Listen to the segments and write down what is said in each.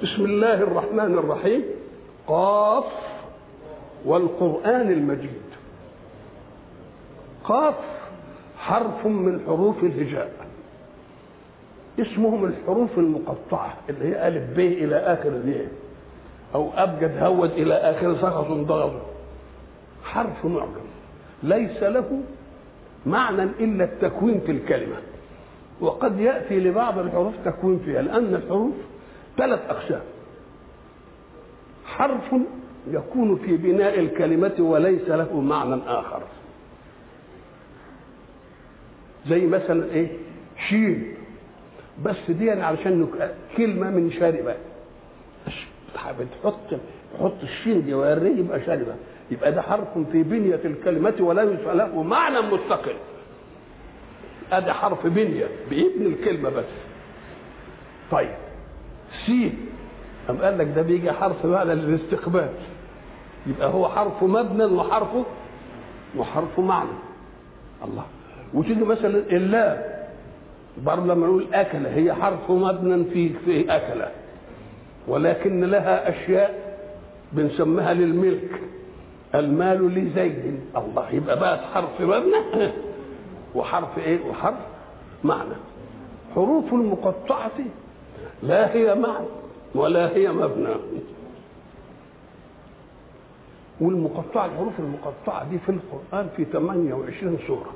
بسم الله الرحمن الرحيم. قاف والقرآن المجيد. قاف حرف من حروف الهجاء، اسمهم الحروف المقطعة اللي هي ألف ب إلى آخر ذي، أو أبجد هود إلى آخر سخص ضغط. حرف معجم ليس له معنى إلا التكوين في الكلمة، وقد يأتي لبعض الحروف تكوين فيها، لأن الحروف 3 أقسام: حرف يكون في بناء الكلمة وليس له معنى آخر، زي مثلا إيه؟ شين، بس دي علشان كلمة من شاربة، بتحط الشين دي ويريه يبقى شاربة، يبقى ده حرف في بنية الكلمة وليس له معنى مستقل. هذا حرف بنية بيبني الكلمة بس. طيب سين أم قال لك ده بيجي حرف معنى للاستقبال، يبقى هو حرف مبنى وحرف معنى. الله. وتيجي مثلا اللام برضه لما نقول أكل، هي حرف مبنى في أكل، ولكن لها أشياء بنسميها للملك، المال لزيد. الله. يبقى بقى حرف مبنى وحرف ايه؟ وحرف معنى. حروف المقطعة لا هي معنى ولا هي مبنى. والمقطعة، الحروف المقطعة دي في القرآن في 28 سورة.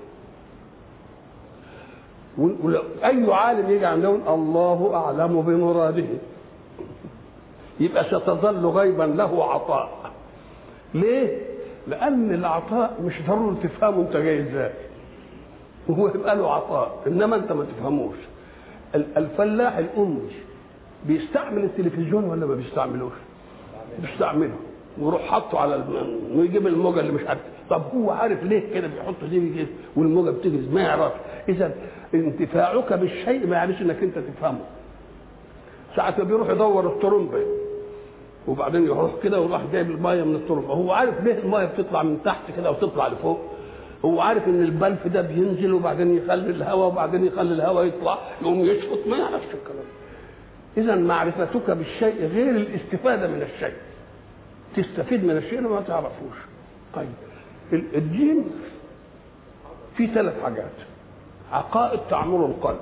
أي عالم يجي عنده الله أعلم بمراده، يبقى ستظل غيبا له عطاء. ليه؟ لأن العطاء مش ضروري تفهمه أنت جاي إزاي، وهو يبقى له عطاء، إنما أنت ما تفهموش. الفلاح الأمي بيستعمل التلفزيون ولا ما بيستعملوش؟ بيستعمله، ويروح حاطه على ويجيب الموجة اللي مش عارف. طب هو عارف ليه كده بيحط دي والموجة بتجري؟ ما يعرفش. إذا انتفاعك بالشيء ما يعنيش إنك أنت تفهمه. ساعة ما بيروح يدور الطرمبة وبعدين يروح كده وراح جايب المايه من الطرمبة، هو عارف ليه المايه بتطلع من تحت كده وتطلع لفوق؟ هو عارف ان البلف ده بينزل وبعدين يخلي الهواء وبعدين يخلي الهواء يطلع يقوم يشفط، ما يعرفش الكلام. اذا معرفتك بالشيء غير الاستفاده من الشيء. تستفيد من الشيء ما تعرفوش. طيب الدين فيه 3 حاجات: عقائد تعمر القلب،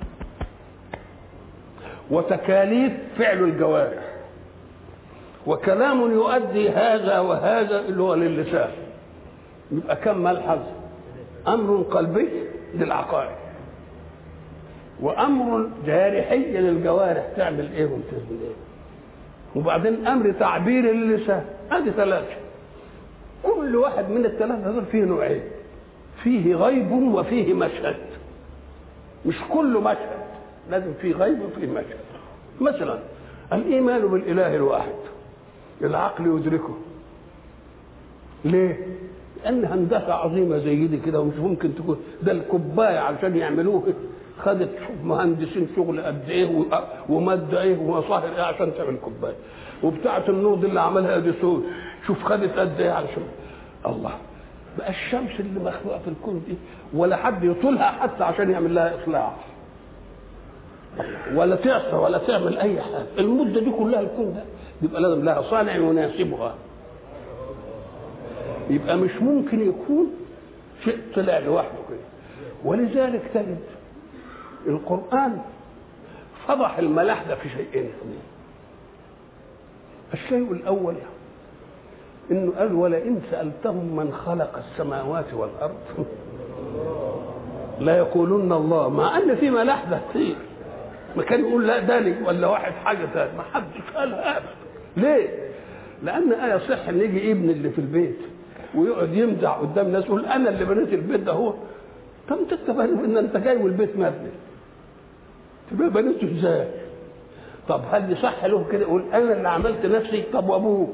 وتكاليف فعل الجوارح، وكلام يؤدي هذا وهذا اللي هو للسان. يبقى كم ملحظ؟ امر قلبي للعقائد، وامر جارحي للجوارح تعمل ايه وتعمل ايه، وبعدين امر تعبيري للسان. ادي 3. كل واحد من ال3 دول فيه نوعين: فيه غيب وفيه مشهد. مش كله مشهد، لازم فيه غيب وفيه مشهد. مثلا الايمان بالاله الواحد العقل يدركه. ليه؟ لان هندسه عظيمه زي دي كده ومش ممكن تكون. ده الكوبايه علشان يعملوه خدت مهندسين شغل قد ايه وماده ايه ومصاهر ايه عشان تعمل كوبايه، وبتاعه النور دي اللي عملها اديسون شوف خدت قد ايه علشان. الله. بقى الشمس اللي مخلوقه في الكون دي ولا حد يطولها حتى عشان يعمل لها اصلاح ولا تعصى ولا تعمل اي حاجه. المده دي كلها الكون ده يبقى لازم لها صانع يناسبها. يبقى مش ممكن يكون شيء طلع لوحده كده. ولذلك تجد القرآن فضح الملاحدة في شيئين. الشيء الأول إنه قال ولئن سألتهم من خلق السماوات والأرض لا يقولون الله، مع أن في ملاحدة كتير. ما كان يقول لا دالي ولا واحد حاجة ثانية، ما حدش قالها أبدا. ليه؟ لأن آية صح إن يجي ابن اللي في البيت ويقعد يمدح قدام الناس يقول أنا اللي بنيت البيت ده. هو طب أنت تفهم إن أنت جاي والبيت مبني، تبقى بنيته إزاي؟ طب هل صح له كده يقول أنا اللي عملت نفسي؟ طب وأبوك؟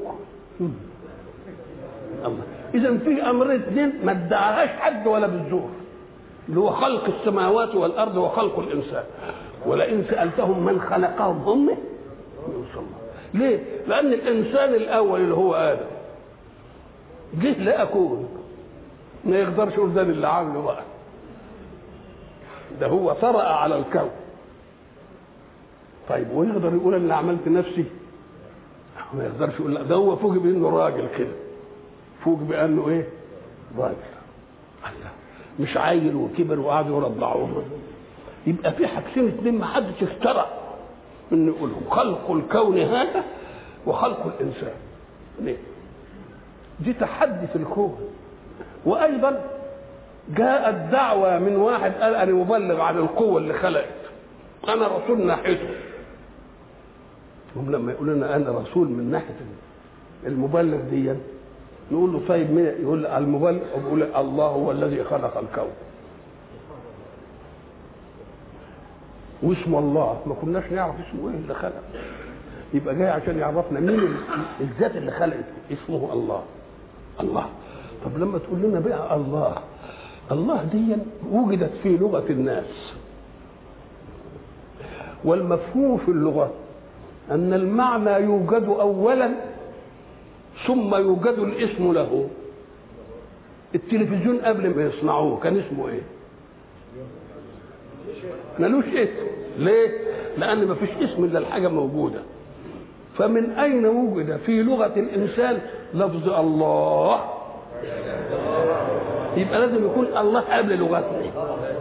الله. إذا في أمر 2 ما ادعاهاش حد ولا بالزور، اللي هو خلق السماوات والأرض وخلق الإنسان. ولئن سألتهم من خلقهم هم يوصلون. ليه؟ لأن الإنسان الأول اللي هو آدم جه لا أكون، ما يقدرش يقول ده اللي عامله بقى، ده هو طرأ على الكون. طيب ويقدر يقول ان عملت نفسي؟ ما يقدرش يقول لا، ده هو فوق بانه راجل كده، فوق بانه ايه؟ راجل. الله، مش عيل وكبر وقعدوا يرضعوه. يبقى في حاجتين اتنين ما حدش اخترع انه يقولهم، خلق الكون هذا وخلق الانسان. ليه؟ دي تحدي في الكون. وايضا جاءت دعوه من واحد قال انا مبلغ عن القوه اللي خلقت، انا رسول ناحيته. هم لما يقول لنا انا رسول من ناحيه المبلغ دي، نقول له طيب مين؟ يقول المبلغ، ويقول الله هو الذي خلق الكون. واسم الله ما كناش نعرف اسمه ايه اللي خلق، يبقى جاي عشان يعرفنا مين الذات اللي خلقت، اسمه الله. الله. طب لما تقول لنا بقى الله، الله دي وجدت في لغة الناس، والمفهوم في اللغة أن المعنى يوجد أولا ثم يوجد الاسم له. التلفزيون قبل ما يصنعوه كان اسمه ايه؟ ملوش اسم. ليه؟ لأن ما فيش اسم إلا الحاجة موجودة. فمن أين وجد في لغة الإنسان لفظ الله؟ يبقى لازم يكون الله قبل لغتنا،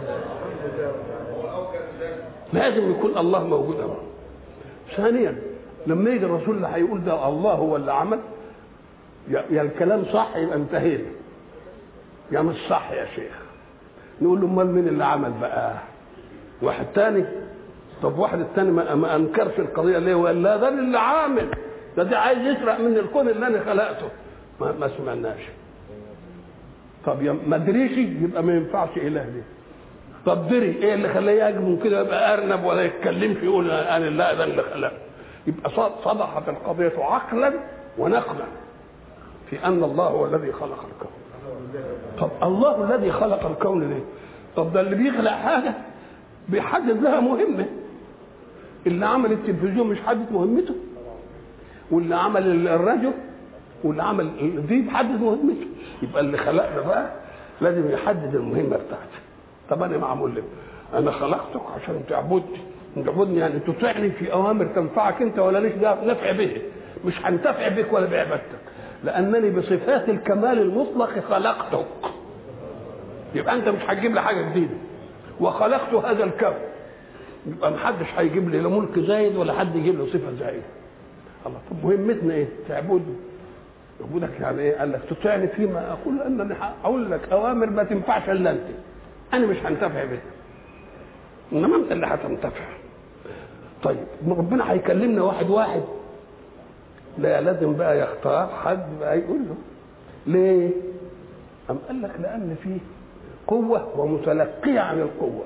لازم يكون الله موجود أولا. ثانيا لما يجي الرسول اللي هيقول ده الله هو اللي عمل، يا الكلام صح يبقى انتهينا، يا مش صح يا شيخ. نقول له امال مين اللي عمل بقى؟ واحد تاني. طب واحد التاني ما انكرش القضيه ليه؟ وقال لا ده اللي عامل، ده عايز يسرق من الكون اللي انا خلقته. ما سمعناش. طب ما ادريش يبقى ما ينفعش اله ليه؟ طب دري ايه اللي خلاه يهاجمه كده يبقى ارنب ولا يتكلمش يقول انا لا ده اللي خلقه؟ يبقى صدحت القضيه عقلا ونقلا في ان الله هو الذي خلق الكون. طب الله الذي خلق الكون ليه؟ طب ده اللي بيخلق حاجه بيحدد لها مهمه. اللي عمل التلفزيون مش حدد مهمته، واللي عمل الراديو واللي عمل دي بيحدد مهمته. يبقى اللي خلقنا بقى لازم يحدد المهمه بتاعته. طب انا معمول لك، انا خلقتك عشان تعبدني يعني تطيعني في اوامر تنفعك انت ولا ليش نفع به، مش هنتفع بك ولا بعبادتك، لانني بصفات الكمال المطلق خلقتك. يبقى انت مش هتجيب لي حاجه جديده، وخلقت هذا الكون، يبقى محدش هيجيب لي لا ملك زايد ولا حد يجيب له صفه زايده. الله. طب مهمتنا ايه؟ تعبدني. عبودك يعني ايه؟ قال لك تطيعني فيما اقول، انني هقول لك اوامر ما تنفعش الا انت، انا مش هنتفع بك انما انت اللي هتنتفع. طيب ربنا هيكلمنا واحد واحد؟ لا، لازم بقى يختار حد بقى يقول له. ليه؟ أم قال لك لأن فيه قوة ومتلقية عن القوة.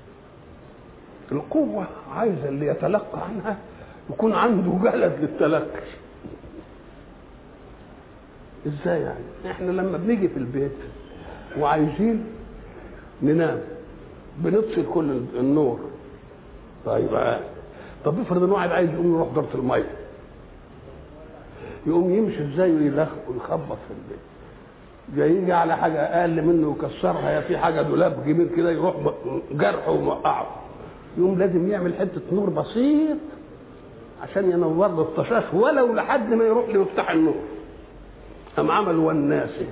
القوة عايزة اللي يتلقى عنها يكون عنده جلد للتلقي. ازاي يعني؟ احنا لما بنيجي في البيت وعايزين ننام بنطفي كل النور. طب افرض ان واحد عايز يقوم يروح دورة المية، يقوم يمشي ازاي ويخبط في البيت؟ جاي يجي على حاجه اقل منه يكسرها، يا في حاجه دولاب كبير كده يروح جرحه وموقعه. يقوم لازم يعمل حته نور بسيط عشان ينور له الطشاش ولو لحد ما يروح ليفتح النور. قام عملوا وناسه.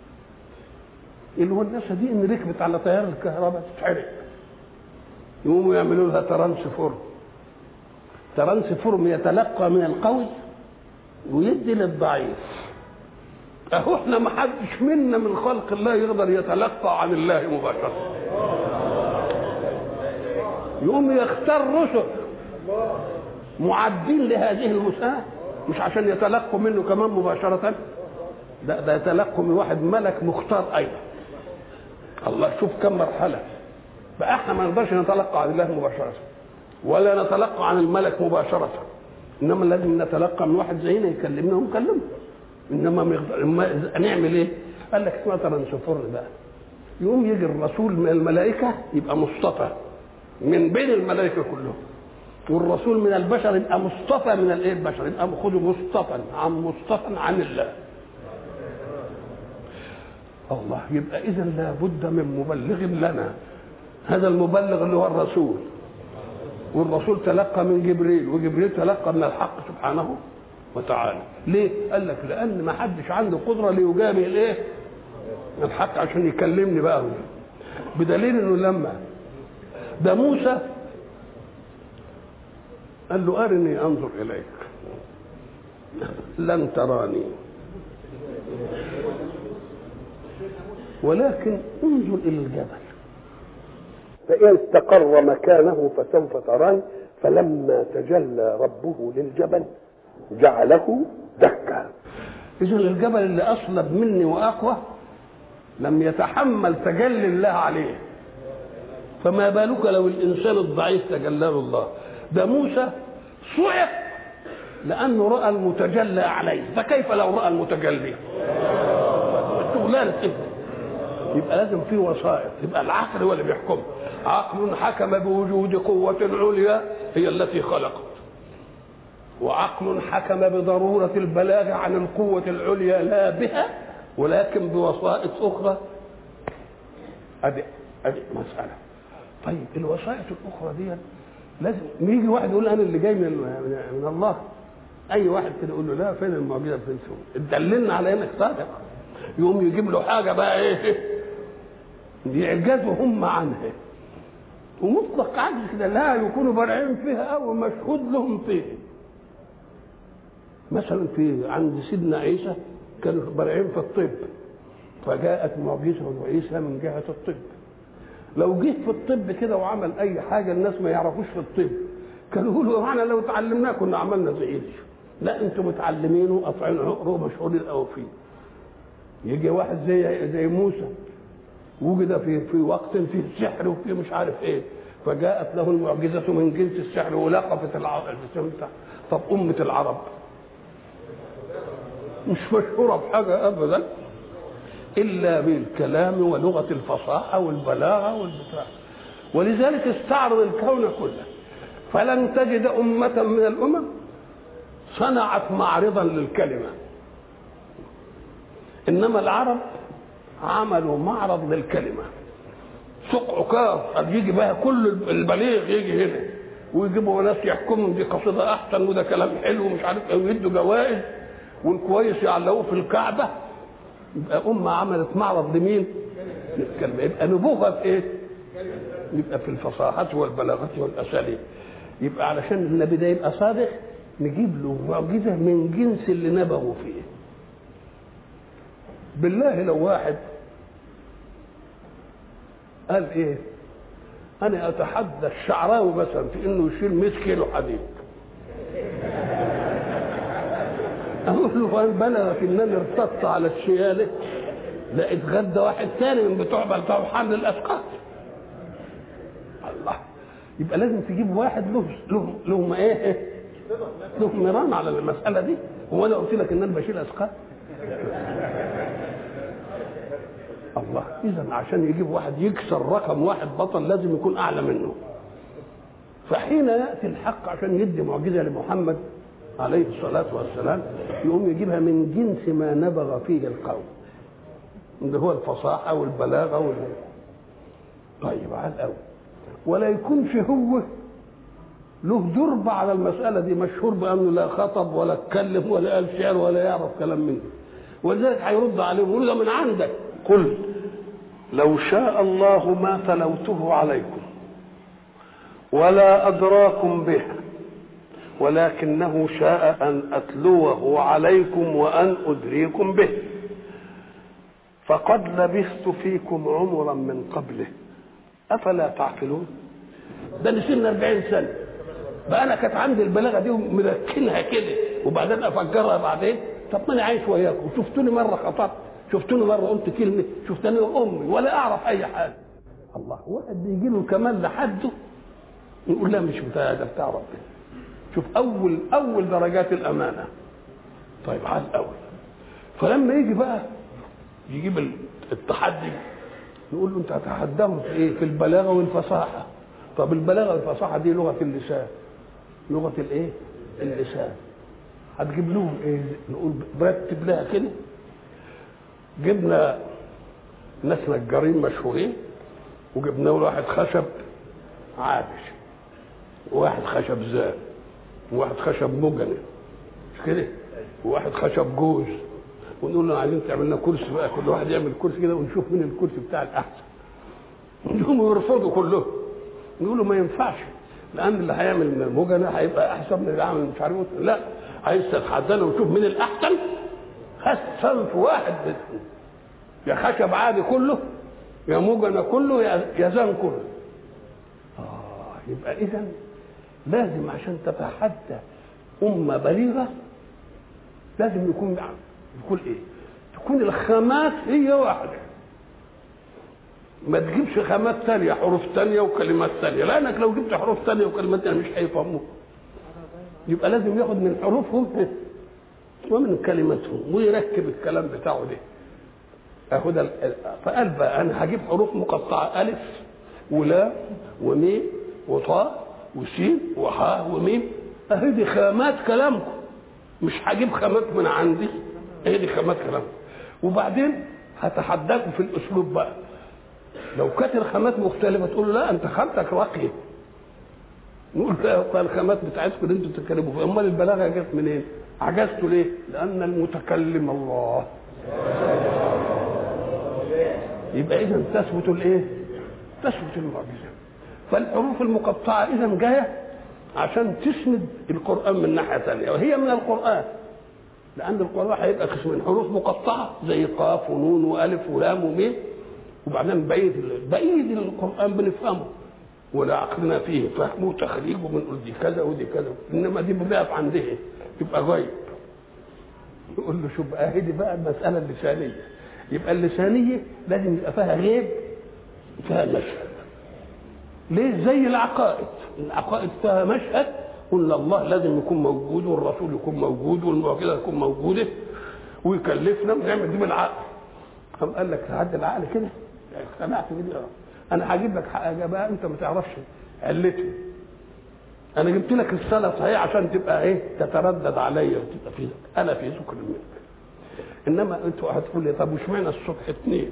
الوناسه دي ان ركبت على تيار الكهرباء تتحرق، يقوموا يعملوا لها ترانسفورم. ترانسفورم يتلقى من القوي ويدي للضعيف. اهو احنا ما حدش منا من خلق الله يقدر يتلقى عن الله مباشره. يقوم يختار رسل معدين لهذه المساءة، مش عشان يتلقوا منه كمان مباشره، ده يتلقوا من واحد ملك مختار ايضا. الله، شوف كم مرحله. بقى احنا ما نقدرش نتلقى عن الله مباشره ولا نتلقى عن الملك مباشره، انما لازم نتلقى من واحد زينا يكلمنا ونكلمه. انما نعمل ايه؟ قال لك اسمها ترانسفورم بقى. يقوم يجي الرسول من الملائكه يبقى مصطفى من بين الملائكه كلهم، والرسول من البشر يبقى مصطفى من الايه؟ البشر. يبقى خذوا مصطفى عن الله. الله. يبقى اذا لابد من مبلغ لنا، هذا المبلغ اللي هو الرسول. والرسول تلقى من جبريل وجبريل تلقى من الحق سبحانه وتعالى. ليه؟ قال لك لان ما حدش عنده قدره ليجابه الايه؟ الحق عشان يكلمني بقى. بدليل انه لما ده موسى قال له ارني انظر اليك لن تراني ولكن انظر الى الجبل فإن استقر مكانه فسوف تراني فلما تجلى ربه للجبل جعله دكا. إذن الجبل اللي أصلب مني وأقوى لم يتحمل تجلي الله عليه، فما بالك لو الإنسان الضعيف تجلى الله. ده موسى صعق لأنه رأى المتجلى عليه، فكيف لو رأى المتجلي؟ شغلانة يبقى لازم في وسائط، يبقى العقل هو اللي بيحكم. عقل حكم بوجود قوة عليا هي التي خلقت، وعقل حكم بضرورة البلاغ عن القوة العليا لا بها ولكن بوسائط أخرى. أدي مسألة. طيب الوسائط الأخرى دي لازم يجي واحد يقول أنا اللي جاي من الله. أي واحد كده يقول له لا فين المعجزة فين دللنا على إنك صادق. يقوم يجيب له حاجة بقى إيه يعجزوا هم عنها، ومطلق عجز كده لا يكونوا بارعين فيها أو مشهود لهم فيه. مثلا في عند سيدنا عيسى كانوا بارعين في الطب، فجاءت معجزة عيسى من جهة الطب. لو جه في الطب كده وعمل أي حاجة الناس ما يعرفوش في الطب كانوا يقولوا معنا لو تعلمناه كنا عملنا زي عيسى. لا انتم متعلمين وقاطعين عقره مشهورين قوي فيه. يجي واحد زي موسى وجد في وقت فيه السحر وفيه مش عارف ايه، فجاءت له المعجزة من جنس السحر ولقفت العرب. طب أمة العرب مش مشهورة بحاجة أبدا إلا بالكلام ولغة الفصاحة والبلاغة والبتاع، ولذلك استعرض الكون كله فلن تجد أمة من الأمم صنعت معرضا للكلمة، إنما العرب عملوا معرض للكلمة. سوق عكاظ قد يجي بقى كل البليغ يجي هنا ويجيبوا ناس يحكموا دي قصيدة أحسن وده كلام حلو ومش عارف ايه ويدوا جوائز والكويس يعلقوه في الكعبة. يبقى أمة عملت معرض لمين؟ للكلمة. يبقى نبوغة في إيه؟ يبقى في الفصاحة والبلاغة والأساليب. يبقى علشان النبي ده يبقى صادق نجيب له معجزة من جنس اللي نبغوا فيه. بالله لو واحد قال ايه انا اتحدى الشعراوي مثلا في انه يشيل 100 كيلو حديد، اقول له هل بلغ في انني ارتدت على الشياله لا اتغدى واحد ثاني من بتوع حمل الاثقال. الله، يبقى لازم تجيب واحد له ايه له مران على المساله دي. هو انا قلت لك ان انا بشيل اثقال؟ الله، إذا عشان يجيب واحد يكسر رقم واحد بطل لازم يكون أعلى منه. فحين يأتي الحق عشان يدي معجزة لمحمد عليه الصلاة والسلام يقوم يجيبها من جنس ما نبغ فيه القوم اللي هو الفصاحة والبلاغة طيب على الأول، ولا يكونش هو له جربة على المسألة دي، مشهور بأنه لا خطب ولا اتكلم ولا قال شعر ولا يعرف كلام منه، ولذلك هيرد عليهم يقول ده من عندك. قل لو شاء الله ما تلوته عليكم ولا أدراكم به ولكنه شاء أن أتلوه عليكم وأن أدريكم به فقد لبثت فيكم عمرا من قبله أفلا تعقلون. ده نسينا 40 سنة بقى أنا كانت عندي البلاغة دي ومركنها كده وبعدين أفجرها بعدين. طب ما أنا عايش وياكم، شفتوني مرة خطبت، شفتوني مرة قلت كلمة، شفتني أمي ولا أعرف أي حاجة. الله، واحد بيجي له كمان لحده يقول لا مش بتاع ده بتاع ربنا. شوف أول درجات الأمانة. طيب على الأول، فلما يجي بقى يجيب التحدي نقول له أنت هتحداهم في إيه؟ في البلاغة والفصاحة. طب البلاغة والفصاحة دي لغة اللسان، لغة الإيه؟ اللسان. هتجيب لهم إيه؟ نقول برتب لها كده. جبنا ناس نجارين مشهورين وجبنا له واحد خشب عابش وواحد خشب زان، وواحد خشب مجنة، مش كده؟ وواحد خشب جوز، ونقول له عايزين تعمل لنا كرسي بقى، كل واحد يعمل كرسي كده ونشوف مين الكرسي بتاع الاحسن. هم يرفضوا كلهم، يقولوا ما ينفعش، لان اللي هيعمل من المجنة هيبقى احسن من اللي عامل مش عارف. لا، عايز تتحدانا ونشوف مين الاحسن، هات صنف واحد بس، يا خشب عادي كله، يا مجنة كله، يا زان كله. يبقى اذا لازم عشان تتحدى امه بليغه لازم يكون ايه؟ تكون الخامات هي واحده، ما تجيبش خامات ثانيه، حروف ثانيه وكلمات ثانيه، لانك لو جبت حروف ثانيه وكلمات ثانيه مش هيفهموها. يبقى لازم ياخد من حروفهم ومن كلماتهم ويركب الكلام بتاعه ده. اخد فقال بقى انا هجيب حروف مقطعه، الف ولا وميم وطاء وسين وحاء وميم، اهي دي خامات كلامكم، مش هجيب خامات من عندي، اهي دي خامات كلامكم. وبعدين هتحداكم في الاسلوب بقى، لو كانت الخامات مختلفه تقول له لا انت خامتك راقيه، نقول لا الخامات بتاعتكم اللي انتوا بتتكلموا فيها، امال البلاغه جت منين؟ عجزتوا ليه؟ لان المتكلم الله. يبقى اذا تثبت الايه؟ تثبت المعجزه. فالحروف المقطعه اذا جايه عشان تسند القران من ناحيه ثانيه، وهي من القران، لان القران هيبقى قسمين، حروف مقطعه زي قاف ونون والف ولام وميم، وبعدين بقيه القران بنفهمه ولا عقلنا فيه فهمه وتخريجه، بنقول دي كذا ودي كذا، انما دي بقف عندها تبقى غيب. يقول له شوف بقى دي بقى المساله اللسانيه، يبقى اللسانيه لازم يبقى فيها غيب فيها مشهد. ليه؟ زي العقائد فيها مشهد، قلنا الله لازم يكون موجود والرسول يكون موجود والمعجزه تكون موجوده ويكلفنا ونعمل دي بالعقل. قام قال لك تعدي العقل كده، اقتنعت بدي. انا هجيب لك حاجه بقى انت ما تعرفش علته. انا جبت لك الصلاه صحيح عشان تبقى ايه؟ تتردد عليا وتبقى في انا في ذكر منك. انما انتوا هتقول لي طب واشمعنى الصبح 2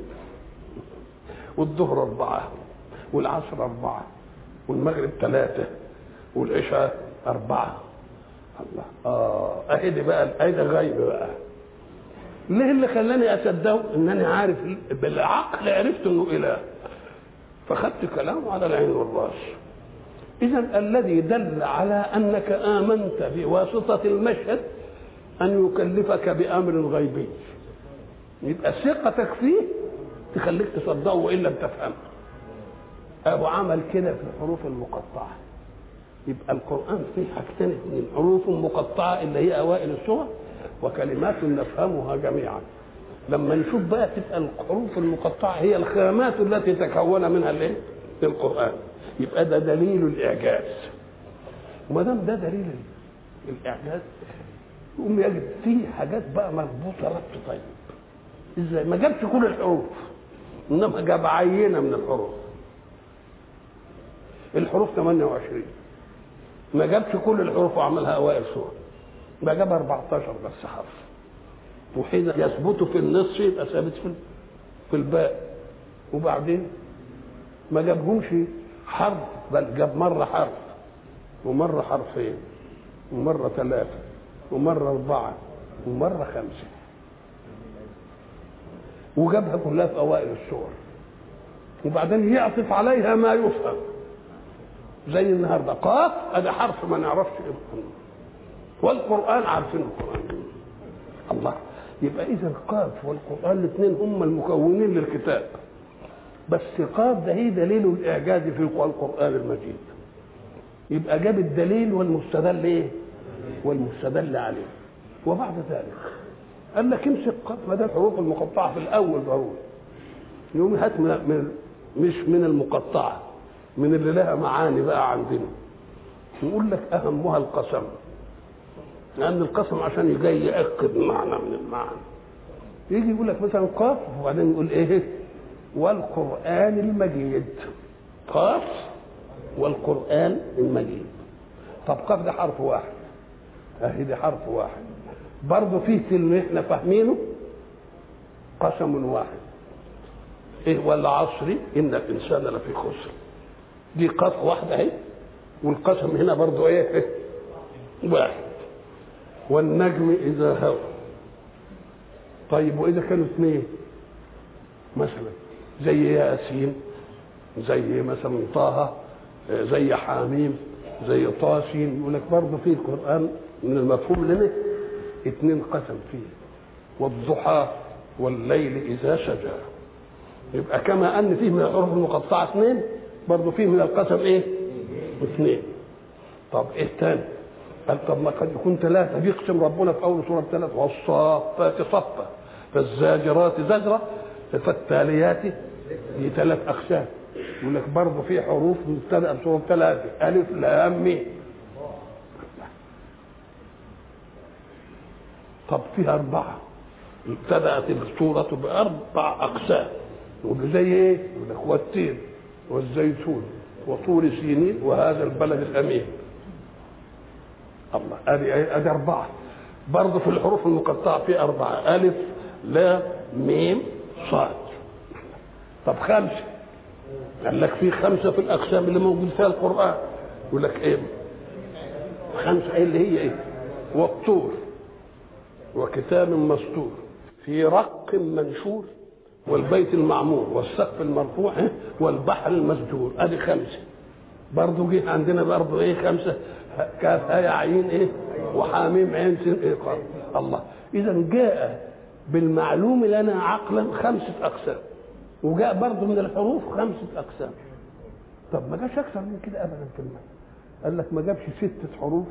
والظهر 4 والعصر 4 والمغرب 3 والعشاء 4؟ الله، اهي دي بقى الايه غيب بقى. ليه اللي خلاني اصدقه؟ انني عارف بالعقل، عرفت انه اله، فخدت كلامه على العين والراس. اذا الذي دل على انك امنت بواسطه المشهد ان يكلفك بامر غيبي، يبقى ثقتك فيه تخليك تصدقه وان لم تفهمه. ابو عمل كده في الحروف المقطعه. يبقى القران فيه حاجتين اثنين، حروف مقطعه اللي هي اوائل السور، وكلمات نفهمها جميعا. لما نشوف بقى تبقى الحروف المقطعه هي الخامات التي تكون منها الايه؟ القران. يبقى ده دليل الاعجاز. وما دام ده دليل الاعجاز يقوم يجب فيه حاجات بقى مربوطه ربط طيب. ازاي؟ ما جابش كل الحروف، انما جاب عينه من الحروف. الحروف 28 ما جابش كل الحروف وعملها اوائل سور، ما جاب 14 بس حرف، وحين يثبت في النصف يبقى ثابت في الباقي. وبعدين ما جابهمش حرف، بل جاب مره حرف ومره حرفين ومره 3 ومره 4 ومره 5، وجابها كلها في اوائل السور. وبعدين يعطف عليها ما يفهم، زي النهارده قاف ادي حرف ما نعرفش ايه، والقران عارفين القران. الله، يبقى اذا قاف والقران الاثنين هم المكونين للكتاب، بس قاف ده هي دليل الاعجاز في القران المجيد. يبقى جاب الدليل والمستدل ايه؟ والمستدل عليه. وبعد ذلك قال لك امسك قاف ما ده الحروف المقطعه في الاول ضروري، يوم هات مش من المقطعه، من اللي لها معاني بقى عندنا. نقول لك اهمها القسم، لان القسم عشان يجي ياكد معنى من المعاني. يجي يقول لك مثلا قاف وبعدين يقول ايه؟ والقران المجيد. قاف والقران المجيد. طب قاف ده حرف واحد، اهي ده حرف واحد، برضه فيه كلمه احنا فاهمينه، قسم واحد. ايه؟ والعصر ان الانسان لفي خسر. دي قاف واحده اهي والقسم هنا برضو ايه؟ واحد. والنجم اذا هوى. طيب واذا كانوا اثنين مثلا زي ياسين، زي مثلا طه، زي حاميم، زي طاسين، يقول لك برضه في القران من المفهوم لنا اثنين قسم فيه. والضحى والليل اذا سجى. يبقى كما ان فيه من الحروف المقطعه اثنين، برضه فيه من القسم ايه؟ اثنين. طب ايه الثاني؟ قال طب ما قد يكون ثلاثه، بيقسم ربنا في اول سوره ثلاثه: والصافات صفا فالزاجرات زجرا فالتاليات. دي ثلاث اقسام. يقول لك برضه في حروف مبتدأ بسوره ثلاثه: الف لام ميم. طب فيها اربعه، ابتدأت السوره باربع اقسام. يقول زي ايه؟ يقول لك والتين والزيتون وطور سينين وهذا البلد الامين. الله، ادي اربعه. برضه في الحروف المقطعه في اربعه: الف لام ميم صاد. طب خمسه، قال لك في خمسه في الاقسام اللي موجود فيها القران. يقول لك ايه؟ خمسه ايه اللي هي ايه؟ والطور وكتاب مسطور في رق منشور والبيت المعمور والسقف المرفوع والبحر المسجور. ادي خمسه. برضه جه عندنا برضه ايه؟ خمسه: كاف هاء عين ايه؟ وحاميم عين سين ايه؟ قاف. الله، اذا جاء بالمعلوم لنا عقلا خمسه اقسام، وجاء برضه من الحروف خمسه اقسام. طب ما جاش اكثر من كده ابدا في المعنى. قال لك ما جابش 6 حروف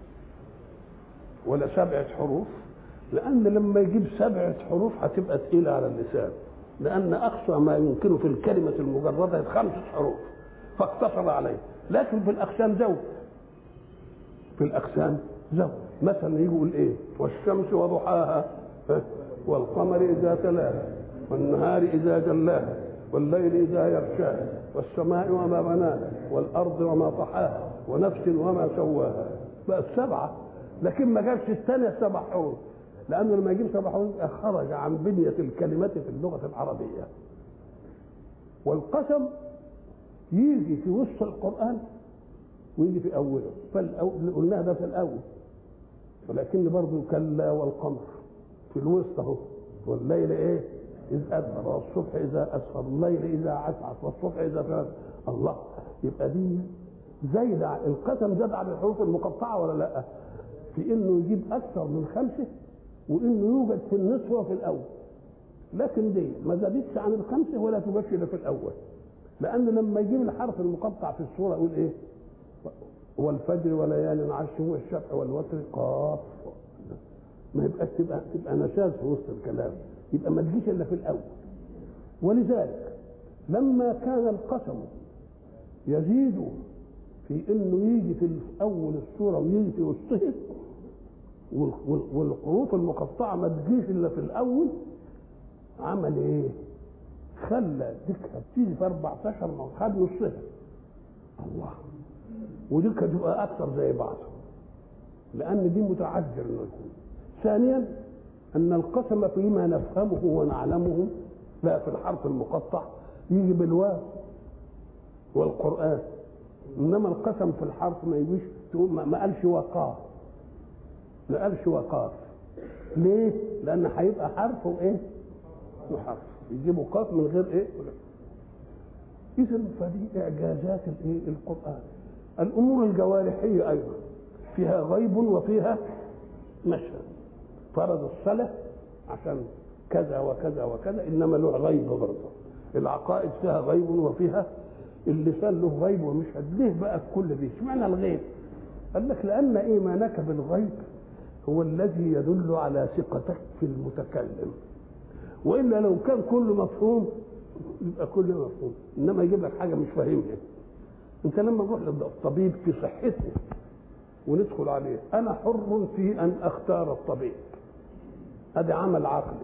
ولا 7 حروف، لان لما يجيب 7 حروف هتبقى تقيله على اللسان، لان اقصى ما يمكن في الكلمه المجرده 5 حروف، فاقتصر عليه. لكن في الاقسام زود، في الاقسام زود. مثلا يجي يقول ايه؟ والشمس وضحاها والقمر اذا تلاها والنهار اذا جلاها والليل اذا يغشاها والسماء وما بناها والارض وما طحاها ونفس وما سواها. بقت 7. لكن ما جابش الثانيه 7 حروف، لانه لما يجيب 7 حروف خرج عن بنيه الكلمه في اللغه العربيه. والقسم يجي في وسط القران ويجي في اوله، فاللي قلناها ده في الاول. ولكن برضه كلا والقمر في الوسط اهو. والليل ايه؟ اذ ادبر والصبح اذا اسفر والليل اذا عسعس والصبح اذا فرد. الله، يبقى دي زايد. القسم زاد على الحروف المقطعه ولا لا؟ في انه يجيب اكثر من 5، وانه يوجد في النصف وفي الاول. لكن دي ما زادتش عن ال5 ولا تبشر في الاول، لان لما يجيب الحرف المقطع في السوره يقول ايه؟ والفجر وليال عشر والشفع والوتر قاف. ما يبقاش تبقى نشاز في وسط الكلام، يبقى ما تجيش الا في الاول. ولذلك لما كان القسم يزيد في انه يجي في اول السوره ويجي في وسطها، والحروف المقطعه ما تجيش الا في الاول، عمل ايه؟ خلى ديكها بتيجي في 14 ما خد نصها. الله، وديكها تبقى اكثر زي بعض، لان دي متعذر انه يكون. ثانيا ان القسم فيما نفهمه ونعلمه لا في الحرف المقطع يجي بالواو والقران، انما القسم في الحرف ما يجيش. ما قالش وقاف، ما قالش وقاف. ليه؟ لان هيبقى حرف وايه؟ وحرف، يجيبوا قاف من غير ايه؟ اذا فدي اعجازات الايه؟ القران. الامور الجوارحيه ايضا فيها غيب وفيها مشهد. فرض الصلاه عشان كذا وكذا وكذا، انما له غيب برضه. العقائد فيها غيب وفيها اللسان له غيب ومشهد. ليه بقى كل دي؟ اشمعنى الغيب؟ قال لك لان ايمانك بالغيب هو الذي يدل على ثقتك في المتكلم، والا لو كان كله مفهوم يبقى كله مفهوم، انما يجيب لك حاجه مش فاهمها. انت لما نروح للطبيب في صحتنا وندخل عليه، انا حر في ان اختار الطبيب، هذا عمل عقلي،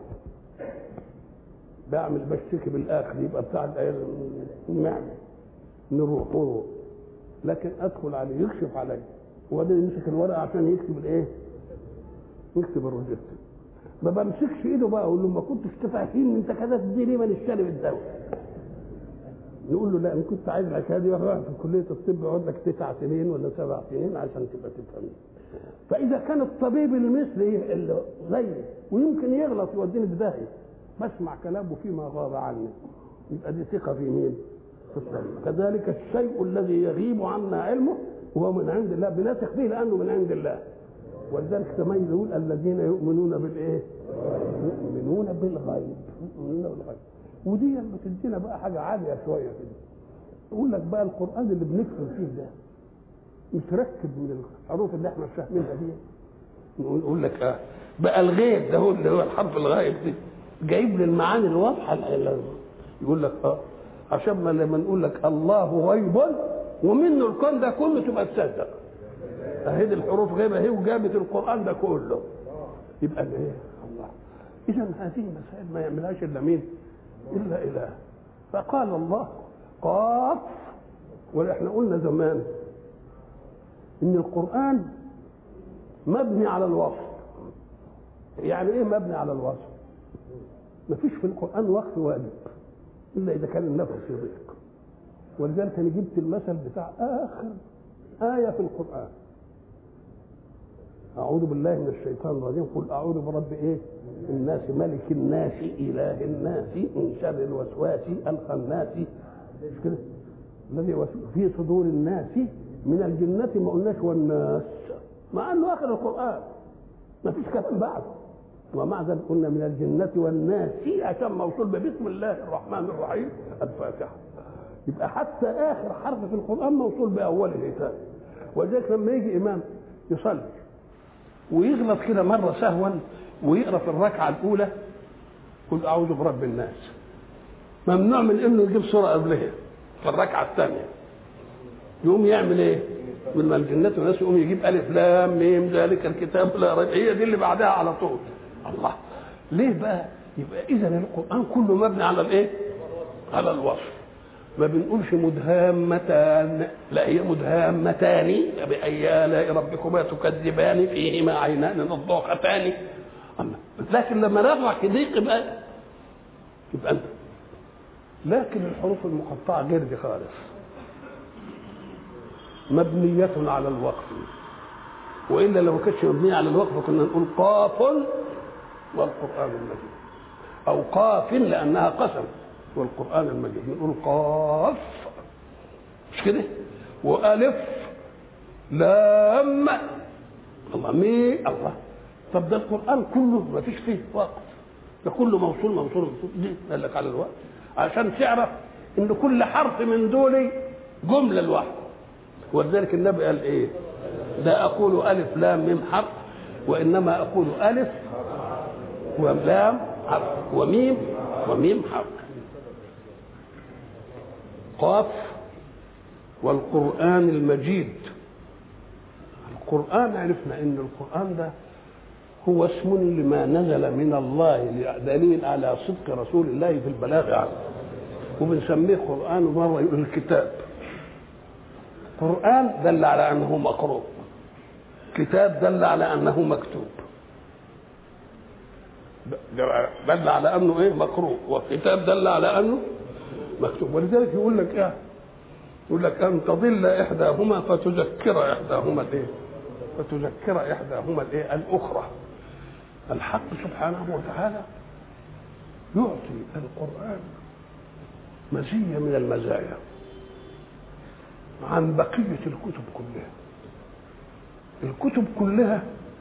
بعمل بشتكي بالاخر يبقى بتاع المعنى نروح. لكن ادخل عليه يكشف علي وبعدين يمسك الورقه عشان يكتب الايه؟ يكتب الروجيتا. ما بمسكش ايده بقى اقول له ما كنتش تفاهمني انت كذا تدي لي من الشارب الدواء. نقول له لا انا كنت عايز الحكايه دي واحد في كليه الطب يقعد لك 9 سنين ولا 7 سنين عشان تبقى تفهم. فاذا كان الطبيب المثلي اللي زي ويمكن يغلط يوديني في داهيه بسمع كلامه فيما غاب عني، يبقى دي ثقه في مين؟ في الطبيب. كذلك الشيء الذي يغيب عنا علمه وهو من عند الله بنثق فيه لانه من عند الله. ولذلك تميز يقول الذين يؤمنون بالايه؟ يؤمنون بالغيب. ودي بتدينا بقى حاجه عاليه شويه كده. يقول لك بقى القران اللي بنكتب فيه ده متركب من الحروف اللي احنا فاهمينها دي. نقول لك بقى الغيب ده هو اللي هو الحرف الغائب دي جايب لي المعاني الواضحه. يقول لك عشان ما لما نقول لك الله غيب ومنه الكون ده كله تبقى تصدق. اهي دي الحروف غيبه اهي وجابت القران ده كله. يبقى ايه؟ الله. اذا هذه مسائل ما يعملهاش الا مين؟ الا اله. فقال الله قاف. واحنا قلنا زمان ان القران مبني على الوصف. يعني ايه مبني على الوصف؟ ما فيش في القران وقف واجب الا اذا كان النفس يضيق. ولذلك انا جبت المثل بتاع اخر ايه في القران. اعوذ بالله من الشيطان الرجيم قل اعوذ برب ايه؟ الناس ملك الناس اله الناس من شر الوسواس الخناس. مش كده؟ الذي في صدور الناس من الجنة. ما قلناش والناس مع انه اخر القران ما فيش كلام بعده. ومع ذلك قلنا من الجنة والناس عشان موصول ببسم الله الرحمن الرحيم الفاتحه. يبقى حتى اخر حرف في القران موصول باوله ثاني. ولذلك لما يجي امام يصلي ويغلط كده مره سهوا ويقرا في الركعه الاولى قل اعوذ برب الناس، ممنوع من انه يجيب سوره قبلها في الركعه الثانيه. يقوم يعمل ايه؟ من الجنة والناس يقوم يجيب الف لام ميم ذلك الكتاب لا ريب. هي دي اللي بعدها على طول. الله. ليه بقى؟ يبقى اذا القران كله مبني على الايه؟ على الوصف. ما بنقولش مدهامتان، لا هي مدهامتان. بأي آلاء ربكما تكذبان فيهما عينان نضاختان. لكن لما نرفع كضيق يبقى انت. لكن الحروف المقطعه غير دي خالص، مبنيه على الوقف. والا لو كانتش مبنيه على الوقف كنا نقول قاف والقران المجيد، او قاف لانها قسم والقران المجيد نقول قاف. مش كده؟ والف لام الله الله. طب ده القران كله ما فيش فيه وقت، ده كله موصول موصول موصول. ليه؟ قال لك على الوقت عشان تعرف ان كل حرف من دول جمله لوحده. ولذلك النبي قال ايه؟ لا اقول الف لام ميم حرف وانما اقول الف ولام حرف وميم حرف. قاف والقرآن المجيد. القرآن عرفنا ان القرآن ده هو اسم لما نزل من الله دليل على صدق رسول الله في البلاغ عنه. وبنسميه قرآن ومرة يقول الكتاب. قرآن دل على انه مقروء، كتاب دل على انه مكتوب. دل على انه ايه؟ مقروء. والكتاب دل على انه مكتوب. ولذلك يقول لك ايه؟ يقول لك ان تضل احداهما فتذكر احداهما الايه؟ فتذكر احداهما الايه؟ الاخرى. الحق سبحانه وتعالى يعطي القرآن مزية من المزايا عن بقية الكتب كلها. الكتب كلها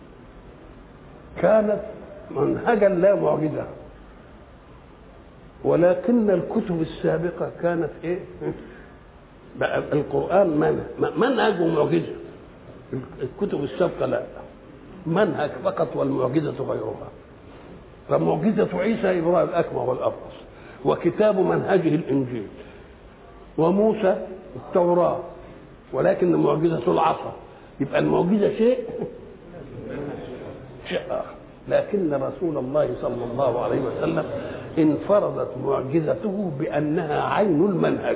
كانت منهجا لا معجزة، ولكن الكتب السابقة كانت ايه؟ القرآن منهج ومعجزة. الكتب السابقة لا، منهج فقط والمعجزة غيرها. فمعجزة عيسى إبراهيم الأكمى والأبرص، وكتاب منهجه الإنجيل، وموسى التوراة، ولكن معجزة العصا. يبقى المعجزة شيء آخر. لكن رسول الله صلى الله عليه وسلم انفردت معجزته بأنها عين المنهج.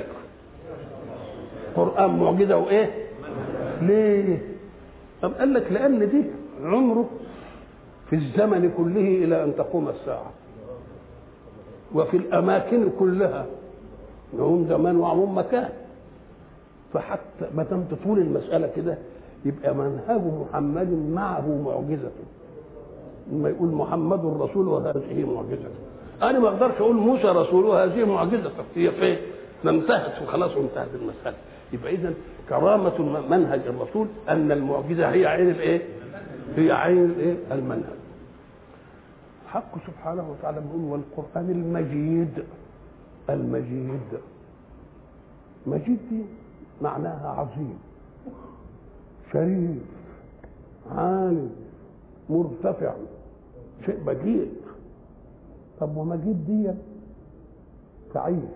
قرآن معجزة وإيه؟ ليه؟ طب قال لك لأن دي عمره في الزمن كله إلى أن تقوم الساعة، وفي الأماكن كلها عموم زمان وعموم مكان. فحتى ما دام تطول المساله كده يبقى منهج محمد معه معجزته. لما يقول محمد رسول وهذه معجزته، انا ما اقدرش اقول موسى رسول وهذه معجزته، هي فين؟ انتهت وخلاص وانتهت المساله. يبقى اذا كرامه منهج الرسول ان المعجزه هي عين الايه؟ هي عين الايه؟ المنهج. حق سبحانه وتعالى بيقول والقران المجيد. المجيد مجيد دي معناها عظيم، شريف، عالي، مرتفع، شيء مجيد. طب ومجيد دي فعيل،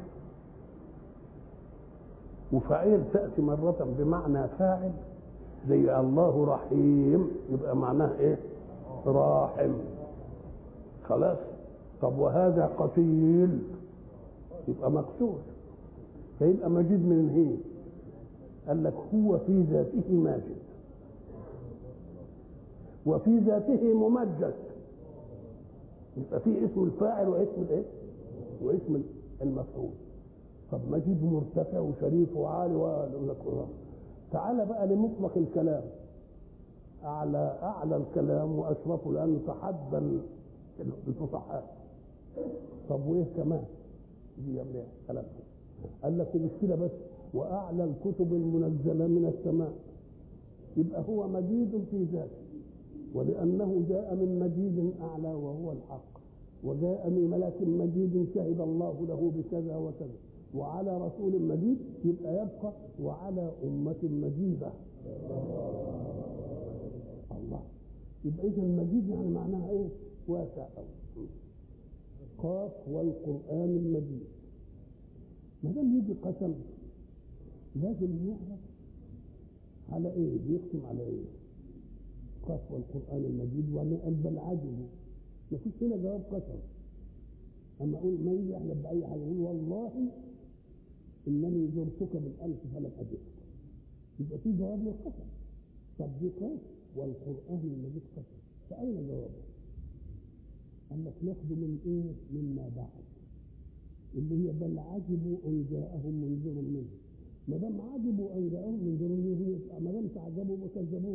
وفعيل تأتي مرة بمعنى فاعل زي الله رحيم، يبقى معناه ايه؟ راحم. خلاص. طب وهذا قتيل يبقى مقتول، فيبقى مجيد من هي. قال لك هو في ذاته ماجد وفي ذاته ممجد، يبقى في اسم الفاعل واسم الايه؟ واسم المفعول. طب مجيد مرتفع وشريف وعالي ولا. تعال بقى لمطلق الكلام، اعلى الكلام واشرفه لانه تحدى الفصحاء. طب وايه كمان؟ دي يا كلام. قال لك مش كده بس، واعلى الكتب المنزله من السماء، يبقى هو مجيد في ذاته، ولانه جاء من مجيد اعلى وهو الحق، وجاء من ملك مجيد شهد الله له بكذا وكذا، وعلى رسول مجيد، يبقى يبقى وعلى امه مجيده. الله. يبقى اذا المجيد يعني معناها ايه؟ واسع قوي. قاف والقران المجيد. ما دام يجي قسم لازم يعرف على ايه؟ بيختم على ايه؟ قاف والقران المجيد. ومن بل عجبوا، ما فيش هنا جواب قسم. اما اقول ما يجي احلف باي حاجه يقول والله انني زرتك بالامس فلم اجدك، يبقى في جواب للقسم. طب دي قاف والقران المجيد قسم، فاين جوابه؟ قال لك ناخده من ايه؟ مما بعد، اللي هي بل عجبوا ان جاءهم منذر منه. ما دام عجبوا ان جاءهم منذر منه، ما دام تعجبوا وكذبوه.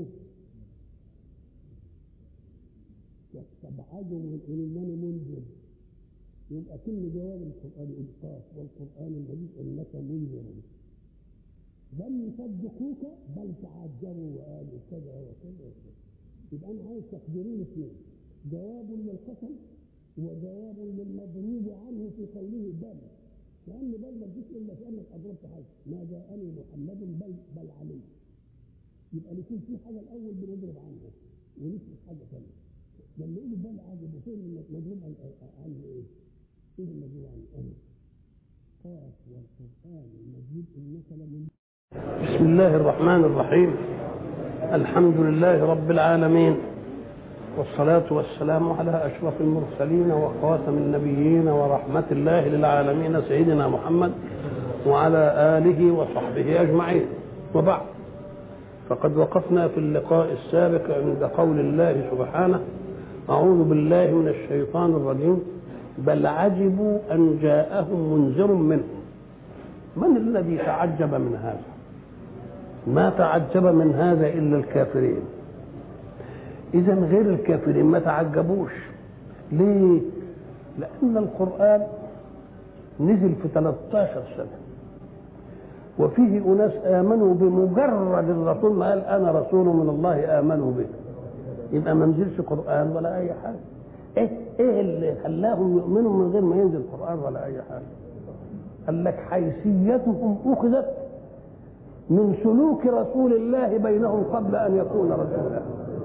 طب عجبوا من انني منذر، يبقى كل جواب القران يقول قاف والقران المجيد انك منذر. لم يصدقوك بل تعجبوا وقالوا كذا وكذا وكذا. يبقى انا عايز تقديرين اثنين، جواب للقسم وجواب للمضروب عنه في قوله بل، لأن بل ما تجيش إلا في أنك أضربت حاجة، ما جاءني محمد بل علي. يبقى يكون في حاجة الأول بنضرب عنها ونثبت حاجة ثانية. لما يقول بل عجب، وفين المضروب عنه إيه؟ إيه المضروب عنه؟ أنا قاف والقرآن المجيد إنك لمن. بسم الله الرحمن الرحيم. الحمد لله رب العالمين، والصلاة والسلام على أشرف المرسلين وخاتم النبيين ورحمة الله للعالمين سيدنا محمد وعلى آله وصحبه أجمعين. وبعد، فقد وقفنا في اللقاء السابق عند قول الله سبحانه: أعوذ بالله من الشيطان الرجيم، بل عجبوا أن جاءهم منذر منهم. من الذي تعجب من هذا؟ ما تعجب من هذا إلا الكافرين. إذا غير الكافرين ما تعجبوش. ليه؟ لأن القرآن نزل في 13 سنة، وفيه أناس آمنوا بمجرد الرسول ما قال أنا رسول من الله آمنوا به، يبقى ما نزلش قرآن ولا أي حاجة. إيه اللي خلاهم يؤمنوا من غير ما ينزل قرآن ولا أي حاجة؟ قال لك حيثيتهم أخذت من سلوك رسول الله بينهم قبل أن يكون رسولا.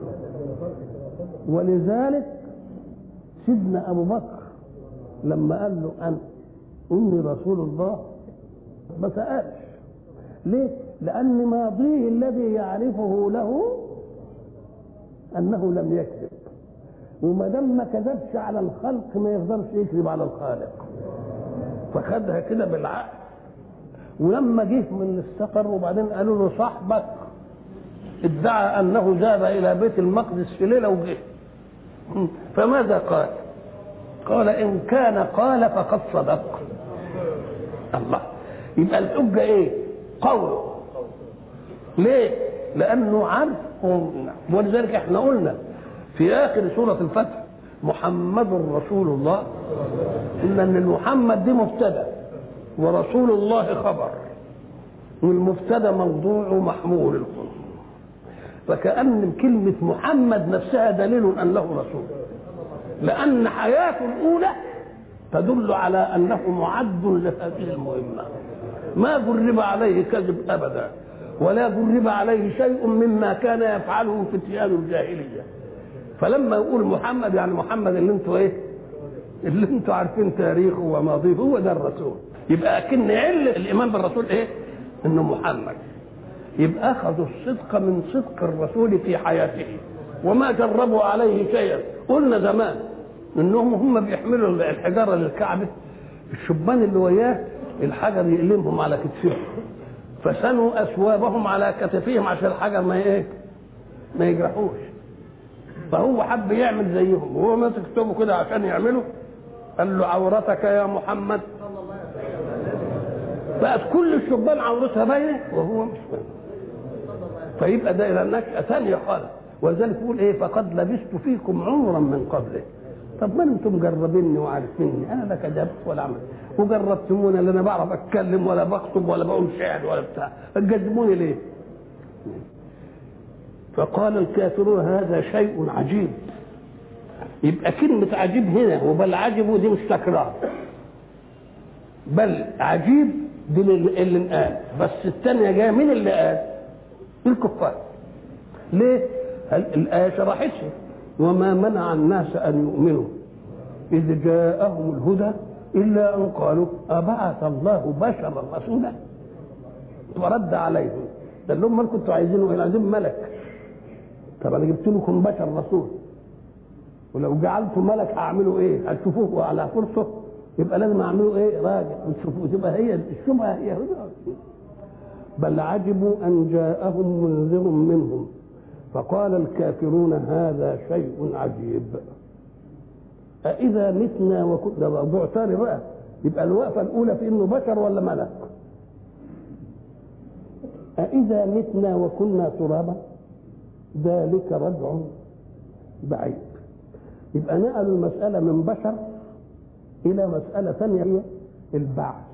ولذلك سيدنا أبو بكر لما قال له أن إني رسول الله ما سألش. ليه؟ لأن ماضيه الذي يعرفه له أنه لم يكذب، وما دام ما كذبش على الخلق ما يقدرش يكذب على الخالق، فخدها كده بالعقل. ولما جه من السفر وبعدين قالوا له صاحبك ادعى أنه ذهب إلى بيت المقدس في ليلة وجه، فماذا قال؟ قال إن كان قال فقد صدق. الله. يبقى الحجه ايه؟ قول. ليه؟ لانه عارف. ولذلك احنا قلنا في اخر سوره الفتح محمد رسول الله، ان المحمد دي مبتدا ورسول الله خبر، والمبتدا موضوع ومحمول الخبر، فكأن كلمة محمد نفسها دليل أنه رسول، لأن حياته الأولى تدل على أنه معد لهذه المهمة، ما جرب عليه كذب أبدا، ولا جرب عليه شيء مما كان يفعله فتيان الجاهلية. فلما يقول محمد يعني محمد اللي انتوا ايه؟ اللي انتوا عارفين تاريخه وماضيه، هو ده الرسول. يبقى أكن علة الإيمان بالرسول ايه؟ إنه محمد. يبقى أخذوا الصدق من صدق الرسول في حياته وما جربوا عليه شيئا. قلنا زمان إنهم هم بيحملوا الحجارة للكعبة، الشبان اللي وياه الحجر يقلمهم على كتفهم، فسنوا أثوابهم على كتفهم عشان الحجر ما يجرحوش. فهو حب يعمل زيهم، وهو ماسك كتبه كده عشان يعمله، قال له عورتك يا محمد. بقت كل الشبان عورتها باينه وهو مش باين. فيبقى ده الى نشأة ثانية خالص. ولذلك يقول ايه؟ فقد لبثت فيكم عمرا من قبله. طب ما انتم مجربيني وعارفيني، انا لا كذبت ولا عملت، وجربتموني اللي انا بعرف اتكلم ولا بخطب ولا بقول شعر ولا بتاع، تجذبوني ليه؟ فقال الكافرون هذا شيء عجيب. يبقى كلمة عجيب هنا وبل عجبوا دي مش تكرار، بل عجيب دي اللي قال، بس الثانية جاية مين اللي قال؟ الكفار. ليه؟ الآية شرحتها وما منع الناس أن يؤمنوا إذ جاءهم الهدى إلا أن قالوا أبعث الله بشرا رسولا. ورد عليهم قال لهم ما كنتوا عايزينه؟ إيه؟ عايزين ملك. طب أنا جبت لكم بشر رسول، ولو جعلت ملك هعمله إيه؟ هتشوفوه على فرصة، يبقى لازم أعمله إيه؟ راجع وتشوفوه. تبقى هي الشبهة هي هدى. بل عجبوا أن جاءهم منذر منهم فقال الكافرون هذا شيء عجيب. أإذا متنا وكنا، موضوع ثاني بقى. يبقى الوقفة الأولى في إنه بشر ولا ملك. أإذا متنا وكنا ترابا ذلك رجع بعيد. يبقى نقلوا المسألة من بشر إلى مسألة ثانية هي البعث.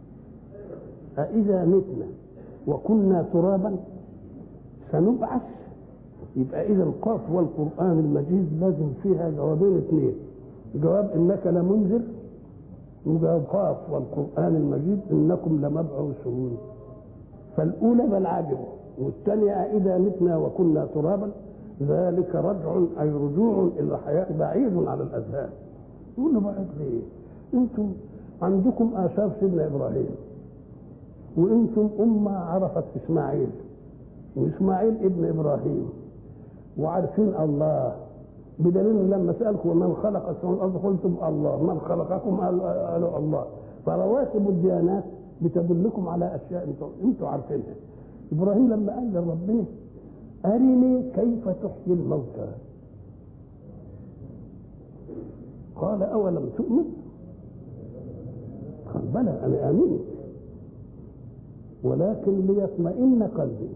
أإذا متنا وكنا ترابا سنبعث. يبقى إذا القاف والقرآن المجيد لازم فيها جوابين اثنين، جواب إنك لمنذر، وجواب قاف والقرآن المجيد إنكم لمبعوثون. فالأولى بل عجبوا، والثانية إذا متنا وكنا ترابا ذلك رجع أي رجوع إلى الحياة بعيد على الأذهان. يقول له بعد ليه؟ أنتم عندكم آثار سيدنا إبراهيم، وأنتم أمة عرفت إسماعيل، وإسماعيل ابن إبراهيم، وعارفين الله، بدليل لما سألكم من خلق السماء والأرض قلتم الله، من خلقكم قالوا الله. فرواتب الديانات بتدلكم على أشياء أنتم عارفينها. إبراهيم لما قال لربنا أرني كيف تحيي الموتى، قال أولم تؤمن؟ قال بلى أنا آمنت ولكن ليطمئن قلبي.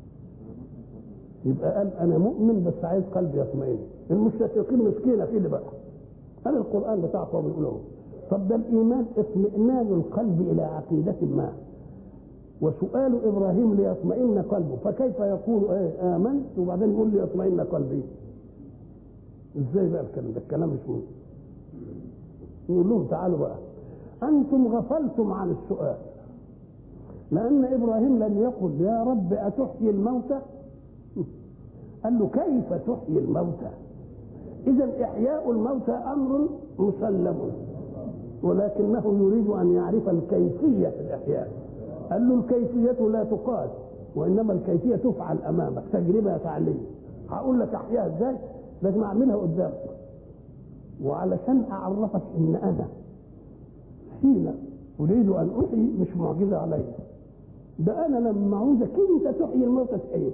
يبقى قال أنا مؤمن بس عايز قلبي يطمئن. المستشرقين مسكينة في اللي بقى، هذا القرآن بتاعه بيقوله. طب ده الإيمان اطمئنان القلب إلى عقيدة ما، وسؤال إبراهيم ليطمئن قلبه، فكيف يقول إيه آمنت وبعدين يقول ليطمئن قلبي؟ إزاي بقى الكلام ده؟ الكلام مش مهم. يقول لهم تعالوا بقى أنتم غفلتم عن السؤال، لأن إبراهيم لم يقل يا رب أتحيي الموتى، قال له كيف تحيي الموتى. إذا إحياء الموتى أمر مسلم، ولكنه يريد أن يعرف الكيفية في الإحياء. قال له الكيفية لا تقال، وإنما الكيفية تفعل أمامك، تجربة تعليم. هقول لك أحياها إزاي؟ لازم أعملها قدامك، وعلشان أعرفك إن أنا حين أريد أن أحيي مش معجزة علي، ده أنا لما عاوزك أنت تحيي الموتى تحييه.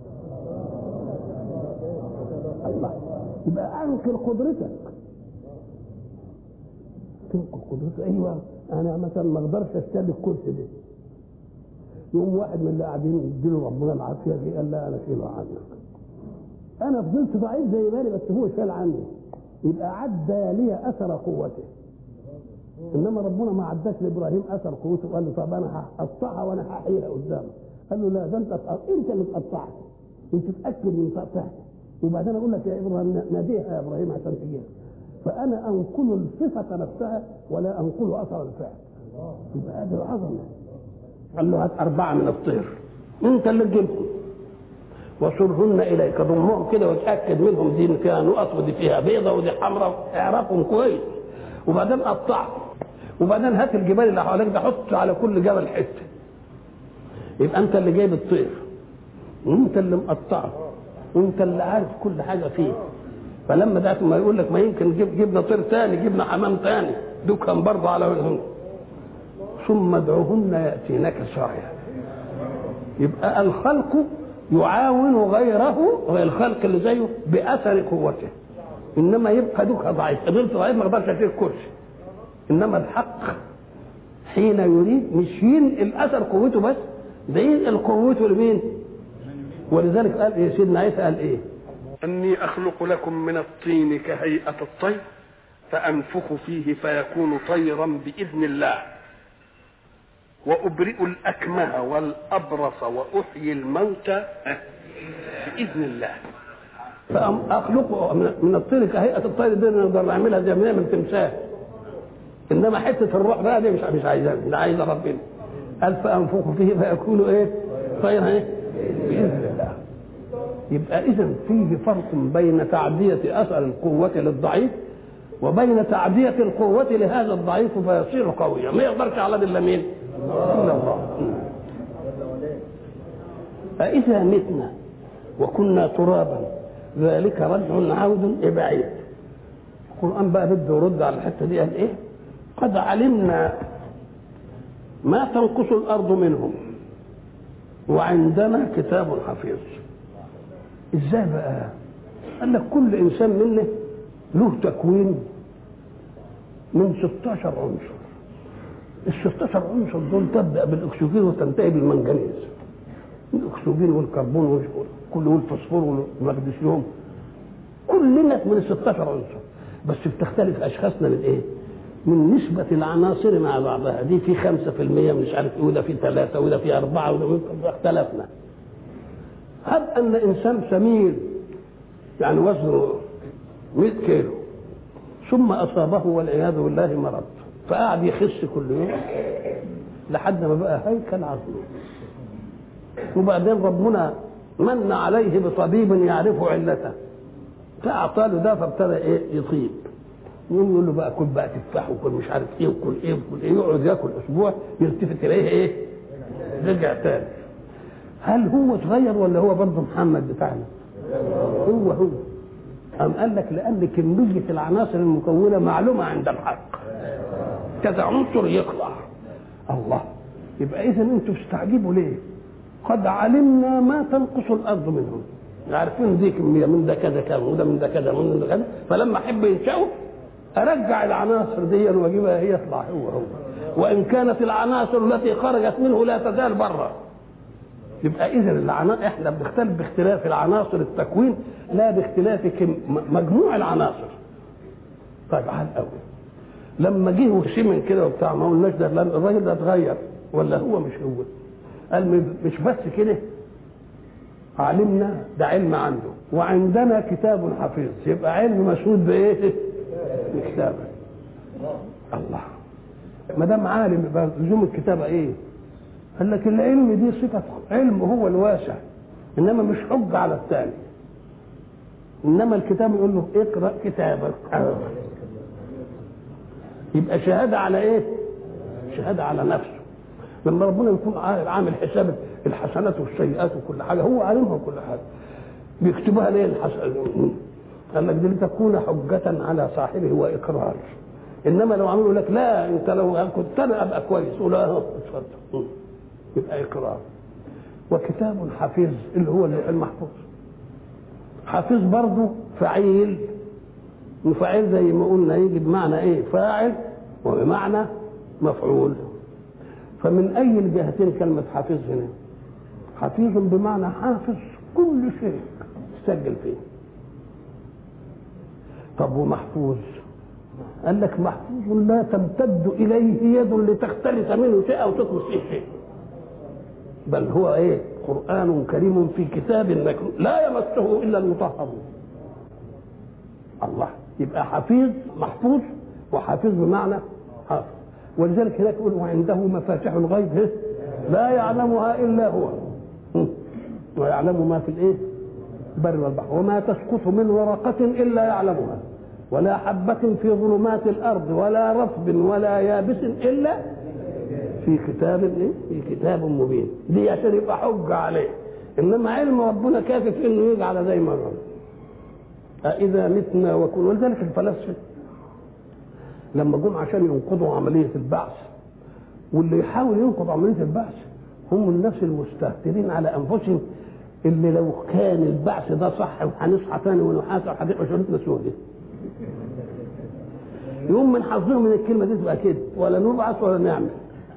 الله، يبقى أنكر قدرتك، تنكر قدرتك. أيوة أنا مثلا ما أقدرش أشتري الكرسي ده، يقوم واحد من اللي قاعدين يديله ربنا العافيه دي قال لا انا شيله عنك، انا فضلت ضعيف زي بالي بس هو شال عني، يبقى عدى لي اثر قوته. انما ربنا ما عداش لابراهيم اثر قوته وقال له طب انا هقطعها وانا هحييها قدامك. قال له لا ده انت اللي تقطعها انت تتاكد من تقطعها، وبعدين اقول لك يا ابراهيم ناديها يا ابراهيم عشان تجيها. فانا انقل الصفه نفسها ولا انقل اثر الفعل. يبقى هذه العظمه. قال له هات 4 من الطير انت اللي تجيبهم وصرهن اليك، ضمهم كده وتاكد منهم دي فيها نقط ودي فيها بيضه ودي حمراء، اعرفهم كويس، وبعدين قطعهم، وبعدين هات الجبال اللي حواليك ده حط على كل جبل حته. يبقى انت اللي جايب الطير وانت اللي مقطعه وانت اللي عارف كل حاجه فيه. فلما ده ما يقول لك ما يمكن جبنا طير ثاني جبنا حمام ثاني دكان برضه على وجههم، ثم ادعوهن ياتينك سعيا. يبقى الخلق يعاون غيره غير الخلق اللي زيه باثر قوته، انما يبقى دوكا ضعيف، قدرت ضعيف ما اقدرش اشيل كرسي. انما الحق حين يريد مش ينقل اثر قوته بس، ده ينقل قوته لمين؟ ولذلك قال ايه سيدنا عيسى قال ايه؟ اني اخلق لكم من الطين كهيئه الطير فانفخ فيه فيكون طيرا باذن الله وابرئ الاكمه والابرص واحيي الموتى باذن الله. فاخلق من الطير كهيئه الطير دي نقدر نعملها زي ما نعمل تمثال، انما حته الروح بقى دي مش عايزها، ده عايزه ربنا. قال فانفخ فيه فيكون ايه؟ طيرا ايه؟ باذن الله. يبقى اذا فيه فرق بين تعديه اثر القوه للضعيف وبين تعديه القوه لهذا الضعيف فيصير قويا، ما يقدرش على الا مين؟ الا الله. فاذا متنا وكنا ترابا ذلك رجع عود بعيد. القران بقى بده يرد على الحته دي، قال ايه؟ قد علمنا ما تنقص الارض منهم وعندنا كتاب حفيظ. ازاي بقى؟ قال لك كل انسان منه له تكوين من 16 عنصر. ال 16 عنصر دول تبدا بالاكسجين وتنتهي بالمنجنيز. الاكسجين والكربون والفوسفور والمغنيسيوم كلنا من ال 16 عنصر، بس بتختلف اشخاصنا من ايه؟ من نسبة العناصر مع بعضها، دي في 5% مش عارف ايه، وده في 3 وده في 4 وده اختلفنا. هب ان انسان سمين يعني وزنه 100 كيلو ثم اصابه والعياذ بالله مرض فقعد يخس كل يوم لحد ما بقى هيكل عظمي، وبعدين ربنا من عليه بطبيب يعرف علته فاعطى له ده فابتدى ايه؟ يطيب. يقول له بقى كل بقى تفاح وكل مش عارف ايه وكل ايه وكل ايه، يقعد ياكل اسبوع يلتفت اليه ايه؟ رجع تاني. هل هو اتغير ولا هو برضه محمد بتاعنا؟ هو قام قال لك لان كميه العناصر المكونه معلومه عند الحق، كذا عنصر يطلع الله. يبقى اذا انتم تستعجبوا ليه؟ قد علمنا ما تنقص الارض منهم، عارفين دي كميه من ده كذا كذا وده من ده كذا ومن ده كذا، فلما احب ينشأوا ارجع العناصر دي واجيبها هي يطلع هو وان كانت العناصر التي خرجت منه لا تزال بره. يبقى اذا احنا بنختلف باختلاف العناصر التكوين لا باختلاف مجموع العناصر. طيب على الاول لما جه وسمن كده وبتاع ما قلناش ده الراجل ده اتغير ولا هو مش هو؟ قال مش بس كده، علمنا ده علم عنده وعندنا كتاب حفيظ، يبقى علم مشهود بايه؟ بكتابه. الله ما دام عالم يبقى لزوم الكتابه ايه؟ قال لك العلم دي صفه علم هو الواسع، انما مش حجه على الثاني. انما الكتاب يقول له اقرا كتابك، يبقى شهاده على ايه؟ شهاده على نفسه. لما ربنا يكون عامل حساب الحسنات والسيئات وكل حاجه، هو عالمها وكل حاجه، بيكتبها ليه الحسنات؟ قال لك دي لتكون حجه على صاحبه واقرار. انما لو عملوا لك لا انت لو كنت انا ابقى كويس قول اه اتفضل، يبقى اقرار. وكتاب حفيظ اللي هو المحفوظ. حفيظ برضه فعيل، وفعيل زي ما قلنا يجي بمعنى ايه؟ فاعل وبمعنى مفعول. فمن أي الجهتين كلمة حفيظ هنا؟ حفيظ بمعنى حافظ كل شيء تسجل فيه. طب ومحفوظ؟ قال لك محفوظ لا تمتد إليه يد لتختلس منه شيء أو تطمس فيه شيء، بل هو إيه؟ قرآن كريم في كتاب مكنون لا يمسه إلا المطهرون. الله، يبقى حفيظ محفوظ، وحافظ بمعنى حافظ. ولذلك هناك يقول وعنده مفاتيح الغيب لا يعلمها إلا هو، ويعلم ما في الإيه؟ البر والبحر، وما تسقط من ورقة إلا يعلمها، ولا حبة في ظلمات الأرض ولا رطب ولا يابس إلا في كتاب إيه؟ في كتاب مبين. دي عشان يبقى حجة عليه، إنما علم ربنا كافي في إنه يجعل زي ما قال. أإذا متنا وكنا. ولذلك الفلاسفة لما جم عشان ينقضوا عملية البعث، واللي يحاول ينقض عملية البعث هم الناس المستهترين على أنفسهم، اللي لو كان البعث ده صح وهنصحى تاني ونحاسب هتبقى شريطنا سودة. يوم من حظهم من الكلمة دي تبقى كده، ولا نبعث ولا نعمل.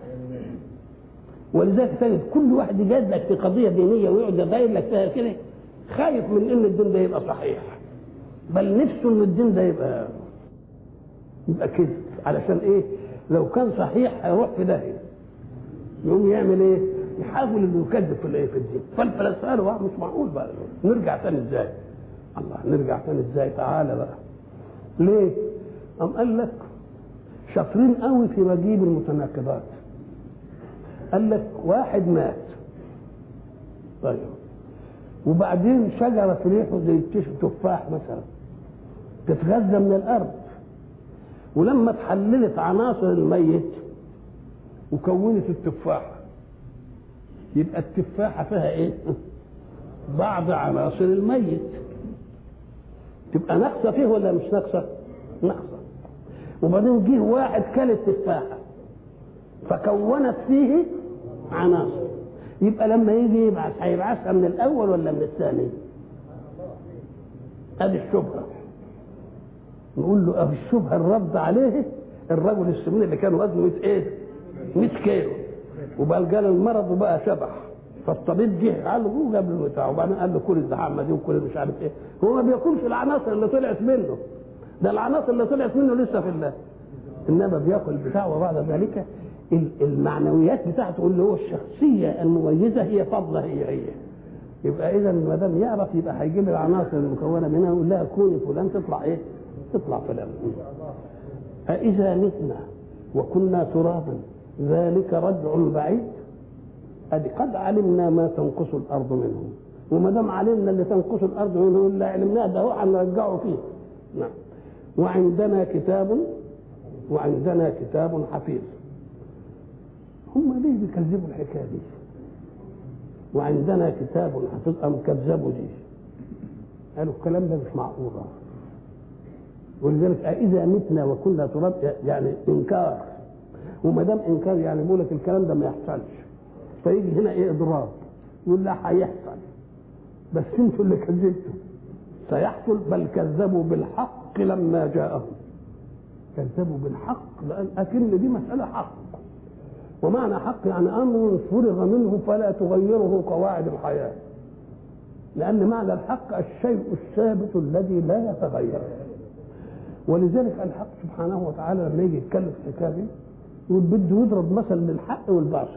ولذلك تجد كل واحد يجاد لك في قضية دينية ويقعد يبين لك فيها كده خايف من إن الدين ده يبقى صحيح، بل نفسه إن الدين ده يبقى كذب. علشان إيه؟ لو كان صحيح هيروح في داهية. يقوم يعمل إيه؟ يحاول إنه يكذب في الإيه؟ في الدين. فالفلاسفة قالوا مش معقول بقى، نرجع تاني إزاي؟ الله، نرجع تاني إزاي؟ تعالى بقى. ليه؟ قال لك شاطرين قوي في مجيب المتناقضات. قال لك واحد مات، طيب، وبعدين شجرة في ريحه زي التفاح مثلا تتغذى من الأرض، ولما تحللت عناصر الميت وكونت التفاحة، يبقى التفاحة فيها إيه؟ بعض عناصر الميت. تبقى ناقصة فيه ولا مش ناقصة؟ ناقصة. وبعدين جه واحد كل التفاحة فكونت فيه عناصر، يبقى لما يجي يبعث هيبعثها من الأول ولا من الثاني؟ هذه الشبهة. نقول له أهي الشبهة الرد عليه الرجل السمين اللي كان وزنه 100 كيلو وبقى جاله المرض وبقى شبح، فالطبيب جه قال له جاب له بتاعه، وبعدين قال له كل الزحمه دي وكل مش عارف ايه. هو ما بياكلش العناصر اللي طلعت منه، ده العناصر اللي طلعت منه لسه في الله، انما بياكل بتاعه. وبعد ذلك المعنويات بتاعته اللي هو الشخصيه المميزه هي فضله هي. يبقى اذا ما دام يعرف يبقى هيجيب العناصر المكونه منها ويقول لها كوني فلان تطلع ايه؟ تطلع فلان. أإذا متنا وكنا ترابا ذلك رجع بعيد. ادي قد علمنا ما تنقص الارض منهم، وما دام علمنا اللي تنقص الارض منهم اللي علمناه ده هو هنرجعه فيه. نعم. وعندنا كتاب حفيظ. هم ليه بيكذبوا الحكايه دي؟ وعندنا كتاب حفيظ ام كذبوا دي؟ قالوا الكلام ده مش معقول. ولذلك أإذا متنا وكنا تراب يعني انكار، وما دام انكار يعني بيقول لك الكلام ده ما يحصلش، فيجي هنا ايه؟ اضراب. يقول لا هيحصل بس انتوا اللي كذبتوا. سيحصل، بل كذبوا بالحق لما جاءهم. كذبوا بالحق لان اكن دي مساله حق، ومعنى حق يعني امر فرغ منه فلا تغيره قواعد الحياه، لان معنى الحق الشيء الثابت الذي لا يتغير. ولذلك الحق سبحانه وتعالى لما يجي يتكلم في الحكايه دي يقول بده يضرب مثل للحق والباطل.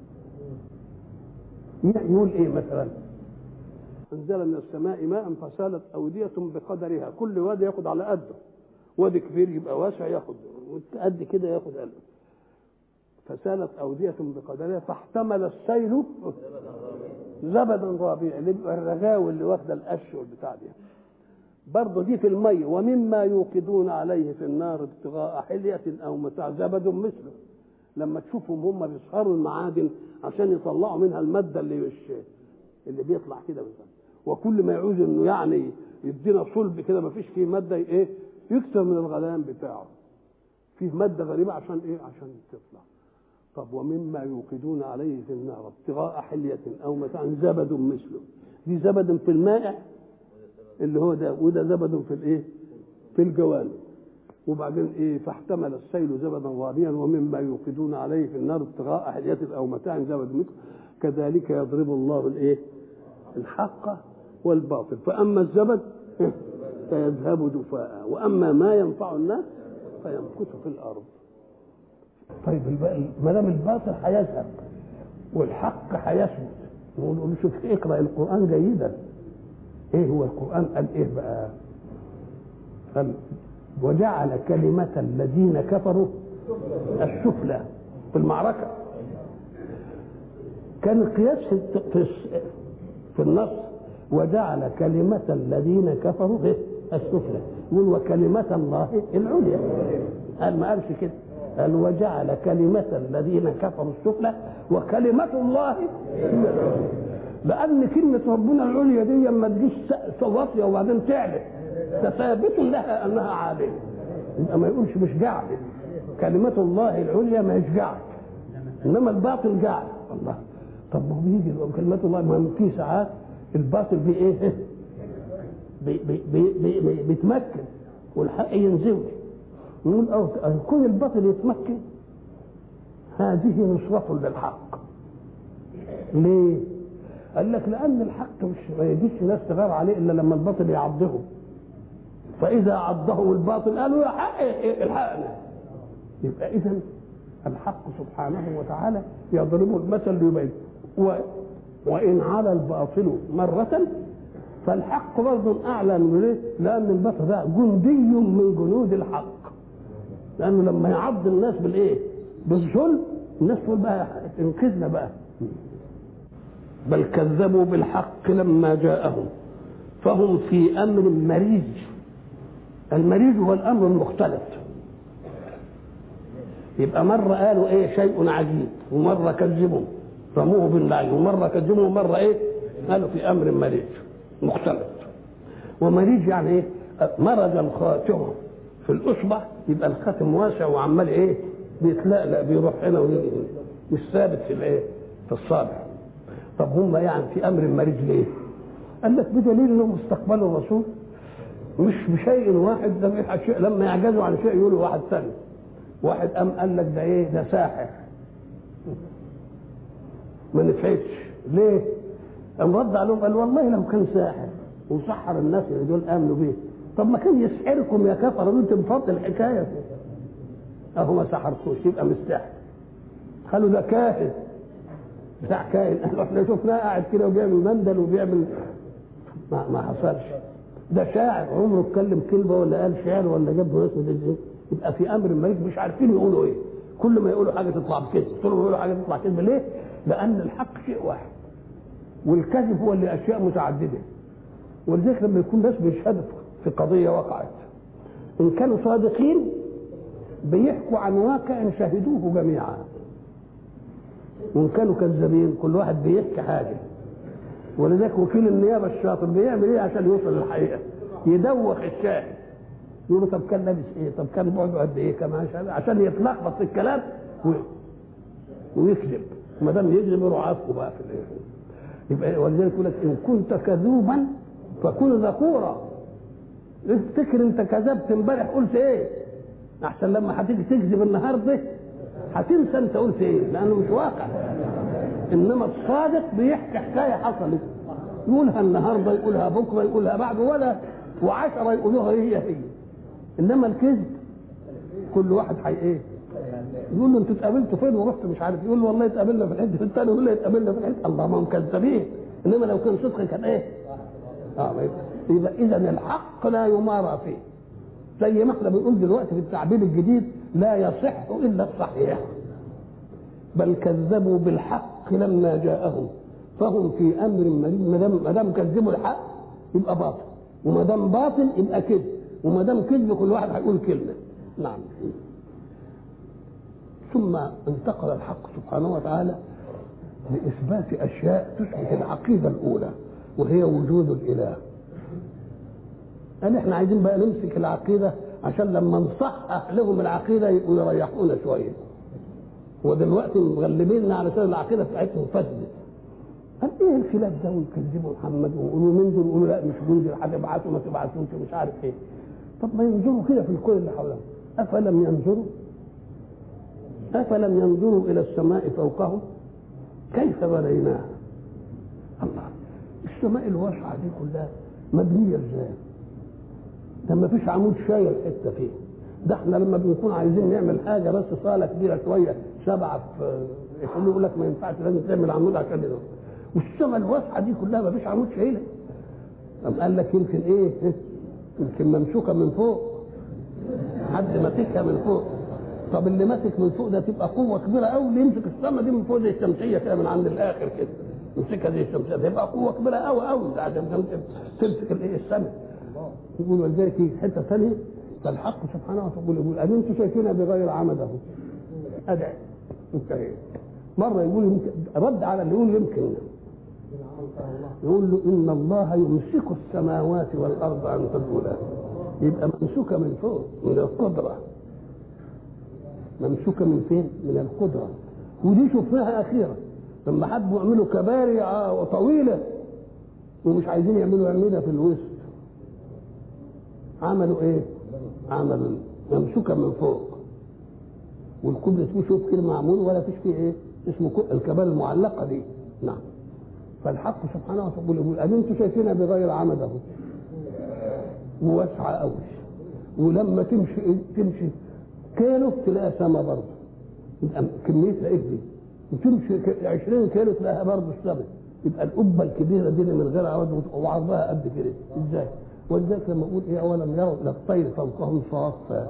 يقول ايه مثلا؟ انزل من السماء ماء فسالت اوديه بقدرها، كل وادي ياخد على قده، وادي كبير يبقى واسع ياخد قد كده ياخد قده. فسالت اوديه بقدرها فاحتمل السيل زبدا رابيا، اللي بيبقى الرغاوي اللي واخده القش والبتاع دي برضه دي في المي. ومما يوقدون عليه في النار ابتغاء حلية او متاع زبد مثله. لما تشوفهم هم بيسهروا المعادن عشان يطلعوا منها الماده اللي بيطلع كده مثلا، وكل ما يعوز انه يعني يدينا صلب كده ما فيش فيه ماده ايه؟ يكثر من الغليان بتاعه، فيه ماده غريبه عشان ايه؟ عشان تطلع. طب ومما يوقدون عليه في النار ابتغاء حلية او متاع زبد مثله. دي زبد في المائع اللي هو ده، وده زبد في الايه؟ في الجوانب. وبعدين ايه فاحتمل السيل زبدا رابيا ومما يوقدون عليه في النار ابتغاء حلية او متاع زبد مثل كذلك يضرب الله الايه الحق والباطل فاما الزبد فيذهب جفاء واما ما ينفع الناس فيمكث في الارض. طيب ما دام الباطل هيذهب والحق هيثبت نقول له شوف اقرا القران جيدا. ايه هو القران؟ قال ايه بقى؟ قال وجعل كلمة الذين كفروا السفلى في المعركة. كان القياس في النص وجعل كلمة الذين كفروا السفلى، يقول وكلمة الله العليا. قال ما قالش كده، قال وجعل كلمة الذين كفروا السفلى وكلمة الله هي العليا. لأن كلمة ربنا العليا دي لما تجيش واطية وبعدين تعلى ثابت لها أنها عالية، يبقى ما يقولش مش جعل. كلمة الله العليا ما يشجعك، إنما الباطل جعل. الله طب ما هو بيجي كلمة الله ما في ساعات الباطل بإيه؟ بيتمكن والحق ينزوي. نقول كل الباطل يتمكن هذه نصرة للحق. ليه؟ قال لك لأن الحق مش ما يجيش ناس تغار عليه إلا لما الباطل يعضه، فإذا عضه الباطل قالوا يا حق الحقنا. يبقى إذا الحق سبحانه وتعالى يضرب المثل ليبين وإن على الباطل مرة فالحق برضه أعلى من ليه؟ لأن الباطل ده جندي من جنود الحق، لأنه لما يعض الناس بالإيه؟ بالظلم الناس تقول بقى انقذنا بقى. بل كذبوا بالحق لما جاءهم فهم في أمر مريج. المريج هو الأمر المختلف. يبقى مرة قالوا إيه شيء عجيب، ومرة كذبوا رموه بالنعي، ومرة كذبوا، ومرة إيه قالوا في أمر مريج مختلف. ومريج يعني إيه؟ مرج الخاتم في الأصبع، يبقى الخاتم واسع وعمال إيه بيتلألأ بيروح هنا ويجي، مش ثابت في الإيه في الصابع. طب هم يعني في أمر مريج ليه؟ قال لك بدليل إنهم استقبلوا الرسول مش بشيء واحد، لما يعجزوا عن شيء يقولوا واحد ثاني. واحد قال لك ده ايه ده ساحر، ما نفعتش ليه؟ قام رد عليهم قال والله لو كان ساحر وسحر الناس اللي دول امنوا بيه، طب ما كان يسحركم يا كفر انتم بفضل الحكايه اهو ما سحركوش يبقى مستحيل. قالوا ده كاهن بتاع كاهن، احنا شفناه قاعد كده وبيعمل مندل وبيعمل ما حصلش. ده شاعر عمره اتكلم كلمه ولا قال شعر ولا جاب ناس من. يبقى في امر الملك مش عارفين يقولوا ايه، كل ما يقولوا حاجه تطلع بكذب، كل ما يقولوا حاجه تطلع كذب. ليه؟ لان الحق شيء واحد والكذب هو اللي اشياء متعدده. ولذلك لما يكون ناس بيشهدوا في قضيه وقعت ان كانوا صادقين بيحكوا عن واقع شهدوه جميعا، وان كانوا كذابين كل واحد بيحكي حاجه. ولذلك وكيل النيابه الشاطر بيعمل ايه عشان يوصل للحقيقه؟ يدوخ الشاهد، يقول له طب كان لابس ايه؟ طب كان بعده قد ايه كمان عشان يتلخبط في الكلام ويكذب. ما دام يكذب يروح عافه بقى في الايه. يبقى ولذلك يقول لك ان كنت كذوبا فكن ذكورا. افتكر انت كذبت امبارح قلت ايه؟ احسن لما هتيجي تكذب النهارده هتنسى انت قلت ايه، لانه مش واقع. انما الصادق بيحكي حكايه حصلت يقولها النهارده يقولها بكره يقولها بعده ولا وعشرة يقولوها هي. انما الكذب كل واحد ايه يقول له انتوا اتقابلتوا فين ورحت مش عارف، يقول له والله اتقابلنا في الحته الثانيه، يقول له اتقابلنا في الحته. الله ما هم كذابين. انما لو كان صدق كان ايه يبقى اذا الحق لا يمارى فيه. زي ما احنا بنقول دلوقتي في التعبير الجديد لا يصح الا الصحيح. بل كذبوا بالحق لما جاءهم فهم في امر مريض. ما دام كذبوا الحق يبقى باطل، وما دام باطل يبقى كذب، وما دام كذب كل واحد هيقول كلمه. نعم. ثم انتقل الحق سبحانه وتعالى لاثبات اشياء تثبت العقيده الاولى وهي وجود الاله. قال احنا عايزين بقى نمسك العقيده عشان لما نصحح لهم العقيده يبقوا يريحونا شويه. ودلوقتي مغلبيننا علشان العقيده بتاعتهم فاسده. قال ايه الخلاف ده ويكذبوا محمد ويقولوا من دول يقولوا لا مش جندي هتبعتوا ما تبعتوش مش عارف ايه. طب ما ينظروا كده في الكون اللي حولهم. أفلم ينظروا إلى السماء فوقهم كيف بنيناها. الله، السماء الواسعة دي كلها مبنية ازاي؟ ده ما فيش عمود شايل حتة فيه. ده احنا لما بنكون عايزين نعمل حاجة بس صالة كبيرة شوية 7 في يقول لك ما ينفعش لازم تعمل عمود عشان يدور. والسماء الواسعة دي كلها ما فيش عمود شايلها. طب قال لك يمكن ايه؟ يمكن ممسوكة من فوق، حد ماسكها من فوق. طب اللي ماسك من فوق ده تبقى قوة كبيرة قوي، اللي يمسك السماء دي من فوق زي الشمسية كده من عند الآخر كده، يمسكها زي الشمسية تبقى قوة كبيرة قوي قوي عشان تمسك الايه السماء. يقول ولذلك في حتة ثانية فالحق سبحانه وتعالى يقول أنتم شايفينها بغير عمده أدعي انتهي. مرة يقول يمكن رد على اللي يقول يمكن، يقول له إن الله يمسك السماوات والأرض أن تزولا. يبقى ممسوكة من فوق من القدرة، ممسوكة من فين؟ من القدرة. ودي شفناها أخيرا لما حبوا يعملوا كباري طويلة ومش عايزين يعملوا عمودة في الوسط، عملوا إيه؟ عملوا ممسوكة من فوق، والكوبري اسمه شوف كده معمول ولا فيش فيه إيه؟ اسمه الكباري المعلقة دي. نعم. فالحق سبحانه وتعالى يقول أنتم شايفينها بغير عمده وواسعة قوي، ولما تمشي كيلو تلاقي سما برضه، يبقى كميتها ايه دي؟ وتمشي 20 كيلو تلاقيها برضه السما. يبقى القبه الكبيره دي من غير عوض وعرضها قد كده ازاي؟ ولذلك لما اقول ايه اولم يروا الى الطير فوقهم صافات،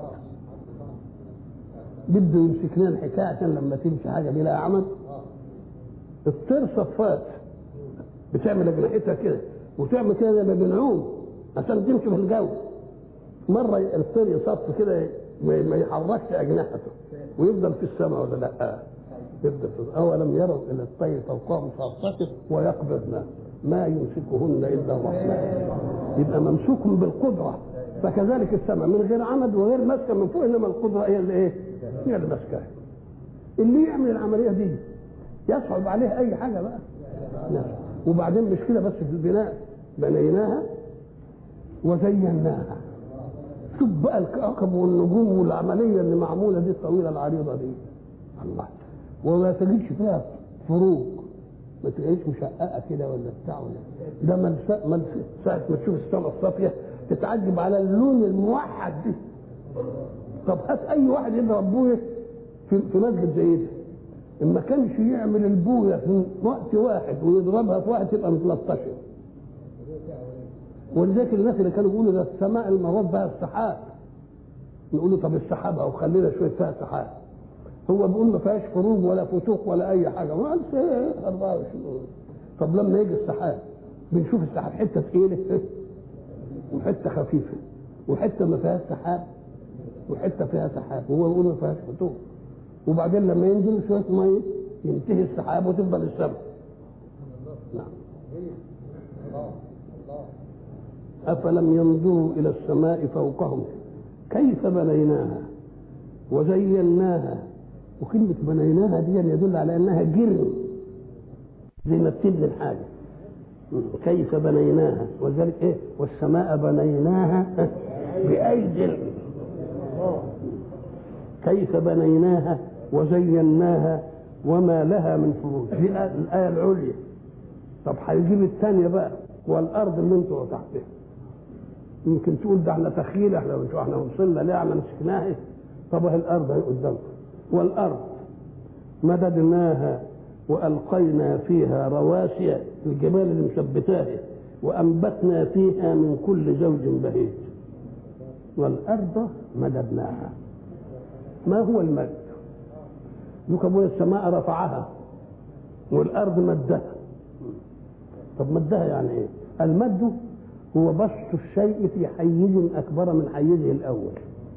بده يمسك لنا الحكايه عشان لما تمشي حاجه بلا عمل. الطير صفات بتعمل اجنحتها كده وتعمل كده زي ما بنعوم عشان تمشي في الجو. مره الطير يصف كده ما يحركش اجنحته ويفضل في السماء ولا لا؟ يفضل في اولم يروا الى الطير فوقهم صافات ويقبضن ما يمسكهن الا الرحمن. يبقى ممسوك بالقدره. فكذلك السماء من غير عمد وغير ماسكه من فوق، انما القدره هي اللي ايه؟ هي اللي ماسكاها. اللي يعمل العمليه دي يصعب عليه اي حاجه بقى. نعم. وبعدين مش كده بس في البناء، بنيناها وزيناها. شوف بقى الكواكب والنجوم والعمليه اللي معموله دي الطويله العريضه دي، الله. وما تجدش فيها فروق، ما تلاقيش مشققه كده ولا بتاع ولا ده ساعه ما تشوف السماء الصافيه تتعجب على اللون الموحد دي. طب هات اي واحد يضرب بويه في مسجد زي ده، اما كانش يعمل البويه في وقت واحد ويضربها في وقت تبقى متلطشه. ولذلك الناس اللي كانوا بيقولوا ده السماء المراد بها السحاب، نقول له طب السحاب او خلينا شويه فيها سحاب. هو بيقول ما فيهاش فروج ولا فتوق ولا اي حاجه، ما قالش ايه 24. طب لما يجي السحاب بنشوف السحاب حته ثقيله وحته خفيفه وحته ما فيهاش سحاب وحته فيها سحاب، وهو بيقول ما فيهاش فتوق. وبعدين لما ينزل شويه ميه ينتهي السحاب وتفضل السماء. نعم. أفلم ينظروا إلى السماء فوقهم كيف بنيناها وزيناها. وكلمة بنيناها دي يدل على أنها جرم زي ما بتبني الحاجة. كيف بنيناها، وذلك إيه؟ والسماء بنيناها بأيد. كيف بنيناها وزيناها وما لها من فروج. دي الآية العليا. طب هيجيب الثانية بقى، والأرض اللي انتوا تحتها. يمكن تقول ده احنا تخيل، احنا وصلنا ليه، احنا مسكناها. طب اهي الارض اهي قدامكم. والارض مددناها والقينا فيها رواسي، الجبال اللي مثبتاها، وانبتنا فيها من كل زوج بهيج. والارض مددناها. ما هو المد؟ يقول السماء رفعها والارض مدها. طب مدها يعني ايه؟ المد هو بسط الشيء في حيز اكبر من حيزه الاول.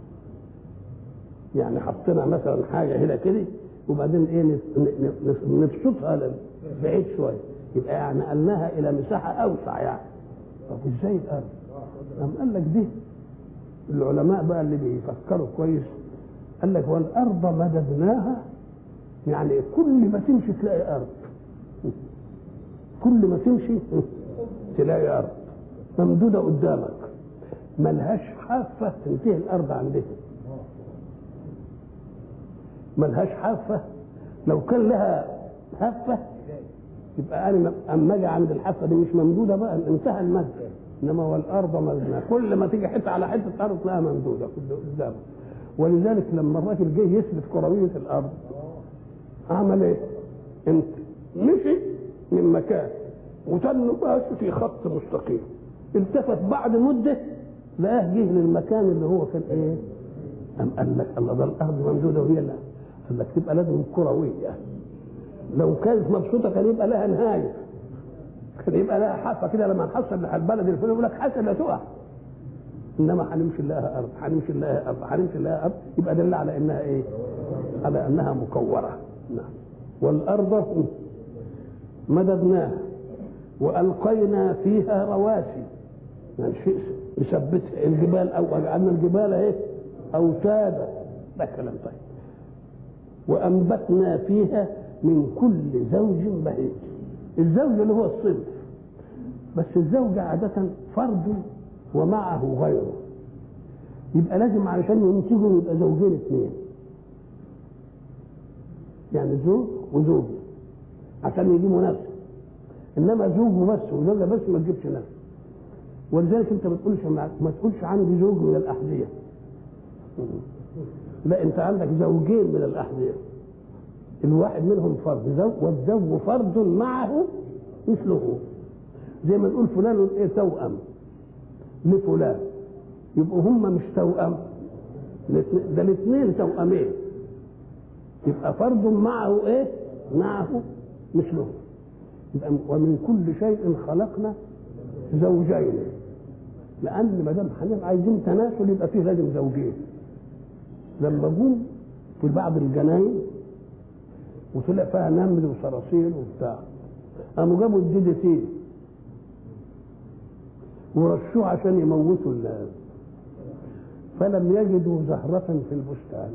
يعني حطينا مثلا حاجه هنا كده وبعدين ايه نبسطها بعيد شويه، يبقى يعني نقلناها الى مساحه اوسع يعني. طب ازاي الارض؟ قال لك دي العلماء بقى اللي بيفكروا كويس قال لك والارض مددناها، يعني كل ما تمشي تلاقي ارض، كل ما تمشي تلاقي ارض ممدوده قدامك. ملهاش حافة تنتهي الأرض عندها، ملهاش حافة. لو كان لها حافة يبقى أنا أما أجي عند الحافة دي مش ممدودة بقى، انتهى المد. إنما والأرض مبنى، كل ما تيجي حتة على حتة أرض تلاقيها ممدودة قدامك. ولذلك لما الراجل جه يثبت كروية الأرض عمل إيه؟ أنت مشي من مكان وتنه ماشي في خط مستقيم، التفت بعد مدة لقاه جه للمكان اللي هو كان إيه؟ قال لك الله ده الأرض ممدودة وهي لا، قال لك تبقى لازم كروية. لو كانت مبسوطة كان يبقى لها نهاية، كان يبقى لها حافة كده لما نحصل البلد الفلاني يقول لك حاسة لا تقع. انما هنمشي لها ارض، هنمشي لها ارض، هنمشي لها ارض، يبقى دل على انها ايه؟ على انها مكوره. نعم. والارض مددناها والقينا فيها رواسي، يعني شيء نثبتها. الجبال او جعلنا الجبال ايه؟ اوتادا، ده كلام طيب. وانبتنا فيها من كل زوج بهيج. الزوج اللي هو الصنف، بس الزوج عاده فرد ومعه غيره، يبقى لازم علشان ينتجوا يبقى زوجين اثنين، يعني زوج وزوجه عشان يجيبوا نفسه. انما زوج بس وزوجه بس ما تجيبش نفسه. ولذلك انت ما تقولش عندي زوج من الاحذيه، لا، انت عندك زوجين من الاحذيه، الواحد منهم فرد زوج، والزوج فرد معه مثله. زي ما نقول فلان ايه توأم لفلان، يبقوا هم مش توأم، ده الاثنين توأمين، يبقى فرد معه ايه؟ معه مثله. يبقى ومن كل شيء خلقنا زوجين، لأن ما دام هنبقى عايزين تناسل يبقى فيه لازم زوجين. لما جم في بعض الجناين وطلع فيها نمل وصراصير وبتاع، قاموا جابوا الDDT ورشوه عشان يموتوا فلم يجدوا زهرة في البستان.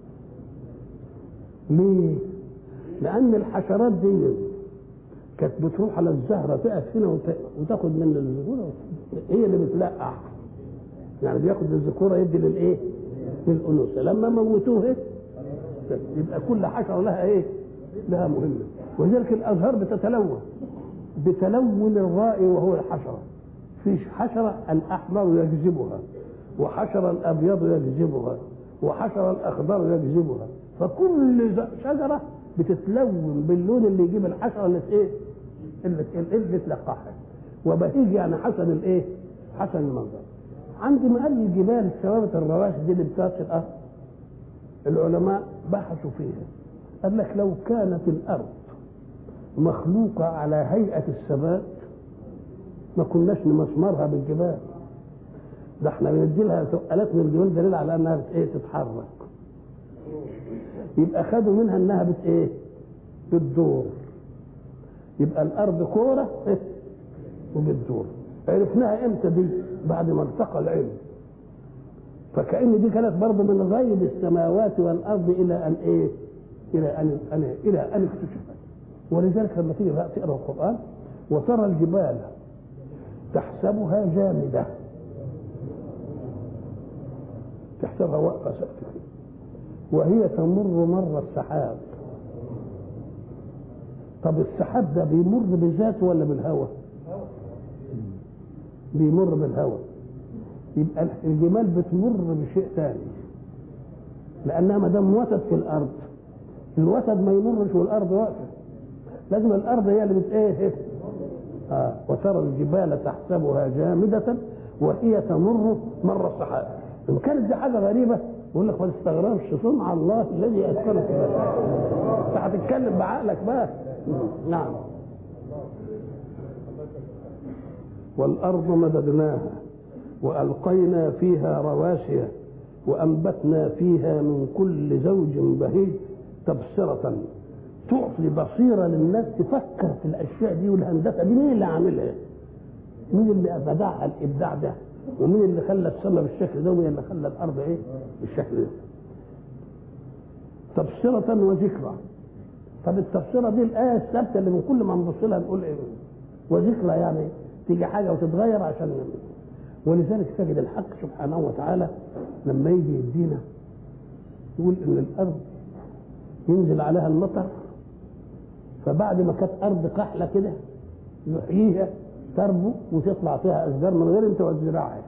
ليه؟ لأن الحشرات دي كانت بتروح على الزهرة تقف هنا وتاخد من الذكورة، هي اللي بتلقح، يعني بياخد الذكورة يدي للإيه؟ للأنوثة. لما موتوه يبقى كل حشرة لها إيه؟ لها مهمة. ولذلك الأزهار بتتلون بتلون الرائي وهو الحشرة. في حشرة الأحمر يجذبها، وحشرة الأبيض يجذبها، وحشرة الأخضر يجذبها، فكل شجرة بتتلون باللون اللي يجيب الحشرة اللي ايه؟ اللي تلقحها. وبهيج يعني حسن الايه؟ حسن المنظر. عند مقال الجبال الثوابت الرواسي دي اللي بتاعت الارض، العلماء بحثوا فيها، قال لك لو كانت الارض مخلوقة على هيئة الثبات ما كناش نمسمرها بالجبال، ده احنا بندي لها ثقلات من الجبال دليل على انها ايه؟ تتحرك. يبقى خدوا منها انها ايه؟ بتدور. يبقى الارض كوره وبتدور. عرفناها امتى دي؟ بعد ما ارتقى العلم. فكأن دي كانت برضه من غيب السماوات والارض الى ان ايه؟ الى ان اكتشفت. ولذلك لما تيجي بقى تقرا القران وترى الجبال تحسبها جامده، تحسبها واقفه ساكته وهي تمر مر السحاب. طب السحاب ده بيمر بذاته ولا بالهواء؟ بيمر بالهواء. يبقى الجمال بتمر بشيء ثاني، لانها ما دام وتد في الارض، الوتد ما يمرش والارض واقفه، لازم الارض هي اللي ايه؟ وترى الجبال تحسبها جامده وهي تمر مر السحاب. ان كانت دي حاجه غريبه يقول لك ما تستغربش، صنع الله الذي اتقن في ذلك. انت هتتكلم بعقلك بقى. نعم. والارض مددناها والقينا فيها رواسي وانبتنا فيها من كل زوج بهيج تبصرة، تعطي بصيرة للناس تفكر في الاشياء دي. والهندسه دي مين اللي عاملها؟ مين اللي ابدعها الابداع ده؟ ومين اللي خلى السماء بالشكل ده؟ ومين اللي خلى الارض ايه؟ بالشكل ده؟ تبصرة وذكرى. طب التبصرة دي الآية الثابتة اللي من كل ما نبص لها نقول ايه؟ وذكرى يعني تيجي حاجة وتتغير عشان ولذلك تجد الحق سبحانه وتعالى لما يجي يدينا يقول ان الارض ينزل عليها المطر، فبعد ما كانت ارض قحله كده يحييها تربو وتطلع فيها اشجار من غير انت وتزرعها.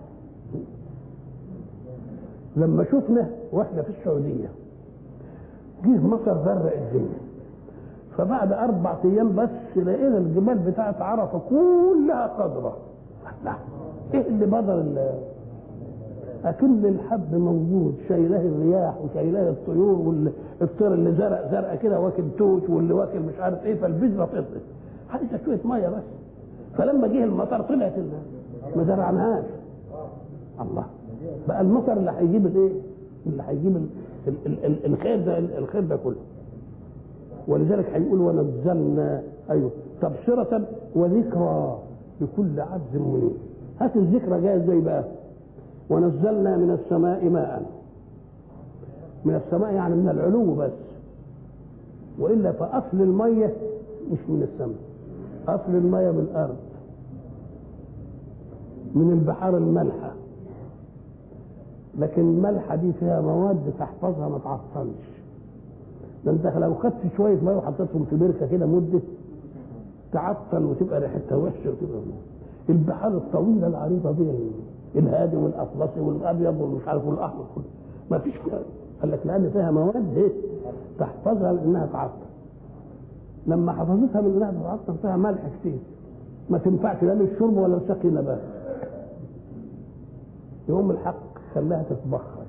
لما شفنا واحنا في السعوديه جه مطر غرق الدنيا، فبعد 4 ايام بس لقينا الجبال بتاعت عرفه كلها خضراء. لا ايه اللي بدر اكن الحب موجود شايلاه الرياح وشايلاه الطيور، والطير اللي زرق كده واكل توت واللي واكل مش عارف ايه، فالبذره فضلت عايزه شويه ميه بس. فلما جه المطر طلعت ما زرعناهاش. الله بقى المطر اللي هيجيب الايه؟ اللي هيجيب الخير ده كله. ولذلك هيقول ونزلنا ايوه تبصره وذكرى لكل عبد منيب. هات الذكرى جايه ازاي بقى؟ ونزلنا من السماء ماء. من السماء يعني من العلو بس، والا فاصل الميه مش من السماء، اصل الميه من الارض، من البحار المالحه. لكن الملحه دي فيها مواد تحفظها ما تعطلش. ده انت لو خدت شويه ميه وحطيتهم في بركه كده مده تعطل وتبقى ريحتها وحشه وتبقى البحار الطويله العريضه دي الهادي والاطلسي والابيض والمش عارف والاحمر كله ما فيش فيها. قال لك لان فيها مواد ايه تحفظها لانها تعطل. لما حفظتها من انها تعطل فيها ملح كتير ما تنفعش لا للشرب ولا لسقي نبات. يوم الحق خلاها تتبخر.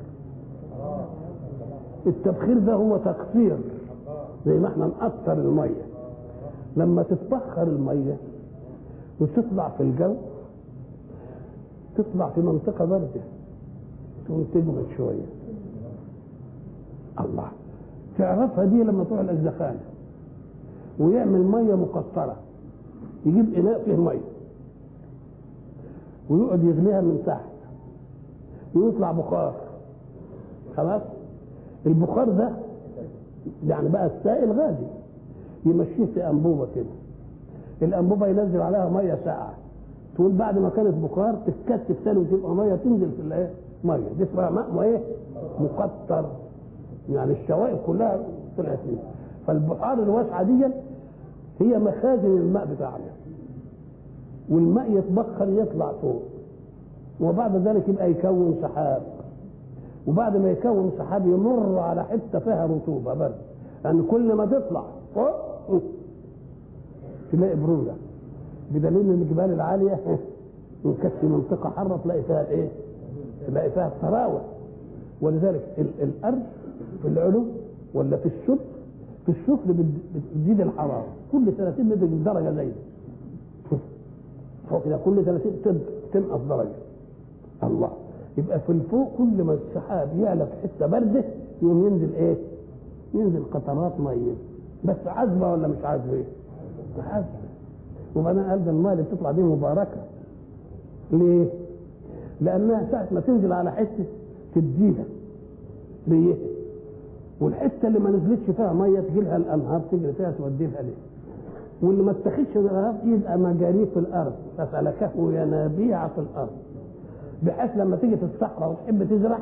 التبخير ده هو تقطير، زي ما احنا نقطر الميه. لما تتبخر الميه وتطلع في الجو تطلع في منطقه بارده تقوم تجمد شويه. الله تعرفها دي لما تروح الاجزخانه ويعمل ميه مقطره، يجيب اناء فيه ميه ويقعد يغليها من تحت ويطلع بخار. خلاص البخار ده يعني بقى السائل غازي، يمشيه في انبوبه كده. الانبوبه ينزل عليها ميه ساقعه، تقول بعد ما كانت بخار تتكتف تاني وتبقى ميه تنزل في الايه؟ ميه دي اسمها ماء ايه؟ مقطر. يعني الشوائب كلها طلعت فيه. فالبحار الواسعه دي هي مخازن الماء بتاعنا، والماء يتبخر يطلع فوق، وبعد ذلك يبقى يكون سحاب، وبعد ما يكون سحاب يمر على حته فيها رطوبه برد، يعني كل ما تطلع فوق تلاقي بروده، بدليل ان الجبال العاليه ان كانت في منطقه حاره تلاقي فيها ايه؟ تلاقي فيها التراوح. ولذلك الارض في العلو ولا في السفل، في السفل بتزيد الحراره كل 30 درجه زايده، فوق كده كل 30 تنقص درجه. الله يبقى في الفوق كل ما السحاب يعلى في حته برده يقوم ينزل ايه؟ ينزل قطرات ميه، بس عذبه ولا مش عذبه؟ ايه؟ عذبه. وبعدين قال ده الماء اللي بتطلع دي مباركه. ليه؟ لانها ساعه ما تنزل على حته تديها ليه؟ والحته اللي ما نزلتش فيها ميه تجي لها الانهار تجري فيها تودي لها ليه؟ واللي ما اتخذش الانهار يبقى مجاريه في الارض فسلكه ينابيع في الارض، بحيث لما تيجي في الصحراء وتحب تزرع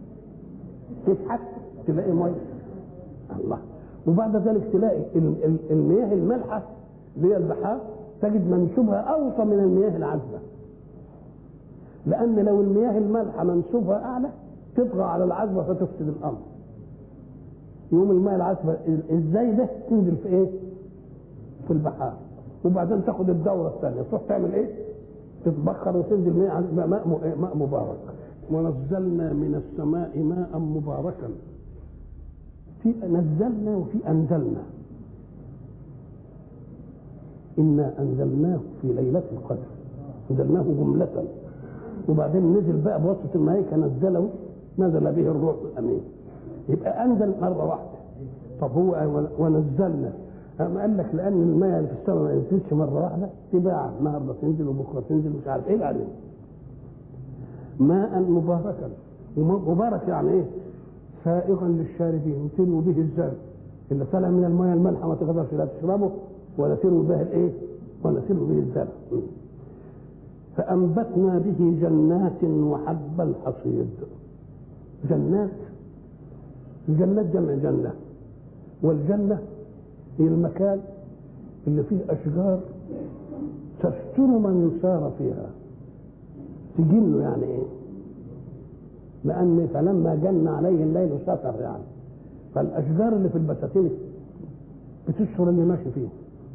تبحث تلاقي ميه. الله. وبعد ذلك تلاقي المياه المالحه اللي هي البحار تجد منسوبها اوطى من المياه العذبه، لان لو المياه المالحه منسوبها اعلى تطغى على العذبه فتفسد الامر. يوم المياه العذبه ازاي ده تنزل في ايه؟ في البحار، وبعدين تاخد الدوره الثانيه تروح تعمل ايه؟ تتبخر وتنزل ماء مبارك. ونزلنا من السماء ماء مباركا. في نزلنا وفي انزلنا. انا انزلناه في ليله القدر، انزلناه جمله، وبعدين نزل بقى بواسطه الملائكه نزله، نزل به الروح الامين. يبقى انزل مره واحده. طب هو ونزلنا ما قال لك لان الماء اللي في السماء ما ينزلش مره واحده، تباع النهارده تنزل وبكره تنزل مش عارف ايه بعدين. ماء مباركا. مبارك يعني ايه؟ سائغا للشاربين تروي به الزرع اللي طالع من الماء المالحه ما تقدرش لا تشربه ولا تروي به الايه؟ ولا تروي به الزرع. فأنبتنا به جنات وحب الحصيد. جنات، الجنات جمع جنة، والجنة هي المكان اللي فيه أشجار تستر من يسار فيها، تجنه يعني إيه؟ لأن فلما جن عليه الليل ستر، يعني فالأشجار اللي في البساتين بتستر اللي ماشي فيه.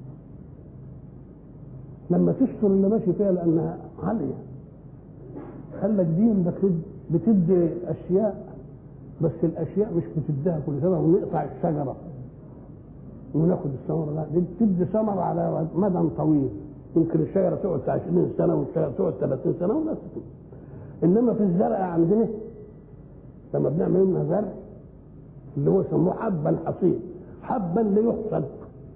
لما تستر اللي ماشي فيها لأنها عالية، خلك دي بتدي أشياء، بس الأشياء مش بتديها كل سنة ونقطع الشجرة وناخد الثمرة، لا دي بتدي ثمرة على مدى طويل، يمكن الشجرة تقعد 20 سنة والشجرة تقعد 30 سنة ولا تقعد. إنما في الزرع عندنا لما بنعمل منها زرع اللي هو يسموه حبا الحصيد، حبا ليحصد،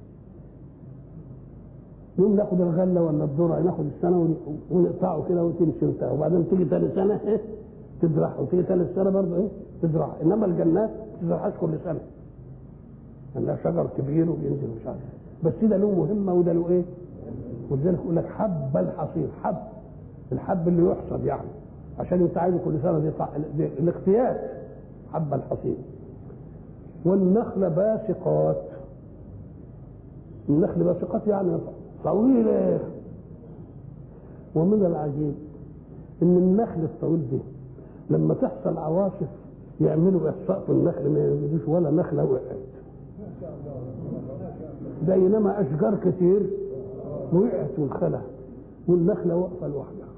يوم ناخد الغله ولا الذره ناخد السنه ونقطعه كده وتمشي انتهى، وبعدين تيجي ثاني سنه تزرعها، وتيجي ثالث سنه برضه تزرعها. انما الجنات ما تزرعهاش كل سنه، لانها شجر كبير وبينزل مش عارف، بس ده له مهمه وده له ايه. ولذلك يقول لك حب الحصيد، حب الحب اللي يحصد، يعني عشان انت عايزه كل سنه دي الاختيار، حب الحصيد. والنخل باسقات، النخل باسقات يعني طويله. ومن العجيب ان النخل الطويل دي لما تحصل عواصف يعملوا احصاء في النخل ما يجدوش ولا نخله وقعت، بينما اشجار كتير وقعت وانخلع والنخله واقفه لوحدها.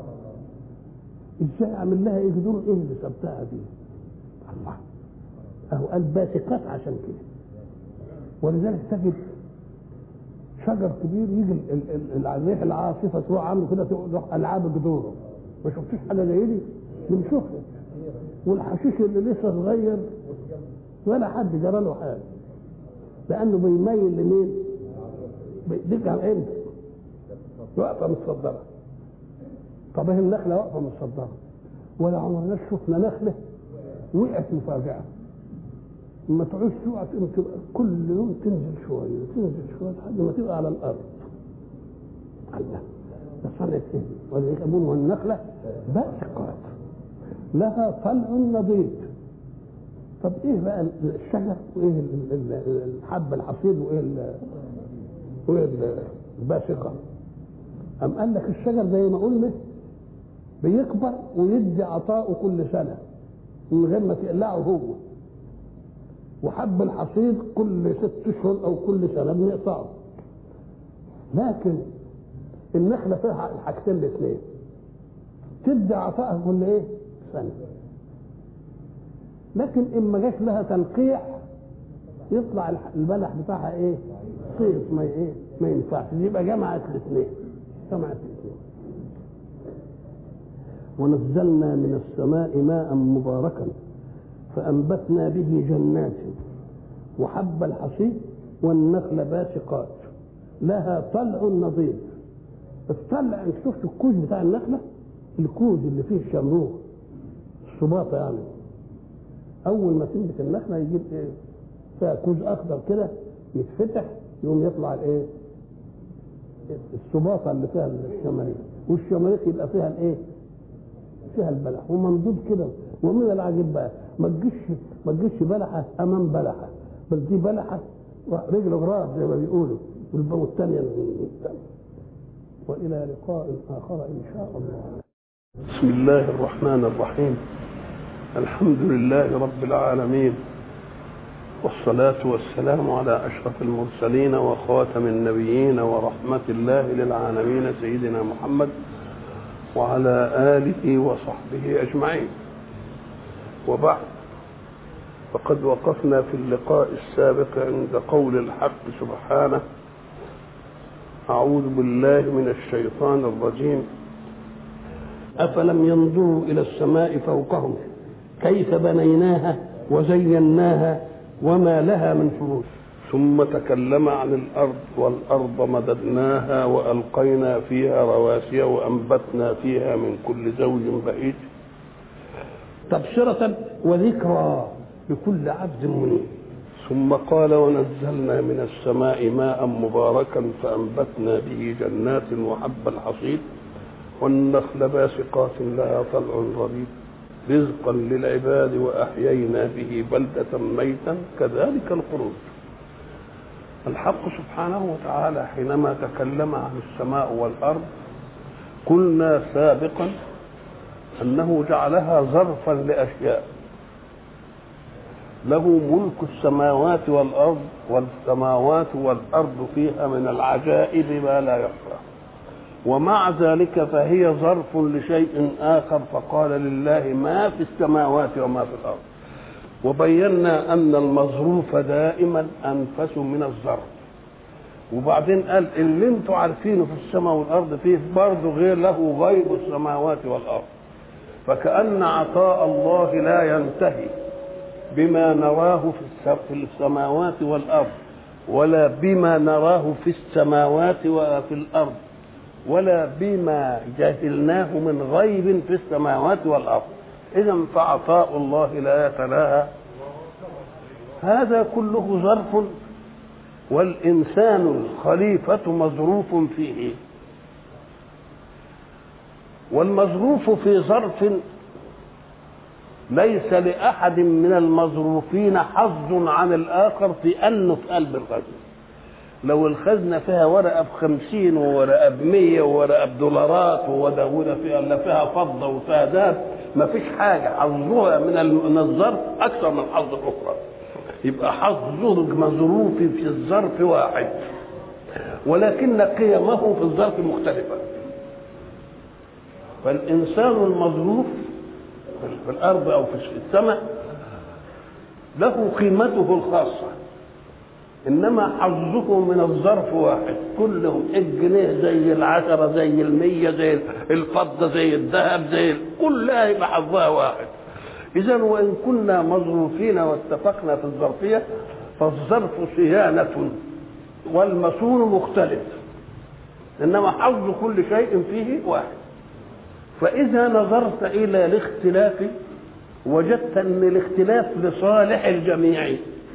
ازاي عمل لها ايه؟ دول ايه اللي سبتها دي؟ الله، اهو قال باسقات عشان كده. ولذلك تجد شجر كبير يجي الريح العاصفه تروح عنه كده تروح العاب جذوره، ما شفتوش حاجه زي دي؟ بنشوفها. والحشيش اللي لسه صغير ولا حد جرى له حاجه، لانه بيميل لمين؟ بيديك على العين واقفه متصدره. طب هي النخله واقفه متصدره، ولا عمرنا شفنا نخله وقعت مفاجاه. ما تعوش تقع، كل يوم تنزل شويه تنزل شويه لحد ما تبقى على الارض. الله، ده صنعت ايه؟ ولذلك يقول والنخله باسقات لها طلع نضيد. طب ايه بقى الشجر وايه الحب الحصيد وايه الباسقه؟ أم قال لك الشجر زي ما قلنا بيكبر ويدي عطاءه كل سنه من غير ما تقلعه هو، وحب الحصيد كل 6 اشهر او كل سنه بنقطعه. لكن النخله فيها الحاجتين الاثنين، تدي عطاءها كل ايه؟ سنه. لكن ان ما جاش لها تنقيع يطلع البلح بتاعها ايه؟ صيف، ما ينفعش. يبقى جمعت الاثنين. ونزلنا من السماء ماء مباركا فأنبتنا به جنات وحب الحصيد والنخل باسقات لها طلع نضيد. الطلع انت شفت الكوز بتاع النخله، الكوز اللي فيه الشمروخ الصباطه، يعني اول ما تنبت النخله يجيب ايه؟ فيها كوز اخضر كده يتفتح يقوم يطلع الايه؟ الصباطه اللي فيها الشماريخ، والشماريخ يبقى فيها الايه؟ فيها البلح وممدود كده. ومن العجيب بقى ما تجيش بلحه امام بلحه، بل دي بلحه رجل غراب زي ما بيقولوا، والثانيه والى لقاء اخر ان شاء الله. بسم الله الرحمن الرحيم. الحمد لله رب العالمين، والصلاة والسلام على أشرف المرسلين وخاتم النبيين ورحمة الله للعالمين سيدنا محمد وعلى آله وصحبه أجمعين. وبعد، فقد وقفنا في اللقاء السابق عند قول الحق سبحانه: أعوذ بالله من الشيطان الرجيم. أفلم ينظروا إلى السماء فوقهم كيف بنيناها وزيناها وما لها من فروج. ثم تكلم عن الأرض: والأرض مددناها وألقينا فيها رواسي وأنبتنا فيها من كل زوج بهيج تبصرة وذكرى لكل عبد منيب. ثم قال: ونزلنا من السماء ماء مباركا فأنبتنا به جنات وحب الحصيد والنخل باسقات لها طلع ربيب رزقا للعباد وأحيينا به بلدة ميتا كذلك الخروج. الحق سبحانه وتعالى حينما تكلم عن السماء والأرض قلنا سابقا أنه جعلها ظرفا لأشياء، له ملك السماوات والأرض، والسماوات والأرض فيها من العجائب ما لا يحصى، ومع ذلك فهي ظرف لشيء آخر، فقال لله ما في السماوات وما في الأرض. وبينا أن المظروف دائما أنفس من الظرف. وبعدين قال اللي انتوا عارفينه في السماء والأرض فيه برضه غير له غيب السماوات والأرض. فكأن عطاء الله لا ينتهي بما نراه في السماوات والأرض، ولا بما نراه في السماوات وفي الأرض، ولا بما جهلناه من غيب في السماوات والأرض. إذن فعطاء الله لا يتلاها. هذا كله ظرف، والإنسان الخليفة مظروف فيه. والمظروف في ظرف ليس لأحد من المظروفين حظ عن الآخر في أنه في قلب الخزنة. لو الخزنة فيها ورقة ب50 وورقة ب100 وورقة بدولارات وداودة فيها فضة وفيها ذهب، ما فيش حاجة حظها من الظرف أكثر من حظ الأخرى. يبقى حظه المظروف في الظرف واحد، ولكن قيمه في الظرف مختلفة. فالإنسان المظروف في الأرض أو في السماء له قيمته الخاصة، إنما حظه من الظرف واحد. كلهم الجنيه زي العشرة زي 100 زي الفضة زي الذهب كلها يبقى حظها واحد. إذا وإن كنا مظروفين واتفقنا في الظرفية، فالظرف صيانة والمصون مختلف، إنما حظ كل شيء فيه واحد. فإذا نظرت إلى الاختلاف وجدت أن الاختلاف لصالح الجميع.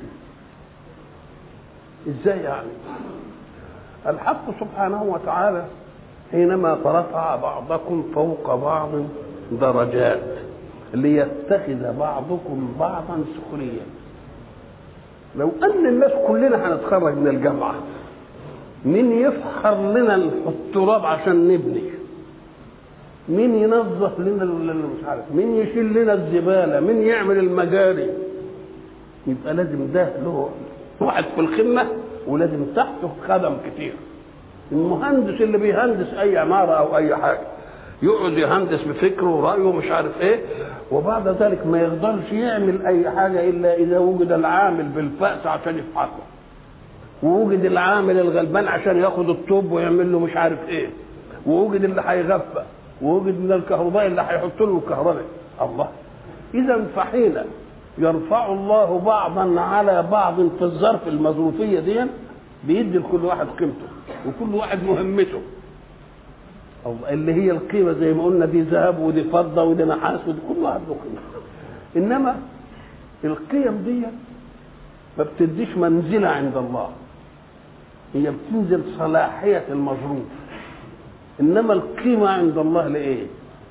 إزاي يعني؟ الحق سبحانه وتعالى حينما رفع بعضكم فوق بعض درجات ليتخذ بعضكم بعضا سخريا. لو أن الناس كلنا هنتخرج من الجامعة، مين يفحر لنا التراب عشان نبني؟ مين ينظف لنا مش عارف؟ مين يشيل لنا الزبالة؟ مين يعمل المجاري؟ يبقى لازم ده له واحد في الخدمة، ولازم تحته خدم كتير. المهندس اللي بيهندس أي عمارة أو أي حاجة يقعد يهندس بفكره ورأيه مش عارف إيه، وبعد ذلك ما يقدرش يعمل أي حاجة إلا إذا وجد العامل بالفأس عشان يفحصه، ووجد العامل الغلبان عشان ياخد الطوب ويعمل له مش عارف إيه، ووجد اللي هيغفى، ووجد من الكهرباء اللي هيحط له الكهرباء. الله! إذا فحين يرفع الله بعضا على بعض في الظرف المظروفية دي، بيدي لكل واحد قيمته وكل واحد مهمته اللي هي القيمة. زي ما قلنا دي ذهب ودي فضة ودي نحاس ودي كل واحد له قيمة. إنما القيم دي ما بتديش منزلة عند الله، هي بتنزل صلاحية المظروف. إنما القيمة عند الله لإيه؟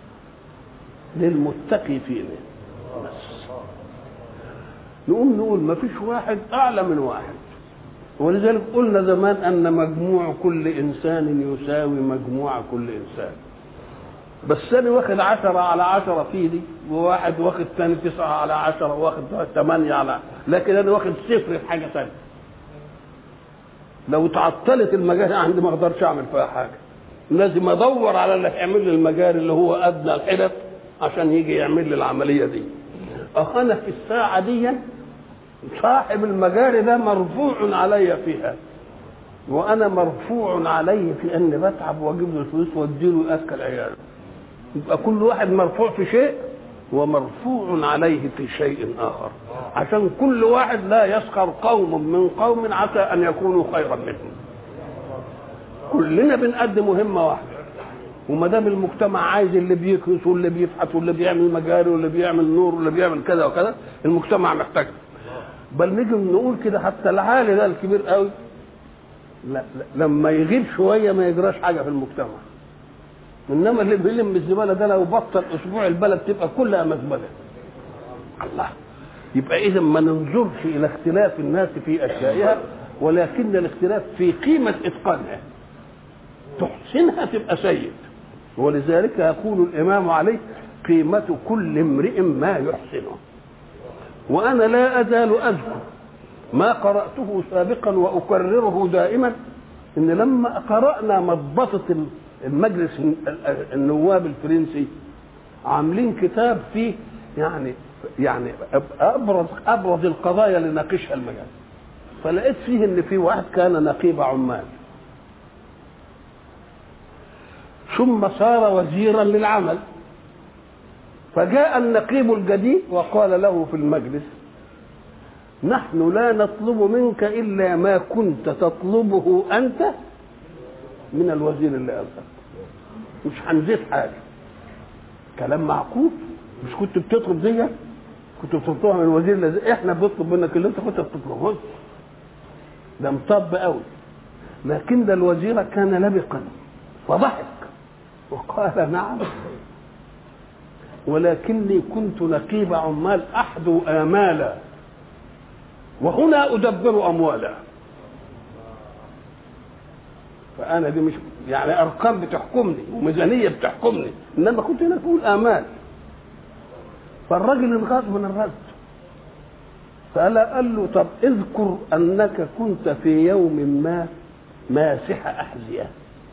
للمتقي فيه. بس نقول ما فيش واحد أعلى من واحد. ولذلك قلنا زمان أن مجموع كل إنسان يساوي مجموع كل إنسان. بس أنا واخد 10 على 10 في دي، وواحد واخد ثاني 9 على 10 واخد 8 على، لكن أنا واخد 0 في حاجة ثانية. لو تعطلت المجاري عندي ما أقدرش أعمل فيها حاجة، لازم أدور على اللي هيعمل لي المجاري اللي هو أدنى الحدث عشان يجي يعمل لي العملية دي. أنا في الساعة دي صاحب المجاري ده مرفوع علي فيها، وانا مرفوع علي في اني بتعب واجيب له فلوس واديله ياكل عياله. يبقى كل واحد مرفوع في شيء ومرفوع عليه في شيء اخر، عشان كل واحد لا يسخر قوم من قوم عسى ان يكونوا خيرا منهم. كلنا بنقدم مهمه واحده، وما دام المجتمع عايز اللي بيكنس واللي بيفحت واللي بيعمل مجاري واللي بيعمل نور واللي بيعمل كذا وكذا، المجتمع محتاج. بل نيجي نقول كده حتى العالي ده الكبير قوي لما يغيب شويه ما يجراش حاجه في المجتمع، انما اللي بيلم الزباله ده لو بطل اسبوع البلد تبقى كلها مزبله. الله. يبقى اذا ما ننظرش الى اختلاف الناس في اشيائها، ولكن الاختلاف في قيمه اتقانها. تحسنها تبقى سيد. ولذلك يقول الامام عليه: قيمه كل امرئ ما يحسنه. وانا لا ازال اذكر ما قراته سابقا واكرره دائما، ان لما قرانا مضبطه المجلس النواب الفرنسي عاملين كتاب فيه يعني ابرز القضايا اللي ناقشها المجال، فلقيت فيه ان في واحد كان نقيب عمال ثم صار وزيرا للعمل، فجاء النقيب الجديد وقال له في المجلس: نحن لا نطلب منك الا ما كنت تطلبه انت من الوزير اللي قبلك، مش هنزيد حاجه. كلام معقول؟ مش كنت بتطلب دي؟ كنت بتطلبها من الوزير اللي احنا بنطلب منك اللي انت كنت بتطلبه. ده مطب قوي. لكن ده الوزير كان لبقا فضحك وقال: نعم، ولكني كنت نقيب عمال احدو امالا وهنا ادبر اموالا. فانا دي مش يعني ارقام بتحكمني وميزانيه بتحكمني، انما كنت هنا بقول امال. فالراجل انغاظ من الرد، قال له: طب اذكر انك كنت في يوم ما ماسح احذيه.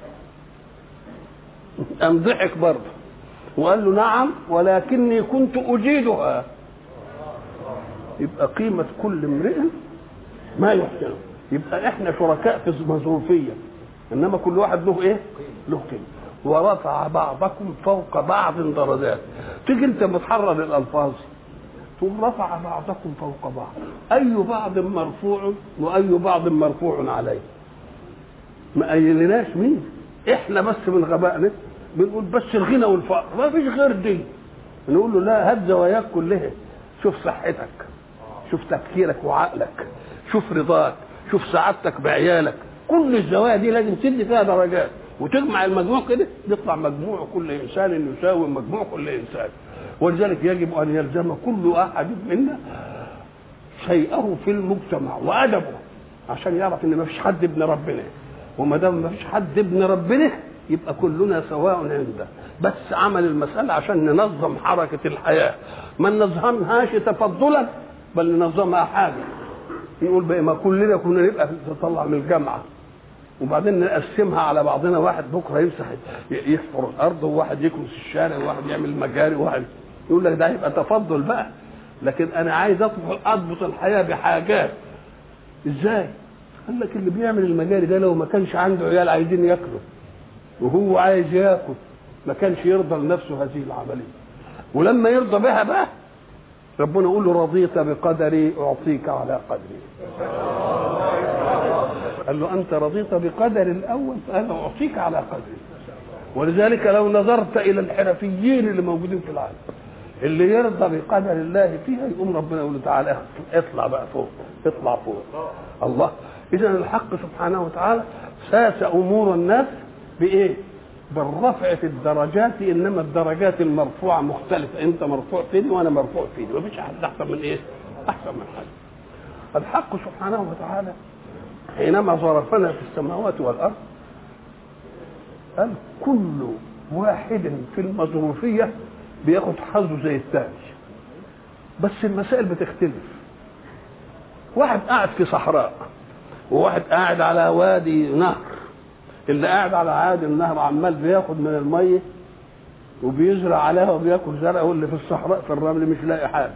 قام ضحك برضه وقال له: نعم، ولكني كنت اجيدها. يبقى قيمه كل امرئ ما يحسنه. يبقى احنا شركاء في مظروفيه، انما كل واحد له ايه؟ له قيمه. ورفع بعضكم فوق بعض درجات. تيجي انت بتحرر الالفاظ ثم رفع بعضكم فوق بعض، اي بعض مرفوع واي بعض مرفوع عليه. ما قايلناش مين، احنا بس من غبائنا بنقول بس الغنى والفقر، ما فيش غير دي. نقول له: لا، هات زواياك كلها، شوف صحتك، شوف تفكيرك وعقلك، شوف رضاك، شوف سعادتك بعيالك. كل الزوايا دي لازم تدي فيها درجات، وتجمع المجموع كده يطلع مجموع كل انسان يساوي مجموع كل انسان. ولذلك يجب ان يلزم كل احد منا شيئه في المجتمع وادبه، عشان يعرف ان ما فيش حد ابن ربنا، وما دام ما فيش حد ابن ربنا يبقى كلنا سواء عنده. بس عمل المساله عشان ننظم حركه الحياه، ما ننظمهاش تفضلا بل ننظمها حاجه. يقول بقى ما كلنا كنا نبقى نطلع من الجامعه وبعدين نقسمها على بعضنا، واحد بكره يمسح يحفر الارض، وواحد يكنس الشارع، وواحد يعمل مجاري، وواحد يقول لك ده هيبقى تفضل بقى. لكن انا عايز اضبط الحياه بحاجات. ازاي؟ قال لك اللي بيعمل المجاري ده لو ما كانش عنده عيال عايزين ياكلوا وهو عايز ياكل ما كانش يرضى لنفسه هذه العمليه، ولما يرضى بها بقى ربنا يقول له: رضيت بقدري اعطيك على قدري. قال له: انت رضيت بقدر الاول فانا اعطيك على قدري. ولذلك لو نظرت الى الحرفيين اللي موجودين في العالم اللي يرضى بقدر الله فيها، يقوم ربنا يقول له: تعالى اطلع بقى فوق، اطلع فوق. الله. اذا الحق سبحانه وتعالى ساس امور الناس بايه؟ بالرفع في الدرجات، انما الدرجات المرفوعه مختلفه، انت مرفوع في دي وانا مرفوع في دي، مفيش احد احسن من ايه؟ احسن من حد. الحق سبحانه وتعالى حينما ظرفنا في السماوات والارض قال: كل واحد في المظروفيه بياخد حظه زي الثاني، بس المسائل بتختلف. واحد قاعد في صحراء وواحد قاعد على وادي نهر. اللي قاعد على عادي النهر عمال بياخد من الميه وبيزرع عليها وبياكل زرع، واللي في الصحراء في الرمل مش لاقي حاجه،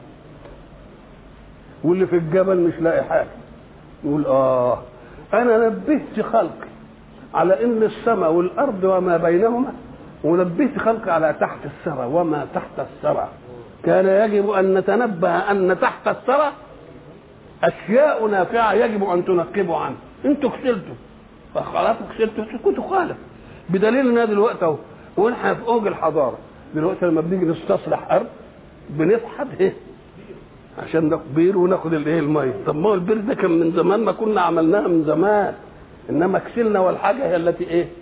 واللي في الجبل مش لاقي حاجه. يقول: انا نبهت خلقي على ان السماء والارض وما بينهما، ونبهت خلقي على تحت الثرى وما تحت الثرى. كان يجب ان نتنبه ان تحت الثرى اشياء نافعه يجب ان تنقبوا عنها. انتوا كسلتوا فخلاص، كسلتوا كنتوا خالف. بدليل ان دلوقتي اهو ونحن في اوج الحضاره دلوقتي لما بنيجي نستصلح ارض بنفحت ايه عشان ناخد بير وناخد الايه الميه. طب ما هو البير ده كان من زمان، ما كنا عملناها من زمان، انما كسلنا، والحاجه هي التي ايه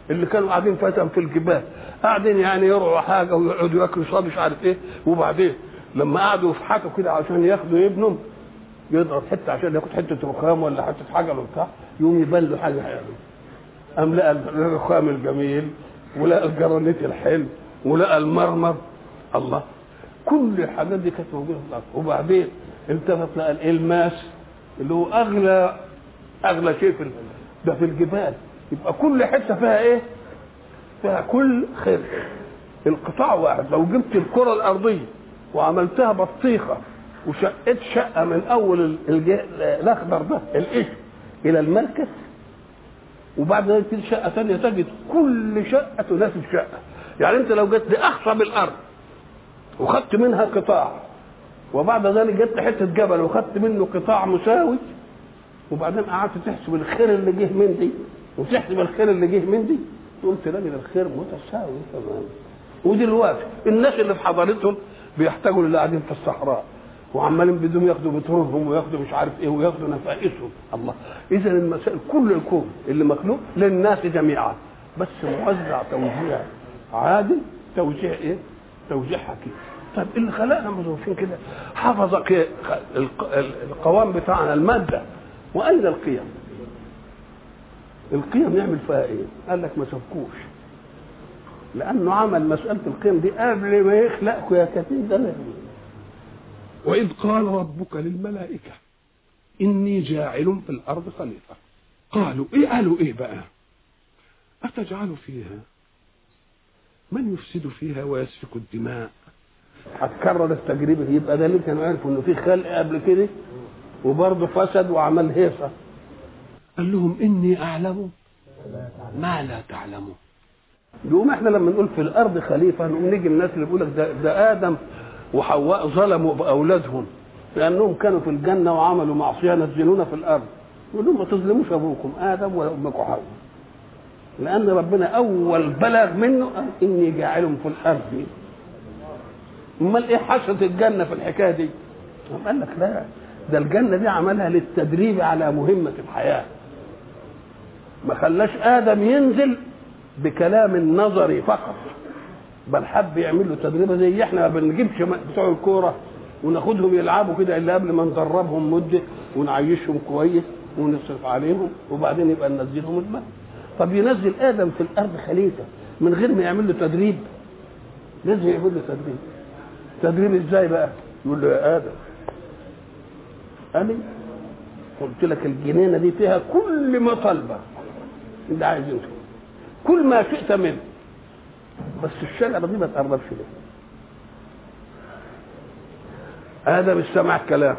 اللي كانوا قاعدين فتن في الجبال قاعدين يعني يرعوا حاجه ويقعدوا ياكلوا صاب مش عارف ايه، وبعدين لما قعدوا يفحطوا كده عشان ياخدوا ابنهم يضرب حته عشان ياخد حته رخام ولا حته حاجه ولا بتاع، يقوم يبان له حاجه حلوه. قام لقى الرخام الجميل ولقى الجرانيت الحلو ولقى المرمر. الله، كل الحاجات دي كانت موجوده في الارض. وبعدين التفت لقى الالماس اللي هو اغلى شيء ده في الجبال. يبقى كل حته فيها ايه؟ فيها كل خير. القطاع واحد. لو جبت الكره الارضيه وعملتها بطيخه وشقت شقه من اول الاخضر ده القش الى المركز، وبعد ذلك تيجي شقه ثانيه تجد كل شقه تناسب شقه. يعني انت لو جيت لاخصب الارض وخدت منها قطاع، وبعد ذلك جبت حته جبل وخدت منه قطاع مساوي، وبعدين قعدت تحسب الخير اللي جه من دي وتحسب الخير اللي جه من دي، تقوم تلاقي الخير متساوي تماما. ودلوقتي الناس اللي في حضارتهم بيحتاجوا للي قاعدين في الصحراء وعمالين بدهم ياخدوا بترولهم وياخدوا مش عارف ايه وياخدوا نفائسهم. الله، اذا المسائل كل الكون اللي مخلوق للناس جميعا، بس موزع توزيع عادل، توزيع ايه؟ توزيع حكيم. طيب اللي خلقنا مظروفين كده حفظ القوام بتاعنا الماده، واين القيم؟ القيم نعمل فيها ايه؟ قال لك ما سبكوش، لانه عمل مساله القيم دي قبل ما يخلقكم يا كثير ده. وإذ قال ربك للملائكة إني جاعل في الأرض خليفة، قالوا إيه بقى؟ أتجعل فيها من يفسد فيها ويسفك الدماء؟ هتكرر التجربة. يبقى ده اللي كانوا عارفوا إنه في خلق قبل كده وبرضه فسد وعمل هيصة. قال لهم إني أعلم ما لا تعلمون. يقوم احنا لما نقول في الأرض خليفة نقوم نيجي الناس اللي بيقول لك ده آدم وحواء ظلموا بأولادهم لأنهم كانوا في الجنة وعملوا معصية نزلونا في الأرض. يقول لهم ما تظلموش أبوكم آدم ولا أمكم حواء، لأن ربنا أول بلغ منه قال إني جاعل في الأرض. أمال إيه حصة الجنة في الحكاية دي؟ قال لك لا، ده الجنة دي عملها للتدريب على مهمة الحياة. ما خلاش آدم ينزل بكلام نظري فقط، بل حب يعمل له تدريبه زي احنا ما بنجيبش بتوع الكوره وناخدهم يلعبوا كده الا قبل ما ندربهم مده ونعيشهم كويس ونصرف عليهم وبعدين يبقى ننزلهم الماء. طب ينزل ادم في الارض خليفه من غير ما يعمل له تدريب؟ لازم يعمل له تدريب. تدريب ازاي بقى؟ يقول له يا ادم انا قلت لك الجنينه دي فيها كل ما طلبه انت عايزه، كل ما شئت منه، بس الشجره دي ما تقربش ليه. ادم استمع الكلام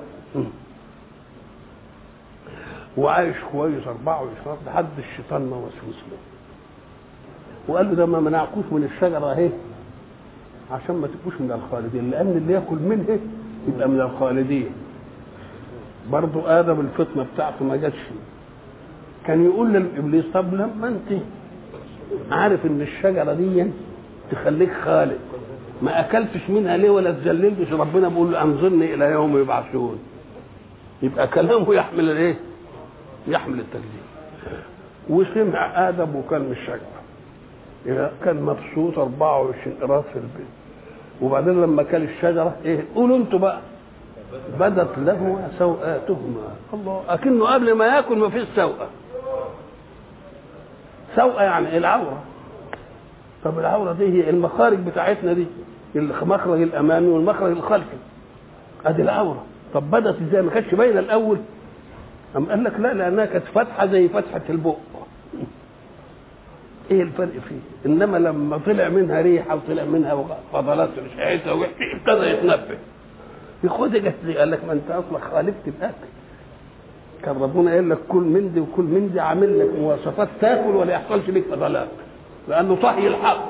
وعايش كويس 24 سنه لحد الشيطان ما وسوس له وقال له ده ما منعكوش من الشجره اهي عشان ما تبقوش من الخالدين، لان اللي ياكل منها يبقى من الخالدين. برضو ادم الفطنه بتاعته ما جاتش. كان يقول للابليس طب لما انت عارف ان الشجره دي تخليك خالد ما اكلتش منها ليه ولا تذللتش؟ ربنا بيقول له انظرني الى يوم يبعثون. يبقى كلامه يحمل الايه؟ يحمل التكذيب. وسمع ادم وكان من الشجره، كان مبسوط 24 قراص في البيت. وبعدين لما كل الشجره ايه؟ قولوا انتوا بقى بدت له سوءاتهما. الله، اكنه قبل ما ياكل ما فيش سوءه. سوءه يعني العوره. طب العوره دي هي المخارج بتاعتنا دي، المخرج الامامي والمخرج الخلفي، ادي العوره. طب بدت ازاي؟ ما كانتش باينه الاول. قام قال لك لا، لانها كانت فتحه زي فتحه البق. ايه الفرق فيه؟ انما لما طلع منها ريحه وطلع منها فضلات ريحتها ابتدى يتنبه. ياخدها قال لك ما انت اصلا خالفت الاكل. كان ربنا قال لك كل من دي وكل من دي، عامل لك مواصفات تاكل ولا يحصلش لك فضلات، لانه صحي الحق.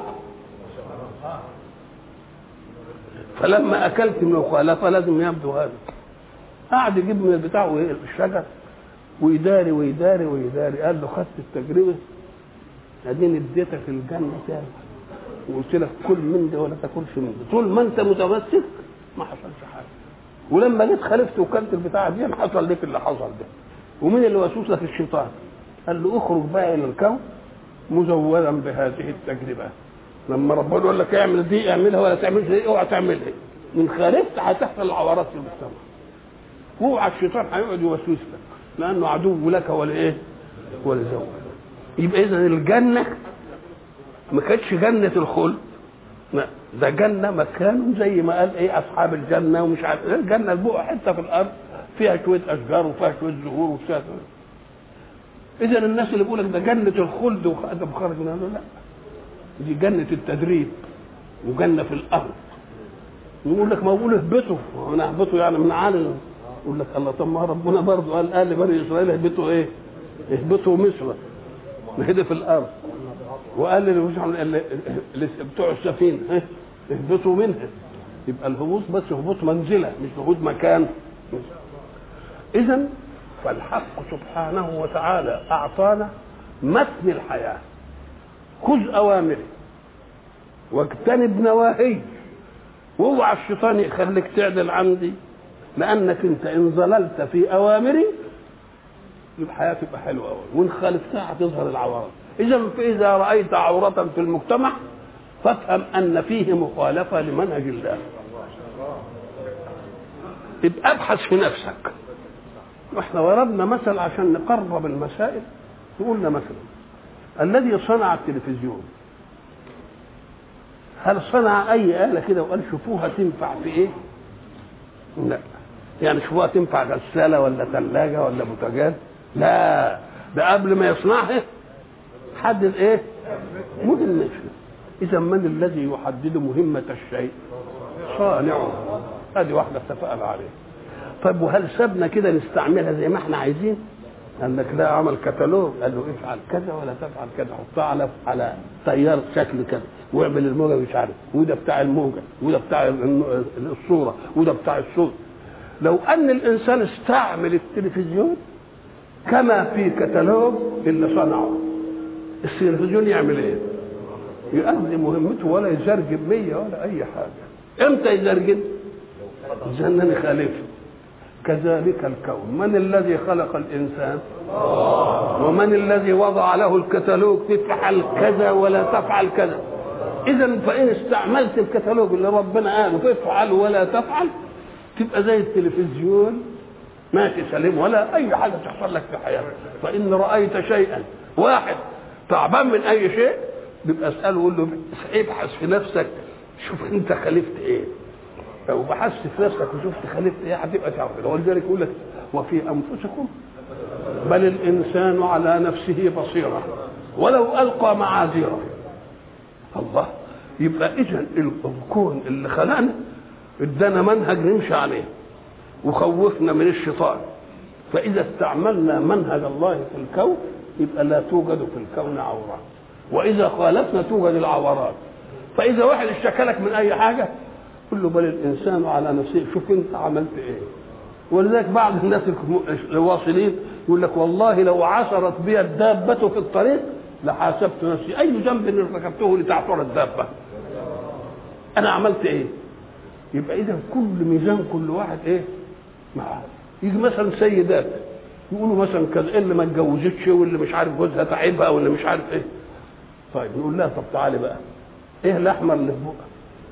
فلما اكلت من المخالفه لازم يبدو هذا. قعد يجيب من بتاعه الشجر ويداري ويداري ويداري. قال له خدت التجربه اديني اديتك الجنه تاني وقلت لك كل من ده ولا تاكلش من ده، طول ما انت متمسك ما حصلش حاجه. ولما جيت خالفت وكلت البتاعه دي حصل لك اللي حصل ده. ومين اللي وسوس لك؟ الشيطان. قال له اخرج بقى الى الكون مزودا بهذه التجربه. لما ربنا يقول لك اعمل دي اعملها ولا تعملش دي، اوعى تعملها، من خالفت هتحصل العورات في المجتمع. اوعى الشيطان هيقعد يوسوس لك، لانه عدو لك ولا ايه ولا زوج. يبقى اذا الجنه ما كانتش جنه الخلد، لا ده جنه مكان زي ما قال ايه اصحاب الجنه ومش عارف الجنه البقعه حته في الارض فيها شويه اشجار وفيها شويه زهور وفيها. اذا الناس اللي بيقول لك ده جنه الخلد وادم خرج منها، لا دي جنه التدريب وجنه في الارض. يقول لك ما بقول اهبطوا، وانا اهبطوا يعني من عالم. يقول لك الله طب ما ربنا برضه قال بني اسرائيل اهبطوا ايه؟ اهبطوا مصر، نهدى في الارض. وقال بتوع السفينه اهبطوا منها. يبقى الهبوط بس هبوط منزله مش هبوط مكان. اذا فالحق سبحانه وتعالى اعطانا متن الحياه، خذ اوامري واجتنب نواهي، واوعى الشيطان يخليك تعدل عندي، لانك انت ان ظللت في اوامري يبقى الحياه تبقى حلوه قوي، وان خالفتها هتظهر العورات. فاذا رايت عوره في المجتمع فافهم ان فيه مخالفه لمنهج الله. يبقى ابحث في نفسك. واحنا ضربنا مثل عشان نقرب المسائل، قلنا مثلا الذي صنع التلفزيون هل صنع اي آلة كده وقال شوفوها تنفع في ايه؟ لا، يعني شوفوها تنفع غسالة ولا ثلاجة ولا بوتاجاز؟ لا، ده قبل ما يصنعها حدد ايه؟ مهمته. اذا من الذي يحدد مهمة الشيء؟ صانعه. هذه واحدة اتفقنا عليها. طيب وهل سابنا كده نستعملها زي ما احنا عايزين؟ قال لك لا، عمل كتالوج قال له افعل كذا ولا تفعل كذا، حطها على تيار شكل كذا، واعمل الموجه مش عارف، وده بتاع الموجه، وده بتاع الصوره، وده بتاع الصوت. لو ان الانسان استعمل التلفزيون كما في كتالوج اللي صنعه، التلفزيون يعمل ايه؟ يؤدي مهمته ولا يزرجب 100 ولا اي حاجه. امتى يزرجب؟ جنن خالفه. كذلك الكون، من الذي خلق الانسان؟ ومن الذي وضع له الكتالوج تفعل كذا ولا تفعل كذا؟ اذا فان استعملت الكتالوج اللي ربنا قاله تفعل ولا تفعل تبقى زي التلفزيون ماشي سليم ولا اي حاجه تحصل لك في حياتك. فان رايت شيئا واحد تعبان من اي شيء بيبقى اساله وقول له ابحث في نفسك شوف انت خالفت ايه. لو بحثت في نفسك وشفت خالفت ايه هتبقى تعرف. ولذلك يقول لك وفي انفسكم بل الانسان على نفسه بصيره ولو القى معاذيره. الله، يبقى اذا الكون اللي خلقنا ادانا منهج نمشي عليه وخوفنا من الشيطان. فاذا استعملنا منهج الله في الكون يبقى لا توجد في الكون عورات، واذا خالفنا توجد العورات. فاذا واحد اشتكى لك من اي حاجه قل له بل الانسان على نفسه شوف انت عملت ايه. ولذلك بعض الناس الواصلين يقول لك والله لو عثرت بي الدابه في الطريق لحاسبت نفسي اي ذنب ارتكبته لتعثر الدابه، انا عملت ايه. يبقى اذا كل ميزان كل واحد ايه معاه. يجي مثلا سيدات يقولوا مثلا كذا اللي ما اتجوزتش واللي مش عارف جوزها تعبها واللي مش عارف ايه. طيب نقول لها طب تعالي بقى ايه الاحمر اللي في بقك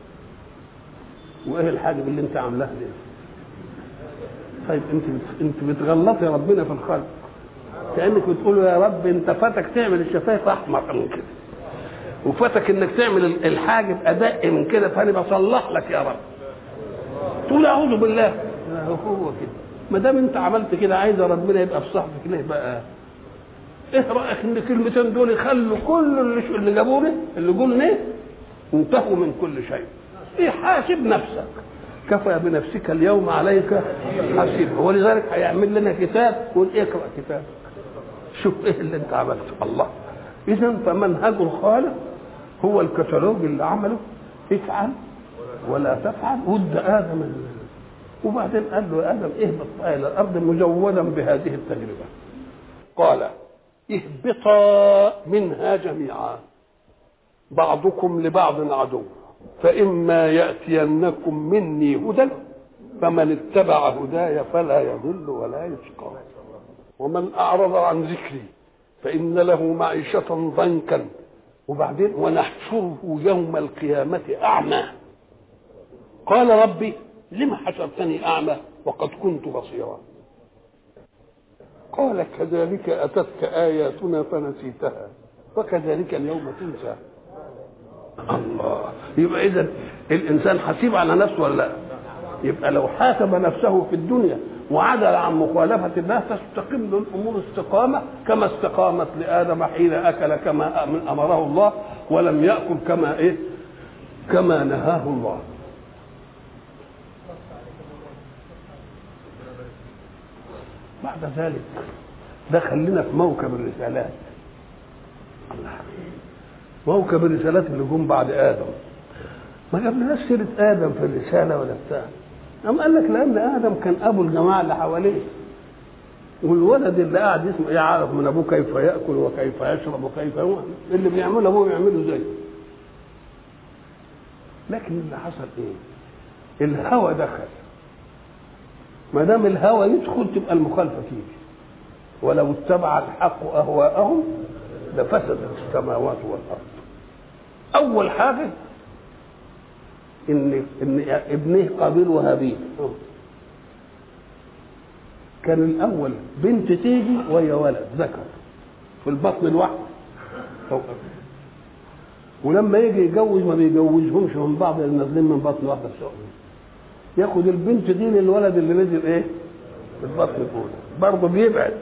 وايه الحاجب اللي انت عاملاها دي؟ طيب انت بتغلطي ربنا في الخلق، كانك بتقول يا رب انت فاتك تعمل الشفايف احمر من كده وفاتك انك تعمل الحاجب ادق من كده فانا بصلح لك يا رب. تقول اعوذ بالله. هو كده ما دام انت عملت كده عايز ربنا يبقى في صحبك ليه بقى؟ ايه رايك ان الكلمتين دول يخلوا كل اللي جابوه اللي قلنا انتهوا من كل شيء. ايه حاسب نفسك، كفى بنفسك اليوم عليك حسيبا. ولذلك هيعمل لنا كتاب يقول اقرا كتابك شوف ايه اللي انت عملته. الله، اذا فمنهج الخالق هو الكتالوج اللي عمله افعل ولا تفعل. ود ادم وبعدين قال له يا ادم اهبط الى الارض مجودا بهذه التجربه. قال اهبطا منها جميعا بعضكم لبعض عدو فإما يأتينكم مني هدى فمن اتبع هداي فلا يضل ولا يشقى ومن أعرض عن ذكري فإن له معيشة ضنكا، وبعدين ونحشره يوم القيامة أعمى. قال ربي لم حشرتني أعمى وقد كنت بصيرا. قال كذلك أتتك آياتنا فنسيتها وكذلك اليوم تنسى. الله، يبقى إذا الإنسان حسيب على نفسه ولا لا؟ يبقى لو حاسب نفسه في الدنيا وعدل عن مخالفة الله تستقيم له الأمور استقامة كما استقامت لآدم حين أكل كما أمره الله ولم يأكل كما نهاه الله. بعد ذلك دخل لنا في موكب الرسالات. موكب الرسالات اللي جم بعد آدم ما جابلناش سيرة آدم في الرسالة ولا بتاع. أم قال لك لأن آدم كان أبو الجماعة اللي حواليه، والولد اللي قاعد يسمع يعرف من أبوه كيف يأكل وكيف يشرب وكيف هو اللي بيعمله أبوه يعمله زيه. لكن اللي حصل إيه؟ الهوى دخل. ما دام الهوى يدخل تبقى المخالفة تيجي. ولو اتبع الحق أهواءهم لفسدت السماوات والأرض. أول حاجة إن ابنه قابيل وهابيل كان الأول بنت تيجي ويا ولد ذكر في البطن الواحد، ولما يجي يتجوز ما بيجوزهمش من بعض اللي نازلين من بطن واحدة السؤال، ياخد البنت دي للولد اللي نزل في البطن الأولى برضه بيبعد.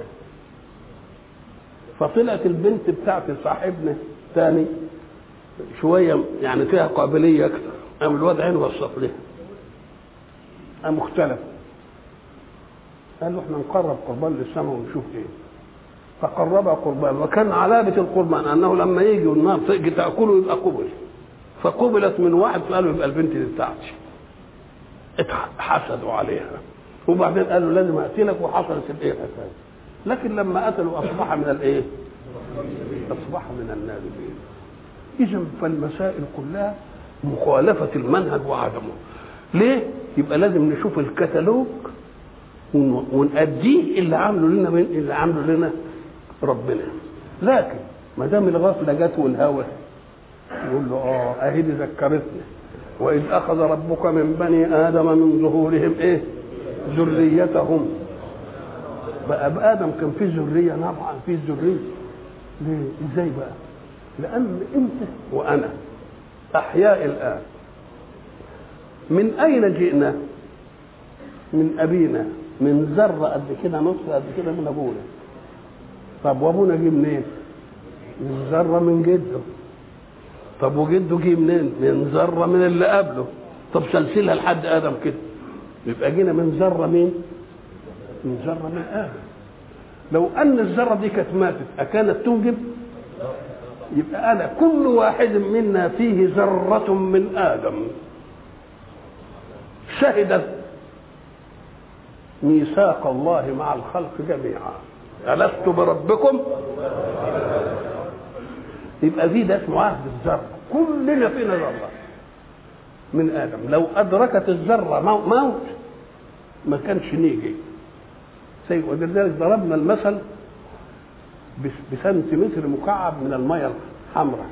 فطلعت البنت بتاعت صاحبنا تاني شوية يعني فيها قابلية أكثر، قام الواد عين وصف لها قام مختلف، قال له احنا نقرب قربان للسماء ونشوف ايه. فقرب قربان، وكان علامة القربان انه لما يجي والنار تيجي تاكله يبقى قبل، فقبلت من واحد فقالوا يبقى البنت دي بتاعتي. حسدوا عليها وبعدين قالوا لازم اقتلك، وحصلت الحكايه. لكن لما قتلوا اصبح من اصبح من النادمين. اذا فالمسائل كلها مخالفه المنهج وعدمه. ليه؟ يبقى لازم نشوف الكتالوج ونأديه اللي عامله لنا ربنا. لكن ما دام الغفله جت والهوى يقول له اهي دي ذكرتنا واذ اخذ ربك من بني ادم من ظهورهم ذريتهم. بقى ادم كان فيه ذريه، طبعا فيه ذريه. ليه؟ ازاي بقى؟ لان انت وانا احياء الان. من اين جئنا؟ من ابينا، من ذره قد كده، نصف قد كده من ابونا. طب وابونا جه منين؟ من ذره من جده. طب وجده جه منين؟ من ذره من اللي قبله. طب سلسلها لحد ادم كده، يبقى جينا من ذره مين؟ من ذره من ادم. لو ان الذره دي كانت ماتت اكانت تنجب؟ يبقى انا كل واحد منا فيه ذره من ادم. شهدت ميثاق الله مع الخلق جميعا ألست بربكم؟ يبقى ده اسمه عهد الذره. كلنا فينا ذره من ادم. لو ادركت الذره موت ما كانش نيجي. ولذلك ضربنا المثل بسنتيمتر مكعب من الميه الحمراء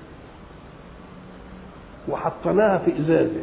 وحطيناها في ازازه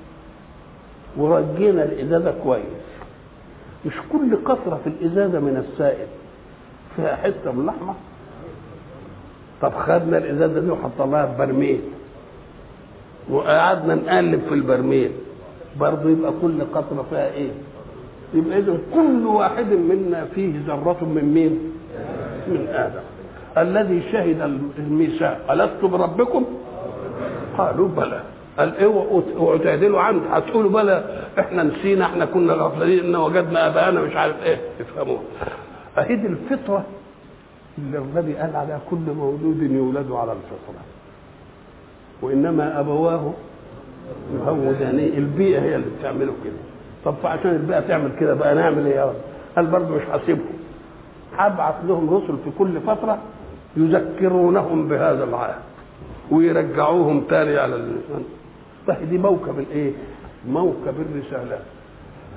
ورجينا الازازه كويس. مش كل قطره في الازازه من السائل فيها حته من اللحمه؟ طب خدنا الازازه دي وحطيناها في برميل وقعدنا نقلب في البرميل برضه يبقى كل قطره فيها ايه؟ يبقى اذا كل واحد منا فيه ذره من مين؟ من ادم الذي شهد الميثاق ألست بربكم؟ قالوا بلى. قال اوعوا تعدلوا عنه، هتقولوا بلى احنا نسينا، احنا كنا غافلين ان وجدنا ابانا مش عارف ايه. افهموها. اهي دي الفطره اللي النبي قال عليها كل مولود يولد على الفطره وانما ابواه يهودانيه. البيئه هي اللي بتعمله كده. طب فعشان البيئه تعمل كده بقى نعمل ايه يا رب؟ قال برضه مش هسيبهم، هبعث لهم رسل في كل فتره يذكرونهم بهذا العهد ويرجعوهم تاني على دي موكب الايه؟ موكب الرسالات.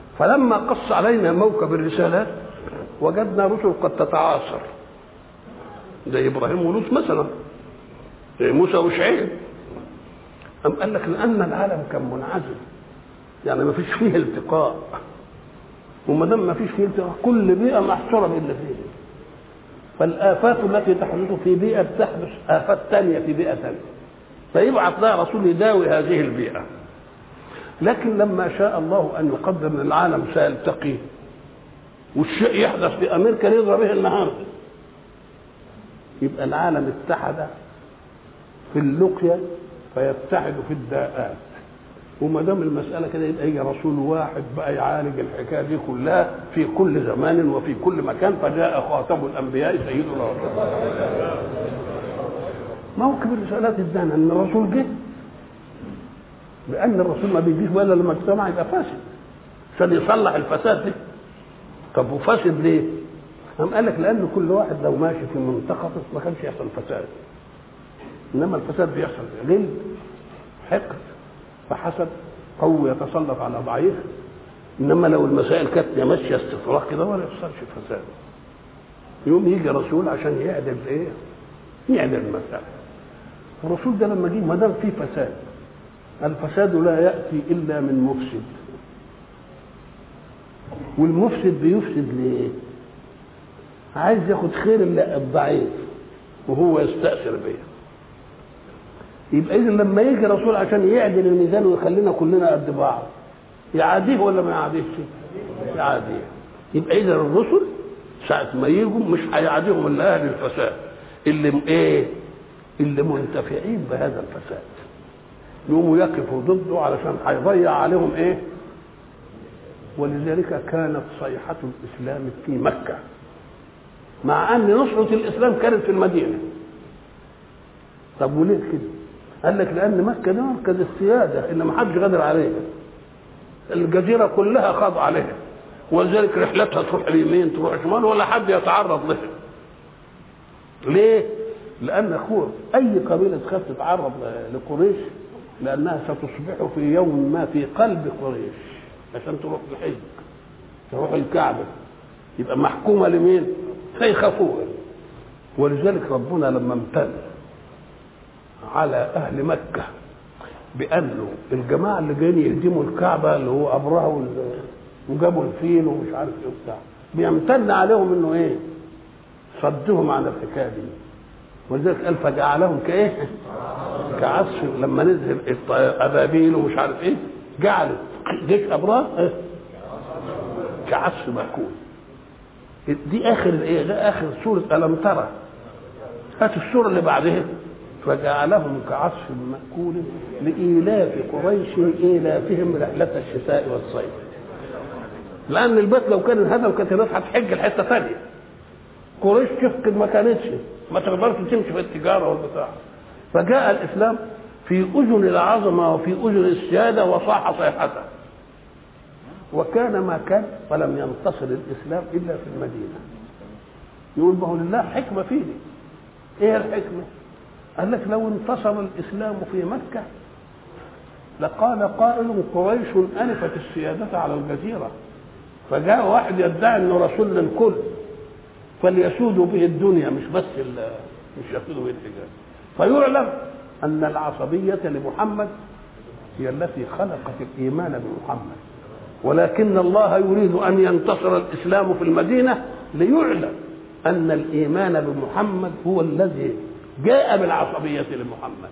فلما قص علينا موكب الرسالات وجدنا رسل قد تتعاصر زي ابراهيم ولوط مثلا، زي موسى وشعيب. أم قال لك لأن العالم كان منعزل، يعني ما فيش فيه التقاء، وما دام ما فيش فيه التقاء كل بيئة محصورة باللي فيها، فالآفات التي تحدث في بيئة تحدث آفات ثانية في بيئة ثانية، فيبعث لها رسول يداوي هذه البيئة. لكن لما شاء الله أن يقدر أن العالم سيلتقي والشيء يحدث في أمريكا يضرب به النهارده، يبقى العالم اتحد في اللقيا فيتحد في الداءات. وما دام المسألة كده يبقى يجي رسول واحد بقى يعالج الحكاية دي كلها في كل زمان وفي كل مكان، فجاء خاتم الأنبياء سيدنا رسول الله. موكب الرسالات الدانة أن الرسول جه، لأن الرسول ما بيجيش ولا لما اجتمع يبقى فاسد عشان يصلح الفساد ده. طب وفاسد ليه؟ قام قال لك لأن كل واحد لو ماشي في منتخبه ما كانش يحصل فساد، إنما الفساد بيحصل غل، حقد، فحسد، قوي يتسلط على ضعيف. إنما لو المسائل كانت ماشية استطراق كده ولا يحصلش فساد. يوم يجي رسول عشان يعدل إيه؟ يعدل المسائل. الرسول ده لما جه ما دام فيه فساد، الفساد لا يأتي إلا من مفسد، والمفسد بيفسد ليه؟ عايز ياخد خير الضعيف وهو يستأثر بيه. يبقى إذن لما يجي رسول عشان يعدل الميزان ويخلينا كلنا قد بعض، يعاديه ولا ما يعاديهش؟ يعاديه. يبقى إذن الرسل ساعة ما يجوا مش هيعاديهم إلا أهل الفساد اللي منتفعين بهذا الفساد، يقوموا يقفوا ضده علشان هيضيع عليهم ايه. ولذلك كانت صيحة الإسلام في مكة، مع أن نصرة الإسلام كانت في المدينة. طب وليه كده؟ قال لك لأن مكة ده مركز السيادة اللي ما حدش غادر عليها، الجزيرة كلها خاض عليها، ولذلك رحلتها تروح اليمين تروح الشمال ولا حد يتعرض لها. ليه؟ لأن أخوه أي قبيلة تخاف تتعرض لقريش لأنها ستصبح في يوم ما في قلب قريش عشان تروح الحج تروح الكعبة، يبقى محكومة لمين؟ فيخافوها. ولذلك ربنا لما امتن على أهل مكة بأنه الجماعة اللي جايين يهدموا الكعبة اللي هو أبرهة وجابوا الفيل ومش عارف ايه وبتاع، بيمتن عليهم انه ايه؟ صدهم عن الحكايه دي. ولذلك قال فجعلهم كايه؟ كعصف. لما نزل ابابيل ومش عارف ايه جعلت جيش ابرهة كعصف مأكول. دي اخر الايه؟ ده اخر سوره الم ترى. هات السوره اللي بعدها فجعلهم كعصف مأكول لإيلاف قريش إيلافهم رحلة الشتاء والصيف. لأن البيت لو كان الهدف كانت الناس هتحج الحتة ثانية. قريش تفقد ما كانتش، ما تقدرش تمشي في التجارة والبتاع. فجاء الإسلام في أذن العظمة وفي أذن السيادة وصاح صيحته. وكان ما كان فلم ينتصر الإسلام إلا في المدينة. يقول به لله حكمة فيه. إيه الحكمة؟ قال لك لو انتصر الإسلام في مكة لقال قائل قريش ألفت السيادة على الجزيرة، فجاء واحد يدعي أنه رسول للكل فليسودوا به الدنيا مش بس مش يسودوا به الحجاز. فيعلم أن العصبية لمحمد هي التي خلقت الإيمان بمحمد، ولكن الله يريد أن ينتصر الإسلام في المدينة ليعلم أن الإيمان بمحمد هو الذي جاء بالعصبية لمحمد.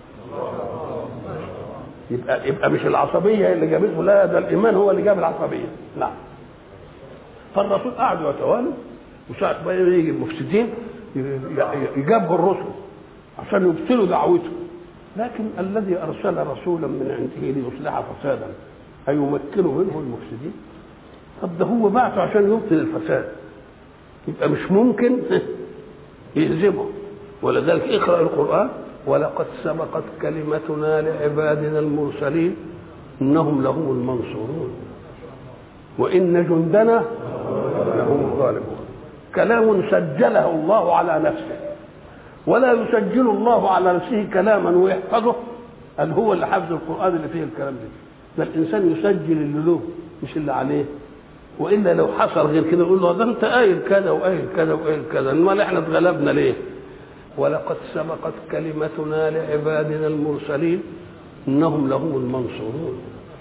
يبقى مش العصبية اللي جابته، لا ده الإيمان هو اللي جاب العصبية. نعم. فالرسول قعدوا يتوالوا وساعة ما يجي المفسدين يجابوا الرسل عشان يبطلوا دعوته. لكن الذي أرسل رسولا من عنده ليصلح فسادا أيمكنه منه المفسدين؟ طب ده هو بعته عشان يبطل الفساد، يبقى مش ممكن يهزمه. ولذلك اقرأ القرآن ولقد سبقت كلمتنا لعبادنا المرسلين إنهم لهم المنصورون وإن جندنا لهم الغالبون. كلام سجله الله على نفسه، ولا يسجل الله على نفسه كلاما ويحفظه. قال هو اللي حفظ القرآن اللي فيه الكلام ده الإنسان يسجل اللي له مش اللي عليه. وإلا لو حصل غير كده يقول له ده أنت قايل كذا وقايل كذا وقايل كذا، إنما احنا اتغلبنا ليه؟ ولقد سبقت كلمتنا لعبادنا المرسلين إنهم لهم المنصورون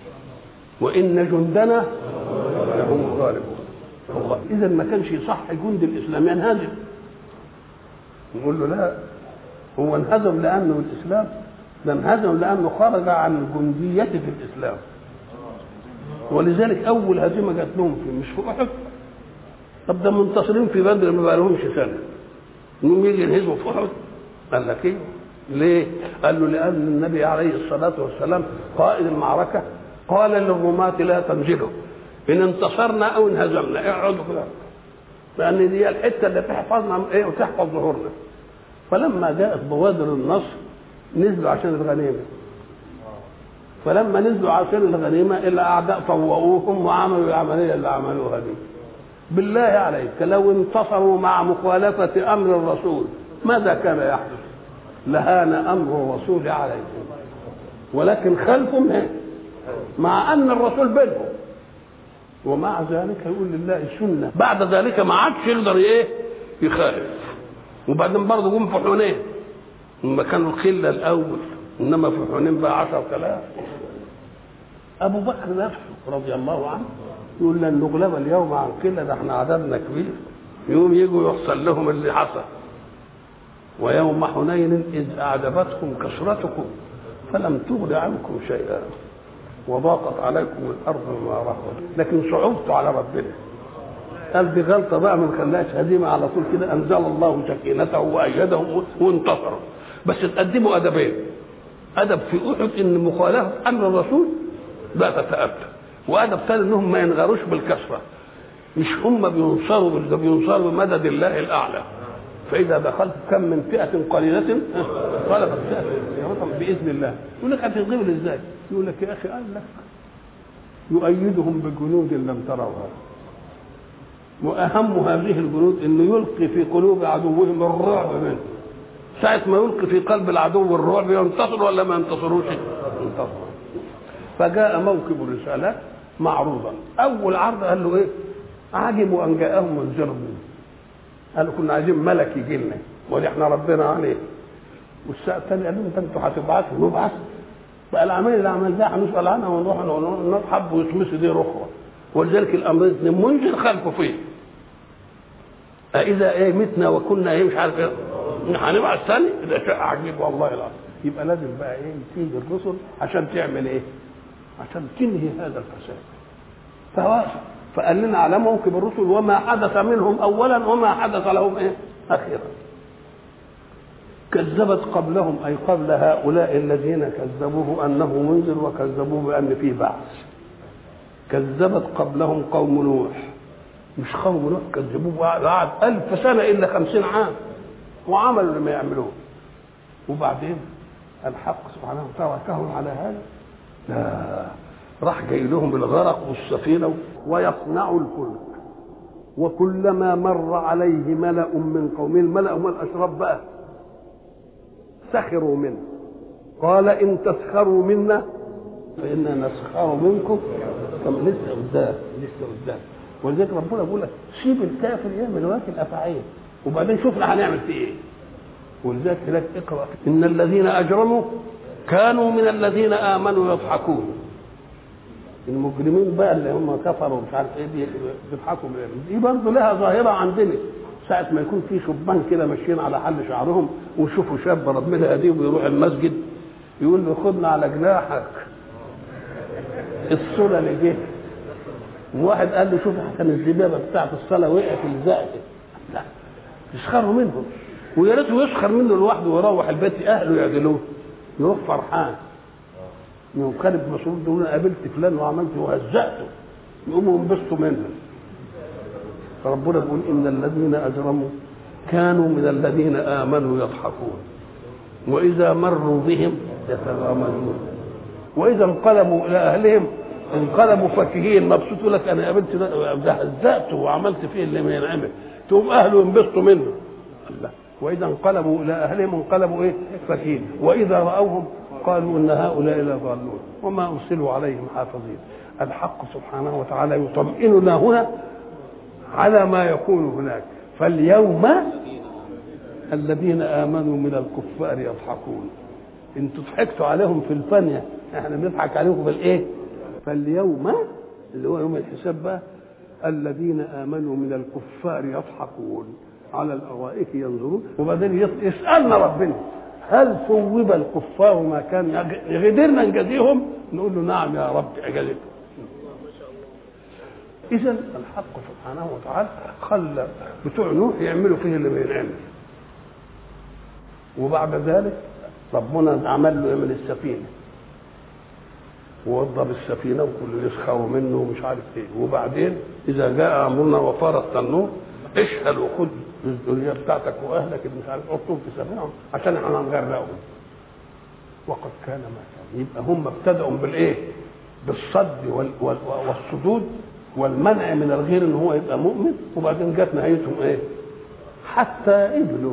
وإن جندنا لهم الغالبون. الله إذا ما كانش يصح جند الإسلام ينهزم، نقول له لا، هو انهزم لأنه الإسلام، ده انهزم لأنه خرج عن جنديته في الإسلام. ولذلك أول هزيمة جات لهم في مش في أحد، طب ده منتصرين في بدر ما بقى لهمش سنة، إنهم يجي ينهزموا في أحد؟ قال لك إيه؟ ليه؟ قال له لأن النبي عليه الصلاة والسلام قائد المعركة قال للرماة لا تنزلوا، إن انتصرنا أو انهزمنا اقعدوا كده، لأن دي الحتة اللي تحفظنا إيه وتحفظ ظهورنا. فلما جاءت بوادر النصر نزلوا عشان الغنيمة، فلما نزلوا عشان الغنيمة الأعداء طوؤوهم وعملوا العملية اللي عملوها دي. بالله عليك لو انتصروا مع مخالفة أمر الرسول ماذا كان يحدث؟ لهان أمر الرسول عليهم، ولكن خلفهم مع أن الرسول بينهم، ومع ذلك يقول لله السنة. بعد ذلك ما عادش يقدر إيه يخالف. وبعدين برضه جم في حنين لما كانوا القلة الأول، إنما في حنين بقى 10,000. أبو بكر نفسه رضي الله عنه يقول لن نغلب اليوم عن قلة، ده احنا عددنا كبير، يوم يجوا يحصل لهم اللي حصل. ويوم حنين إذ أعجبتكم كثرتكم فلم تغن عنكم شيئا وضاقت عليكم الأرض بما رحبت، لكن صعبتوا على ربنا. قال دي غلطة بقى ما نخليهاش هزيمة على طول كده، أنزل الله سكينته وأيدهم وانتصروا. بس تقدموا أدبين، أدب في أحد إن مخالفة أمر الرسول لا تتأبى، وأدب ثاني إنهم ما ينغروش بالكسرة، مش هم بينصروا بمدد الله الأعلى. فإذا دخلت كم من فئة قليلة غلبت فئة بإذن الله. يقول لك هتغلب إزاي؟ يقول لك يا أخي قال لك يؤيدهم بجنود لم تروها، وأهم هذه الجنود إنه يلقي في قلوب عدوهم الرعب منه. ساعة ما يلقي في قلب العدو الرعب ينتصر ولا ما ينتصروش؟ ينتصر. فجاء موكب الرسالات معروضا. أول عرض قال له إيه؟ عجبوا أن جاءهم منذر منه. قالوا كنا عايزين ملك يجي لنا ودي احنا ربنا عليه. والساعة الثانية قالوا انتوا هتبعثوا، نبعث بقى العملية اللي عملناها هنسأل عنها ونروح نرحب ويطمسوا دي رخوة. ولذلك الأمر منذر خلفه فيه. إذا إيه متنا وكنا إيه مش عارف إيه هنبعث ثاني، ده شيء عجيب والله العظيم. يبقى لازم بقى إيه تيجي الرسل عشان تعمل إيه؟ عشان تنهي هذا الفساد. فقال لنا على موكب الرسل وما حدث منهم أولا وما حدث لهم إيه أخيرا. كذبت قبلهم أي قبل هؤلاء الذين كذبوه أنه منذر وكذبوه بأن فيه بعث. كذبت قبلهم قوم نوح، مش قوم نوح كذبوه بعد 1000 سنة إلا 50 عام وعملوا لما يعملوه، وبعدين الحق سبحانه تركهم على هذا. لا، راح جاي لهم بالغرق والسفينة ويصنعوا الفلك، وكلما مر عليه ملأ من قومه، الملأ هم الأشراف بقى، سخروا منه. قال إن تسخروا منا فإنا نسخر منكم. لسه قدام. ولذلك ربنا بيقول لك سيب الكافر يعمل واكل أفعال وبعدين شوفنا هنعمل فيه إيه. ولذلك لك اقرأ إن الذين أجرموا كانوا من الذين آمنوا يضحكون. المجرمين بقى اللي هم كفروا مش عارف ايه بيضحكوا دي برضه لها ظاهره عندنا. ساعه ما يكون في شبان كده ماشيين على حل شعرهم ويشوفوا شاب ربنا هديه ويروح المسجد يقول له خدنا على جناحك الصلاه اللي جه. وواحد قال له شوف احسن الزبابه بتاعت الصلاه وقعت الزقه. لا يسخروا منهم، ويا ريته يسخر منه لوحده ويروح البيت اهله يعدلوه يروح فرحان. يوم كانت مسؤول دول قابلت فلان وعملت وهزأته يقوموا ينبسطوا منه. فربنا بيقول ان الذين اجرموا كانوا من الذين امنوا يضحكون واذا مروا بهم يتغامزون واذا انقلبوا الى اهلهم انقلبوا فكهين مبسوطوا. لك انا قابلت ده هزأته وعملت فيه اللي ما ينعمل، تقوم اهله ينبسطوا منه. الله. واذا انقلبوا الى اهلهم انقلبوا ايه فكهين واذا راوهم قالوا ان هؤلاء لضالون وما ارسلوا عليهم حافظين. الحق سبحانه وتعالى يطمئننا هنا على ما يكون هناك. فاليوم الذين آمنوا من الكفار يضحكون. انتوا ضحكتوا عليهم في الفانية، احنا بنضحك عليكم في الايه؟ فاليوم اللي هو يوم الحساب بقى الذين آمنوا من الكفار يضحكون على الأرائك ينظرون. وبعدين يسألنا ربنا هل ثوب الكفار ما كان قدرنا نجازيهم؟ نقول له نعم يا رب أجازيكم. إذا الحق سبحانه وتعالى خلى بتوع نوح يعملوا فيه اللي بينعمل، وبعد ذلك ربنا عمل له يعمل السفينة ووضب السفينة وكل يسخروا منه ومش عارف ايه. وبعدين إذا جاء أمرنا وفار التنور اشهد وخذ الذرية بتاعتك وأهلك مش عارف حطهم في سفينة عشان احنا هنغرقهم. وقد كان ما كان. يبقى هم ابتدأوا بالإيه؟ بالصد والصدود والمنع من الغير ان هو يبقى مؤمن، وبعدين جت نهايتهم ايه؟ حتى قبلوا.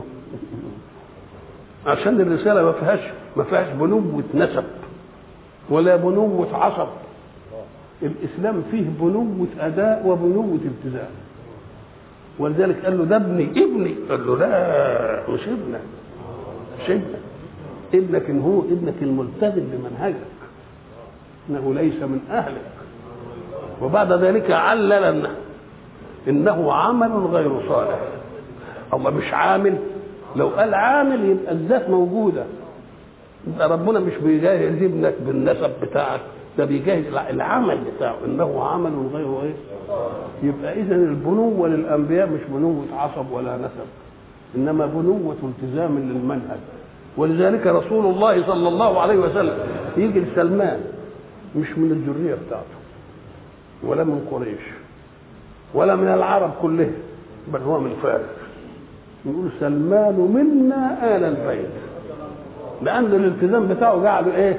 عشان الرساله ما فيهاش بنوة نسب ولا بنوة عصب. الاسلام فيه بنوة اداء وبنوة التزام. ولذلك قال له ده ابني قال له لا مش ابنك، مش ابنك ان هو ابنك الملتزم بمنهجك، انه ليس من اهلك. وبعد ذلك علل انه عمل غير صالح. الله مش عامل، لو قال عامل يبقى الذات موجوده، يبقى ربنا مش بيجهز ابنك بالنسب بتاعك، ده بيجهز العمل بتاعه، انه عمل غير ايه. يبقى اذا البنوه للانبياء مش بنوه عصب ولا نسب، انما بنوه التزام للمنهج. ولذلك رسول الله صلى الله عليه وسلم يجي لسلمان مش من الذريه بتاعته ولا من قريش ولا من العرب كلهم، بل هو من فارس. يقول سلمان منا آل البيت، لأن الالتزام بتاعه جعله إيه؟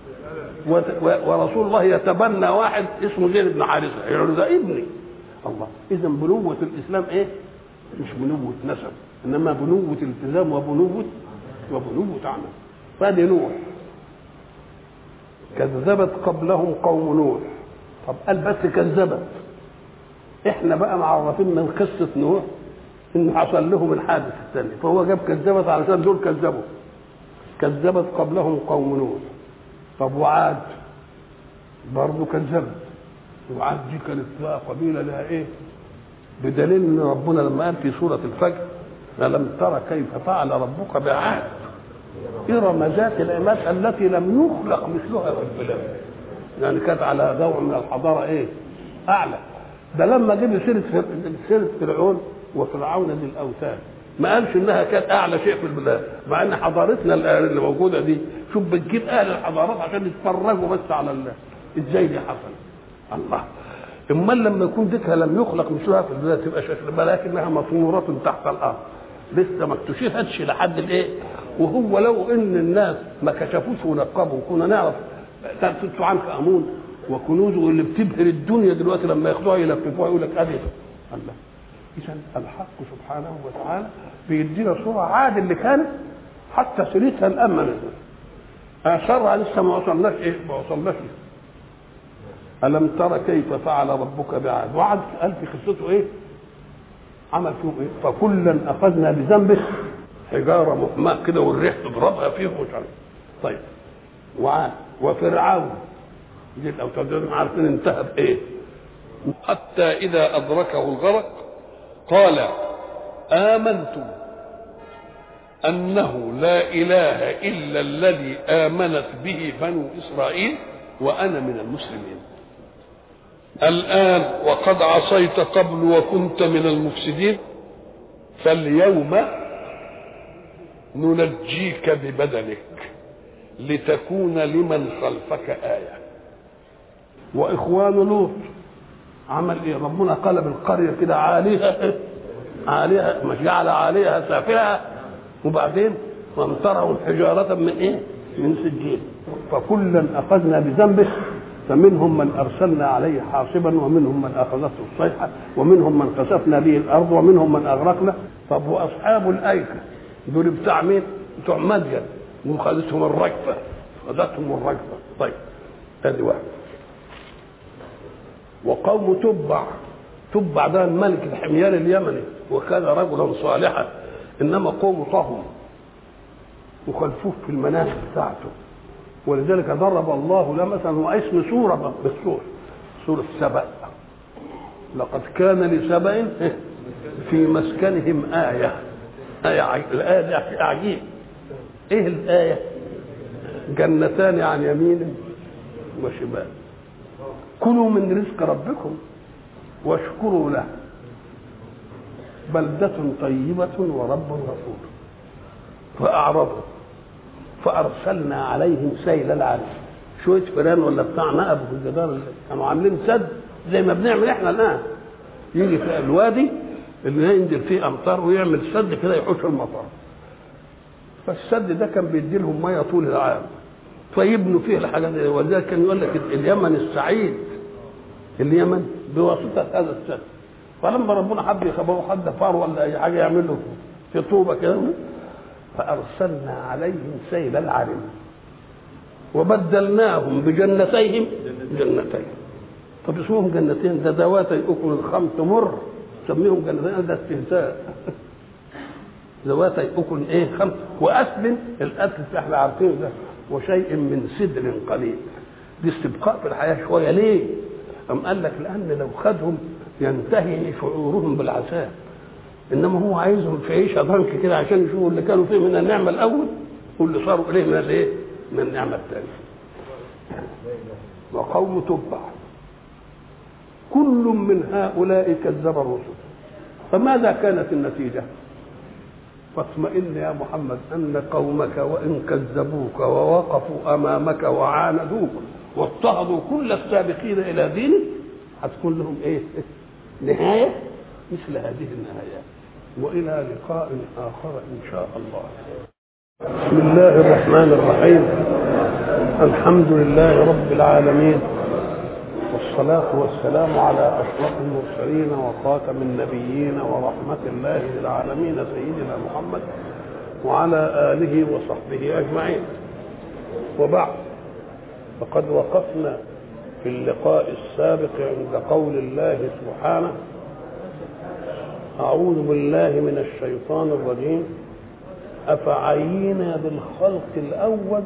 ورسول الله يتبنى واحد اسمه زيد بن حارثة، يقول ده ابني. الله، إذا بنوة الإسلام إيه؟ مش بنوة نسب، إنما بنوة التزام وبنوة عمل. فادي نوح كذبت قبلهم قوم نوح. طب قال بس كذبت، احنا بقى معرفين من قصه نوح ان حصل لهم الحادث الثاني، فهو جاب كذبت علشان دول كذبوا. كذبت قبلهم قوم نوح. طب وعاد برضه كذبت، وعاد دي كانت بقى قبيله لها ايه؟ بدليل ان ربنا لما قال في سوره الفجر ألم ترى كيف فعل ربك بعاد إرم ذات العماد التي لم يخلق مثلها في البلاد. يعني كانت على نوع من الحضاره ايه؟ اعلى. ده لما جاب سيره فرعون وفرعون ذي الاوتاد ما قالش انها كانت اعلى شيء في البلاد، مع ان حضارتنا اللي موجوده دي شوف بتجيب اهل الحضارات عشان يتفرجوا بس على ازاي دي حصل. الله، امال لما يكون ذكرها لم يخلق مثلها في البلاد تبقى شكل، ولكنها مصورات تحت الارض لسه ما اكتشفتش لحد الايه. وهو لو ان الناس ما كشفوش ونقبوا كنا نعرف تنفتوا عنك امون وكنوزه اللي بتبهر الدنيا دلوقتي لما ياخدوها يلففوها يقول لك ادي الله. اذا الحق سبحانه وتعالى بيدينا صوره عاد اللي كانت حتى سيرتها الامنه اثرها لسه ما وصلناش ايه؟ ما وصلناش. الم ترى كيف فعل ربك بعاد. وعد قال في قصته ايه؟ عمل فيهم ايه؟ فكلا اخذنا بذنبه، حجاره محماه كده والريح تضربها فيهم مش عارف. طيب وعاد وفرعون دي الاوتاد عارفين انتهى بايه؟ حتى اذا ادركه الغرق قال امنت انه لا اله الا الذي امنت به بنو اسرائيل وانا من المسلمين. الان وقد عصيت قبل وكنت من المفسدين فاليوم ننجيك ببدنك لتكون لمن خلفك آية. وإخوان لوط عمل إيه؟ ربنا قلب القرية كده عاليها جعل عليها سافلها، وبعدين وامطرهم حجارة من إيه؟ من سجيل. فكلا أخذنا بذنبه فمنهم من أرسلنا عليه حاصبا ومنهم من أخذته الصيحة ومنهم من خسفنا به الأرض ومنهم من أغرقنا. طب وأصحاب الأيكة دول بتاع مين؟ بتوع مدين وخذتهم الرجفة، خذتهم الرجفة. طيب هذه واحد. وقوم تبع ده الملك الحميان اليمني وكان رجلا صالحا إنما قوم طهم وخلفوه في المناهج بتاعته. ولذلك ضرب الله له مثلا واسم سورة بالسور، سورة سبأ، لقد كان لسبأ في مسكنهم آية. الآية دي عجيب. إيه الآية؟ جنتان عن يمين وشمال كلوا من رزق ربكم واشكروا له بلدة طيبة ورب غفور. فأعرضوا فأرسلنا عليهم سيل العرم. شوية فيران ولا بتاع نقب في الجدار كانوا عاملين سد زي ما بنعمل احنا الآن، يجي في الوادي اللي ينزل فيه أمطار ويعمل سد كده يحوش المطر. فالسد ده كان بيدي لهم مية طول العام فيبنوا فيه الحاجات دي. ولذلك كان يقول لك اليمن السعيد، اليمن بواسطة هذا السد. فلما ربنا حب يخبره حد فار ولا أي حاجة يعمله في طوبة كده فأرسلنا عليهم سيل العرم وبدلناهم بجنتيهم جنتين. طب اسمهم جنتين ده ذواتي أكل خمس مر، سميهم جنتين ده استهزاء. ذواتي أكل إيه خمس وأسل الأكل احنا عارفينه ده وشيء من سدر قليل. دي استبقاء في الحياة شوية. ليه؟ أم قال لك لأن لو خدهم ينتهي شعورهم بالعذاب، انما هو عايزهم في عيشه ضنك كده عشان يشوفوا اللي كانوا فيه من النعمه الاول واللي صاروا اليه من الايه؟ من النعمه الثانيه. وقوم تبع كل من هؤلاء كذب الرسل. فماذا كانت النتيجه؟ فاطمئن يا محمد ان قومك وان كذبوك ووقفوا امامك وعاندوك واضطهدوا كل السابقين الى دينك هتكون لهم ايه؟ نهايه مثل هذه النهايات. وإلى لقاء آخر إن شاء الله. بسم الله الرحمن الرحيم. الحمد لله رب العالمين والصلاة والسلام على أشرف المرسلين وخاتم النبيين ورحمة الله للعالمين سيدنا محمد وعلى آله وصحبه أجمعين. وبعد، فقد وقفنا في اللقاء السابق عند قول الله سبحانه: أعوذ بالله من الشيطان الرجيم أفعينا بالخلق الأول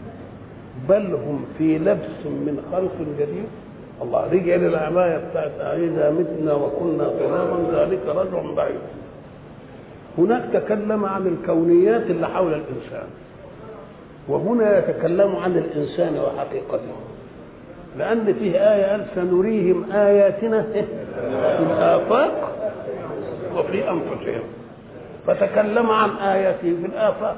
بل هم في لبس من خلق جديد. الله رجع للعباية بتاعت إذا متنا وكنا ترابا ذلك رجع بعيد. هناك تكلم عن الكونيات اللي حول الإنسان، وهنا يتكلم عن الإنسان وحقيقته، لأن فيه آية قال سنريهم آياتنا في الآفاق وفي أنفسهم. فتكلم عن آياته في الآفاق،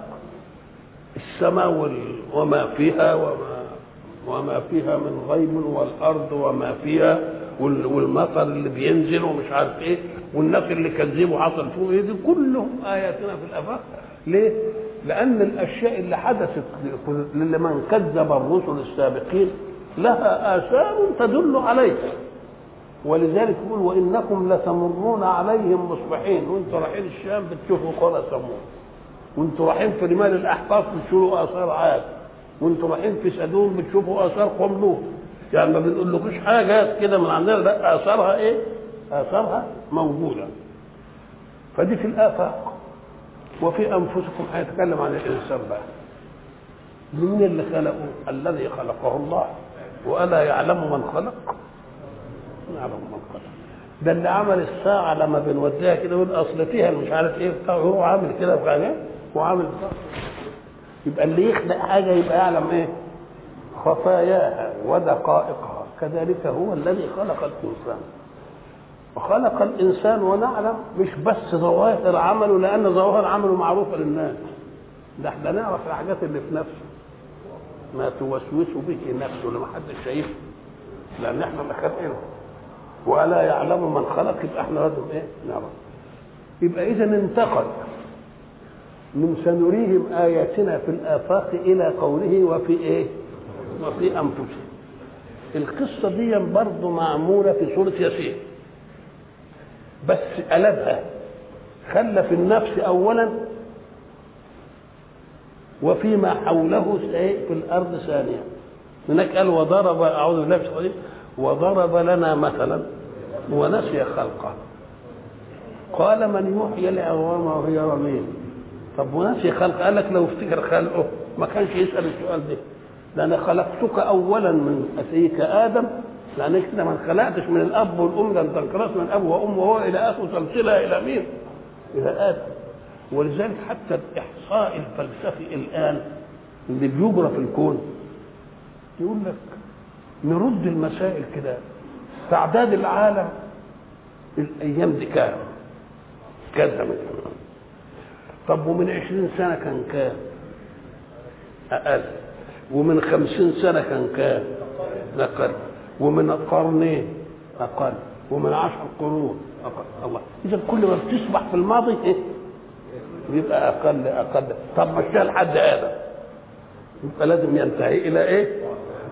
السماء وما فيها وما فيها من غيب، والأرض وما فيها، والمطر اللي بينزل ومش عارف ايه، والناس اللي كذبوا حصل فيه ايه، دي كلهم آياتنا في الآفاق. ليه؟ لأن الأشياء اللي حدثت لمن كذب الرسل السابقين لها آثار تدل عليه. ولذلك يقول وإنكم لتمرون عليهم مصبحين، وانتوا رايحين الشام بتشوفوا قرى ثمود، وانتوا رايحين في رمال الأحقاف بتشوفوا آثار عاد، وانتوا رايحين في سدوم بتشوفوا آثار قوم لوط. يعني ما بنقولكوش حاجات كده من عندنا، لا، آثارها ايه؟ آثارها موجودة. فدي في الآفاق. وفي أنفسكم هيتكلم عن الإنسان بقى. مين اللي خلقه؟ الذي خلقه الله. وألا يعلم من خلق؟ يعلم من خلق. ده اللي عمل الساعة لما بنوديها كده يقول أصل فيها مش عارف إيه بتاع، هو عامل كده بحاجة وعامل بتاع. يبقى اللي يخلق حاجة يبقى يعلم إيه؟ خفاياها ودقائقها. كذلك هو الذي خلق الإنسان. وخلق الإنسان ونعلم مش بس ظواهر عمله، لأن ظواهر عمله معروفة للناس، ده احنا نعرف الحاجات اللي في نفسه ما توسوس به نفسه اللي ما حدش شايفه، لأن احنا اللي خلقنا. ولا يعلم من خلق، يبقى احنا لازم ايه؟ نعرف. يبقى إذا انتقل من سنريهم آياتنا في الآفاق إلى قوله وفي ايه؟ وفي أنفسهم. القصة دي برضه معمولة في سورة ياسين، بس قلبها، خلى في النفس أولا وفيما حوله في الأرض ثانيا. هناك قال وضرب، أعوذ بالله من الشيطان الرجيم، وضرب لنا مثلا ونسي خلقه قال من يحيي العظام وهي رميم طب وناسي خلق؟ قال لك لو افتكر خلقه ما كانش يسال السؤال ده. ده انا خلقتك اولا من اخيك ادم، لانك انت ما خلقتش من الاب والام، ده انت انقرضت من اب وام وهو الى اخره سلسله الى مين؟ الى ادم. ولذلك حتى الاحصاء الفلسفي الان اللي بيجرى في الكون يقول لك نرد المسائل كده. تعداد العالم الايام دي كام؟ كذا مثلا. طب ومن 20 سنه كان كام؟ اقل. ومن 50 سنه كان كام؟ اقل. ومن قرنين اقل. ومن 10 قرون اقل. الله، اذا كل ما بتسبح في الماضي ايه؟ يبقى اقل. طب مشى لحد ادم، يبقى لازم ينتهي الى ايه؟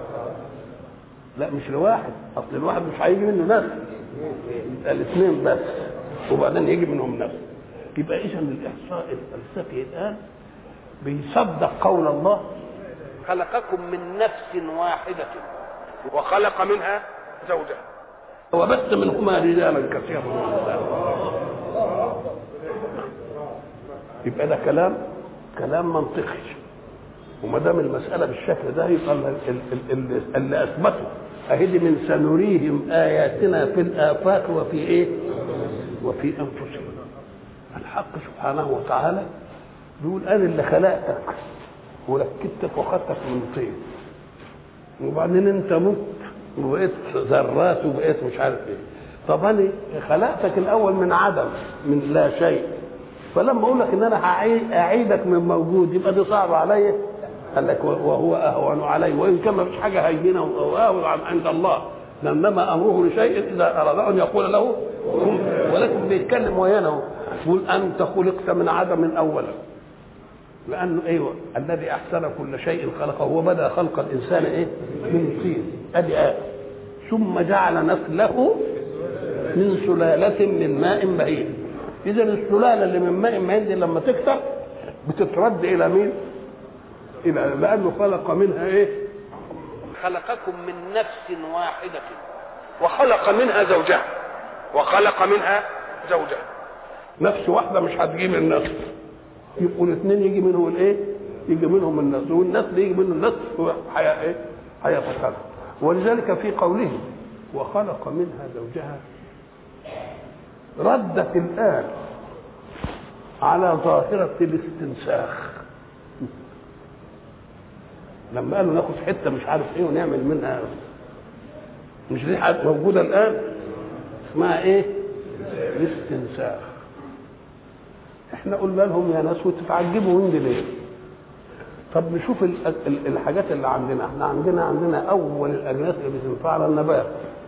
لا مش لواحد، اصل الواحد مش هيجي منه نفس، يبقى الاثنين بس وبعدين يجي منهم نفس. يبقى اذا الاحصاء الفلسفي الان بيصدق قول الله خلقكم من نفس واحده وخلق منها زوجها وبث منهما رجالا كثيرا ونساء. يبقى ده كلام منطقي. وما دام المساله بالشكل ده يبقى اللي اثبته اهدي من سنريهم اياتنا في الافاق وفي ايه؟ وفي انفسهم. الحق سبحانه وتعالى بيقول انا اللي خلقتك وركبتك وخدتك من طين، وبعدين انت مت وبقيت ذرات وبقيت مش عارف ايه. طب انا خلقتك الاول من عدم، من لا شيء، فلما اقول لك ان انا اعيدك من موجود يبقى دي صعبه عليا. قال لك وهو اهون علي، وان كان ما فيش حاجه هينه واهون عند الله، انما امره لشيء اذا اراد ان يقول له كن. ولكن بيتكلم ويانا يقول انت خلقت من عدم اولا، لانه ايوه الذي احسن كل شيء خلقه. هو بدا خلق الانسان ايه؟ من طين، ادي آه. ثم جعل نسله من سلاله من ماء مهين. اذا السلاله اللي من ماء مهين دي لما تكتر بتترد الى مين؟ الى، لانه خلق منها ايه؟ خلقكم من نفس واحده وخلق منها زوجها نفس واحده مش هتجيب النسل، يبقوا الاثنين يجي منهم الايه؟ يجي منهم النسل، والنسل يجي منه النسل ايه؟ هيتخلق. ولذلك في قوله وخلق منها زوجها ردت الآن على ظاهرة الاستنساخ. لما قالوا ناخد حتة مش عارف ايه ونعمل منها، مش دي موجودة الآن اسمها ايه؟ الاستنساخ. احنا قلنا لهم يا ناس وتتعجبوا من دي ليه؟ طب نشوف الحاجات اللي عندنا. احنا عندنا اول الاجناس اللي بتنفع على النبات،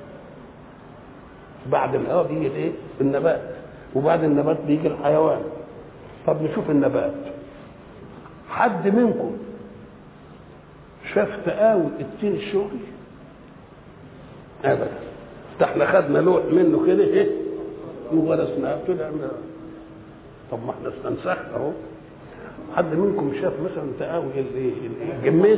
بعد الهواء بيجي الايه؟ النبات، وبعد النبات بيجي الحيوان. طب نشوف النبات. حد منكم شاف تقاوي التين الشغل؟ ابدا. احنا خدنا لوح منه كده ايه وغرسناه طلع. طب ما احنا استنسخنا اهو. حد منكم شاف مثلا تقاوي الجميز؟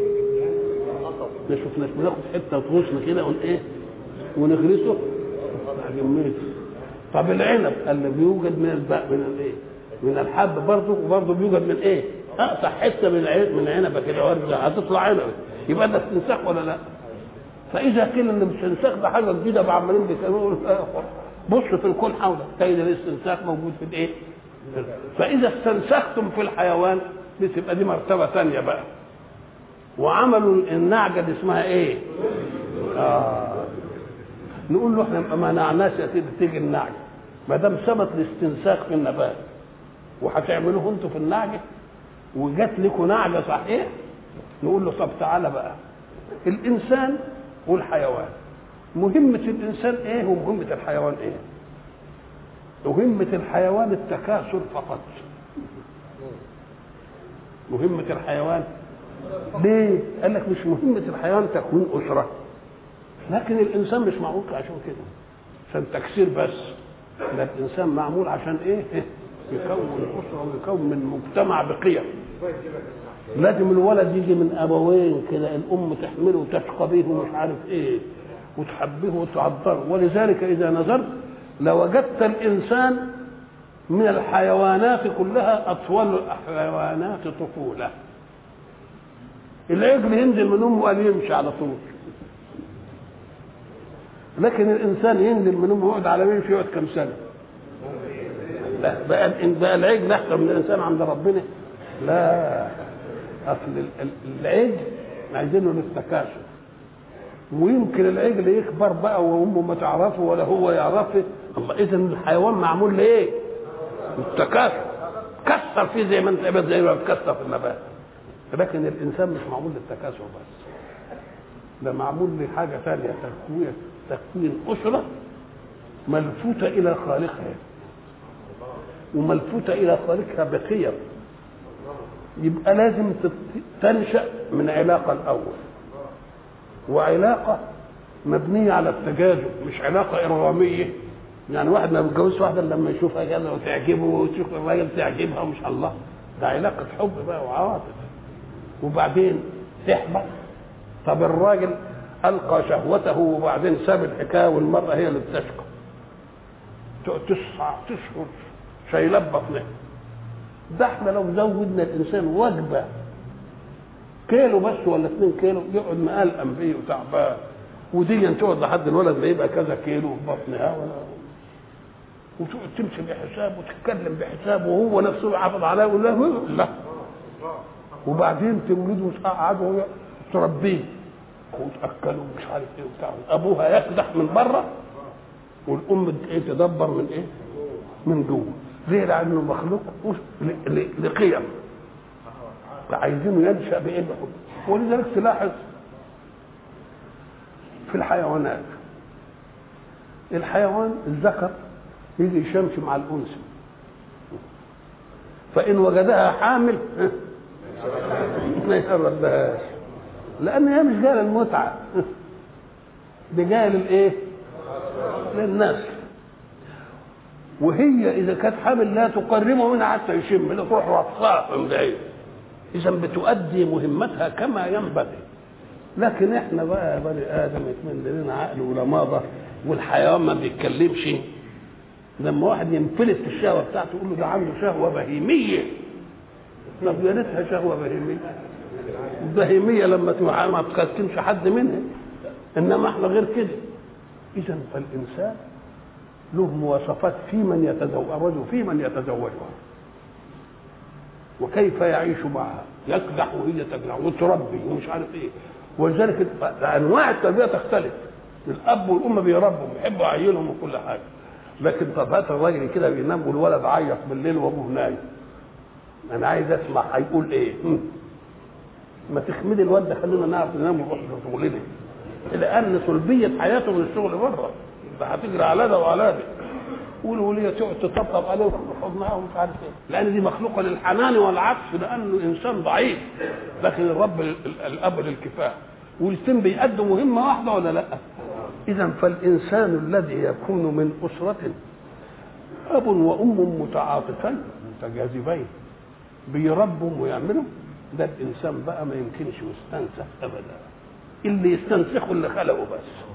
ما شفناش. بناخد حته غصن كده ايه ونغرسه جميز. طب العنب اللي بيوجد من الايه؟ من الحب برضه، وبرضه بيوجد من ايه؟ اقطع حته من عنبه كده وارجع هتطلع عنبه، يبقى ده استنساخ ولا لا؟ فاذا كان ان الاستنساخ ده حاجه جديده بعمالين بيسموه بص في الكون حولك تجد الاستنساخ موجود في الايه؟ فاذا استنسختم في الحيوان بتبقى دي مرتبه ثانيه بقى. وعملوا النعجه دي اسمها ايه؟ نقول له احنا ما منعناش يا سيدي تيجي النعجه ما دام ثبت الاستنساخ في النبات، وهتعملوه انتوا في النعجه وجات لكم نعجه صحيح. نقول له طب تعالى بقى، الانسان والحيوان مهمه الانسان ايه ومهمه الحيوان ايه؟ مهمه الحيوان التكاثر فقط. مهمه الحيوان ليه؟ قال لك مش مهمه الحيوان تكوين اسره، لكن الانسان مش معمول عشان كده عشان تكسير بس. ده الانسان معمول عشان ايه؟ يكون اسره ويكون من مجتمع بقيم. لازم الولد يجي من ابوين كده، الام تحمله وتشقى به ومش عارف ايه وتحبه وتعبره. ولذلك اذا نظرت لوجدت الانسان من الحيوانات كلها أطول الحيوانات طفولة. العجل ينزل من أمه قال يمشي على طول، لكن الإنسان ينزل من أمه يقعد على يمشي يقعد كم سنة؟ لا بقى العجل أحسن من الإنسان عند ربنا؟ لا، أصل العجل عايزينه للتكاثر، ويمكن العجل يكبر بقى وامه ما تعرفه ولا هو يعرفه. الله، اذا الحيوان معمول لايه؟ التكاثر، كسر فيه زي ما انت زي ما بتكسر في النبات. لكن الانسان مش معمول للتكاثر بس، ده معمول لحاجه ثانيه، تكوين اسره ملفوته الى خالقها، وملفوته الى خالقها بقيم. يبقى لازم تنشأ من علاقه الاول، وعلاقة مبنية على التجاذب، مش علاقة إرغامية. يعني واحد ما بيتجوزش واحدة لما يشوفها كذا وتعجبه وتشوف الراجل تعجبها ومش الله، ده علاقة حب بقى وعواطف. وبعدين تحبط. طب الراجل ألقى شهوته وبعدين ساب الحكاية والمرأة هي اللي بتشقى، تشهر شايلة بطنها. ده احنا لو زودنا الإنسان وجبة كيلو بس ولا 2 كيلو يقعد مقلقم بيه وتعبان، ودي تقعد لحد الولد ما يبقى كذا كيلو في بطنها، وتقعد تمشي بحساب وتتكلم بحساب وهو نفسه يحافظ عليه ولا لا. وبعدين تولده وتقعده تربيه وتاكله ومش عارف ايه وبتاع، ابوها يكدح من بره والام تدبر من ايه؟ من جوه. ليه؟ لانه مخلوق لقيم، عايزينه ينشأ بإيه؟ بحب. ولذلك تلاحظ في الحيوانات، الحيوان الذكر يجي يشمش مع الأنثى، فإن وجدها حامل ما يقربهاش، لأن هي مش جاية للمتعة، دي جاية للإيه؟ للنسل. وهي إذا كانت حامل لا تقربه منها حتى يشم، لا تروح رفصاء من بعيد. إذا بتؤدي مهمتها كما ينبغي. لكن احنا بقى بني آدم يتمنى لنا عقل ولماضة، والحيوان ما بيتكلمش. لما واحد ينفلت في الشهوة بتاعته يقول له ده عنده شهوة بهيمية، طب يا ريتها شهوة بهيمية. البهيمية لما ما تكتمش حد منها، إنما احنا غير كده. إذا فالإنسان له مواصفات في من يتزوج وفي من يتزوجها، وكيف يعيش معها، يكدح وهي تكدح وتربي ومش عارف ايه. ولذلك انواع التربيه تختلف، الاب والام بيربوا بيحبوا عيالهم وكل حاجه، لكن طب هات الراجل كده بينام والولد عيط بالليل وابوه نايم، انا عايز اسمع هيقول ايه. ما تخمدي الواد ده، خلينا نعرف ننام ونروح شغلنا، لان سلبيه حياته من الشغل بره، ده هتجري على ده وعلى ده، والوليه تقعد تطبطب عليه وتحضنها ومش عارف ايه، لان دي مخلوقه للحنان والعطف، لانه انسان ضعيف. لكن الرب الاب للكفاح، والاثنين بيأدوا مهمه واحده ولا لا؟ اذا فالانسان الذي يكون من اسره اب وام متعاطفين متجاذبين بيربوا ويعملوا، ده الانسان بقى ما يمكنش يستنسخ ابدا، اللي يستنسخه اللي خلقه بس،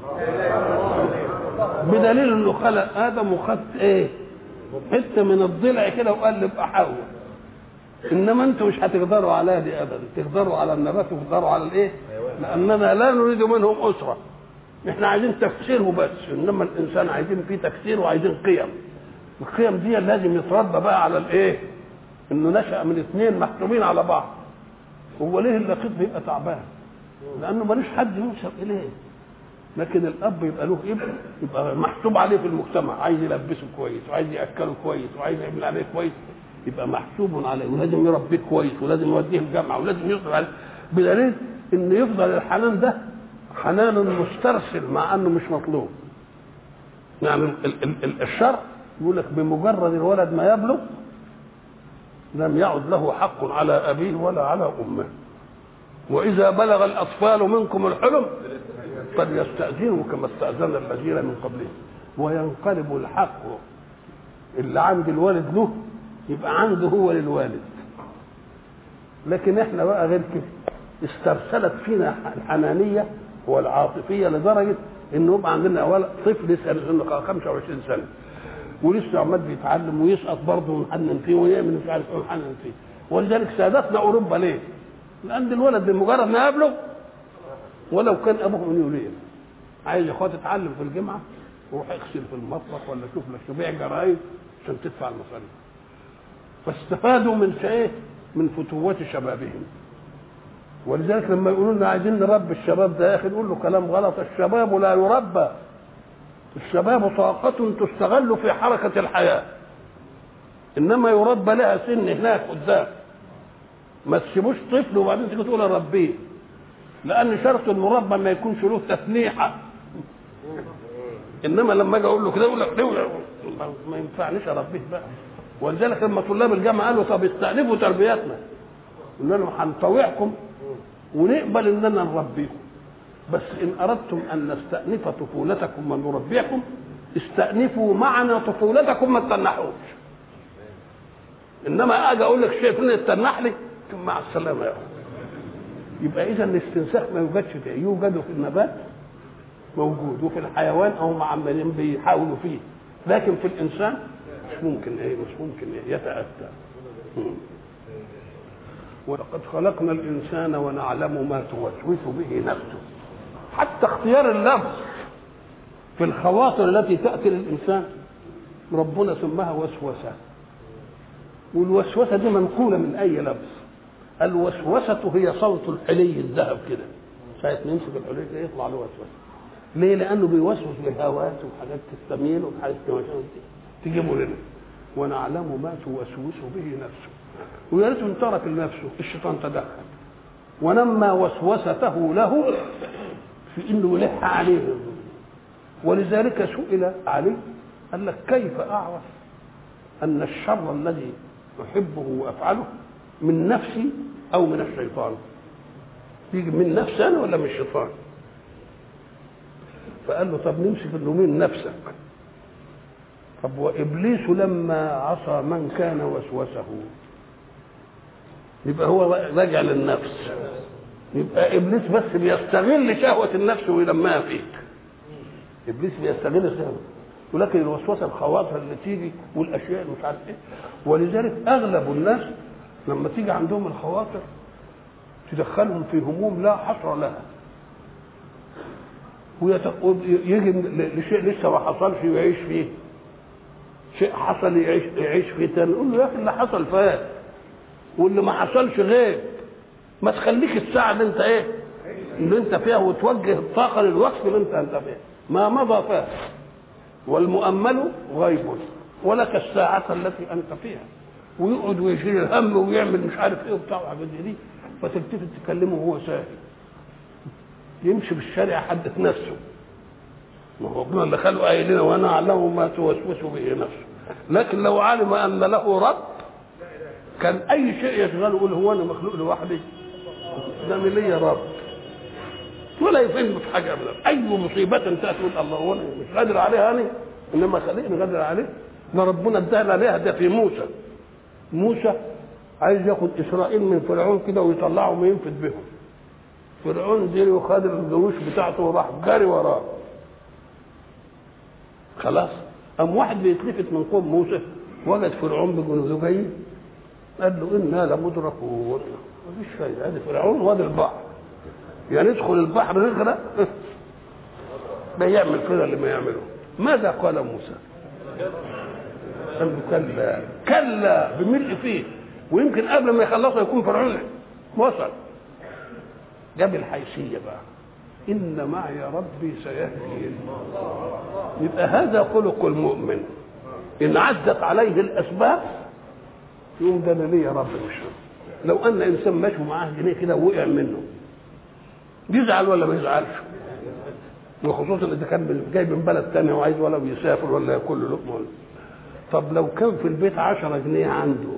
بدليل انه خلق ادم وخد ايه؟ حته من الضلع كده وقلب حواء. انما انتوا مش هتقدروا على دي ابدا، تقدروا على النبات وتقدروا على الايه؟ لاننا لا نريد منهم اسره، احنا عايزين تكسيره بس، انما الانسان عايزين فيه تكسير وعايزين قيم. القيم دي لازم يتربى بقى على الايه؟ انه نشأ من اثنين محسوبين على بعض. هو ليه اللقيط بيبقى تعبان؟ لانه ملوش حد ينسب اليه. لكن الاب يبقى له ابن، يبقى محسوب عليه في المجتمع، عايز يلبسه كويس وعايز ياكله كويس وعايز يعمل عليه كويس، يبقى محسوب عليه، ولازم يربيه كويس ولازم يوديه الجامعه ولازم يصرف عليه، بدليل ان يفضل الحنان ده حنان مسترسل مع انه مش مطلوب. يعني الشرع يقول لك بمجرد الولد ما يبلغ لم يعد له حق على ابيه ولا على امه، واذا بلغ الاطفال منكم الحلم فليستأذنوا كما استأذن الذين من قبلهم، وينقلب الحق اللي عند الوالد له يبقى عنده هو للوالد. لكن احنا بقى غير كده، استرسلت فينا الحنانيه والعاطفيه لدرجه انه يبقى عندنا طفل يسال 25 سنه ولسه عمال بيتعلم ويسقط برضه ونحنن فيه ويعمل مش عارف ايه ونحنن فيه. ولذلك سادتنا اوروبا ليه؟ لان الولد بمجرد ما يقابله ولو كان ابوه من يوليه عايز يا اخويا تتعلم في الجامعه روح اغسل في المطبخ ولا شوف لك تبيع جرايد عشان تدفع المصاريف. فاستفادوا من شيء من فتوات شبابهم. ولذلك لما يقولوا لنا عايزين نربي الشباب ده يا اخي نقول له كلام غلط. الشباب لا يربى. الشباب طاقة تستغل في حركة الحياة، انما يربى لها سن هناك قدام. ما تسيبوش طفل وبعدين تيجي تقول اربيه، لان شرط المربى ما يكونش له تسنيحه. انما لما اجي اقول له كده يقول لك ما ينفعنيش اربيه بقى. ولذلك لما طلاب الجامعه قالوا طب استأنفوا تربيتنا، قلنا لهم هنطوعكم ونقبل اننا نربيكم، بس ان اردتم ان نستأنف طفولتكم ونربيكم استأنفوا معنا طفولتكم ما تتنحوش. انما اجي اقول لك شيء فلان تتنح لي مع السلامه يا اخي. يبقى اذا الاستنساخ ما يوجدش فيه، يوجد في النبات موجود وفي الحيوان او عمالين بيحاولوا فيه، لكن في الانسان مش ممكن يتأتى. ولقد خلقنا الانسان ونعلم ما توسوس به نفسه. حتى اختيار اللفظ في الخواطر التي تأتي للإنسان ربنا سماها وسوسة، والوسوسة دي منقولة من أي لفظ. الوسوسة هي صوت الحلي الذهب كده، ساعة ما يمسك الحلي كده يطلع له وسوسة. ليه؟ لأنه بيوسوس بالهوات وحاجات تستميل وحاجات تجيبه لنا. ونعلم ما توسوس به نفسه. ويا ريت ان ترك لنفسه، الشيطان تدخل ونمى وسوسته له في انه يلح عليه. ولذلك سئل علي قال لك كيف اعرف ان الشر الذي احبه وافعله من نفسي او من الشيطان؟ يجي من نفسي انا ولا من الشيطان؟ فقال له طب نمسك انه من نفسك. طب وابليس لما عصى من كان وسوسه يبقى هو راجع للنفس. يبقى ابليس بس بيستغل شهوه النفس ويلمها فيك. ابليس بيستغل الشهوه، ولكن الوسوسه الخواطر اللي تيجي والاشياء مش عارف ايه. ولذلك اغلب الناس لما تيجي عندهم الخواطر تدخلهم في هموم لا حصر لها، ويجي لشيء لسه ما حصلش ويعيش فيه، شيء حصل يعيش فيه تاني. يقول له يا اخي اللي حصل فات واللي ما حصلش غير. ما تخليك الساعه اللي انت اللي انت فيها وتوجه الطاقه للوقت اللي انت فيها. ما مضى فات والمؤمل غيب ولك الساعه التي انت فيها. ويقعد ويشيل الهم ويعمل مش عارف ايه وبتاع وحاجات دي، فتلتفت تكلمه وهو ساكت يمشي بالشارع حدث نفسه. ما هو ربنا اللي خلقه قايل لنا وانا اعلم ما توسوس به نفسه. لكن لو علم ان له رب كان اي شيء يشغله يقول هو انا مخلوق لوحدي؟ ده انا ليا رب ولا يفهم في حاجه ابدا. اي مصيبه تاتي تقول الله هو انا مش قادر عليها انا، انما خليني قادر عليه. ما ربنا ادانا عليها. ده في موسى عايز ياخد اسرائيل من فرعون كده ويطلعهم ينفد بهم. فرعون ديري وخد الجيوش بتاعته وراح جاري وراه. خلاص قام واحد بيتلفت من قوم موسى وجد فرعون بجنوده جاي قال له انا لمدركون. مفيش فايده، ادي فرعون وادي البحر، يعني ندخل البحر نغرق. ما يعمل كده اللي ما يعمله. ماذا قال موسى؟ قال له كلا بملء فيه. ويمكن قبل ما يخلصوا يكون فرعون وصل. جاب الحيثيه بقى إن معي ربي سيهدين. يبقى هذا خلق المؤمن. إن عزت عليه الأسباب يقوم ده أنا ليا رب مش لو أن إنسان ماشي معاه جنيه كده ووقع منه يزعل ولا ما يزعلش؟ وخصوصا إذا كان جاي من بلد تاني وعايز ولا بيسافر ولا ياكل له لقمة. طب لو كان في البيت 10 جنيه عنده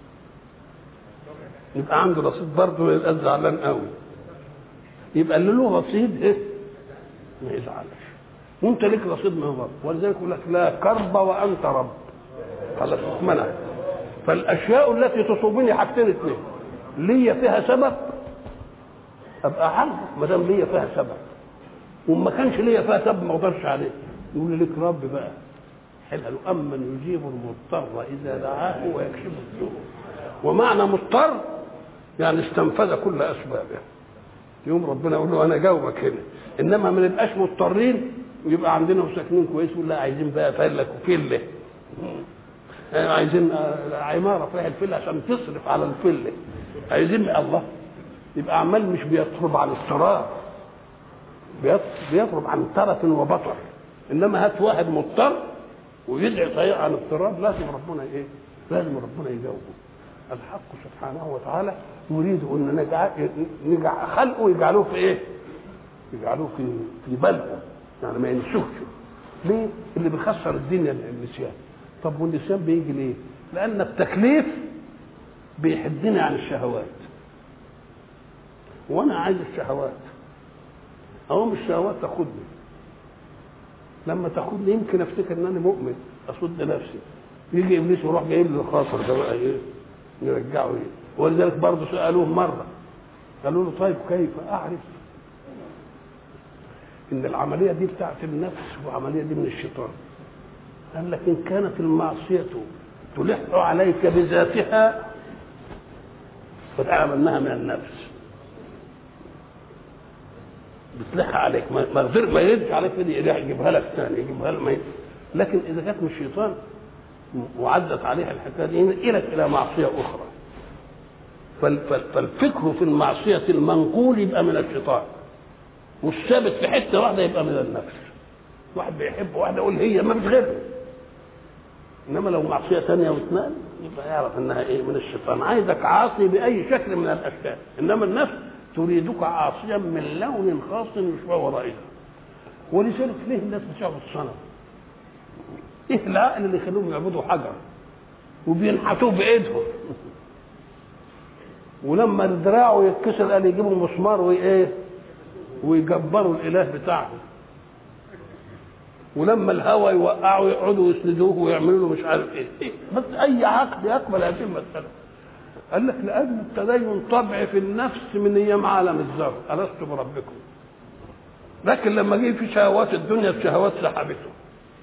يبقى عنده رصيد برضه يبقى زعلان قوي. يبقى اللي له رصيد ما يزعلش، وانت لك رصيد من رب. ولذلك يقول لك لا كرب وانت رب. خلاص اتمنع. فالاشياء التي تصوبني حاجتين اثنين، ليا فيها سبب ابقى عارف ما دام ليا فيها سبب، وما كانش ليا فيها سبب ما اقدرش عليه. يقول لك رب بقى قال له أمن يجيب المضطر إذا دعاه ويكشف السوء. ومعنى مضطر يعني استنفذ كل أسبابه. يوم ربنا يقول له أنا جاوبك هنا. إنما ما نبقاش مضطرين ويبقى عندنا مساكنين كويس ولا عايزين بقى فلك وفله، عايزين عمارة في الفله عشان تصرف على الفله، عايزين الله. يبقى عمال مش بيطرب عن اضطرار، بيطرب عن ترف وبطر. انما هات واحد مضطر ويدعي طريق عن اضطراب، لازم ربنا ايه؟ لازم ربنا يجاوبه. الحق سبحانه وتعالى يريد ان نجعل خلقه يجعلوه في ايه؟ يجعلوه في بلده، يعني ما ينسوش. ليه؟ اللي بيخسر الدنيا النسيان. طب والنسيان بيجي ليه؟ لان التكليف بيحدني عن الشهوات، وانا عايز الشهوات، اقوم الشهوات تاخدني. لما تاخدني يمكن افتكر ان انا مؤمن اصد نفسي، يجي ابليس يروح جايب لي الخاطر ده بقى ايه؟ يرجعه ايه؟ ولذلك برضه سالوه مره قالوا له طيب كيف اعرف ان العمليه دي بتاعت النفس والعمليه دي من الشيطان؟ قال لك ان كانت المعصيه تلح عليك بذاتها فتعلم انها من النفس، بتلح عليك ما يردش عليك دي يجيبها لك ثاني، يجيبها لك. لكن اذا كانت من الشيطان وعدت عليها الحكايه دي ينقلك الى معصيه اخرى. فالفكر في المعصيه المنقول يبقى من الشيطان، والثابت في حته واحده يبقى من النفس. واحد بيحب واحده يقول هي ما فيش غيرها، انما لو معصيه ثانيه واثنان يبقى يعرف انها ايه؟ من الشيطان. عايزك عاصي باي شكل من الاشكال، انما النفس تريدك عاصيا من لون خاص يشبه رائحه. ولذلك ليه الناس بتعبد الصنم؟ ايه العقل اللي يخلوهم يعبدوا حجر وبينحتوه بايدهم؟ ولما دراعه يتكسر قال يجيبوا مسمار وايه؟ ويجبروا الاله بتاعهم. ولما الهوى يوقعوا يقعدوا يسندوه ويعملوا له مش عارف ايه. بس اي عقل يقبل هذه المساله. قال لك لأن التدين طبع في النفس من ايام عالم الذر، ألست بربكم. لكن لما جه في شهوات الدنيا الشهوات سحبته.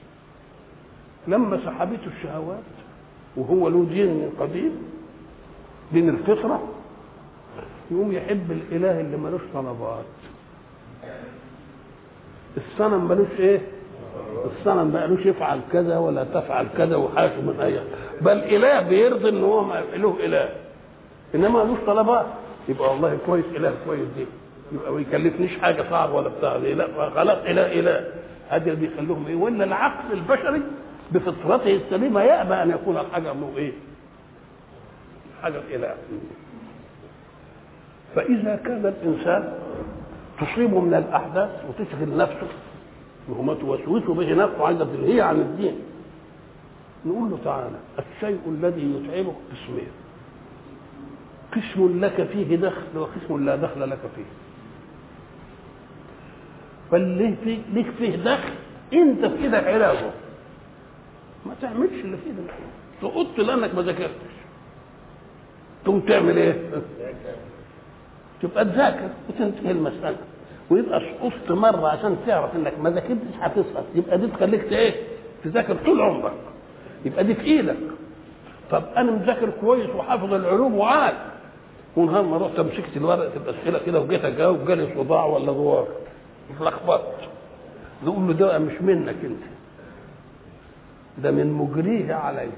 لما سحبته الشهوات وهو له دين من قديم، دين الفطره، يقوم يحب الاله اللي ملوش طلبات. الصنم ملوش ايه؟ الصنم ملوش يفعل كذا ولا تفعل كذا وحاشه من اي، بل اله بيرضي ان هو له اله، انما ملوش طلبات. يبقى والله كويس، اله كويس دي، يبقى ما يكلفنيش حاجه صعب ولا بتاع دي، لا خلاص اله. هذا اللي بيخليهم ايه؟ ولا العقل البشري بفطرته السليمه يأبى ان يكون الحجر له ايه؟ حجر اله. فاذا كان الانسان تصيبه من الاحداث وتشغل نفسه وما توسوسه به نفسه عايزه تلهيه عن الدين، نقول له تعالى الشيء الذي يتعبك قسمين: قسم لك فيه دخل وقسم لا دخل لك فيه. فاللي ليك فيه دخل انت في ايدك علاجه، ما تعملش اللي في ايدك. سقطت لانك ما ذاكرتش، تقوم تعمل ايه؟ تبقى تذاكر وتنتهي المساله. ويبقى سقطت مره عشان تعرف انك ما ذاكرتش هتسقط، يبقى دي تخليك ايه؟ تذاكر طول عمرك، يبقى دي في ايدك. طب انا مذاكر كويس وحافظ العلوم وعاد، ونهار ما رحت مسكت الورقه الاسئله كده وجيت اجاوب جالي صداع ولا دوار اتلخبطت، نقول له ده مش منك انت، ده من مجريه عليك.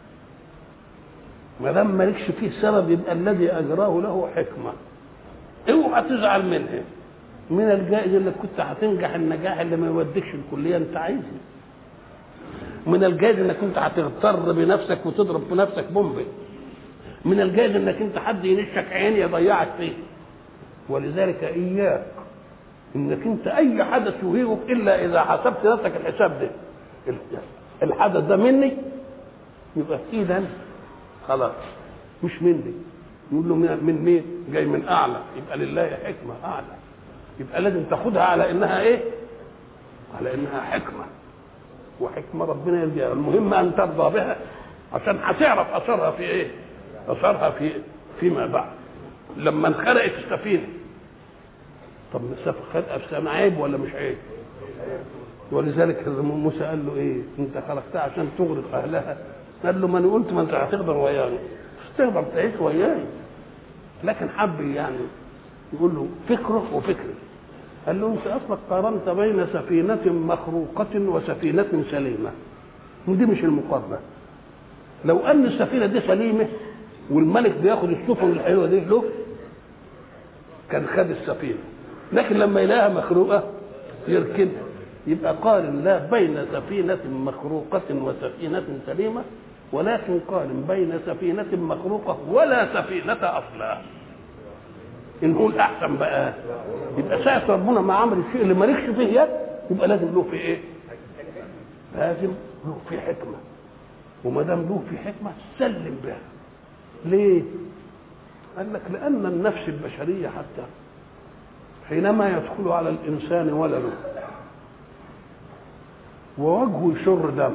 ما دام مالكش فيه سبب يبقى الذي اجراه له حكمه، اوعى تزعل منه. من الجائز انك كنت هتنجح النجاح اللي ما يوديكش الكليه انت عايزها، من الجائز انك انت هتغتر بنفسك وتضرب في نفسك بومبي، من الجائز انك انت حد ينشك عين يضيعك فيه. ولذلك اياك انك انت اي حدث يهيبك الا اذا حسبت نفسك الحساب ده، الحدث ده مني يبقى اذا خلاص مش مني. يقول له من مين؟ جاي من اعلى، يبقى لله حكمه اعلى، يبقى لازم تاخدها على انها ايه؟ على انها حكمه، وحكمه ربنا يرضيها. المهم ان ترضى بها عشان هتعرف اثرها في ايه؟ اثرها فيما بعد. لما انخرقت السفينه، طب خلق السفينه عيب ولا مش عيب؟ ولذلك موسى قال له ايه؟ انت خلقتها عشان تغرق اهلها. قال له ما انا قلت ما انت هتقدر وياي، مش تقدر تعيش وياي. لكن حب يعني يقول له فكره وفكري. قال له انت اصلك قارنت بين سفينه مخروقه وسفينه سليمه، ودي مش المقارنه. لو ان السفينه دي سليمه والملك بياخد السفن الحلوه دي له كان خد السفينه، لكن لما يلاقيها مخروقه يركنها. يبقى قارن لا بين سفينه مخروقه وسفينه سليمه، ولكن قارن بين سفينه مخروقه ولا سفينه اصلا. ان هو الاحسن بقى يبقى ساعه ربنا ما عمل الشيء اللي مالكش فيه يد يبقى لازم له في ايه؟ لازم له في حكمه. وما دام له في حكمه سلم بها. ليه؟ قال لك لان النفس البشريه حتى حينما يدخل على الانسان ولده ووجهه يشر دم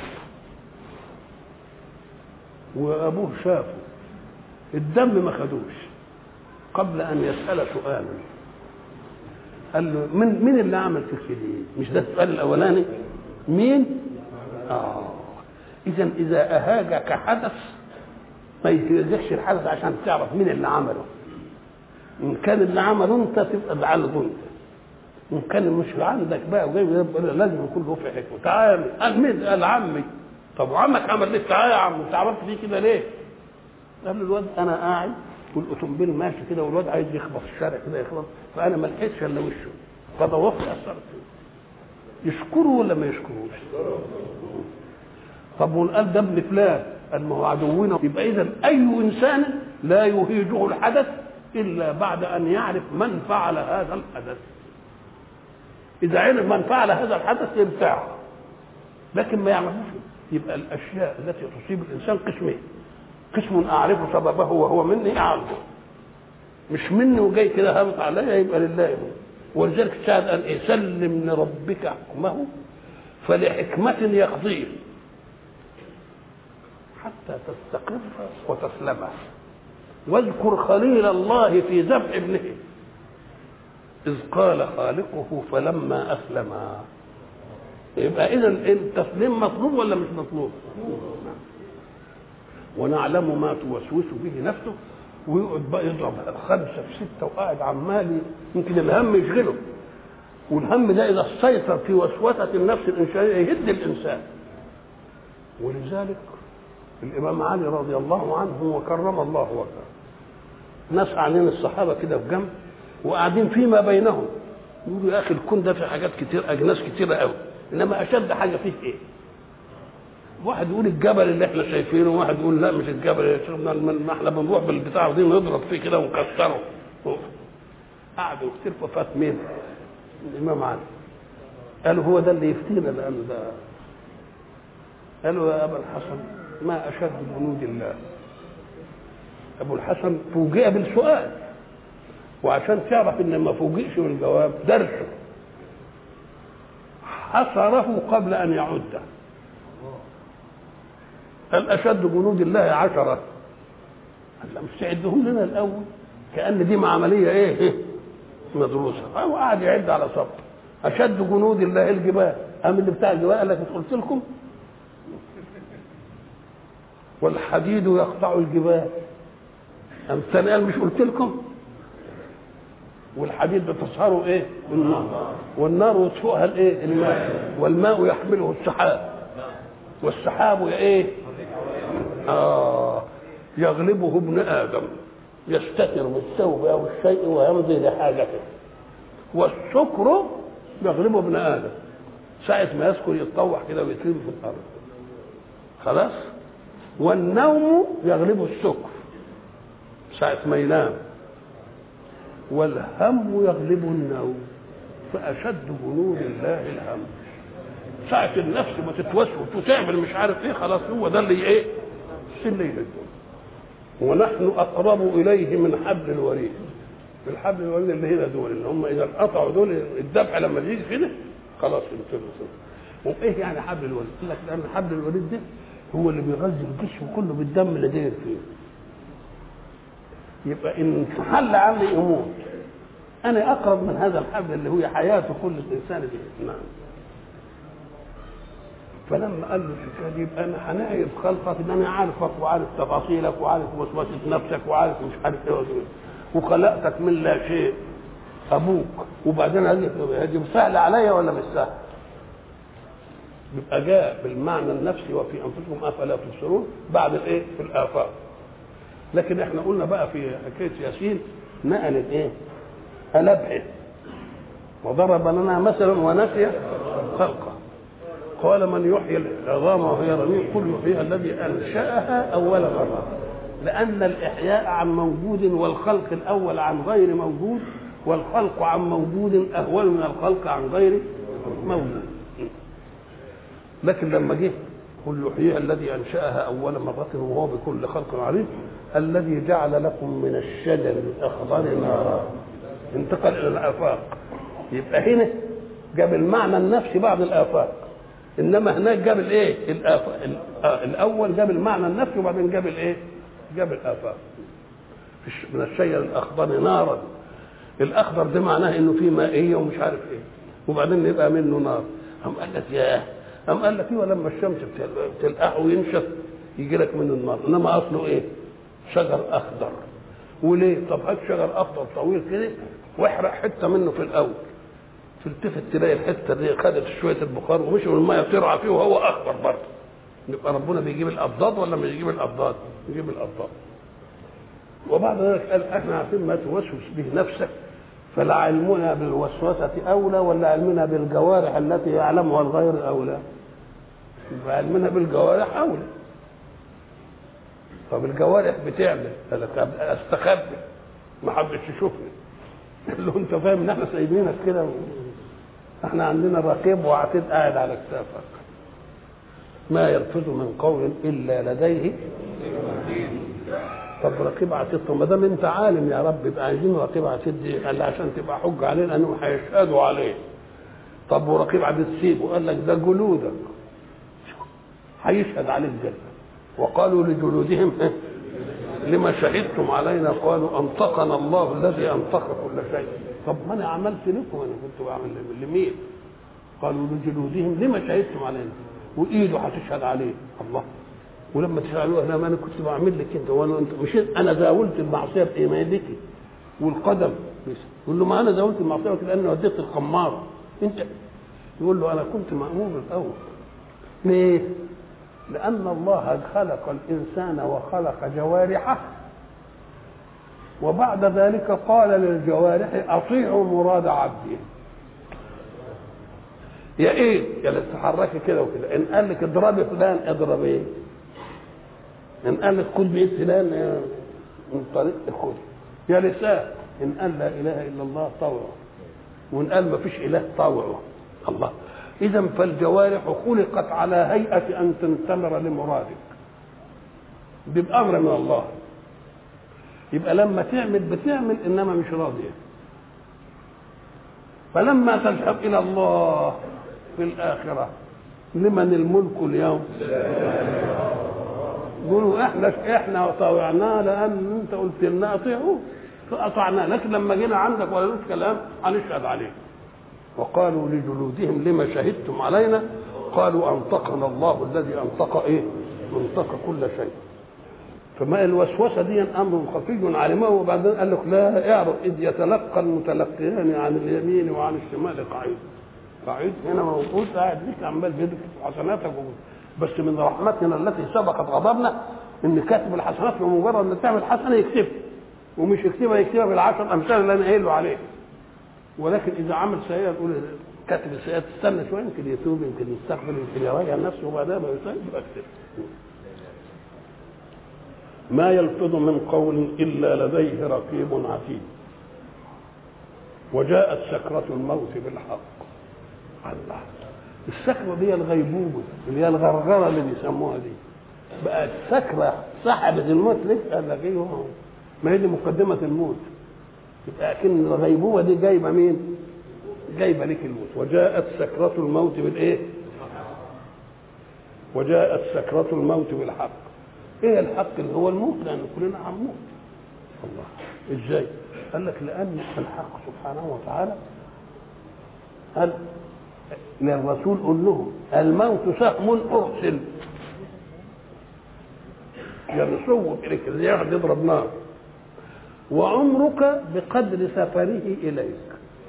وابوه شافه الدم ما خدوش قبل ان يسال سؤالا، قال له مين اللي عمل فيك كده؟ مش ده السؤال الاولاني؟ مين؟ اذا اهاجك حدث ما يهزكش الحدث عشان تعرف مين اللي عمله. ان كان اللي عمله انت تبقى بعالجه انت، ان كان مش عندك بقى لازم يكون له في حكمه. تعال قال مين؟ قال عمي. طب وعمك عمل ليه؟ تعال يا عم انت عملت فيه كده ليه؟ قال له الواد انا قاعد والاوتومبيل ماشي كده والواد عايز يخبط في الشارع كده يخبط، فانا ما لحقتش الا وشه فضوفت اثرت فيه. يشكره ولا ما يشكروش؟ طب وقال ده ابن فلان، قال ما هو عدونا. يبقى اذا اي انسان لا يهيجه الحدث الا بعد ان يعرف من فعل هذا الحدث. اذا عرف من فعل هذا الحدث يرتاح، لكن ما يعرفوش. يبقى الاشياء التي تصيب الانسان قسمين: قسم اعرف سببه وهو مني اعرفه، مش مني وجاي كده هابط عليا يبقى لله. ولذلك الشاهد قال ايه؟ سلم لربك حكمه فلحكمه يقضيه حتى تستقر وتسلم. واذكر خليل الله في ذبح ابنه إذ قال خالقه فلما أسلم. يبقى إذا التسليم مطلوب ولا مش مطلوب؟ ونعلم ما توسوس به نفسه. ويقعد بقى يضرب 5 في 6 وقاعد عمال يمكن الهم يشغله، والهم ده إذا سيطر في وسوسة النفس الإنسانية يهد الإنسان. ولذلك الإمام علي رضي الله عنه وكرم الله وجهه ناس قاعدين الصحابة كده في جنب وقاعدين فيما بينهم يقولوا يا أخي الكون ده في حاجات كتير أجناس كتيرة قوي، إنما أشد حاجة فيه إيه؟ واحد يقول الجبل اللي احنا شايفينه، وواحد يقول لا مش الجبل، ما احنا بنروح بالبتاع دي نضرب فيه كده ونكسره. قعدوا كتير ففات مين؟ الإمام علي. قالوا هو ده اللي يفتينا لأنه ده. قالوا يا أبا الحسن ما أشد جنود الله. أبو الحسن فوجئ بالسؤال، وعشان تعرف إن ما فوجئش بالجواب درسه حصره قبل أن يعده. قال أشد جنود الله 10. قال لا مش تعدهم لنا الأول كأن دي عملية إيه مدروسة. هو قاعد يعد على صف. أشد جنود الله الجبال. قام اللي بتاع الجبال قال لك مش قلت لكم؟ والحديد يقطع الجبال. قام الثاني قال مش قلت لكم؟ والحديد بتصهره ايه؟ النار. والنار يطفئها الايه؟ الماء. والماء يحمله السحاب. والسحاب ايه؟ يغلبه ابن ادم يستتر بالثوب او الشيء ويمضي لحاجته. والسكر يغلبه ابن ادم ساعة ما يسكر يتطوح كده ويترمي في الارض. خلاص؟ والنوم يغلبه السكر ساعة ما ينام. والهم يغلبه النوم. فأشد جنود الله الهم. ساعة النفس ما تتوسوس وتعمل مش عارف ايه خلاص هو ده اللي ايه؟ اللي يهدون. ونحن أقرب إليه من حبل الوريد. الحبل الوريد اللي هنا دول اللي هم إذا انقطعوا دول الذبح لما يجي كده خلاص انتهوا. وإيه يعني حبل الوريد؟ يقول لك لأن حبل الوريد ده هو اللي بيغذي الجسم كله بالدم اللي داير فيه. يبقى إن حل عني يموت. أنا أقرب من هذا الحبل اللي هو حياة كل إنسان دي. نعم. فلما قال له الحكايه دي يبقى انا هنعرف خلقك ان انا عارفك وعارف تفاصيلك وعارف وسوسه نفسك وعارف مش عارف ايه وخلقتك من لا شيء ابوك، وبعدين هذه سهل عليا ولا مش سهل؟ يبقى جاء بالمعنى النفسي وفي انفسكم افلا تبصرون بعد الايه في الافاق. لكن احنا قلنا بقى في حكايه ياسين نقل الايه قلبها وضرب لنا مثلا ونسي خلقه. قال من يحيي العظام وهي رميم قل يحييها الذي انشاها اول مره، لان الاحياء عن موجود والخلق الاول عن غير موجود، والخلق عن موجود اهون من الخلق عن غير موجود. لكن لما جه قل يحييها الذي انشاها اول مره وهو بكل خلق عليم الذي جعل لكم من الشجر الاخضر نارا، انتقل الى الافاق. يبقى هنا جاب المعنى النفسي بعد الافاق، انما هناك جاب الايه الافاق. الاول جاب المعنى النفسي وبعدين جاب الايه جاب الافاق. من الشجر الاخضر نارا، الاخضر ده معناه انه فيه مائيه ومش عارف ايه، وبعدين يبقى منه نار. قام قال لك ياه، قام قال لك ايوه لما الشمس بتلقح وينشف يجي لك من النار، انما اصله ايه شجر اخضر. وليه؟ طب هات شجر اخضر طويل كده واحرق حته منه في الاول، تلتفت تلاقي الحته دي خدت شويه البخار ومشي والميه ترعى فيه وهو اخضر برضه. يبقى ربنا بيجيب الابضاد ولا مش بيجيب الابضاد؟ بيجيب الابضاد. وبعد ذلك قال احنا عارفين ما توسوس به نفسك، فلعلمنا بالوسوسه اولى ولا علمنا بالجوارح التي يعلمها الغير اولى؟ يبقى علمنا بالجوارح اولى. طب الجوارح بتعمل استخبي ما حدش يشوفني، قال له انت فاهم ان احنا سايبينك كده احنا عندنا رقيب وعتيد قاعد على كتافك، ما يلفظ من قول الا لديه. طب رقيب عتيد، طب ما دام انت عالم يا رب يبقى عايزين رقيب عتيد دي، قال عشان تبقى حجه علينا انهم هيشهدوا عليه. طب ورقيب عتيد سيبه، قال لك ده جلودك هيشهد عليك جلد. وقالوا لجلودهم لما شهدتم علينا قالوا انطقنا الله الذي انطق كل شيء. طب ما انا عملت لكم، انا كنت بعمل لمين؟ قالوا لجلودهم لما شهدتم علينا، وايده هتشهد عليه. الله، ولما تسالوه انا ما انا كنت بعمل لك انت وانا انت مش انا زاولت المعصيه بايمانك والقدم. يقول له ما انا زاولت المعصيه لان وديت الخمار انت. يقول له انا كنت مامور الاول. ليه؟ لأن الله خلق الإنسان وخلق جوارحه، وبعد ذلك قال للجوارح أطيعوا مراد عبدي. يا إيه؟ يا اللي تتحركي كده وكده، إن قال لك اضربي فلان اضربيه، إن قال لك خد بإيد فلان من طريق الخد. يا لسان إن قال لا إله إلا الله طوعه، وإن قال ما فيش إله طوعه. الله. إذا فالجوارح خلقت على هيئة أن تنتمر لمرادك بأمر من الله. يبقى لما تعمل بتعمل إنما مش راضية. فلما تذهب إلى الله في الآخرة لمن الملك اليوم؟ يقولوا إحنا طاوعناه لأن أنت قلت لنا أطيعوه فأطعناه، لكن لما جينا عندك ولا نفس كلام هنشهد عليه. وقالوا لجلودهم لما شهدتم علينا قالوا انطقنا الله الذي انطق ايه؟ انطق كل شيء. فما الوسوسه دي امر خفي علمه، وبعدين قال لك لا اعرف اذ يتلقى المتلقيان عن اليمين وعن الشمال قعيد. قعيد هنا موجود قاعد ليك عمال بيدك حسناتك بس من رحمتنا التي سبقت غضبنا ان كاتب الحسنات بمجرد ان تعمل حسنه يكتبها، ومش يكتبها بالعشر امثال اللي انا قايل له عليه. ولكن اذا عمل سيئه تقول كاتب السيئه تستنى شويه يمكن يتوب يمكن يستغفر يمكن يراجع نفسه وبعدها ما يسيب اكتب. ما يلفظ من قول الا لديه رقيب عتيد. وجاءت سكرة الموت بالحق. الله، السكرة دي الغيبوبة اللي هي الغرغرة اللي بيسموها دي، بقت سكرة سحبت الموت ليه؟ قال لك ايه؟ ما هي دي مقدمة الموت. يبقى لكن الغيبوبة دي جايبة مين؟ جايبة لك الموت. وجاءت سكرة الموت بالايه؟ وجاءت سكرة الموت بالحق. ايه الحق؟ اللي هو الموت، لان كلنا هنموت. الله، ازاي؟ قال لك لان الحق سبحانه وتعالى قال للرسول قل له الموت سهم أرسل، يرسوه إليك زي واحد يضرب نار، وعمرك بقدر سفره إليك.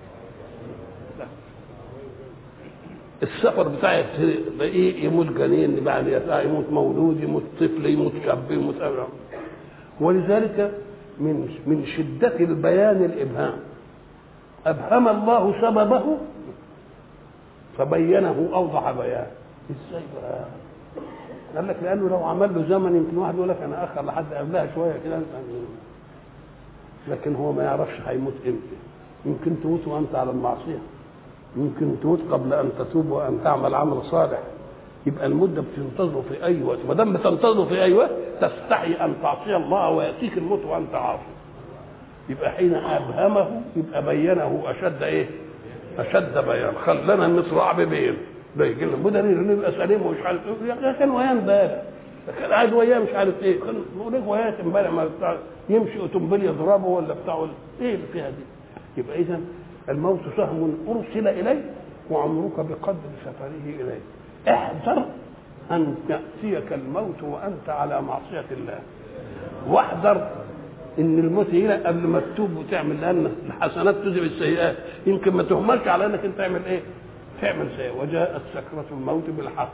السفر بتاعي ايه؟ يموت جنين، بعد يموت مولود، يموت طفل، يموت شاب، يموت أبرع. ولذلك من شدة البيان الإبهام أبهم الله سببه فبينه أوضح بيان. ازاي بقى؟ قال لك لأنه لو عمل له زمن يمكن واحد يقول لك أنا أخر لحد قبلها شوية كده، لكن هو ما يعرفش هيموت إمتى. يمكن تموت وأنت على المعصية، يمكن تموت قبل أن تتوب وأن تعمل عمل صالح. يبقى المدة بتنتظره في أي وقت، ما دام بتنتظره في أي وقت تستحي أن تعصي الله ويأتيك الموت وأنت عاصي. يبقى حين أبهمه يبقى بينه أشد إيه؟ أشد بيان. خلنا نصرع ببين ده يجي لنا بدليل نبقى سليم ومش عارف ايه، كان وياه امبارح، كان قاعد وياه مش عارف ايه، كان بيقول لك وياه امبارح ما بتاع يمشي اوتومبيل يضربه ولا بتاع ايه اللي فيها دي. يبقى اذا الموت سهم ارسل اليه وعمرك بقدر سفره اليه. احذر ان ياتيك الموت وانت على معصيه الله، واحذر ان الموت يجي لك قبل ما تتوب وتعمل، لان الحسنات تذهب السيئات. يمكن ما تهملش على انك انت تعمل ايه؟ تعمل سيئة. وجاءت سكرة الموت بالحق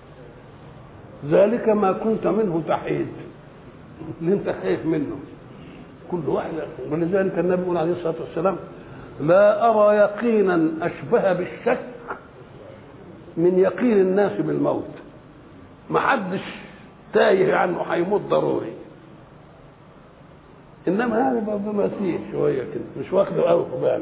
ذلك ما كنت منه تحيد، اللي انت خايف منه كل واحد. ولذلك النبي يقول عليه الصلاة والسلام لا أرى يقينا أشبه بالشك من يقين الناس بالموت. ما حدش تايه عنه هيموت ضروري، انما هذا بمسيح شويه كده مش واخده قوي في باله.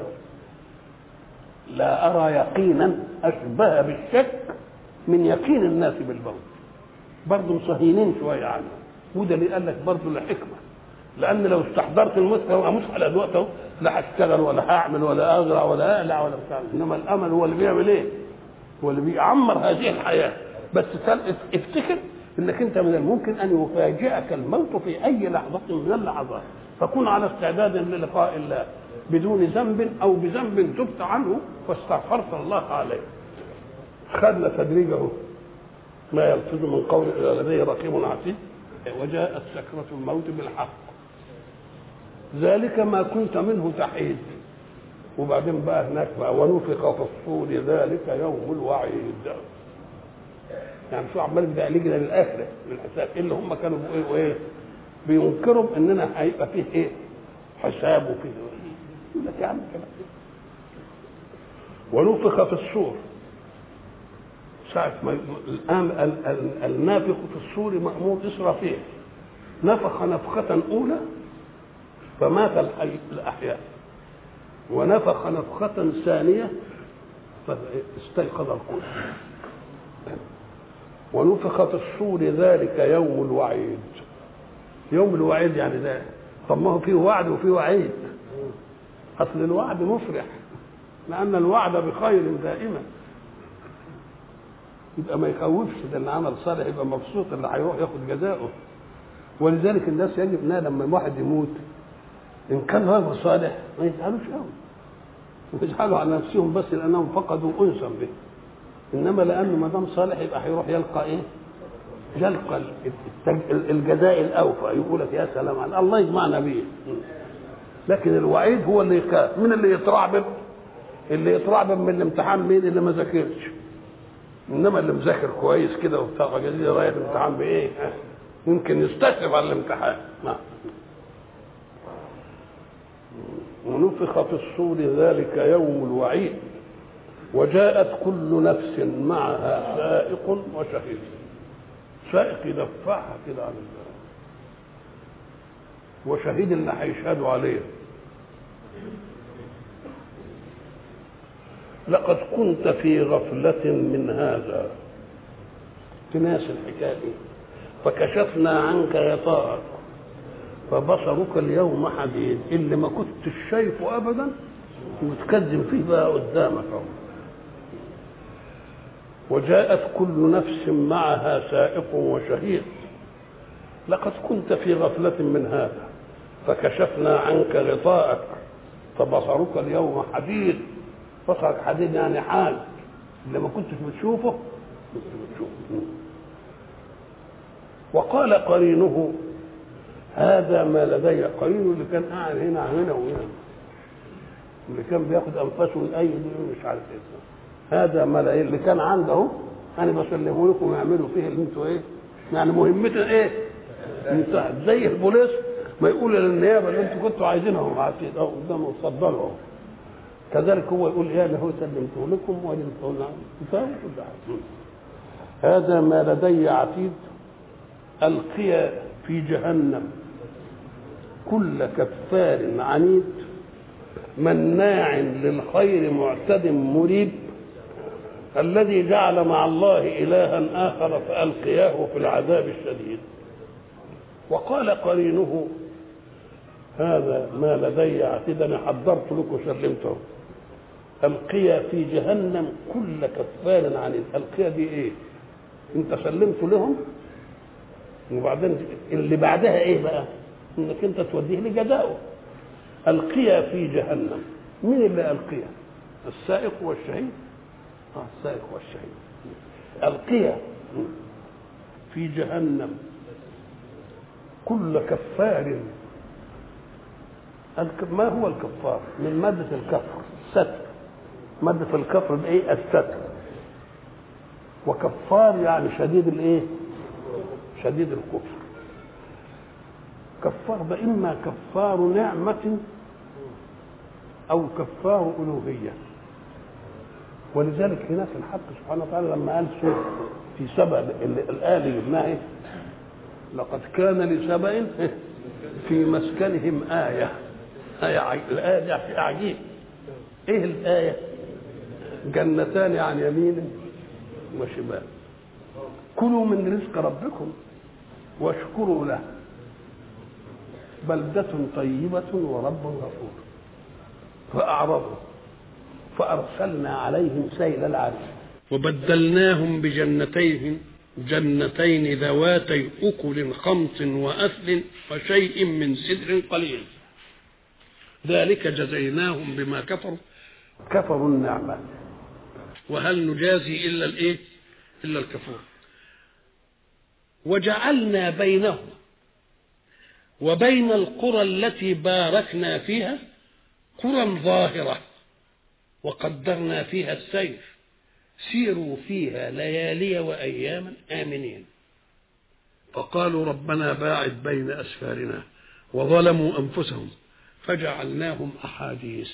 لا ارى يقينا اشبه بالشك من يقين الناس بالموت، برضه مصهينين شويه عنه. وده اللي قال لك برضه لحكمه، لان لو استحضرت الموت لو اموت على الوقت اهو لا هشتغل ولا هعمل ولا اغرع ولا اقلع ولا بتاع. انما الامل هو اللي بيعمل ايه؟ هو اللي بيعمر هذه الحياه. بس افتكر انك انت من الممكن ان يفاجئك الموت في اي لحظه من اللحظات، فكن على استعداد للقاء الله بدون ذنب او بذنب تبت عنه واستغفرت الله عليه. خدنا تدريجه ما يلفظ من قول الا لديه رقيب عتيد. وجاءت سكرة الموت بالحق ذلك ما كنت منه تحيد. وبعدين بقى هناك بقى ونفخ في الصور ذلك يوم الوعيد. يعني شو عمال بدأ لجنا للآخرة للحساب اللي هم كانوا ايه بينكروا اننا هيبقى فيه ايه حساب وفيه يقول لك يا عم كده. ونفخ في الصور ساعة ما الآن النافخ في الصور مأمور إسرافيل نفخ نفخة أولى فمات الأحياء، ونفخ نفخة ثانية فاستيقظ الكل. ونفخ في الصور ذلك يوم الوعيد. يوم الوعيد يعني ده طب ما هو فيه وعد وفيه وعيد. اصل الوعد مفرح لان الوعد بخير دائما، يبقى ما يخوفش، ده اللي عمل صالح يبقى مبسوط اللي هيروح ياخد جزاؤه. ولذلك الناس يجب انها لما واحد يموت ان كان رجل صالح ما يزعلوش قوي، يزعلوا على نفسهم بس لانهم فقدوا انسا به. انما لانه ما دام صالح يبقى هيروح يلقى ايه؟ يلقى الجزاء الاوفى. يقول لك يا سلام على الله يجمعنا به. لكن الوعيد هو اللي يخاف من اللي يترعبب. اللي يترعبب من الامتحان مين؟ اللي ما ذاكرش. انما اللي مذاكر كويس كده وبتاع جديد رايح الامتحان بايه؟ ممكن يستشرف على الامتحان. ونفخ في الصور ذلك يوم الوعيد وجاءت كل نفس معها سائق وشهيد. سائق يدفعها كده عن الله، وشهيد اللي هيشهدوا عليه. لقد كنت في غفلة من هذا، تناس الحكاية دي، فكشفنا عنك غطاءك فبصرك اليوم حديد. اللي ما كنتش شايفه أبدا متكذب فيه بقى قدامك. وجاءت كل نفس معها سائق وشهيد. لقد كنت في غفلة من هذا فكشفنا عنك غطاءك فبصرك اليوم حديد. بصرك حديد يعني حال، اللي ما كنتش بتشوفه وقال قرينه هذا ما لدي. قرينه اللي كان قاعد هنا وهنا اللي كان بياخد انفاسه من اي مش عارف ايه، هذا ما اللي كان عنده انا بسلمه لكم يعملوا فيه اللي انتوا ايه يعني مهمتنا ايه انت زي البوليس ما يقول للنيابه اللي انتوا كنتوا عايزينهم عارفين قدامه اتفضلوا. كذلك هو يقول ايه اللي هو سلمته لكم وانتوا هذا ما لدي عتيد القي في جهنم كل كفار عنيد مناع للخير معتد مريب الذي جعل مع الله إلها آخر فألقياه في العذاب الشديد. وقال قرينه هذا ما لدي عتيد أنا حضرت لكم سلمته ألقي في جهنم كل كفار عنيد. ألقي دي إيه؟ أنت سلمت لهم وبعدين اللي بعدها إيه بقى؟ إنك أنت توديه لجزائه. ألقي في جهنم. مين اللي ألقي؟ السائق والشهيد. السائق والشهيد. ألقي في جهنم كل كفار. ما هو الكفار؟ من مادة الكفر الستر. مادة الكفر ده إيه؟ الستر. وكفار يعني شديد الإيه؟ شديد الكفر. كفار ده إما كفار نعمة أو كفار ألوهية. ولذلك هناك الحق سبحانه وتعالى لما قال في سبأ الآية اللي جبناها إيه؟ لقد كان لسبأ في مسكنهم آية. الآية دي عجيب. إيه الآية؟ جنتان عن يمين وشمال كلوا من رزق ربكم واشكروا له بلدة طيبة ورب غفور فأعرضوا فأرسلنا عليهم سيل العرم وبدلناهم جنتين ذواتي أكل خمط وأثل وشيء من سدر قليل ذلك جزيناهم بما كفروا النعمة وهل نجازي إلا الإيه؟ إلا الكفور. وجعلنا بينهم وبين القرى التي باركنا فيها قرى ظاهرة وقدرنا فيها السير سيروا فيها ليالي وأياما آمنين فقالوا ربنا باعد بين أسفارنا وظلموا أنفسهم فجعلناهم أحاديث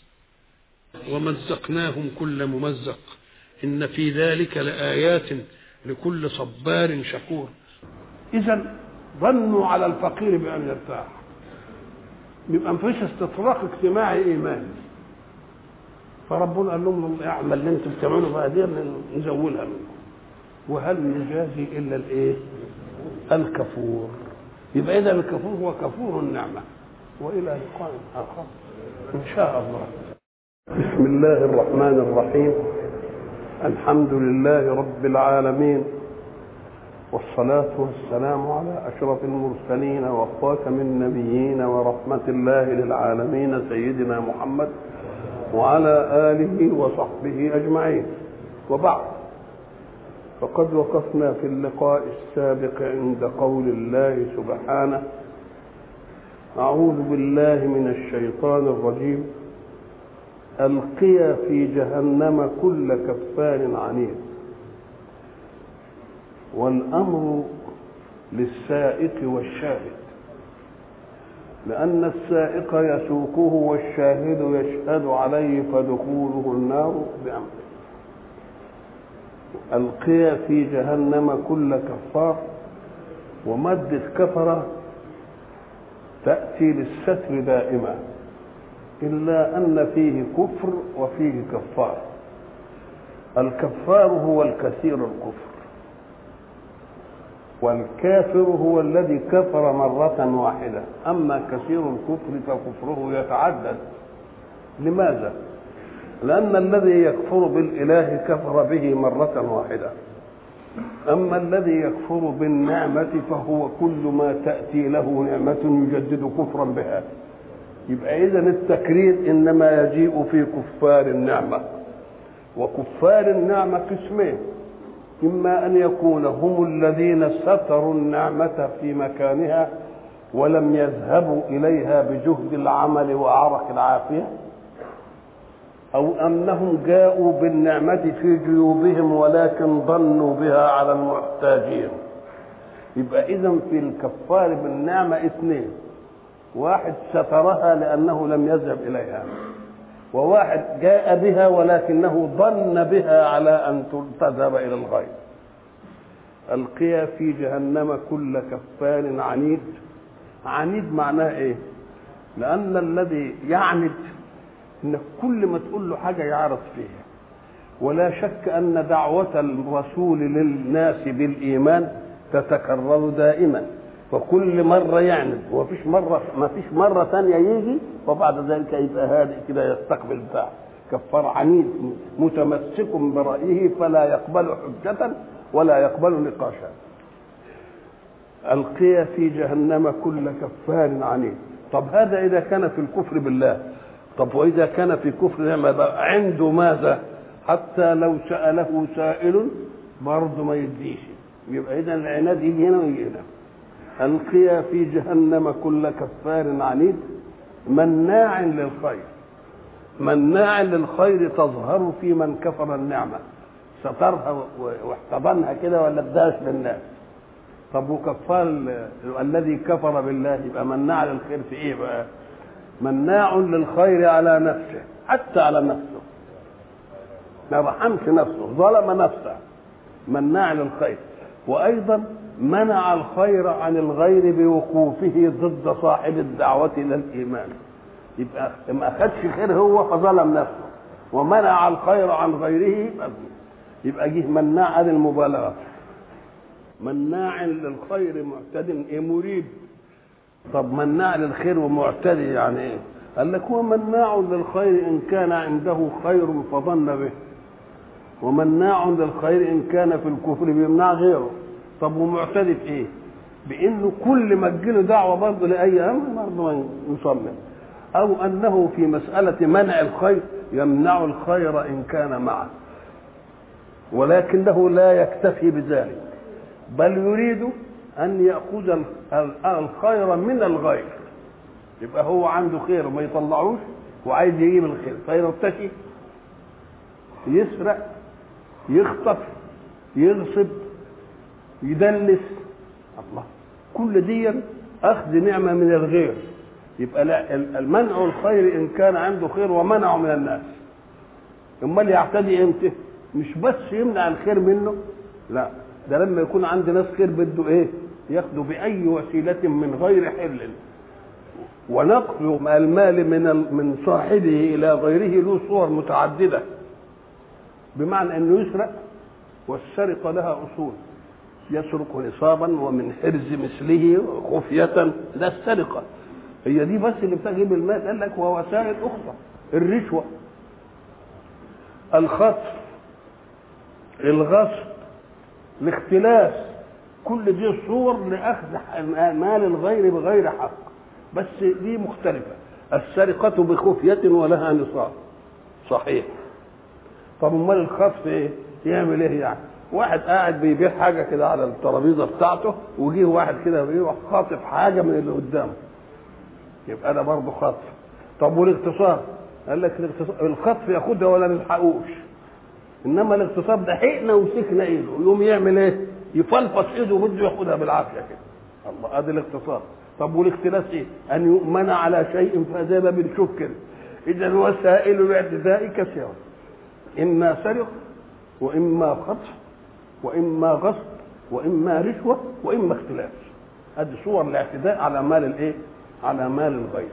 ومزقناهم كل ممزق إن في ذلك لآيات لكل صبار شكور. إذن ظنوا على الفقير بأن يرتاح يبقى مفيش استطراق اجتماعي إيماني فربنا قال لهم اعمل اللي انتم بتعملوا بقى دي نزولها منكم وهل نجازي إلا الإيه؟ الكفور. يبقى إذا الكفور هو كفور النعمة. وإلى لقاء آخر إن شاء الله. بسم الله الرحمن الرحيم. الحمد لله رب العالمين والصلاة والسلام على أشرف المرسلين وخاتم النبيين ورحمة الله للعالمين سيدنا محمد وعلى آله وصحبه أجمعين. وبعد فقد وقفنا في اللقاء السابق عند قول الله سبحانه أعوذ بالله من الشيطان الرجيم ألقي في جهنم كل كفار عنيد. والأمر للسائق والشاهد لأن السائق يسوقه والشاهد يشهد عليه فدخوله النار بأمره. ألقي في جهنم كل كفار ومادة كفرة تأتي للستر دائما إلا أن فيه كفر وفيه كفار. الكفار هو الكثير الكفر والكافر هو الذي كفر مرة واحدة. أما كثير الكفر فكفره يتعدد. لماذا؟ لأن الذي يكفر بالإله كفر به مرة واحدة أما الذي يكفر بالنعمة فهو كل ما تأتي له نعمة يجدد كفرا بها. يبقى إذن التكرير إنما يجيء في كفار النعمة وكفار النعمة قسمين، إما أن يكون هم الذين ستروا النعمة في مكانها ولم يذهبوا إليها بجهد العمل وعرق العافية، أو أنهم جاءوا بالنعمة في جيوبهم ولكن ظنوا بها على المحتاجين. يبقى إذن في الكفار بالنعمة اثنين، واحد سترها لأنه لم يذهب إليها، وواحد جاء بها ولكنه ظن بها على أن تذهب إلى الغير. ألقي في جهنم كل كفار عنيد. عنيد معناه إيه؟ لأن الذي يعند إن كل ما تقول له حاجة يعرض فيها، ولا شك أن دعوة الرسول للناس بالإيمان تتكرر دائما، فكل مرة يعند ما فيش مرة ثانية يجي وبعد ذلك يبقى هادئ كده يستقبل بتاعه. كفار عنيد متمسك برأيه فلا يقبل حجة ولا يقبل نقاشا. ألقي في جهنم كل كفار عنيد. طب هذا إذا كان في الكفر بالله، طب وإذا كان في كفر نعمة عنده ماذا؟ حتى لو سأله سائل برضه ما يديش. يبقى إذا العناد يجي هنا ويجي هنا. ألقي في جهنم كل كفار عنيد مناع للخير. مناع للخير تظهر في من كفر النعمة، سترها واحتضنها كده ولا اداش للناس. طب وكفار الذي كفر بالله يبقى مناع للخير في ايه بقى؟ مناع للخير على نفسه، حتى على نفسه ما رحمش نفسه، ظلم نفسه. مناع للخير، وايضا منع الخير عن الغير بوقوفه ضد صاحب الدعوة الى الايمان. يبقى ما اخذش خير هو فظلم نفسه، ومنع الخير عن غيره يبقى جه مناع عن المبالغة. مناع للخير معتد مريب. طب مناع للخير ومعتدي يعني ايه؟ قال لك هو مناع للخير ان كان عنده خير فظن به، ومناع للخير ان كان في الكفر بيمنع غيره. طب ومعتدي في ايه؟ بانه كل ما تجيله دعوه برضه لاي امر برضه يصمم، او انه في مساله منع الخير يمنع الخير ان كان معه، ولكنه لا يكتفي بذلك، بل يريد أن يأخذ الخير من الغير. يبقى هو عنده خير ما يطلعوش وعايز يجيب الخير، فيرتشي، يسرق، يخطف، يغصب، يدلس. الله، كل دي أخذ نعمة من الغير. يبقى لا، المنع الخير إن كان عنده خير ومنعه من الناس. امال يعتدي امتى؟ مش بس يمنع الخير منه، لا، ده لما يكون عند ناس خير بده ايه؟ ياخده باي وسيله من غير حل. ونقل المال من صاحبه الى غيره له صور متعدده، بمعنى انه يسرق، والسرقه لها اصول. يسرق نصابا ومن حرز مثله خفيه، ده السرقه. هي دي بس اللي بتجيب المال. قال لك ووسائل اخرى، الرشوه، الخطف، الغصب، الاختلاس، كل دي صور لاخذ مال الغير بغير حق، بس دي مختلفه. السرقه بخفيه ولها نصاب، صحيح. طب امال الخطف ايه؟ يعمل ايه يعني؟ واحد قاعد بيبيع حاجه كده على الترابيزه بتاعته، وجيه واحد كده بيروح خاطف حاجه من اللي قدامه، يبقى ده برضه خطف. طب والاغتصاب؟ قال لك الخطف ياخدها ولا نلحقوش، انما الاغتصاب ده حقنا وسكنا ايده، يقوم يعمل ايه؟ يفلفص ايده وبده ياخدها بالعافيه كده. الله، ادي الاغتصاب. طب والاختلاس ايه؟ ان يؤمن على شيء فزي ما بنشوف كده. اذا وسائل الاعتداء كثيره، اما سرقه، واما خطف، واما غصب، واما رشوه، واما اختلاس. ادي صور الاعتداء على مال الايه؟ على مال الغير.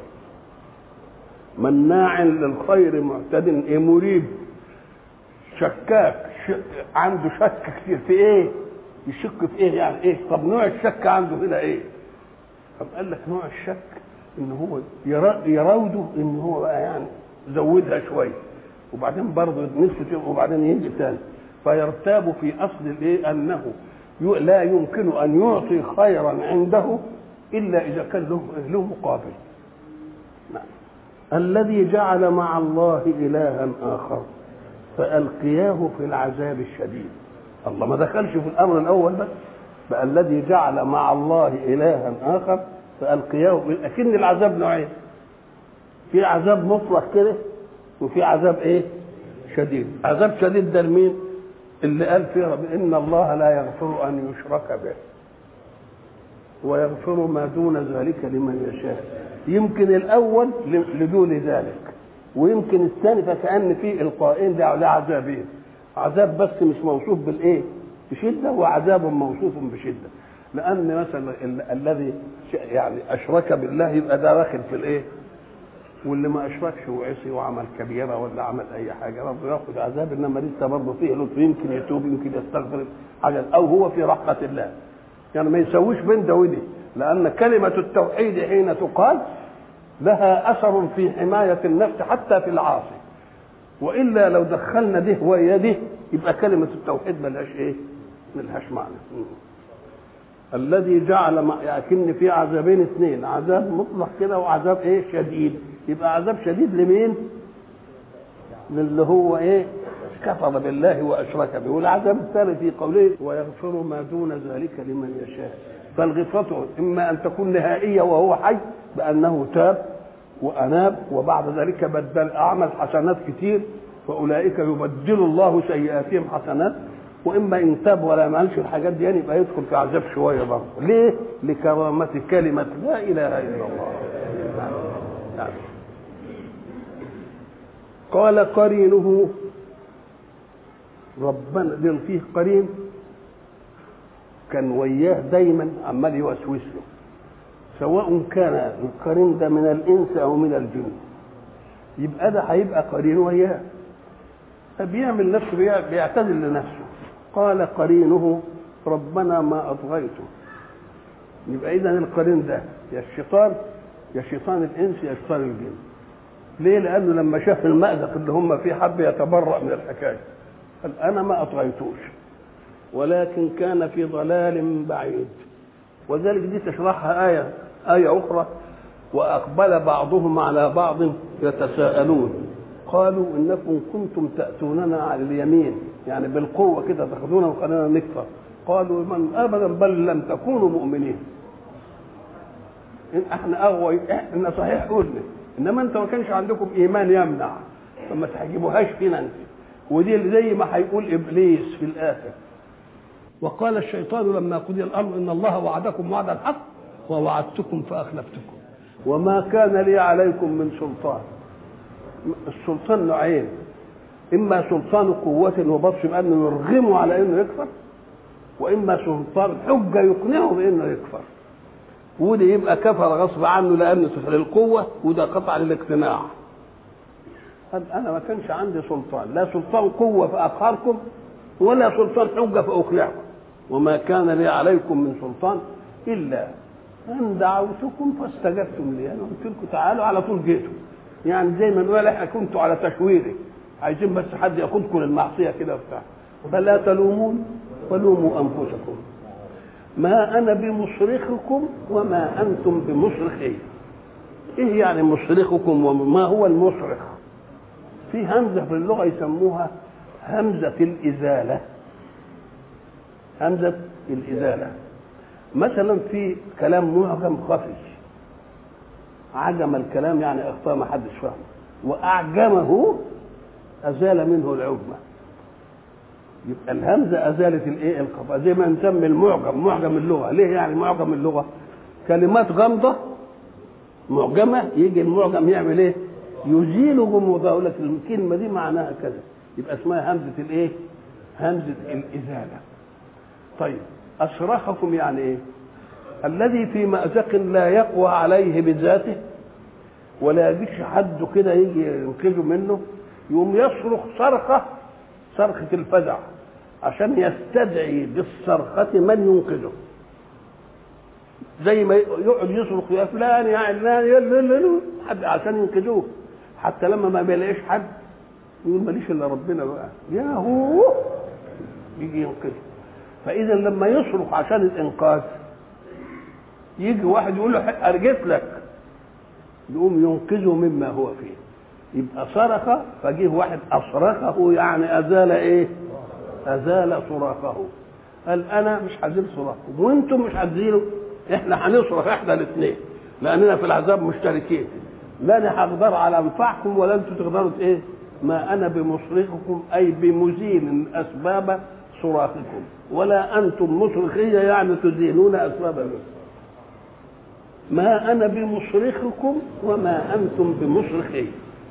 مناع للخير معتد مريب. شكاك، عنده شك كتير في ايه؟ يشك في ايه يعني ايه؟ طب نوع الشك عنده هنا ايه؟ طب قال لك نوع الشك ان هو يراوده ان هو بقى يعني زودها شويه، وبعدين برضه نفسه، وبعدين يجي تاني، فيرتاب في اصل الايه؟ انه لا يمكن ان يعطي خيرا عنده الا اذا كان له مقابل. نعم. الذي جعل مع الله الها اخر فألقياه في العذاب الشديد. الله ما دخلش في الأمر الأول بس، بقى الذي جعل مع الله إلها آخر فألقياه. لكن العذاب نوعين، في عذاب مطلق كده وفي عذاب ايه؟ شديد. عذاب شديد ده لمين؟ اللي قال فيه رب إن الله لا يغفر أن يشرك به ويغفر ما دون ذلك لمن يشاء. يمكن الأول لدون ذلك، ويمكن الثاني فكأن فيه القائين ده عذابين، عذاب بس مش موصوف بالإيه؟ بشدة، وعذاب موصوف بشدة. لأن مثلا الذي يعني أشرك بالله يبقى ده داخل في الإيه؟ واللي ما أشركش وعصي وعمل كبيرة ولا عمل أي حاجة برضه ياخد عذاب، إنما لسه برضه فيه لطف، يمكن يتوب يمكن يستغفر حاجة، أو هو في رحمة الله. يعني ما يسويش بين ده ودي، لأن كلمة التوحيد حين تقال لها أثر في حماية النفس حتى في العاصي، وإلا لو دخلنا ده ويا ده يبقى كلمة التوحيد ملهاش إيه؟ ملهاش معنى. الذي جعل لكن في عذابين اثنين، عذاب مطلق كده وعذاب ايه؟ شديد. يبقى عذاب شديد لمين؟ للي هو ايه؟ كفر بالله واشرك به. والعذاب الثاني في قوله ويغفر ما دون ذلك لمن يشاء. فالغفرة اما ان تكون نهائيه وهو حي بانه تاب واناب وبعد ذلك بدل اعمل حسنات كتير فاولئك يبدل الله سيئاتهم حسنات، واما ان تاب ولا يعملش الحاجات دي يعني يبقى يدخل في عذاب شويه برضه. ليه؟ لكرامه كلمه لا اله الا الله. يعني. قال قرينه ربنا دل فيه قرين كان وياه دايما عمال يوسوس له، سواء كان القرين ده من الانس او من الجن، يبقى ده هيبقى قرين وياه، فبيعمل نفسه بيعتذر لنفسه. قال قرينه ربنا ما أطغيته. يبقى إذن القرين ده يا الشيطان يا شيطان الإنس يا شيطان الجن. ليه؟ لأنه لما شاف المأزق اللي هم فيه حب يتبرأ من الحكاية، قال أنا ما أطغيتوش ولكن كان في ضلال بعيد. وذلك دي تشرحها آية أخرى وأقبل بعضهم على بعض يتساءلون قالوا إنكم كنتم تأتوننا على اليمين، يعني بالقوة كده تاخذونا وخلينا نكفر. قالوا من أبدا بل لم تكونوا مؤمنين. إن احنا أغوي إحنا صحيح قلنا، إنما أنت ما كانش عندكم إيمان يمنع، فما تحجبوهاش فينا أنت. ودي زي ما هيقول إبليس في الآخر وقال الشيطان لما قضي الأمر إن الله وعدكم وعد الحق ووعدتكم فأخلفتكم وما كان لي عليكم من سلطان. السلطان نوعين، إما سلطان قوة وبطش بأنه يرغمه على إنه يكفر، وإما سلطان حجة يقنعه بإنه يكفر. وده يبقى كفر غصب عنه لأنه للقوة، وده قطع للاقتناع. أنا ما كانش عندي سلطان، لا سلطان قوة فأقهركم ولا سلطان حجة فأقنعكم، وما كان لي عليكم من سلطان إلا أن دعوتكم فاستجبتم لي. أنا قلت لكم تعالوا على طول جيتوا، يعني زي ما نقول احنا كنتوا على تشويري عايزين بس حد ياخدكم للمعصيه كده وبتاع. فلا تلومون ولوموا انفسكم ما انا بمصرخكم وما انتم بمصرخي. ايه يعني مصرخكم وما هو المصرخ؟ في همزه في اللغه يسموها همزه الازاله. همزه الازاله مثلا في كلام معجم خفي، عجم الكلام يعني اخطاء ما حدش فهمه، واعجمه ازال منه العجمه. يبقى الهمزه ازالت الايه؟ القفا. زي ما نسمي المعجم معجم اللغه. ليه يعني معجم اللغه؟ كلمات غامضه معجمه، يجي المعجم يعمل ايه؟ يزيل غموضها، يقول لك الكلمه دي معناها كذا، يبقى اسمها همزه الايه؟ همزه الازاله. طيب اصرخكم يعني ايه؟ الذي في مأزق لا يقوى عليه بذاته ولا يجيش حد كده يجي ينقذه منه، يقوم يصرخ صرخة الفزع عشان يستدعي بالصرخة من ينقذه. زي ما يقعد يصرخ يا فلان يا علان حد عشان ينقذوه، حتى لما ما بيلاقيش حد يقول ماليش الا ربنا بقى يا هو يجي ينقذه. فإذا لما يصرخ عشان الإنقاذ يجي واحد يقول له أرجت لك، يقوم ينقذه مما هو فيه. يبقى صرخ فجيه واحد اصرخه يعني ازال ايه؟ ازال صراخه. قال انا مش هزيل صراخكم وانتم مش هتزيلوا، احنا هنصرخ احنا الاثنين لاننا في العذاب مشتركين، لا انا هقدر على انفعكم ولا انتم تقدروا ايه؟ ما انا بمصرخكم اي بمزيل اسباب صراخكم ولا انتم مصرخيه يعني تزيلون اسباب. ما انا بمصرخكم وما انتم بمصرخي.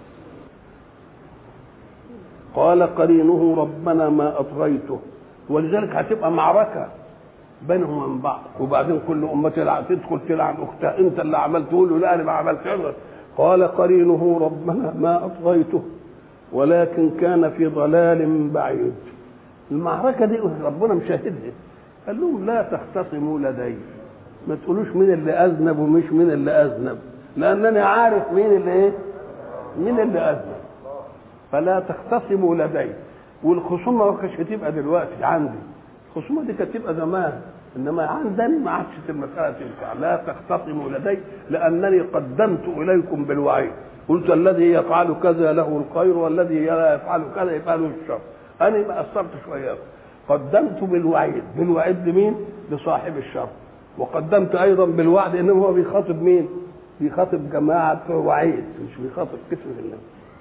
قال قرينه ربنا ما اطغيته، ولذلك هتبقى معركه بينهم وبين بعض، وبعدين كل امه تدخل تلعن اختها، انت اللي عملت، تقول له لا انا ما عملتش. قال قرينه ربنا ما اطغيته ولكن كان في ضلال بعيد. المعركه دي ربنا مشاهدها، قال لهم لا تختصموا لدي، ما تقولوش مين اللي اذنب ومش مين اللي اذنب، لانني عارف مين اللي ايه؟ مين اللي اذنب. فلا تختصموا لدي. والخصومه ما كانتش هتبقى دلوقتي عندي، الخصومه دي كانت تبقى زمان، انما عندني ما عادش المساله تنفع. لا تختصموا لدي لانني قدمت اليكم بالوعيد، قلت الذي يفعل كذا له الخير والذي لا يفعل كذا يبقى له الشر. انا ما قصرتش وياكم، قدمت بالوعيد. بالوعيد لمين؟ لصاحب الشر. وقدمت ايضا بالوعد، انما هو بيخاطب مين؟ بيخاطب جماعه وعيد، مش بيخاطب كسر الله.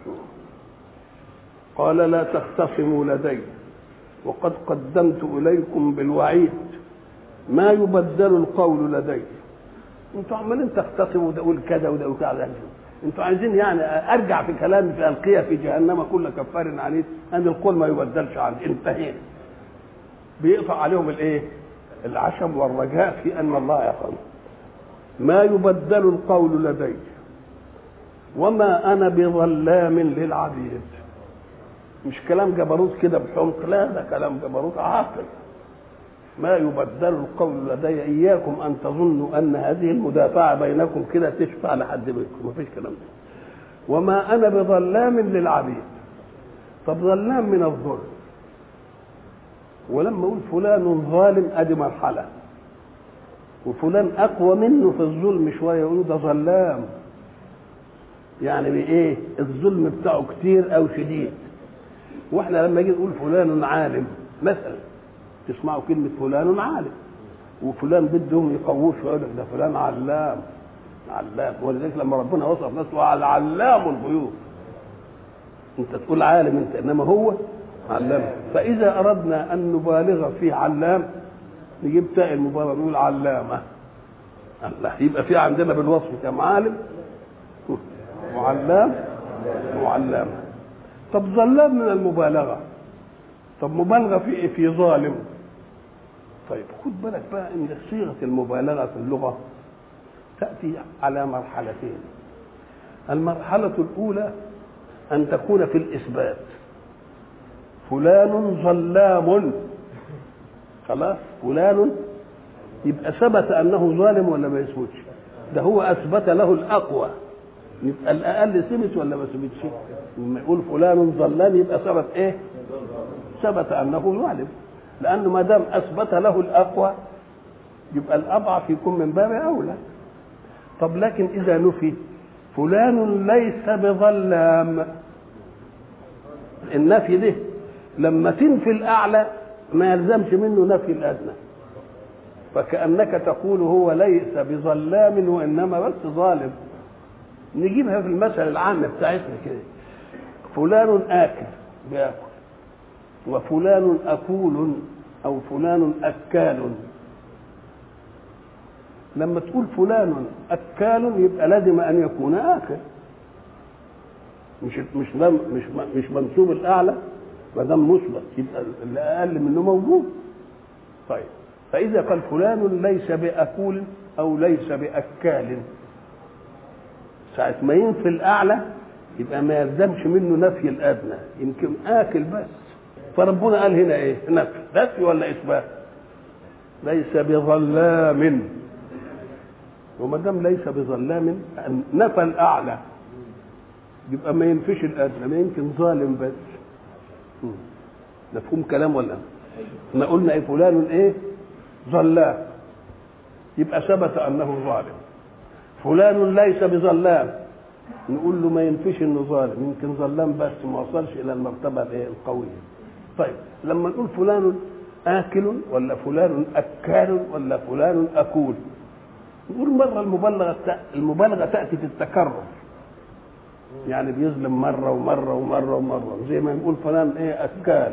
قال لا تختصموا لدي وقد قدمت اليكم بالوعيد ما يبدل القول لدي. انتوا عمالين تختصموا وده يقول كذا وده يقول كذا، انتوا عايزين يعني ارجع في كلامي في القيه في جهنم كل كفار عنيد، ان القول ما يبدلش عندي، انتهينا. بيقطع عليهم الايه؟ العشم والرجاء في ان الله يقول ما يبدل القول لدي وما انا بظلام للعبيد. مش كلام جبروت كده بحمق، لا ده كلام جبروت عاقل. ما يبدل القول لدي، اياكم ان تظنوا ان هذه المدافعه بينكم كده تشفع لحد منكم، مفيش كلام ده. وما انا بظلام للعبيد. طب ظلام من الظلم، ولما اقول فلان ظالم ادي مرحله، وفلان اقوى منه في الظلم شويه يقولوا ده ظلام، يعني بايه؟ الظلم بتاعه كتير او شديد. واحنا لما نيجي نقول فلان عالم مثلا، تسمعوا كلمه فلان عالم، وفلان بدهم يقووه ويقول لك ده فلان علام. علام، ولذلك لما ربنا وصف نفسه علام الغيوب، انت تقول عالم انت، انما هو علام. فاذا اردنا ان نبالغ في علام نجيب تاء المبالغه نقول علامه. الله، يبقى في عندنا بالوصف كم عالم وعلام وعلامه. طب ظلام من المبالغه، طب مبالغه في ايه؟ في ظالم. طيب خد بالك بقى ان صيغه المبالغه في اللغه تاتي على مرحلتين. المرحله الاولى ان تكون في الاثبات، فلان ظلام، خلاص فلان يبقى ثبت انه ظالم ولا ما يثبتش؟ ده هو اثبت له الاقوى، يبقى الاقل ثبت ولا ما ثبتش؟ لما يقول فلان ظلام يبقى ثبت ايه؟ ثبت انه ظالم، لانه ما دام اثبت له الاقوى يبقى الاضعف يكون من باب اولى. طب لكن اذا نفي فلان ليس بظلام، النفي ده لما تنفي الاعلى ما يلزمش منه نفي الادنى، فكانك تقول هو ليس بظلام وانما بس ظالم. نجيبها في المثل العام بتاعتنا كده، فلان آكل بياكل، وفلان أكول أو فلان أكال. لما تقول فلان أكال يبقى لازم أن يكون آكل، مش منسوب الأعلى، ما دام مثبت يبقى اللي أقل منه موجود. طيب فإذا قال فلان ليس بأكول أو ليس بأكال، ساعة ما ينفي الأعلى يبقى ما يلزمش منه نفي الأدنى، يمكن آكل بس. فربنا قال هنا إيه؟ نفي ولا إثبات؟ ليس بظلام، وما دام ليس بظلام نفى الأعلى يبقى ما ينفيش الأدنى، ما يمكن ظالم بس. مفهوم كلام ولا؟ احنا قلنا إيه؟ فلان إيه؟ ظلام، يبقى ثبت أنه ظالم. فلان ليس بظلام نقول له ما ينفيش انه ظالم، يمكن ظلام بس ما وصلش الى المرتبه القويه. طيب لما نقول فلان آكل ولا فلان أكال ولا فلان أكول، نقول مرة المبالغة تأتي في التكرر، يعني بيظلم مرة ومرة ومرة ومرة، زي ما نقول فلان إيه أكال،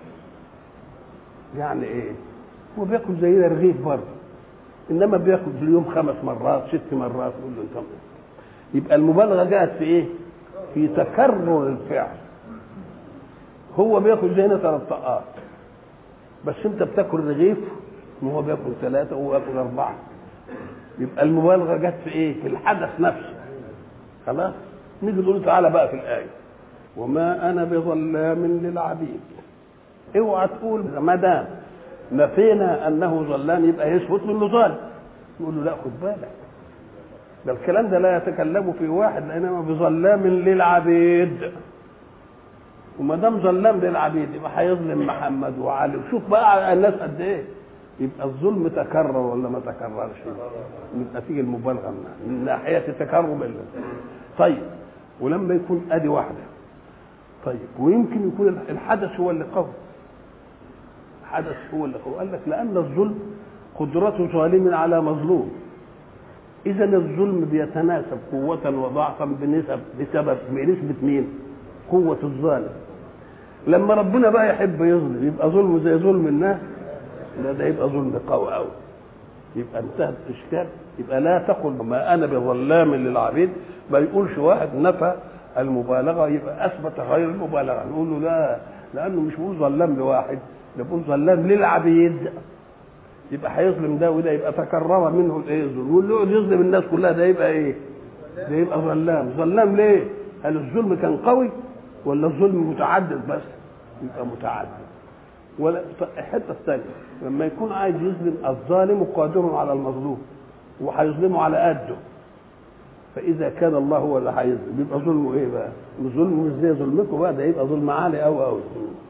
يعني إيه هو بياكل زينا رغيف برضه، إنما بياكل في اليوم 5 مرات 6 مرات، نقول له أنت. يبقى المبالغة جاءت في إيه؟ في تكرر الفعل. هو بياكل زينا 3 طقات، بس انت بتاكل رغيف وهو بياكل 3 وهو بياكل 4. يبقى المبالغه جت في ايه؟ في الحدث نفسه. خلاص نيجي نقول تعالى بقى في الايه وما انا بظلام للعبيد. اوعى تقول ما دام نفينا انه ظلام يبقى يثبت انه ظالم. نقول له لا خد بالك، ده الكلام ده لا يتكلم في واحد، لانما بظلام للعبيد. وما دام ظلام للعبيد يبقى هيظلم محمد وعلي، وشوف بقى الناس قد ايه. يبقى الظلم تكرر ولا ما تكررش؟ يبقى تيجي المبالغه من ناحيه تكرر طيب ولما يكون ادي واحده، طيب ويمكن يكون الحدث هو اللي قوي، الحدث هو اللي قوي. قال لك لان الظلم قدرة ظالم على مظلوم، اذا الظلم بيتناسب قوه وضعفا بنسبه مين؟ قوه الظالم. لما ربنا بقى يحب يظلم يبقى ظلمه زي ظلم الناس؟ لا، ده يبقى ظلم قوي قوي. يبقى انتهت الاشكال. يبقى لا تقل ما انا بظلام للعبيد، ما يقولش واحد نفى المبالغه يبقى اثبت غير المبالغه. نقول له لا، لانه مش بيقول ظلام لواحد، ده بيقول ظلام للعبيد. يبقى هيظلم ده وده، يبقى تكرر منه الايه الظلم، واللي يقعد يظلم الناس كلها ده يبقى ايه؟ ده يبقى ظلام. ظلام ليه؟ هل الظلم كان قوي ولا الظلم متعدد بس؟ يبقى متعدد. ولا الحته الثانيه لما يكون عايز يظلم، الظالم قادر على المظلوم وهيظلمه على قده، فاذا كان الله هو اللي هيظلم يبقى ظلمه ايه بقى؟ ظلمه مش زي ظلمكم بقى، ده يبقى ظلم عالي قوي قوي.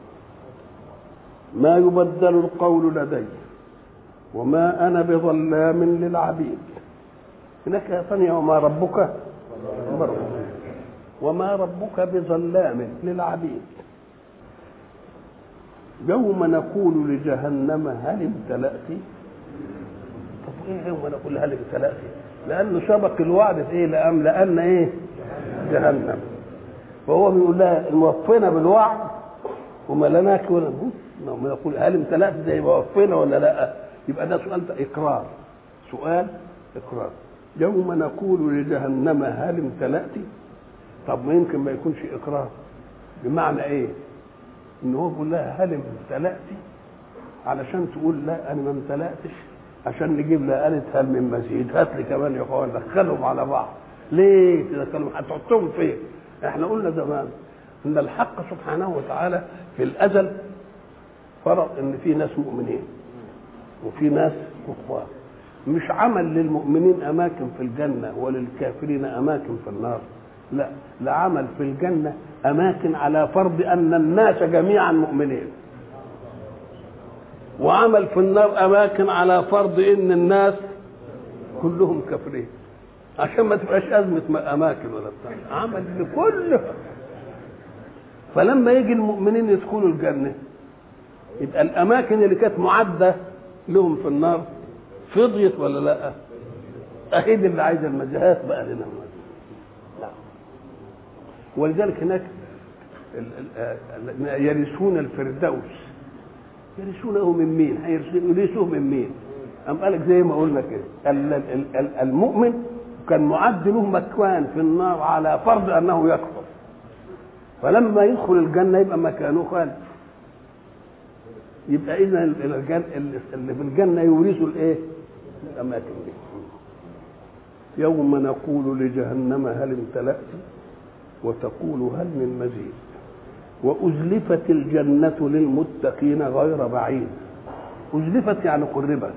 ما يبدل القول لدي وما انا بظلام للعبيد. هناك يا ثانيه وما ربك وما ربك بظلام للعبيد. يوم نقول لجهنم هل امتلأت؟ طب ايه يوم نقول هل امتلأت؟ لانه سبق الوعد في ايه؟ لأن ايه؟ جهنم. فهو بيقول لها موفينا بالوعد وما لناك ولا نقول هل امتلأت، زي ما وفينا ولا لا؟ يبقى ده سؤال اقرار، سؤال اقرار. يوم نقول لجهنم هل امتلأت؟ طب ما يمكن ما يكونش اقرار، بمعنى ايه؟ ان هو بيقول لها هل امتلأت علشان تقول لا انا ما امتلأتش، عشان نجيب لها قالت هل من مزيد، هات لي كمان يا اخوان، دخلهم على بعض. ليه تدخلهم؟ هتحطهم فين؟ احنا قلنا زمان ان الحق سبحانه وتعالى في الازل فرض ان في ناس مؤمنين وفي ناس كفار، مش عمل للمؤمنين اماكن في الجنه وللكافرين اماكن في النار، لا، لعمل في الجنه اماكن على فرض ان الناس جميعا مؤمنين، وعمل في النار اماكن على فرض ان الناس كلهم كافرين، عشان ما تبقاش ازمه اماكن ولا بتاع، عمل لكل. فلما يجي المؤمنين يدخلوا الجنه يبقى الاماكن اللي كانت معده لهم في النار فضيت ولا لا؟ اهيد اللي عايز المجاهات بقى لنا. لا، ولذلك هناك يرثون الفردوس. يرثونه من مين؟ يرثوه من مين؟ أم قالك زي ما قلنا كده المؤمن كان معد له مكان في النار على فرض انه يكفر، فلما يدخل الجنه يبقى مكانه خالد. يبقى اذا اللي في الجنه يورثوا الايه؟ الاماكن دي. يوم نقول لجهنم هل امتلأت وتقول هل من مزيد وأزلفت الجنة للمتقين غير بعيد. أزلفت يعني قربت،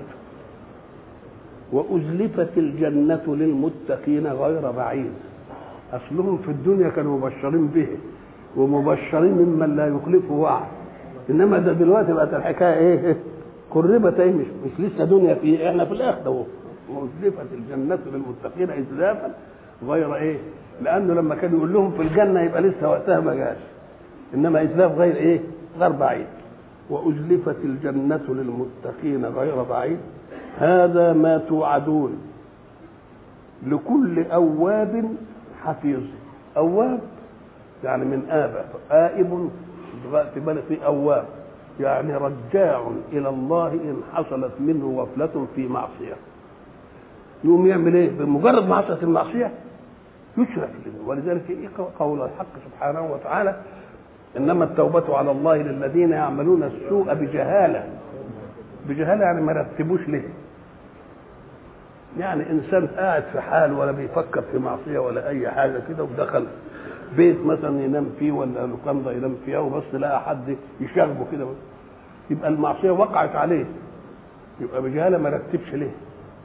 وأزلفت الجنة للمتقين غير بعيد. أصلهم في الدنيا كانوا مبشرين به ومبشرين ممن لا يخلفه وعد، إنما ده دلوقتي بقت الحكاية إيه؟ قربت إيه؟ مش لسه دنيا، في إحنا في الآخرة. وأزلفت الجنة للمتقين إزلافا غير ايه؟ لانه لما كان يقول لهم في الجنه يبقى لسه وقتها ما جاش، انما اتلاف غير ايه؟ غير بعيد. وازلفت الجنه للمتقين غير بعيد هذا ما توعدون لكل اواب حفيظ. اواب يعني من آئب تبان في أواب، يعني رجاع إلى الله إن حصلت منه غفلة في معصية. يقوم يعمل إيه؟ بمجرد ما حصلت المعصية يشرك له. ولذلك قول الحق سبحانه وتعالى إنما التوبة على الله للذين يعملون السوء بجهالة. بجهالة يعني ما رتبوش له، يعني إنسان قاعد في حال ولا بيفكر في معصية ولا أي حاجة كده، ودخل بيت مثلا ينام فيه ولا لوكاندا ينام فيها وبس لقى حد يشاغبه كده، يبقى المعصيه وقعت عليه، يبقى بجهاله ما رتبش ليه.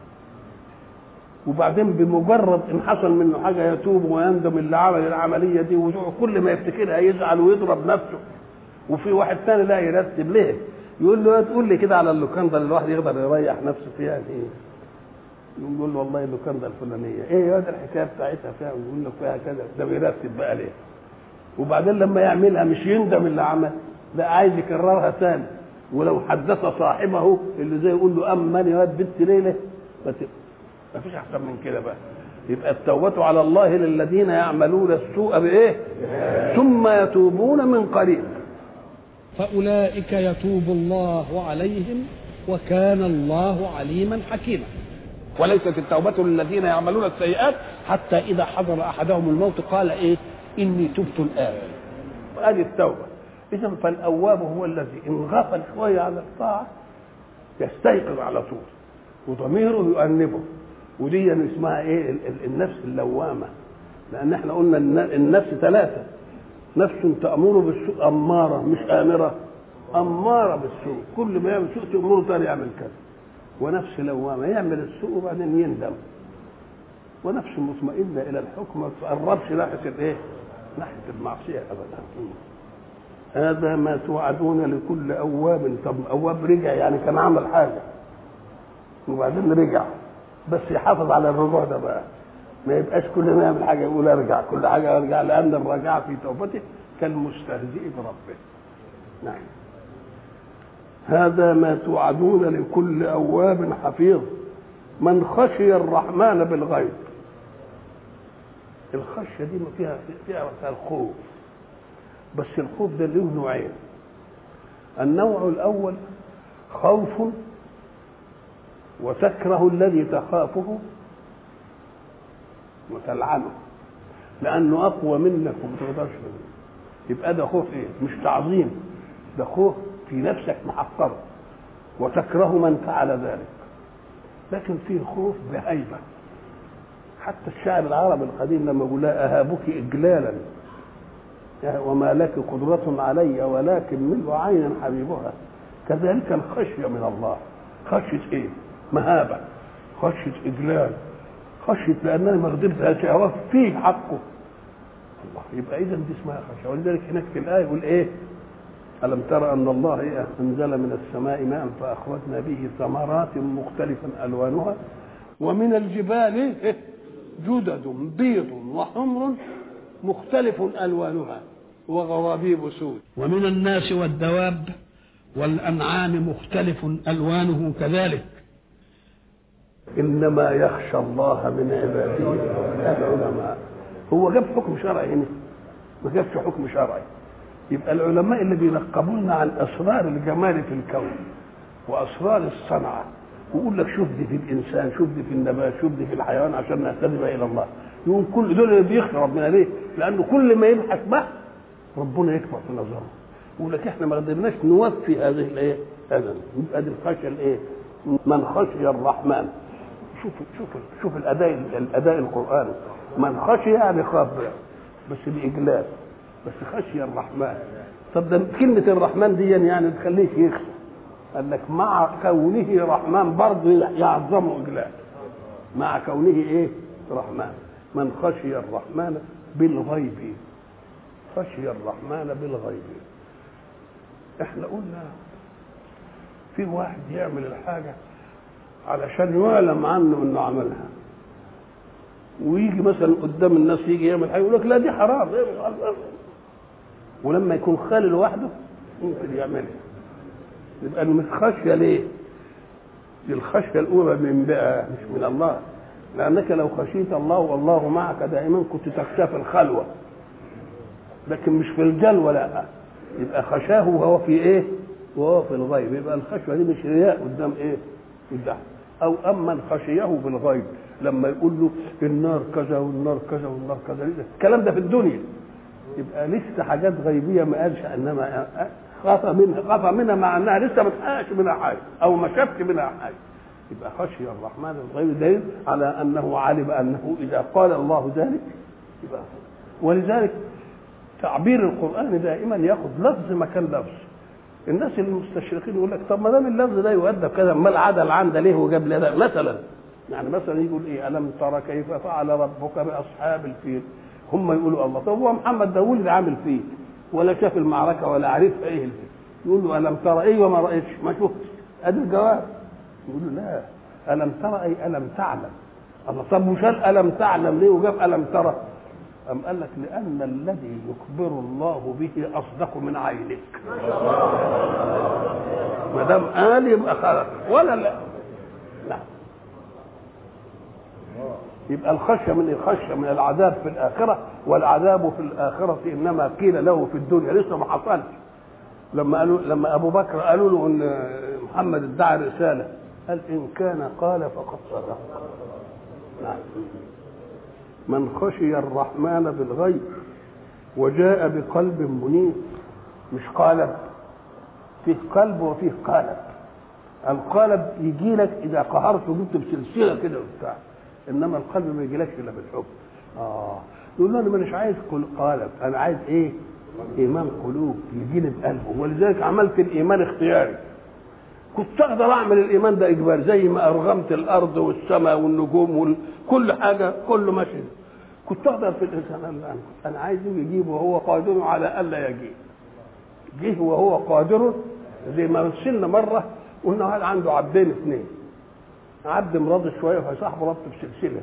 وبعدين بمجرد ان حصل منه حاجه يتوب ويندم اللي عمل العمليه دي، وكل ما يفتكرها يزعل ويضرب نفسه. وفي واحد ثاني لا يرتب ليه، يقول له تقول لي كده على اللوكاندا اللي الواحد يقدر يريح نفسه فيها ايه؟ يقول له والله اللوكاندا الفلانيه ايه هذا الحكايه بتاعتها فيها، ويقول لك فيها كذا، ده بيرتب بقى ليه. وبعدين لما يعملها مش يندم اللي عمل، لا عايز يكررها ثاني. ولو حدث صاحبه اللي زي يقول له امن يا واد بنت ليله، ما فيش احسن من كده بقى. يبقى التوبه على الله للذين يعملون السوء بايه؟ ثم يتوبون من قريب فاولئك يتوب الله عليهم وكان الله عليما حكيما. وليست التوبة للذين يعملون السيئات حتى إذا حضر أحدهم الموت قال إيه؟ إني تبت الآن. هذه التوبة. إذا فالأواب هو الذي إن غفل شوية على الطاعة يستيقظ على طول وضميره يؤنبه. ودي اسمها إيه؟ النفس اللوامة. لأن إحنا قلنا النفس ثلاثة: نفس تأمر بالسوء أمارة، مش آمرة، أمارة بالسوء، كل ما يعمل سوء تأمره تاني يعمل كذا. ونفس لوامة يعمل السوء وبعدين يندم. ونفس مطمئنة إلى الحكم ما تقربش ناحية الإيه؟ ناحية المعصية أبدا. هذا ما توعدون لكل أواب. طب أواب رجع يعني كان عمل حاجة وبعدين رجع، بس يحافظ على الرجوع ده بقى، ما يبقاش كل ما يعمل حاجة يقول أرجع، كل حاجة أرجع، لأن الرجاع في توبته كالمستهزئ بربه. نعم. هذا ما توعدون لكل أواب حفيظ من خشي الرحمن بالغيب. الخشية دي فيها الخوف، بس الخوف ده له نوعين. النوع الأول خوف وتكره الذي تخافه وتلعنه لأنه أقوى منك وما تقدرش منه، يبقى ده خوف إيه؟ مش تعظيم، ده خوف في نفسك محقر وتكره من فعل ذلك. لكن فيه خوف بهيبة. حتى الشاعر العربي القديم لما يقول لها أهابك إجلالا وما لك قدرة علي ولكن من عين حبيبها، كذلك الخشية من الله. خشية إيه؟ مهابة، خشية إجلال، خشية لأنني ما قدرت أوفيه حقه الله. يبقى إذا دي اسمها خشية. ولذلك هناك في الآية يقول إيه؟ ألم ترى أن الله إيه؟ أنزل من السماء ماء فأخرجنا به ثمرات مختلفا ألوانها ومن الجبال إيه؟ جدد بيض وحمر مختلف ألوانها وغرابيب سود ومن الناس والدواب والأنعام مختلف ألوانه كذلك. إنما يخشى الله من عباده العلماء. هو جاب حكم شرعي هنا، ما جابش حكم شرعي. يبقى العلماء اللي بينقبونا عن أسرار الجمال في الكون وأسرار الصنعة، ويقول لك شوف دي في الإنسان، شوف دي في النبات، شوف دي في الحيوان عشان نهتدي إلى الله. يقول كل دول اللي بيخشى ربنا ليه؟ لأنه كل ما يبحث بحث ربنا يكبر في نظره. يقول لك احنا ما قدرناش نوفي هذه الايه؟ هذا يبقى دي الخشيه الايه؟ من خشي الرحمن. شوف الاداء القراني. من خشي يعني خاف بس باجلال، بس خشي الرحمن. طب ده كلمه الرحمن دي يعني تخليك يخشى. قال لك مع كونه رحمن برضه يعظمه اجلال، مع كونه ايه؟ رحمن. من خشي الرحمن بالغيب، خشي الرحمن بالغيب. احنا قلنا في واحد يعمل الحاجة علشان يعلم عنه انه عملها، ويجي مثلا قدام الناس يجي يعمل حاجه يقول لك لا دي حرام، ولما يكون خالي لوحده ممكن يعملها. يبقى مش خشيه ليه؟ دي الخشيه الاولى من بقى مش من الله، لانك لو خشيت الله والله معك دائما كنت تخشى في الخلوه، لكن مش في الجلوه. لا، يبقى خشاه وهو في ايه؟ وهو في الغيب. يبقى الخشيه دي مش رياء قدام ايه؟ قدام. او اما خشيه بالغيب لما يقول له النار كذا والنار كذا والنار كذا، الكلام ده في الدنيا، يبقى لسه حاجات غيبيه ما قالش انما خاف منها مع انها لسه ما تحققش منها حاجه او ما شافش منها حاجه. يبقى خشي الرحمن الغيب دليل على انه علم انه اذا قال الله ذلك يبقى. ولذلك تعبير القران دائما ياخذ لفظ مكان لفظ. الناس المستشرقين يقول لك طب ما دام اللفظ ده يؤدب كذا امال العدل عنده ليه وجاب لنا مثلا؟ يعني مثلا يقول ايه الم ترى كيف فعل ربك باصحاب الفيل، هم يقولوا الله. طب هو محمد ده ولد عامل فيه ولا شاف المعركه ولا عرف ايه الفيل؟ يقول له الم ترى ايه وما رايتش ما شفتش، ادي الجواب. يقول له لا، الم ترى اي الم تعلم. الله طب وشال الم تعلم ليه وجاب الم ترى؟ أم قال لك لأن الذي يخبر الله به أصدق من عينك. ما دام قال يبقى خلق ولا لا؟ لا. يبقى الخشية من العذاب في الآخرة، والعذاب في الآخرة إنما قيل له في الدنيا لسه ما حصلش. لما أبو بكر قالوا له إن محمد ادعى رسالة قال إن كان قال فقد صدق. نعم. من خشي الرحمن بالغيب وجاء بقلب منيب. مش قالب، فيه قلب وفيه قالب. القالب يجي لك اذا قهرت وجبت بسلسله كده وبتاع، انما القلب ما يجيلكش الا بالحب. يقول له انا مش عايز قالب، انا عايز ايه؟ ايمان قلوب يجيني بقلبه. ولذلك عملت الايمان اختياري. كنت اقدر اعمل الايمان ده اجباري زي ما ارغمت الارض والسماء والنجوم وكل حاجه كله ماشي. كنت اقدر في الانسان انا عايز يجيب وهو قادر على الا يجيب. جه وهو قادر، زي ما مثلنا مره قلنا واحد عنده عبدين اثنين، عبد مرض شويه فصاحبه ربط بسلسله،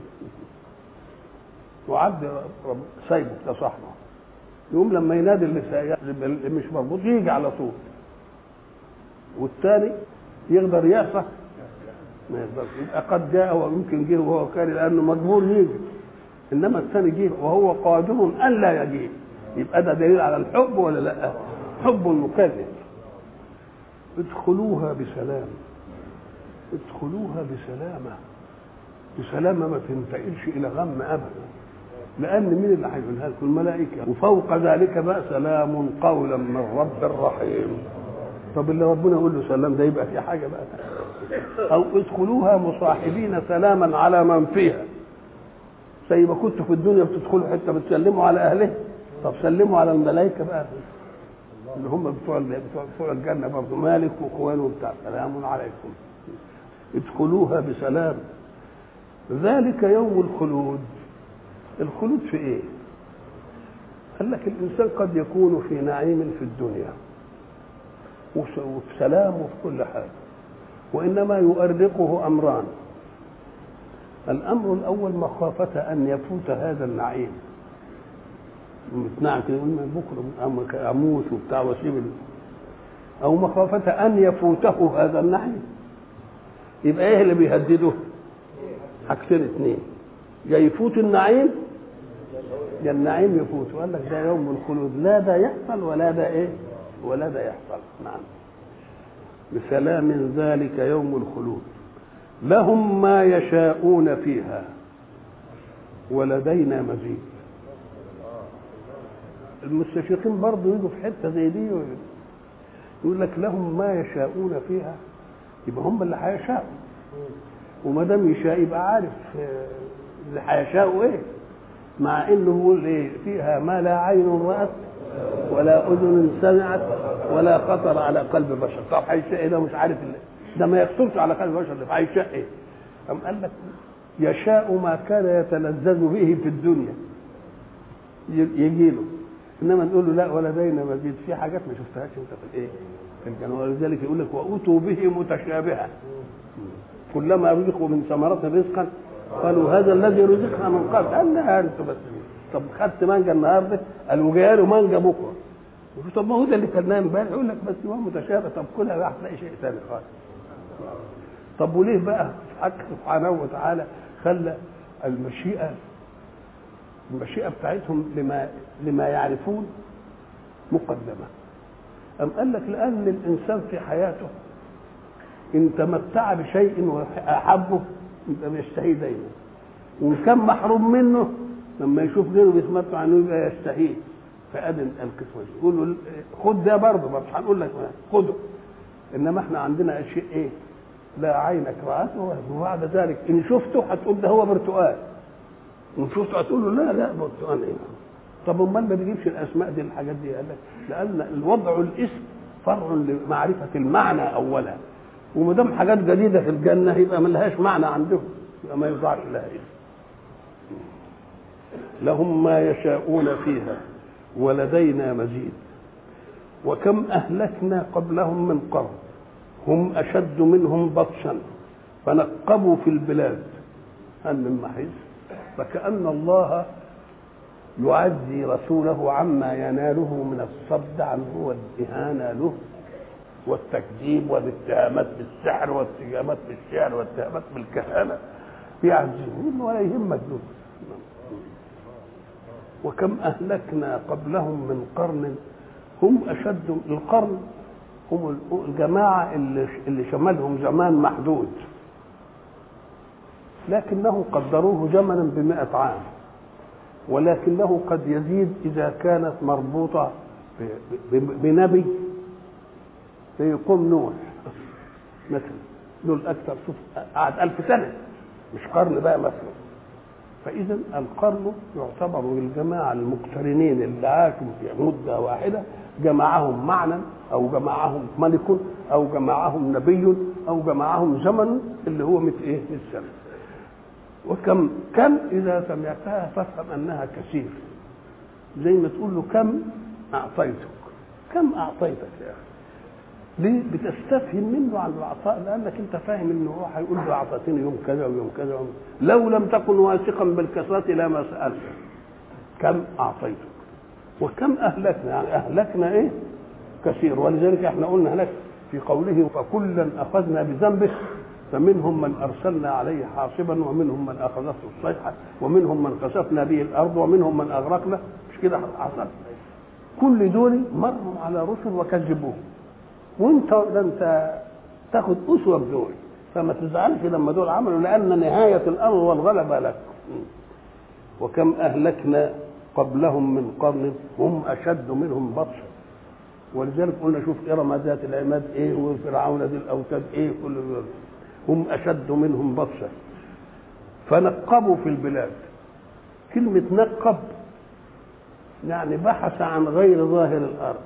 وعبد سايبه ده صاحبه، يقوم لما ينادي اللي مش مربوط يجي على طول، والثاني يقدر يعصى ما يقدرش. يبقى قد جاء ويمكن جه وهو كاره لانه مجبور يجي، انما الثاني جه وهو قادر ان لا يجي. يبقى ده دليل على الحب ولا لا؟ حب مكلف. ادخلوها بسلام، ادخلوها بسلامه، بسلامه ما تنتقلش الى غم ابدا، لان مين اللي هيقولها لكم؟ الملائكه. وفوق ذلك بقى سلام قولا من رب رحيم. طب اللي ربنا يقول له سلام ده يبقى في حاجه بقى. او ادخلوها مصاحبين سلاما على من فيها، زي ما كنتوا في الدنيا بتدخلوا حته بتسلموا على اهله، طب سلموا على الملائكه بقى اللي هم بتوع الجنه برضه، مالك واخوانه وبتاع، سلام عليكم ادخلوها بسلام. ذلك يوم الخلود. الخلود في ايه؟ قال لك الانسان قد يكون في نعيم في الدنيا وفي سلام وفي كل حاجه، وانما يؤرقه امران. الامر الاول مخافه ان يفوت هذا النعيم، متنعم كده يقول بكره اموت وبتاع واسيب، او مخافه ان يفوته هذا النعيم. يبقى ايه اللي بيهدده؟ حاجتين اثنين، يا يفوت النعيم يا النعيم يفوت. وقال لك ده يوم الخلود، لا ده يحصل ولا ده ايه ولا ده يحصل. نعم. بسلام ذلك يوم الخلود لهم ما يشاءون فيها ولدينا مزيد. المستشرقين برضه يجوا في حته زي دي يقول لك لهم ما يشاءون فيها، يبقى هم اللي هيشاءوا، وما دام يشاء يبقى عارف اللي هيشاءوا ايه، مع انه يقول ايه فيها ما لا عين رأت ولا اذن سمعت ولا خطر على قلب بشر. طب هيشاء ايه ده؟ مش عارف ده ما يخطرش على قلب بشر، ده هيشاء ايه؟ قام قال لك يشاء ما كان يتلذذ به في الدنيا يجي له، انما نقول له لا ولدينا مزيد، في حاجات ما شفتهاش انت في الايه في الجنه. ولذلك يقول لك واتوا به متشابها، كلما رزقوا من ثمرات رزقا قالوا هذا الذي رزقنا من قبل. قال لا انتوا بس. طب خدت مانجا النهارده؟ قالوا جاي له مانجا بكره. طب ما هو ده اللي كلناه امبارح. يقول لك بس هو متشابه. طب كلها راح تلاقي شيء ثاني خالص. طب وليه بقى حق سبحانه وتعالى خلى المشيئه بتاعتهم لما يعرفون مقدمه؟ أم قال لك لأن الإنسان في حياته إن تمتع بشيء وأحبه يبقى بيشتهيه دايما، وإن كان محروم منه لما يشوف غيره بيتمتع عنه يبقى يشتهيه. فأدن القسمة دي يقول له خد ده برضه، مش هنقول لك خده، إنما إحنا عندنا أشياء إيه؟ لا عينك رأته، وبعد ذلك إن شفته هتقول ده هو برتقال، إن شفته هتقول له لا برتقال إيه؟ طب امال ما بيجيبش الاسماء دي الحاجات دي؟ قال لك لان الوضع الاسم فرع لمعرفه المعنى اولا، وما دام حاجات جديده في الجنه يبقى ما لهاش معنى عندهم، يبقى ما يوضعش لها اسم. لهم ما يشاءون فيها ولدينا مزيد. وكم اهلكنا قبلهم من قرن هم اشد منهم بطشا فنقبوا في البلاد هل من محيص. فكأن الله يعزي رسوله عما يناله من الصد عنه والإهانة له والتكذيب والاتهامات بالسحر والاتهامات بالشعر والاتهامات بالكهانة، يعزيهم ولا يهمك دول. وكم أهلكنا قبلهم من قرن هم أشد. القرن هم الجماعة اللي شملهم زمان محدود، لكنهم قدروه زمنا ب100 عام، ولكنه قد يزيد إذا كانت مربوطة بنبي فيقوم نوح مثلا، دول أكثر. شوف قعد 1000 سنة مش قرن بقى مثلا. فإذا القرن يعتبر الجماعة المقترنين اللي عاشوا في مدة واحدة، جمعهم معنى أو جمعهم ملك أو جمعهم نبي أو جمعهم زمن اللي هو 100 سنة. وكم إذا سمعتها فافهم أنها كثير، زي ما تقول له كم أعطيتك، كم أعطيتك يا أخي. ليه بتستفهم منه عن العطاء؟ لأنك أنت فاهم إنه هو هيقول له أعطيتني يوم كذا ويوم كذا ويوم. لو لم تكن واثقا بالكثرة لما سألت. كم أعطيتك. وكم أهلكنا، يعني أهلكنا كثير. ولذلك احنا قلنا هناك في قوله فكلا أخذنا بذنبه فمنهم من أرسلنا عليه حاصبا ومنهم من أخذته الصيحة ومنهم من خسفنا به الأرض ومنهم من أغرقنا. مش كده حصل؟ كل دول مروا على رسل وكذبوهم، وانت تاخد أسوة بدول، فما تزعلش لما دول عملوا، لأن نهاية الأمر والغلبة لك. وكم أهلكنا قبلهم من قرن هم أشد منهم بطشا. ولذلك قلنا شوف إرم ذات العماد وفرعون ذي الأوتاد كل دول هم أشد منهم بطشا فنقبوا في البلاد. كلمة نقب يعني بحث عن غير ظاهر الأرض،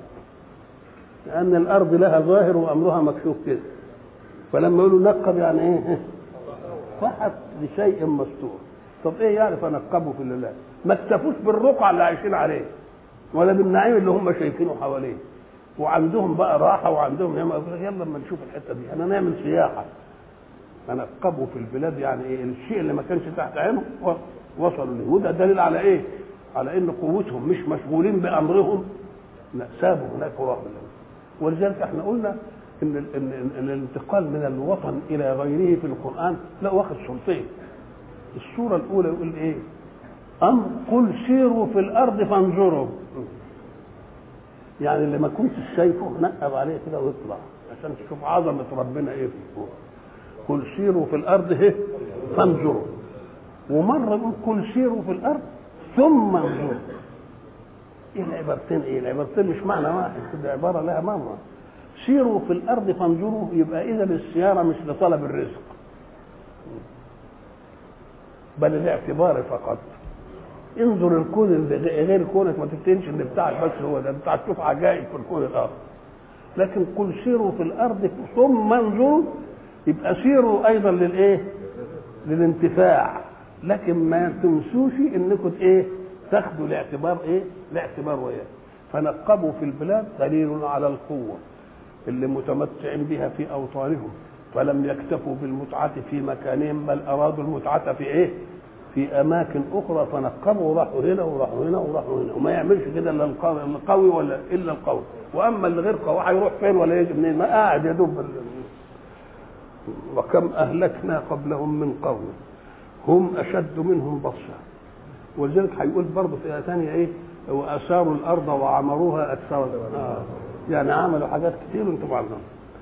لأن الأرض لها ظاهر وأمرها مكشوف كده. فلما يقولوا نقب يعني بحث لشيء مستور. طب يعني فنقبوا في البلاد؟ ما اكتفوش بالرقعة اللي عايشين عليه ولا بالنعيم اللي هم شايفينه حواليه، وعندهم بقى راحة وعندهم يلا لما نشوف الحتة دي أنا نعمل سياحة. فنقبوا في البلاد يعني الشيء اللي ما كانش تحت عينهم وصلوا له. وده دليل على على ان قوتهم مش مشغولين بامرهم، لا سابوا هناك وراحوا. ولذلك احنا قلنا ان الانتقال من الوطن الى غيره في القران لا واخد صورتين. الصوره الاولى يقول امر قل سيروا في الارض فانظروا، يعني اللي ما كنتش شايفه نقب عليه كده ويطلع عشان تشوف عظمه ربنا في الكون. قل سيروا في الارض فانظروا. ومره يقول قل سيروا في الارض ثم انظروا. العبارتين العبارتين مش معنى واحد، كل عباره لها مره. سيروا في الارض فانظروا يبقى اذا السياره مش لطلب الرزق بل الاعتبار فقط. انظر الكون غير كونك، ما تفتنش ان بتاعك بس هو ده، بتاعك تشوف عجائب في الكون الاخر. لكن قل سيروا في الارض ثم انظروا يبقى سيروا ايضا للانتفاع، لكن ما تنسوش انكم تاخدوا الاعتبار الاعتبار وياه. فنقبوا في البلاد دليل على القوه اللي متمتعين بها في اوطانهم، فلم يكتفوا بالمتعة في مكانهم بل أرادوا المتعة في إيه؟ في أماكن أخرى، فنقبوا وراحوا هنا وراحوا هنا وراحوا هنا، وما يعملش كده إلا القوي ولا إلا القوي، وأما اللي غير قوي هيروح فين ولا يجي منين؟ ما قاعد يدوب. وكم أهلكنا قبلهم من قرن هم أشد منهم بطشا. ولذلك هيقول برضه في آية ثانية إيه؟ وأثاروا الأرض وعمروها أكثر. يعني عملوا حاجات كتير وأنتم عارفين.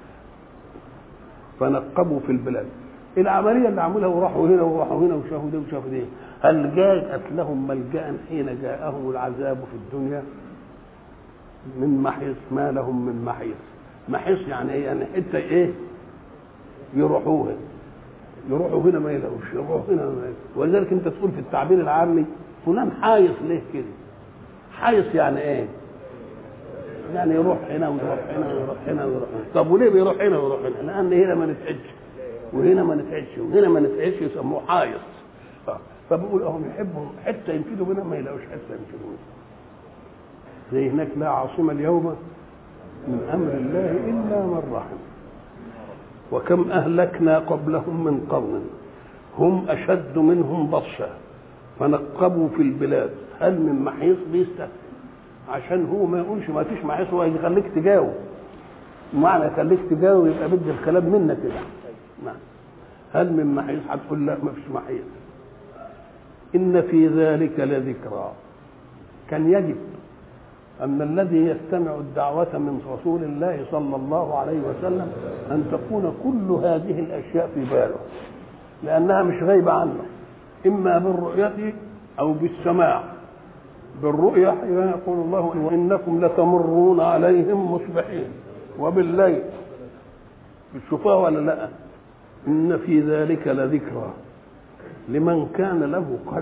فنقبوا في البلاد. العملية اللي عملها وراحوا هنا وراحوا هنا وشافوا ده وشافوا ده، هل جاءت لهم ملجأ حين جاءهم العذاب في الدنيا؟ من محيص، ما لهم من محيص. محيص يعني ايه؟ يعني حتة ايه؟ يروحوها، يروحوا هنا ما يلاقوش، يروحوا هنا ما يلاقوش. ولذلك انت تقول في التعبير العامي فلان حايص ليه كده؟ حايص يعني ايه؟ يعني يروح هنا ويروح هنا ويروح هنا ويروح هنا. طب وليه بيروح هنا ويروح هنا؟ لأن هنا ما نتعدش وهنا ما نتعدش وهنا ما نتعدش، يسموه حايص. فبقول اهم يحبوا حتة ينفذوا منها ما يلاقوش حتة ينفذوا منها. زي هناك لا عاصم اليوم من أمر الله إلا من رحم. وكم أهلكنا قبلهم من قرن هم أشد منهم بطشا فنقبوا في البلاد هل من محيص. بيستهزئ عشان هو ما يقولش ما فيش محيص، هو يخليك تجاوب. معنى يخليك تجاوب يبقى بدي الكلام منك كده. نعم. هل من محيص؟ هتقول لا ما فيش محيص. إن في ذلك لذكرى. كان يجب أن الذي يستمع الدعوة من رسول الله صلى الله عليه وسلم أن تكون كل هذه الأشياء في باله، لأنها مش غايبة عنه، إما بالرؤية أو بالسماع. بالرؤية يقول الله وإنكم لتمرون عليهم مصبحين وبالليل، بتشوفوها ولا لا؟ إن في ذلك لذكرى لمن كان له قلب،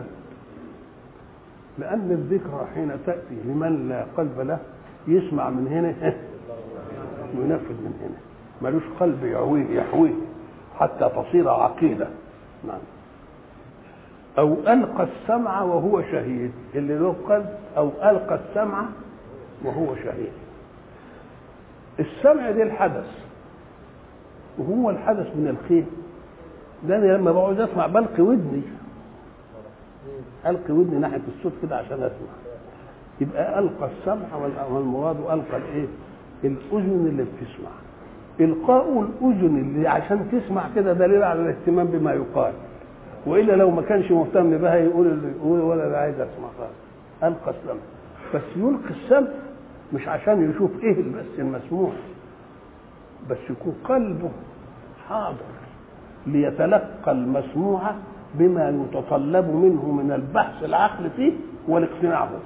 لأن الذكرى حين تأتي لمن لا قلب له يسمع من هنا وينفذ من هنا، ملوش قلب يحويه حتى تصير عقيدة. نعم. أو ألقى السمع وهو شهيد، اللي له قلب أو ألقى السمع وهو شهيد. السمع دي الحدث، وهو الحدث من الخير. ده أنا لما بقعد أسمع بلقي ودني، ألقي ودني ناحية الصوت كده عشان أسمع. يبقى ألقى السمع والمراد ألقى الإيه؟ الأذن اللي بتسمع. إلقاء الأذن اللي عشان تسمع كده دليل على الاهتمام بما يقال، وإلا لو ما كانش مهتم بها يقول اللي يقول ولا لا عايز أسمع خالص. ألقى السمع، بس يلقي السمع مش عشان يشوف إيه بس المسموع، بس يكون قلبه حاضر ليتلقى المسموع بما يتطلب منه من البحث العقل فيه والاقتناع به.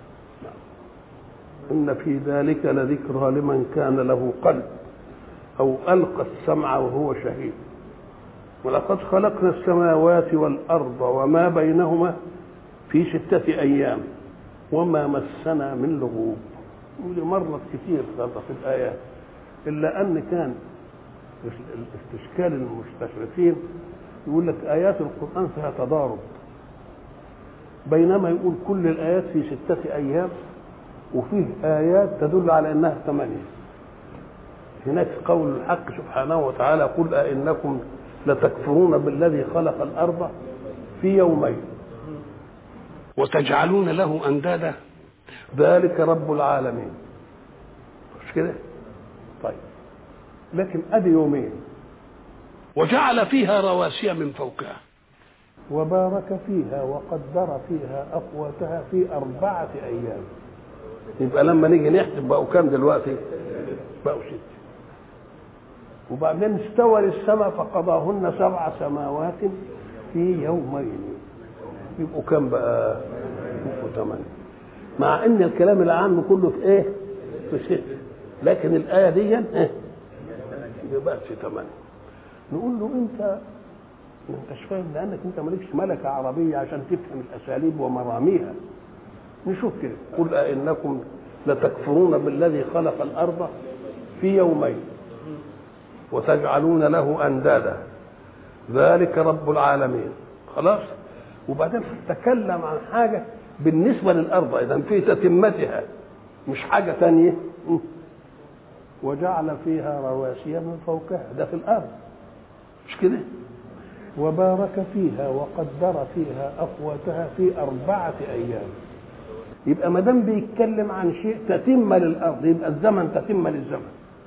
إن في ذلك لذكرى لمن كان له قلب أو ألقى السمع وهو شهيد. ولقد خلقنا السماوات والأرض وما بينهما في 6 أيام وما مسنا من لغوب. ودي مرت كتير في الآيات، إلا أن كان استشكال المستشرقين يقول لك آيات القرآن فيها تضارب، بينما يقول كل الآيات في 6 أيام وفيه آيات تدل على أنها 8. هناك قول الحق سبحانه وتعالى قل أئنكم لتكفرون بالذي خلق الأرض في يومين وتجعلون له أندادا ذلك رب العالمين. مش كده؟ طيب، لكن أدي يومين وجعل فيها رواسي من فوقها وبارك فيها وقدر فيها أقواتها في 4 أيام. يبقى لما نيجي نحسب بقوا كام دلوقتي؟ بقوا 6. وبعدين استوى للسماء فقضاهن 7 سماوات في يومين، يبقوا كام بقى؟ يبقوا 8. مع ان الكلام العام كله في ايه؟ في 6، لكن الآية دي يبقى في 8. نقول له انت ما انتش فاهم، لانك انت مالكش ملكة عربية عشان تفهم الاساليب ومراميها. نشوف كده، قل أئنكم لتكفرون بالذي خلق الأرض في يومين وتجعلون له أندادا ذلك رب العالمين. خلاص. وبعدين تكلم عن حاجة بالنسبة للأرض إذا في تتمتها، مش حاجة تانية. وجعل فيها رواسي من فوقها، ده في الأرض. مش كده؟ وبارك فيها وقدر فيها أقواتها في 4 أيام. يبقى ما دام بيتكلم عن شيء تتم للأرض يبقى الزمن تتم للزمن.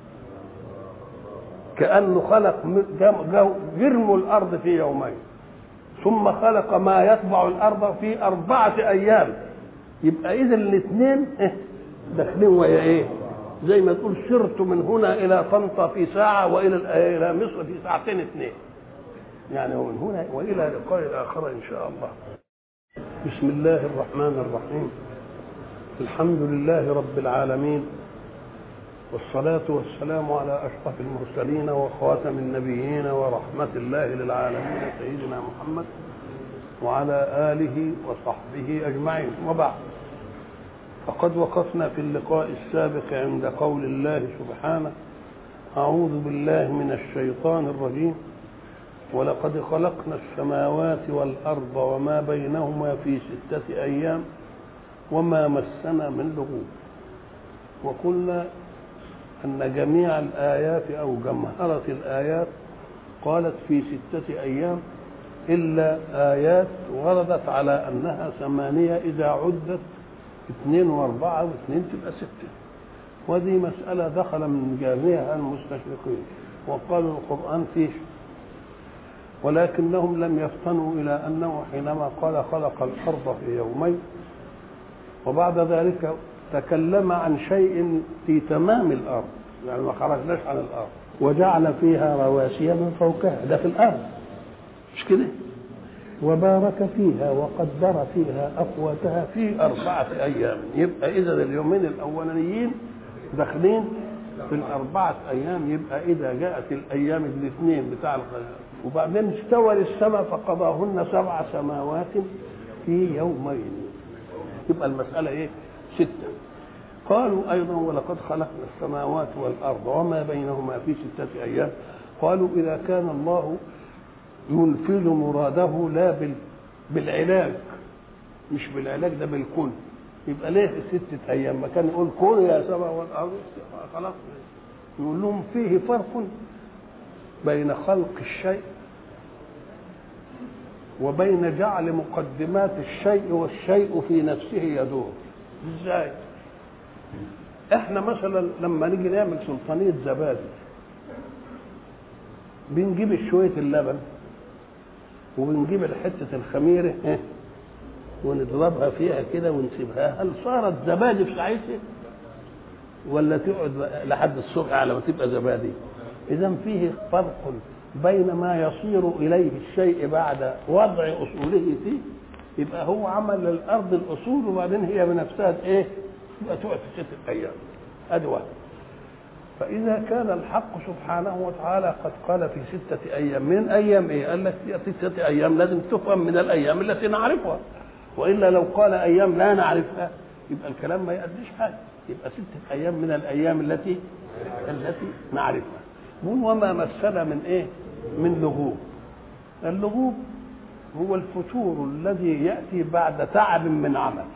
كأنه خلق جرم الأرض في يومين ثم خلق ما يتبع الأرض في 4 أيام. يبقى إذا الاثنين داخلين ويا إيه؟ زي ما تقول سرت من هنا إلى طنطا في ساعة وإلى مصر في 2 ساعتين. يعني ومن هنا وإلى لقاء الآخرة إن شاء الله. بسم الله الرحمن الرحيم. الحمد لله رب العالمين، والصلاة والسلام على أشرف المرسلين وخاتم النبيين ورحمة الله للعالمين سيدنا محمد وعلى آله وصحبه أجمعين. وبعد، فقد وقفنا في اللقاء السابق عند قول الله سبحانه: أعوذ بالله من الشيطان الرجيم، ولقد خلقنا السماوات والأرض وما بينهما في 6 أيام وما مسنا من لغوب. وقلنا أن جميع الآيات أو جمهرة الآيات قالت في 6 أيام إلا آيات وردت على أنها 8 إذا عدت 2 و4 و2 تبقى 6. وهذه مسألة دخل من جميع المستشرقين وقالوا القرآن فيه، ولكنهم لم يفطنوا إلى أنه حينما قال خلق الأرض في يومين وبعد ذلك تكلم عن شيء في تمام الأرض، يعني ما خرجناش عن الأرض، وجعل فيها رواسي من فوقها، ده في الأرض مش كده؟ وبارك فيها وقدر فيها أقواتها في 4 أيام. يبقى إذا اليومين الأولانيين داخلين في 4 أيام. يبقى إذا جاءت الأيام الاثنين بتاع وبعدين استوى للسماء فقضاهن 7 سماوات في يومين. يبقى المسألة إيه؟ 6. قالوا أيضا: ولقد خلقنا السماوات والأرض وما بينهما في 6 أيام. قالوا إذا كان الله ينفذ مراده لا بالعلاج، مش بالعلاج ده بالكون، يبقى ليه في 6 أيام؟ ما كان يقول كون يا سماء والأرض خلاص. يقول لهم فيه فرق بين خلق الشيء وبين جعل مقدمات الشيء والشيء في نفسه يدور. ازاي؟ احنا مثلا لما نيجي نعمل سلطانية زبادي بنجيب شوية اللبن وبنجيب حتة الخميرة ونضربها فيها كده ونسيبها. هل صارت زبادي في ساعتها ولا تقعد لحد الصبح على ما تبقى زبادي؟ إذا فيه فرق بين ما يصير إليه الشيء بعد وضع أصوله فيه. يبقى هو عمل للأرض الأصول وبعدين هي بنفسها إيه؟ يبقى تقعد في 6 أيام. أدي واحد. فإذا كان الحق سبحانه وتعالى قد قال في 6 أيام، من أيام إيه؟ قال لك في 6 أيام لازم تفهم من الأيام التي نعرفها، وإلا لو قال أيام لا نعرفها يبقى الكلام ما يؤديش حاجة. يبقى 6 أيام من الأيام التي نعرفها. وما مسنا من إيه؟ من لغوب. اللغوب هو الفتور الذي يأتي بعد تعب من عمل.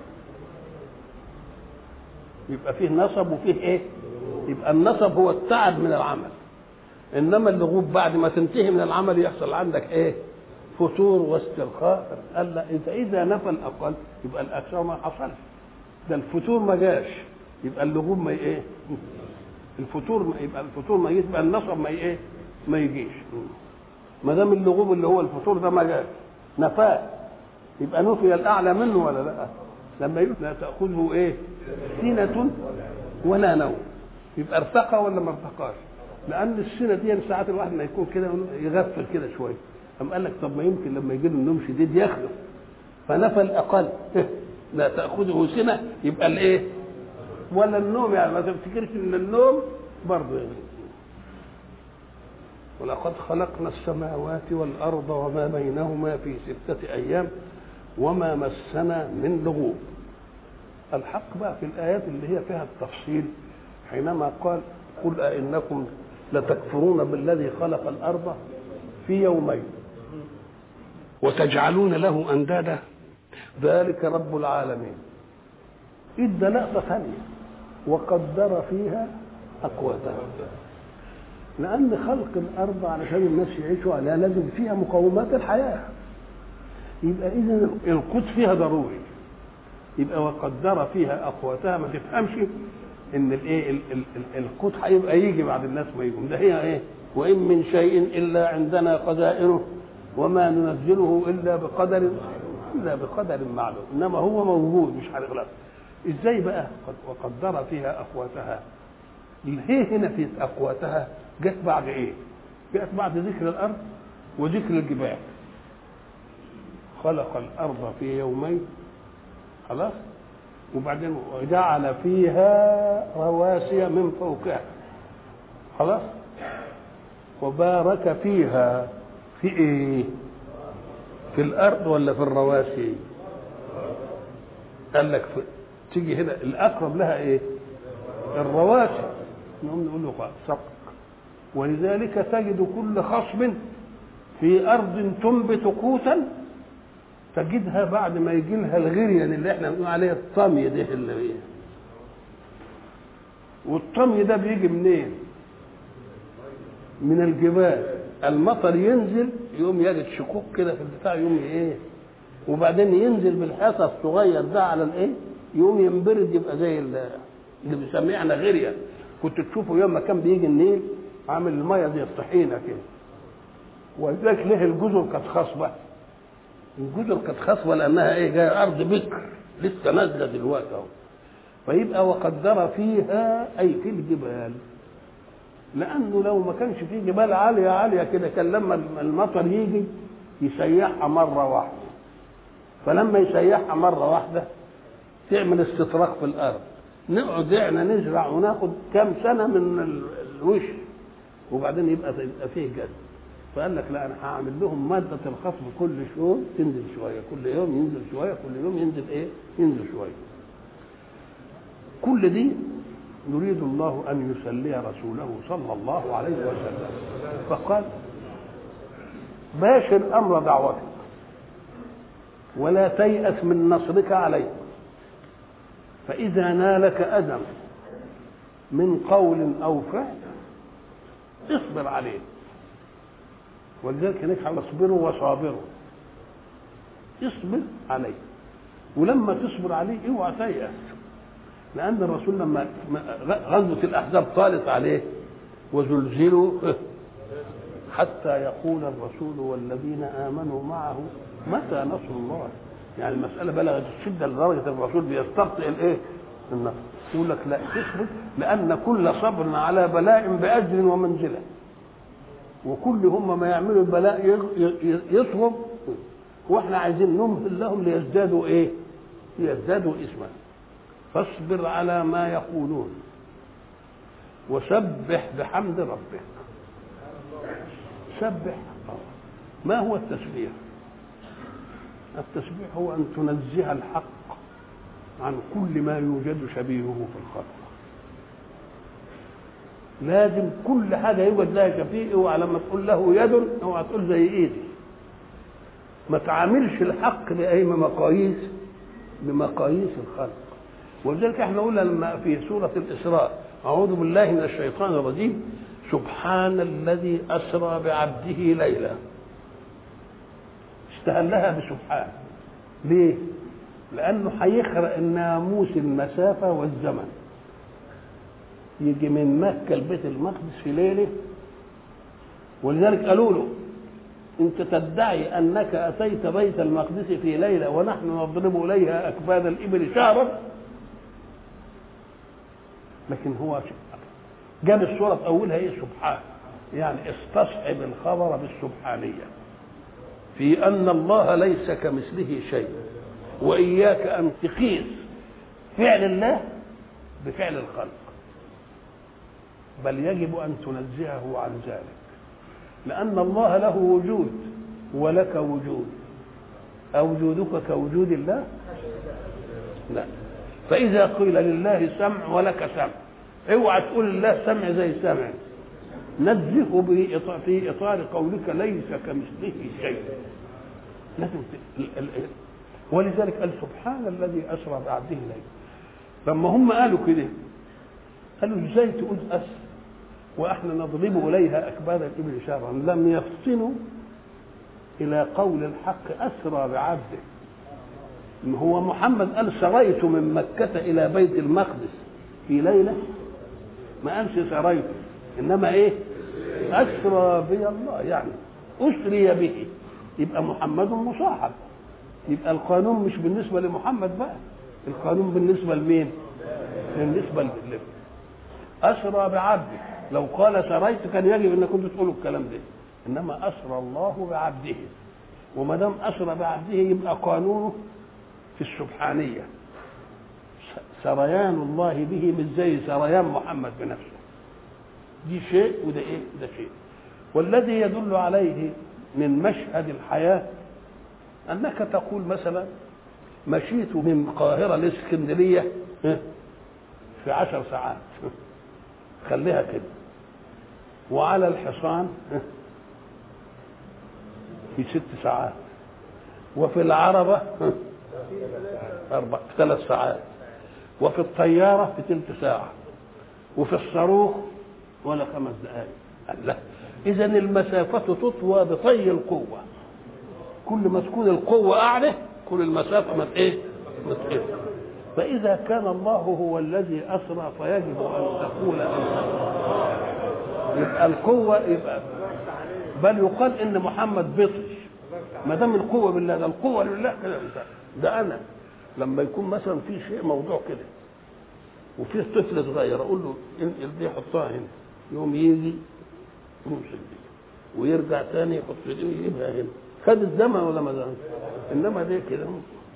يبقى فيه نصب وفيه إيه؟ يبقى النصب هو التعب من العمل، إنما اللغوب بعد ما تنتهي من العمل يحصل عندك إيه؟ فتور واسترخاء. قال لا، إذا نفى الأقل يبقى الأكثر ما حصلش. ده الفتور ما جاش، يبقى اللغوب ما إيه؟ الفتور يبقى الفتور ما يجيش، يبقى النصب ما إيه؟ ما يجيش. ما دام اللغوب اللي هو الفتور ده ما جاش نفاه، يبقى نفي الأعلى منه ولا لا؟ لما يقول لا تأخذه إيه؟ سنة ولا نوم، يبقى ارتقى ولا ما ارتقاش؟ لأن السنة دي ساعات الواحد ما يكون كده يغفل كده شوية، أم قال لك طب ما يمكن لما يجي له النوم شديد يخلف، فنفى الأقل لا تأخذه سنة، يبقى الإيه؟ ولا النوم، يعني ما تفتكرش إن النوم برضه يعني. ولقد خلقنا السماوات والأرض وما بينهما في 6 أيام وما مسنا من لغوب. الحق بقى في الآيات اللي هي فيها التفصيل حينما قال: قل أئنكم لتكفرون بالذي خلق الأرض في يومين وتجعلون له أندادا ذلك رب العالمين. إدى لقطة ثانية: وقدر فيها أقواتها. لأن خلق الأرض علشان الناس يعيشوا عليها لازم فيها مقومات الحياة. يبقى إذا القوت فيها ضروري. يبقى وقدر فيها أقواتها، ما تفهمش إن الإيه القوت هيبقى يجي بعد الناس ما يجوا. ده هي إيه؟ وإن من شيء إلا عندنا خزائنه وما ننزله إلا بقدر معلوم. إنما هو موجود مش هنغلط. إزاي بقى؟ وقدر فيها أقواتها. هي هنا في أقواتها جت بعد إيه؟ جت بعد ذكر الأرض وذكر الجبال. خلق الأرض في يومين، خلاص، وبعدين وجعل فيها رواسي من فوقها، خلاص، وبارك فيها. في إيه؟ في الأرض ولا في الرواسي؟ قال لك تيجي هنا الأقرب لها إيه؟ الرواسي. نقول له سقط. ولذلك تجد كل خصب في أرض تنبت قوتا تجدها بعد ما يجي لها الغريان اللي احنا بنقول عليه الطمي ده اللي هي. والطمي ده بيجي منين؟ من الجبال. المطر ينزل يقوم يجد شكوك كده في البتاع، يقوم ايه، وبعدين ينزل بالحصى الصغير ده على الايه، يقوم ينبرد يبقى زي اللي بنسميه احنا غريان. كنت تشوفه يوم ما كان بيجي النيل عامل الميه زي الطحينه كده. ولذلك ليه الجزر كانت خصبه؟ الجزر كانت خصبه لانها ايه، جايه ارض بكر لسه نازله دلوقتي اهو. فيبقى وقدر فيها اي في الجبال، لانه لو ما كانش فيه جبال عاليه عاليه كده كان لما المطر يجي يسيحها مره واحده. فلما يسيحها مره واحده تعمل استطراق في الارض، نقعد احنا نزرع وناخد كام سنه من الوش وبعدين يبقى فيه جد. فقال لك لا، انا هعمل لهم ماده الخصب كل يوم تنزل شويه، كل يوم ينزل شويه، كل يوم ينزل ايه، ينزل شويه. كل دي يريد الله ان يسلي رسوله صلى الله عليه وسلم. فقال باشر امر دعوتك ولا تيأس من نصرك عليك، فإذا نالك أذى من قول أو فعل اصبر عليه. ولذلك هناك اصبروا وصابروا، اصبر عليه. ولما تصبر عليه اوعى تيأس، لأن الرسول لما غزوة الأحزاب طالت عليه وزلزلوا حتى يقول الرسول والذين آمنوا معه متى نصر الله. يعني المسألة بلغت الشدة لدرجة الرسول بيستبطئ الايه؟ النصر. يقول لك لا تصبر، لأن كل صبر على بلاء بأجر ومنزلة، وكل هم ما يعملوا البلاء يصبر، واحنا عايزين نمهل لهم ليزدادوا ايه؟ ليزدادوا اسما. فاصبر على ما يقولون وسبح بحمد ربك. سبح. ما هو التسبيح؟ التسبيح هو أن تنزه الحق عن كل ما يوجد شبيهه في الخلق. لازم كل حاجة يوجد لها شبيه، ولما تقول له يد اوعى تقول زي ايدي. ما تعاملش الحق بأي بمقاييس الخلق. ولذلك احنا قلنا لما في سورة الإسراء أعوذ بالله من الشيطان الرجيم سبحان الذي أسرى بعبده ليلا، استهلها بسبحان. ليه؟ لأنه هيخرق الناموس المسافة والزمن. يجي من مكة لبيت المقدس في ليلة، ولذلك قالوا له أنت تدعي أنك أتيت بيت المقدس في ليلة ونحن نضرب إليها أكباد الإبل شهرا. لكن هو جاب السورة في أولها إيه؟ سبحان، يعني استصحب الخبر بالسبحانية في أن الله ليس كمثله شيء، وإياك أن تقيس فعل الله بفعل الخلق، بل يجب أن تنزهه عن ذلك، لأن الله له وجود ولك وجود. أوجودك كوجود الله؟ لا. فإذا قيل لله سمع ولك سمع، اوعى تقول لله سمع زي سمع، نزهه في إطار قولك ليس كمثله شيء. لازم ولذلك قال سبحان الذي أسرى بعبده ليلا. لما هم قالوا كده قالوا ازاي تقول أسر؟ واحنا نضرب اليها اكباد الابل شرا لم يفطنوا الى قول الحق اسرى بعبده. هو محمد قال سريت من مكة الى بيت المقدس في ليلة، ما قالش سريت، انما ايه؟ اسرى بي الله، يعني اسري به، يبقى محمد مصاحب، يبقى القانون مش بالنسبة لمحمد بقى، القانون بالنسبة لمين؟ بالنسبة لله. اسرى بعبده، لو قال سريت كان يجب ان كنت تقولوا الكلام ده، انما اسرى الله بعبده، وما دام اسرى بعبده يبقى قانونه في السبحانية، سريان الله به مش زي سريان محمد بنفسه، دي شيء وده ايه؟ ده شيء. والذي يدل عليه من مشهد الحياة انك تقول مثلا مشيت من القاهرة لاسكندرية في 10 ساعات، خليها كده، وعلى الحصان في 6 ساعات، وفي العربة 3 ساعات، وفي الطيارة في 3 ساعة، وفي الصاروخ ولا 5 دقائق. لا، إذا المسافة تطوى بطي القوة، كل ما تكون القوة أعلى كل المسافة ما تقل. فإذا كان الله هو الذي أسرى فيجب أن تقول يبقى القوة، يبقى بل يقال إن محمد بطش، ما دام القوة بالله، ده القوة لله كده. ده أنا لما يكون مثلا في شيء موضوع كده وفي طفل صغير اقول له انقل دي حطها هنا، يوم يجي يمسك دي ويرجع تاني يحط دي ويجيبها هنا، خد الزمن ولا ما زمن؟ انما دي كده.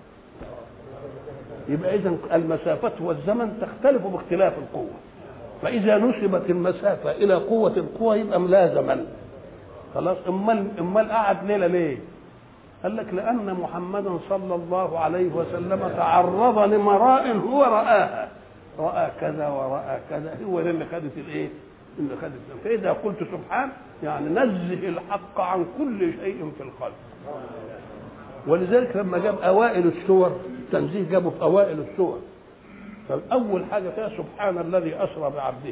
يبقى اذا المسافات والزمن تختلف باختلاف القوه، فاذا نسبت المسافه الى قوه القوه يبقى لا زمن خلاص. امال قعد ليله ليه؟ قال لك لأن محمدا صلى الله عليه وسلم تعرض لمراء هو رآها، رأى كذا ورأى كذا، هو اللي خدت الايه؟ اللي خدت. فإذا قلت سبحان يعني نزه الحق عن كل شيء في الخلق. ولذلك لما جاب أوائل السور التنزيه جابه في أوائل السور، فالأول حاجة فيها سبحان الذي أسرى بعبده،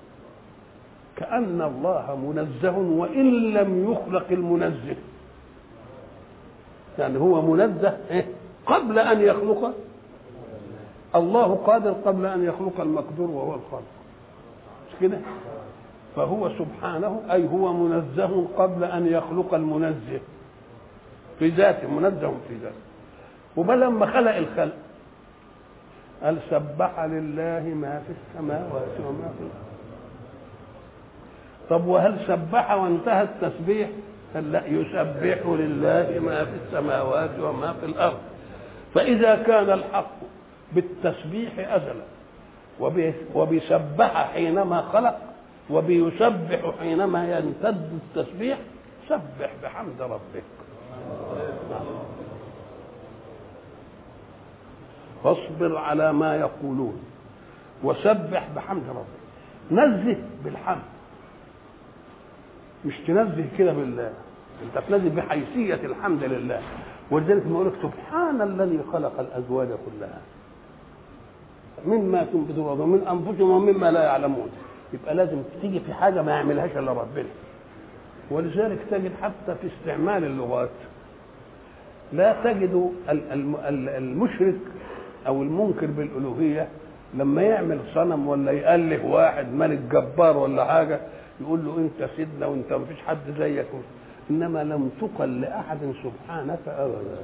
كأن الله منزه وإن لم يخلق المنزه، يعني هو منزه قبل أن يخلق، الله قادر قبل أن يخلق المقدور وهو الخالق، مش كده؟ فهو سبحانه أي هو منزه قبل أن يخلق المنزه في ذاته، منزه في ذاته. وبل لما خلق الخلق قال سبح لله ما في السماوات وما في الأرض. طب وهل سبح وانتهى التسبيح؟ قال لا، يسبح لله ما في السماوات وما في الأرض. فإذا كان الحق بالتسبيح أزلا وبيسبح حينما خلق وبيسبح حينما يمتد التسبيح، سبح بحمد ربك. فاصبر على ما يقولون وسبح بحمد ربك. نزه بالحمد، مش تنزه كده بالله، انت تنزه بحيثية الحمد لله. ولذلك بيقول لك سبحان الذي خلق الازواج كلها مما تنبت الارض ومن انفسهم ومما لا يعلمون. يبقى لازم تيجي في حاجه ما يعملهاش الا ربنا. ولذلك تجد حتى في استعمال اللغات لا تجد المشرك او المنكر بالالوهيه لما يعمل صنم ولا يأله واحد ملك جبار ولا حاجه يقول له انت سيدنا وانت ما فيش حد زيك. انما لم تقل لاحد سبحانك ابدا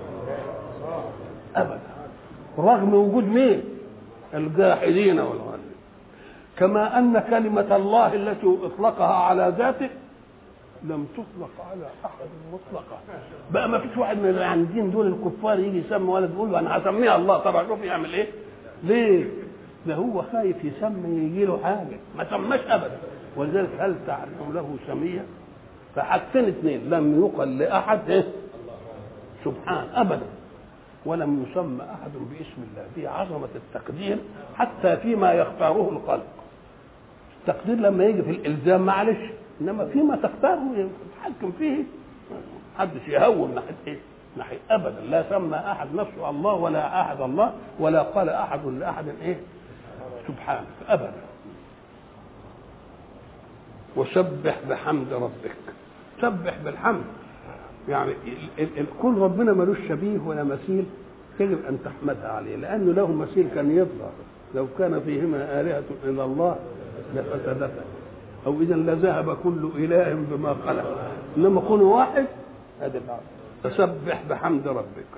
ابدا، رغم وجود مين؟ الجاحدين والغالين. كما ان كلمه الله التي اطلقها على ذاته لم تطلق على احد مطلقا. بقى ما فيش واحد من العندين دول الكفار يجي يسمي ولد يقول له انا هسميها الله. طبعا شوف يعمل ايه؟ ليه؟ ده هو خايف يسمي يجي له حاجه، ما سماش ابدا. ولذلك هل تعلم له سميا؟ فحاجتين اثنين، لم يقل لاحد سبحان ابدا، ولم يسمى احد باسم الله. دي عظمه التقدير حتى فيما يختاره الخلق. التقدير لما يجي في الالزام معلش، انما فيما تختاره يتحكم فيه محدش يهون ناحيه ايه؟ ناحيه ابدا. لا سمى احد نفسه الله ولا احد الله ولا قال احد لاحد ايه؟ سبحانك ابدا. وسبح بحمد ربك. سبح بالحمد يعني الكون ربنا ملوش شبيه ولا مثيل، يجب ان تحمدها عليه، لانه له مثيل كان يظهر لو كان فيهما آلهة إلا الله لفسدتا، او اذا لذهب كل اله بما خلق، انما كونه واحد هذا العالم. فسبح بحمد ربك.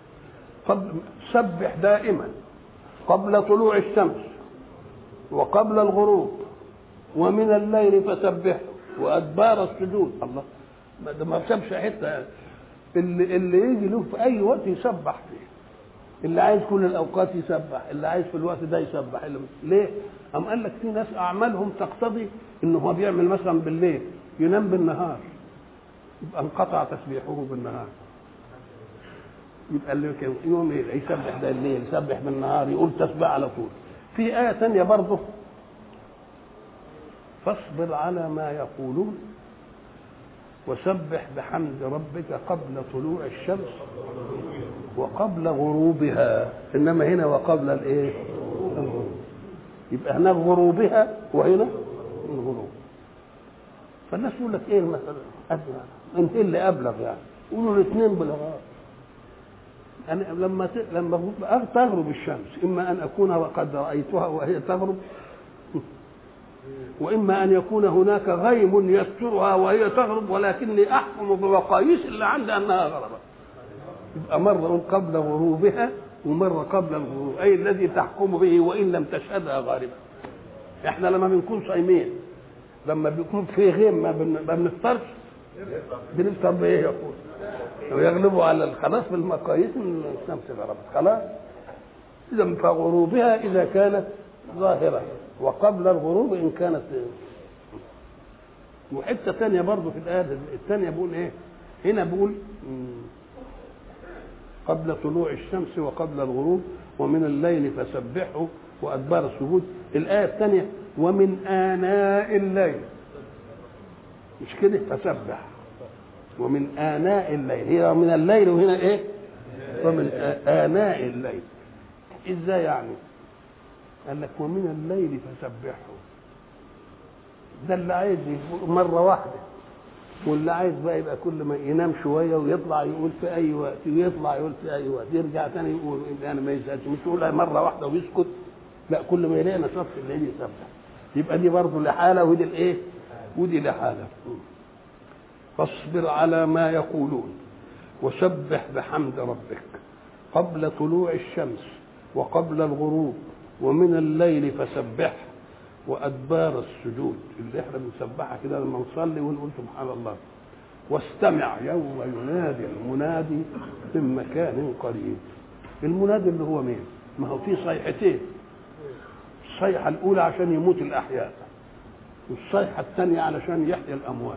سبح دائما قبل طلوع الشمس وقبل الغروب ومن الليل فسبحه وادبار السجود. الله ده ما سابش حته، اللي يجي له في اي وقت يسبح فيه، اللي عايز كل الاوقات يسبح، اللي عايز في الوقت ده يسبح. ليه؟ أم قال لك في ناس اعمالهم تقتضي انه هو بيعمل مثلا بالليل ينام بالنهار، يبقى انقطع تسبيحه بالنهار، يبقى اللي يوم يسبح ده الليل، يسبح بالنهار، يقول تسبيح على طول. في آية ثانية برضه، فاصبر على ما يقولون وسبح بحمد ربك قبل طلوع الشمس وقبل غروبها. انما هنا وقبل الايه؟ الغروب. يبقى هناك غروبها وهنا الغروب. فالناس يقول لك ايه المسألة؟ انت اللي ابلغ يعني، يقولوا الاثنين بلغات. أنا لما تغرب الشمس إما أن أكون وقد رأيتها وهي تغرب، وإما أن يكون هناك غيم يسترها وهي تغرب، ولكني أحكم بمقاييس اللي عندي أنها غربت. يبقى مرة قبل غروبها ومرة قبل الغروب، أي الذي تحكم به وإن لم تشهدها غالبا. إحنا لما بنكون صايمين لما بيكون في غيم ما بنفطرش، بنفطر بإيه يقول؟ ويغلبوا على خلاص بالمقاييس ان الشمس غربت خلاص. اذا فغروبها اذا كانت ظاهره وقبل الغروب ان كانت. وحته ثانيه برضه في الايه الثانيه بيقول ايه؟ هنا بيقول قبل طلوع الشمس وقبل الغروب ومن الليل فسبحه وادبار السجود. الايه الثانيه ومن آناء الليل، مش كده؟ فسبح ومن آناء الليل، هي من الليل وهنا ايه؟ ومن آناء الليل. ازاي يعني؟ قال لك ومن الليل فسبحه. ده اللي عايز مرة واحدة، واللي عايز بقى يبقى كل ما ينام شوية ويطلع يقول في أي وقت، ويطلع يقول في أي وقت، يرجع تاني يقول أنا ما يزهقش، مش يقولها مرة واحدة ويسكت، لا كل ما يلاقي نشاط في الليل يسبح. يبقى دي برضه لحالة ودي الإيه؟ ودي لحالة. فاصبر على ما يقولون وسبح بحمد ربك قبل طلوع الشمس وقبل الغروب ومن الليل فسبح وأدبار السجود، اللي احنا بنسبحها كده لما نصلي ونقول سبحان الله. واستمع يوم ينادي المنادي من مكان قريب. المنادي اللي هو مين؟ ما هو في صيحتين، الصيحة الأولى عشان يموت الأحياء، والصيحة الثانية علشان يحيي الأموات.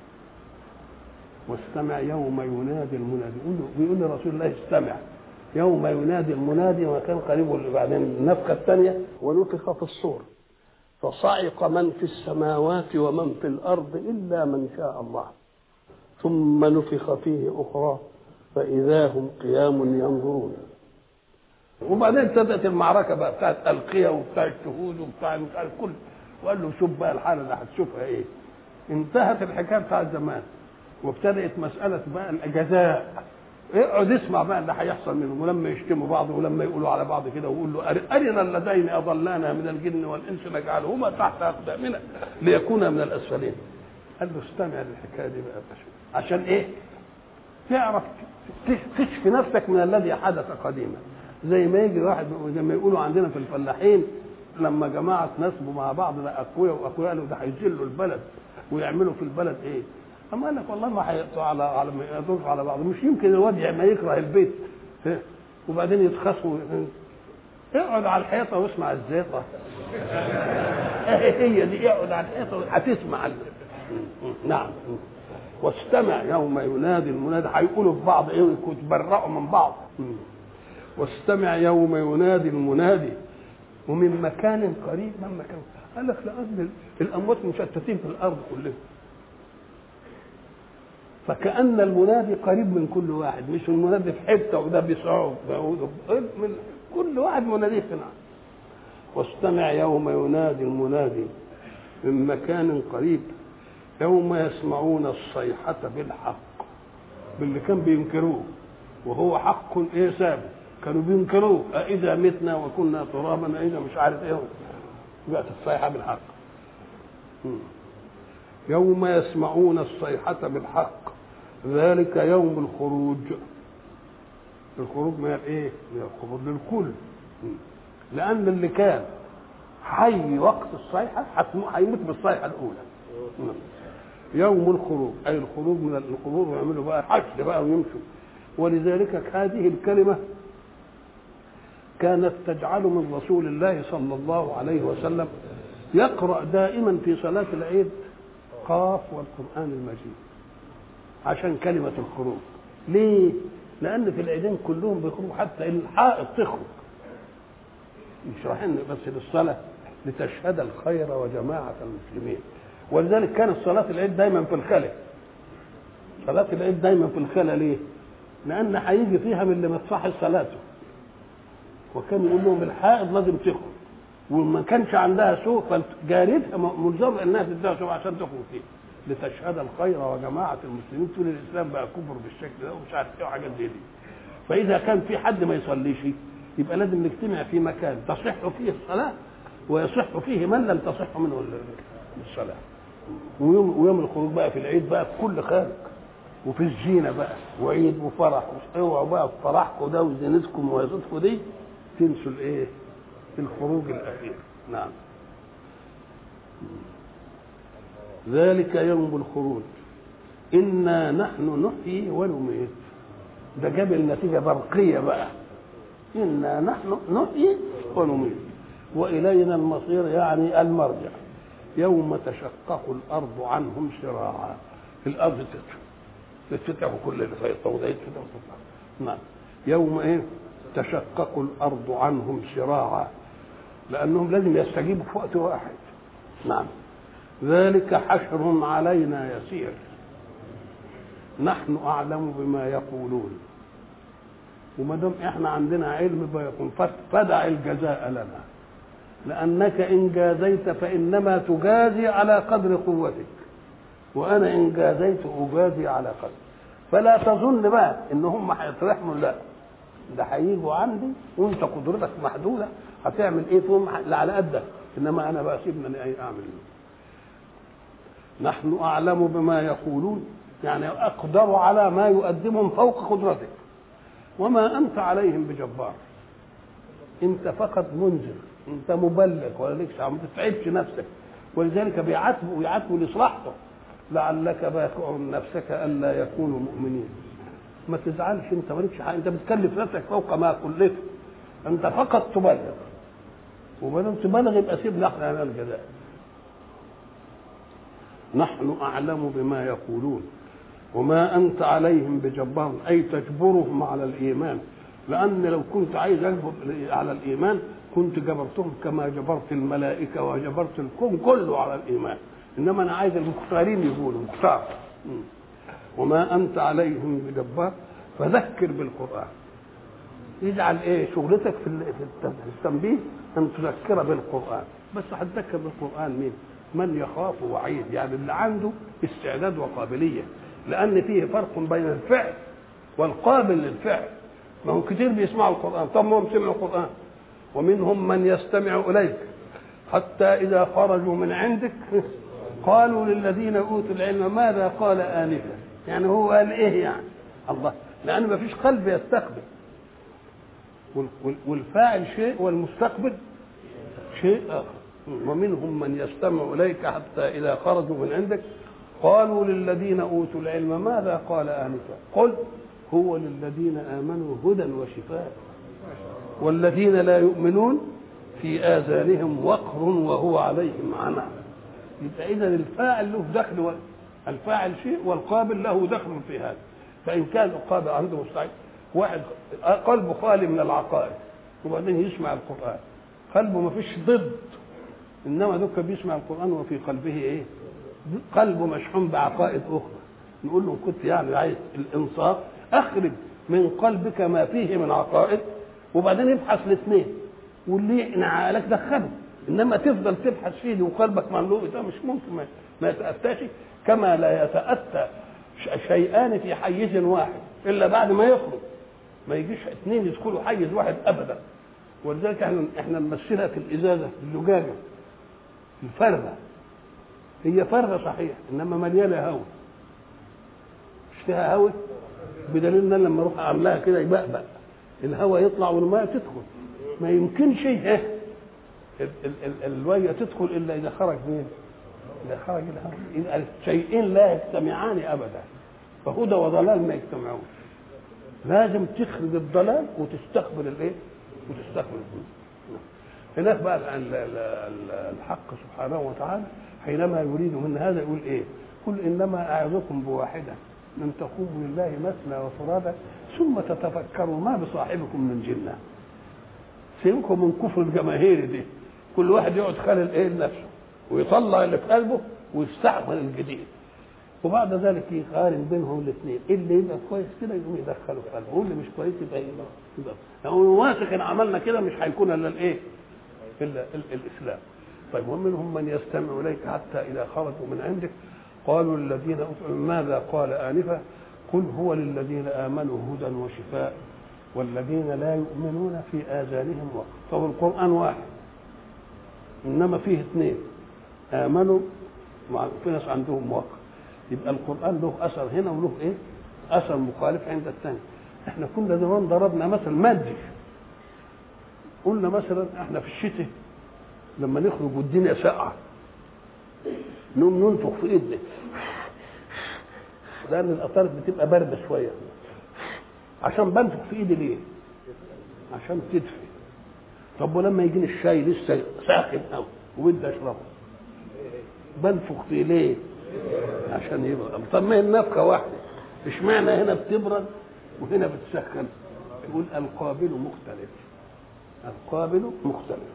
واستمع يوم ينادي المنادي، بيقول لرسول الله استمع يوم ينادي المنادي وكان قريب. وبعدين النفخة الثانية ونفخ في الصور فصعق من في السماوات ومن في الأرض إلا من شاء الله ثم نفخ فيه أخرى فإذا هم قيام ينظرون. وبعدين ابتدت المعركة بقى بتاعت ألقية وبتاع الشهود وبتاع الكل، وقال له شوف بقى الحالة اللي هتشوفها إيه. انتهت الحكاية بتاعت زمان وابتدأت مسألة بقى الجزاء. اقعد اسمع بقى اللي هيحصل منهم، ولما يشتموا بعض ولما يقولوا على بعض كده ويقول له أرنا اللذين أضلانا من الجن والإنس نجعلهما تحت أقدامنا ليكونا من الأسفلين. قال له استمع للحكاية دي بقى عشان إيه؟ تعرف تشفي نفسك من الذي حدث قديما. زي ما يجي واحد زي ما يقولوا عندنا في الفلاحين لما جماعة نسبوا مع بعض ده أقوياء وأقوياء قالوا ده هيذلوا البلد ويعملوا في البلد إيه؟ أما قال لك والله ما هيقطعوا على ما يقدروا على بعض، مش يمكن الواد ما يكره البيت وبعدين يتخاصموا. اقعد على الحيطة واسمع الزيطة. هي دي، اقعد على الحيطة هتسمع. نعم. واستمع يوم ينادي المنادي، هيقولوا في بعض ايه ويتبرأوا من بعض. واستمع يوم ينادي المنادي ومن مكان قريب. من مكان؟ قال لك لأن الأموات مشتتين في الأرض كلهم، فكأن المنادي قريب من كل واحد، مش المنادي في حته وده بيصعب، من كل واحد مناديه في نعم. واستمع يوم ينادي المنادي من مكان قريب يوم يسمعون الصيحة بالحق، باللي كان بينكروه وهو حق ايه سابق، كانوا بينكروه أإذا متنا وكنا ترابا أإذا مش عارف ايه، جاءت الصيحة بالحق. يوم يسمعون الصيحة بالحق ذلك يوم الخروج. الخروج من الايه؟ من الخروج للكل، لأن اللي كان حي وقت الصيحة هيموت بالصيحة الأولى. يوم الخروج أي الخروج من القبور، ويعملوا بقى حشد بقى ويمشوا. ولذلك هذه الكلمة كانت تجعل من رسول الله صلى الله عليه وسلم يقرأ دائما في صلاة العيد قاف والقرآن المجيد عشان كلمة الخروج. ليه؟ لأن في العيدين كلهم بيخرجوا، حتى الحائط تخرج، مش رايحين بس للصلاة، لتشهد الخير وجماعة المسلمين. ولذلك كانت صلاة العيد دايما في الخلا. صلاة العيد دايما في الخلا ليه؟ لأن هيجي فيها من اللي ما تصحش صلاته، وكان يقول لهم الحائض لازم تخرج، وما كانش عندها سوء فجارتها ملزمة انها تديها سوء عشان تخرج فيه، لتشهد الخير وجماعة المسلمين. طول الإسلام بقى كفر بالشكل ده ومش عارف ايه وحاجات دي. فإذا كان في حد ما يصليش يبقى لازم نجتمع في مكان تصح فيه الصلاة ويصح فيه من لم تصح منه الصلاة. ويوم الخروج بقى في العيد بقى في كل خارج، وفي الزينة بقى وعيد وفرح. اوعوا بقى في فرحكم ده وزينتكم وهيصتكم دي تنسوا الايه؟ الخروج الأخير. نعم. ذلك يوم الخروج إنا نحن نحيي ونميت. ده جاب النتيجة برقية بقى، إنا نحن نحيي ونميت وإلينا المصير، يعني المرجع. يوم تشقق الأرض عنهم سراعا، الأرض تتفتح وكل اللي فيها الطوضة يتفتح وتطلع. نعم. يوم إيه؟ تشقق الأرض عنهم سراعا، لأنهم لازم يستجيبوا في وقت واحد. نعم. ذلك حشر علينا يسير نحن أعلم بما يقولون. وما دام احنا عندنا علم بيكون فدع الجزاء لنا، لأنك إن جازيت فإنما تجازي على قدر قوتك، وأنا إن جازيت أجازي على قدر. فلا تظن بقى إن هم هيترحموا، لا، ده هيجوا عندي وأنت قدرتك محدودة، هتعمل إيه فيهم على قدك، إنما أنا بقى سيبني أعمل إيه. نحن أعلم بما يقولون، يعني أقدر على ما يقدمهم فوق قدرتك، وما أنت عليهم بجبار، أنت فقط منذر، أنت مبلغ ولا لكش، ما تتعبش نفسك. ولذلك بيعاتبوا لصلاحته، لعلك باخع نفسك ألا يكونوا مؤمنين. ما تزعلش، أنت مالكش حاجة، أنت بتكلف نفسك فوق ما كلفت، أنت فقط تبلغ، وما دام تبلغ يبقى سيبنا احنا على الجزاء. نحن أعلم بما يقولون وما أنت عليهم بجبار، أي تجبرهم على الإيمان، لأن لو كنت عايز أجبر على الإيمان كنت جبرتهم كما جبرت الملائكة وجبرت الكون كله على الإيمان، إنما أنا عايز المختارين يقولوا مختار. وما أنت عليهم بجبار فذكر بالقرآن. يجعل إيه شغلتك في التنبيه أن تذكر بالقرآن، بس هتذكر بالقرآن مين؟ من يخاف وعيد، يعني اللي عنده استعداد وقابلية، لأن فيه فرق بين الفعل والقابل للفعل. ما هو كتير بيسمعوا القرآن، طب ما هم سمعوا القرآن، ومنهم من يستمع إليك حتى إذا خرجوا من عندك قالوا للذين أوتوا العلم ماذا قال آنفا، يعني هو قال إيه يعني الله، لأن ما فيش قلب يستقبل، والفاعل شيء والمستقبل شيء آخر. ومنهم من يستمع إليك حتى إذا خرجوا من عندك قالوا للذين أوتوا العلم ماذا قال آنفا قل هو للذين آمنوا هدى وشفاء والذين لا يؤمنون في آذانهم وقر وهو عليهم عمى. يبقى إذا الفاعل له دخل، الفاعل شيء والقابل له دخل في هذا. فإن كان القابل عنده مستعد، واحد قلبه خالي من العقائد وبعدين يسمع القرآن، قلبه ما فيش ضد، إنما دوك بيسمع القرآن وفي قلبه إيه؟ قلبه مشحون بعقائد أخرى. نقول له كنت يعني عايز الإنصاف، أخرج من قلبك ما فيه من عقائد وبعدين ابحث الاثنين، واللي عقلك دخله، انما تفضل تبحث فيه وقلبك مملوء ده مش ممكن ما يتاتاش. كما لا يتاتى شيئان في حيز واحد الا بعد ما يخرج، ما يجيش اثنين يدخلوا حيز واحد ابدا. ولذلك احنا نمثلها في الازازه الزجاجه الفارغه، هي فارغه صحيح انما مليانه هواء، مش فيها هواء، بدليل ان لما اروح اعملها كده يبقبق الهواء يطلع والماء تدخل. ما يمكنش الميه تدخل الا اذا خرج مين؟ اذا خرج الهواء. يبقى شيئين لا يجتمعان ابدا، فهدى وضلال ما يجتمعون. لازم تخرج الضلال وتستقبل الايه؟ وتستقبل هناك بقى الحق سبحانه وتعالى حينما يريد من هذا يقول ايه؟ قل انما اعظكم بواحده ان تقوموا لله مثنى وفرادا ثم تتفكروا ما بصاحبكم من جنه. سيبكم من كفر الجماهير دي، كل واحد يقعد خالل ايه لنفسه ويطلع اللي في قلبه ويستعمل الجديد، وبعد ذلك يقارن بينهم الاثنين، اللي يبقى كويس كده يقوم يدخله في قلبه، واللي مش كويس يبقى لو واثق ان عملنا كده مش هيكون الا الايه؟ الا الاسلام. طيب ومنهم من يستمع اليك حتى اذا خرجوا من عندك قالوا الذين اوتوا ماذا قال انفا قل هو للذين امنوا هدى وشفاء والذين لا يؤمنون في اذانهم وقر. طب القران واحد انما فيه اثنين امنوا في ناس عندهم وقر، يبقى القران له اثر هنا وله ايه؟ اثر مخالف عند الثاني. احنا كنا زمان ضربنا مثل مادي، قلنا مثلا احنا في الشتاء لما نخرج والدنيا ساقعه نقوم ننفخ في ايدنا لان الاطراف بتبقى بارده شويه. عشان بنفخ في ايدي ليه؟ عشان تدفي. طب ولما يجيني الشاي لسه ساخن قوي وبدي اشربه بنفخ فيه ليه؟ عشان يبقى. طب ما هي النفخه واحده، اشمعنى هنا بتبرد وهنا بتسخن؟ يقول القابل مختلف، القابل مختلف.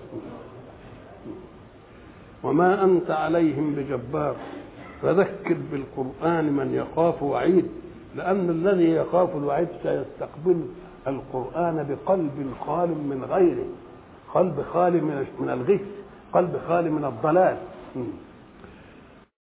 وما أنت عليهم بجبار فذكر بالقرآن من يخاف وعيد، لأن الذي يخاف الوعيد سيستقبل القرآن بقلب خال من غيره، قلب خالي من الغث، قلب خالي من الضلال.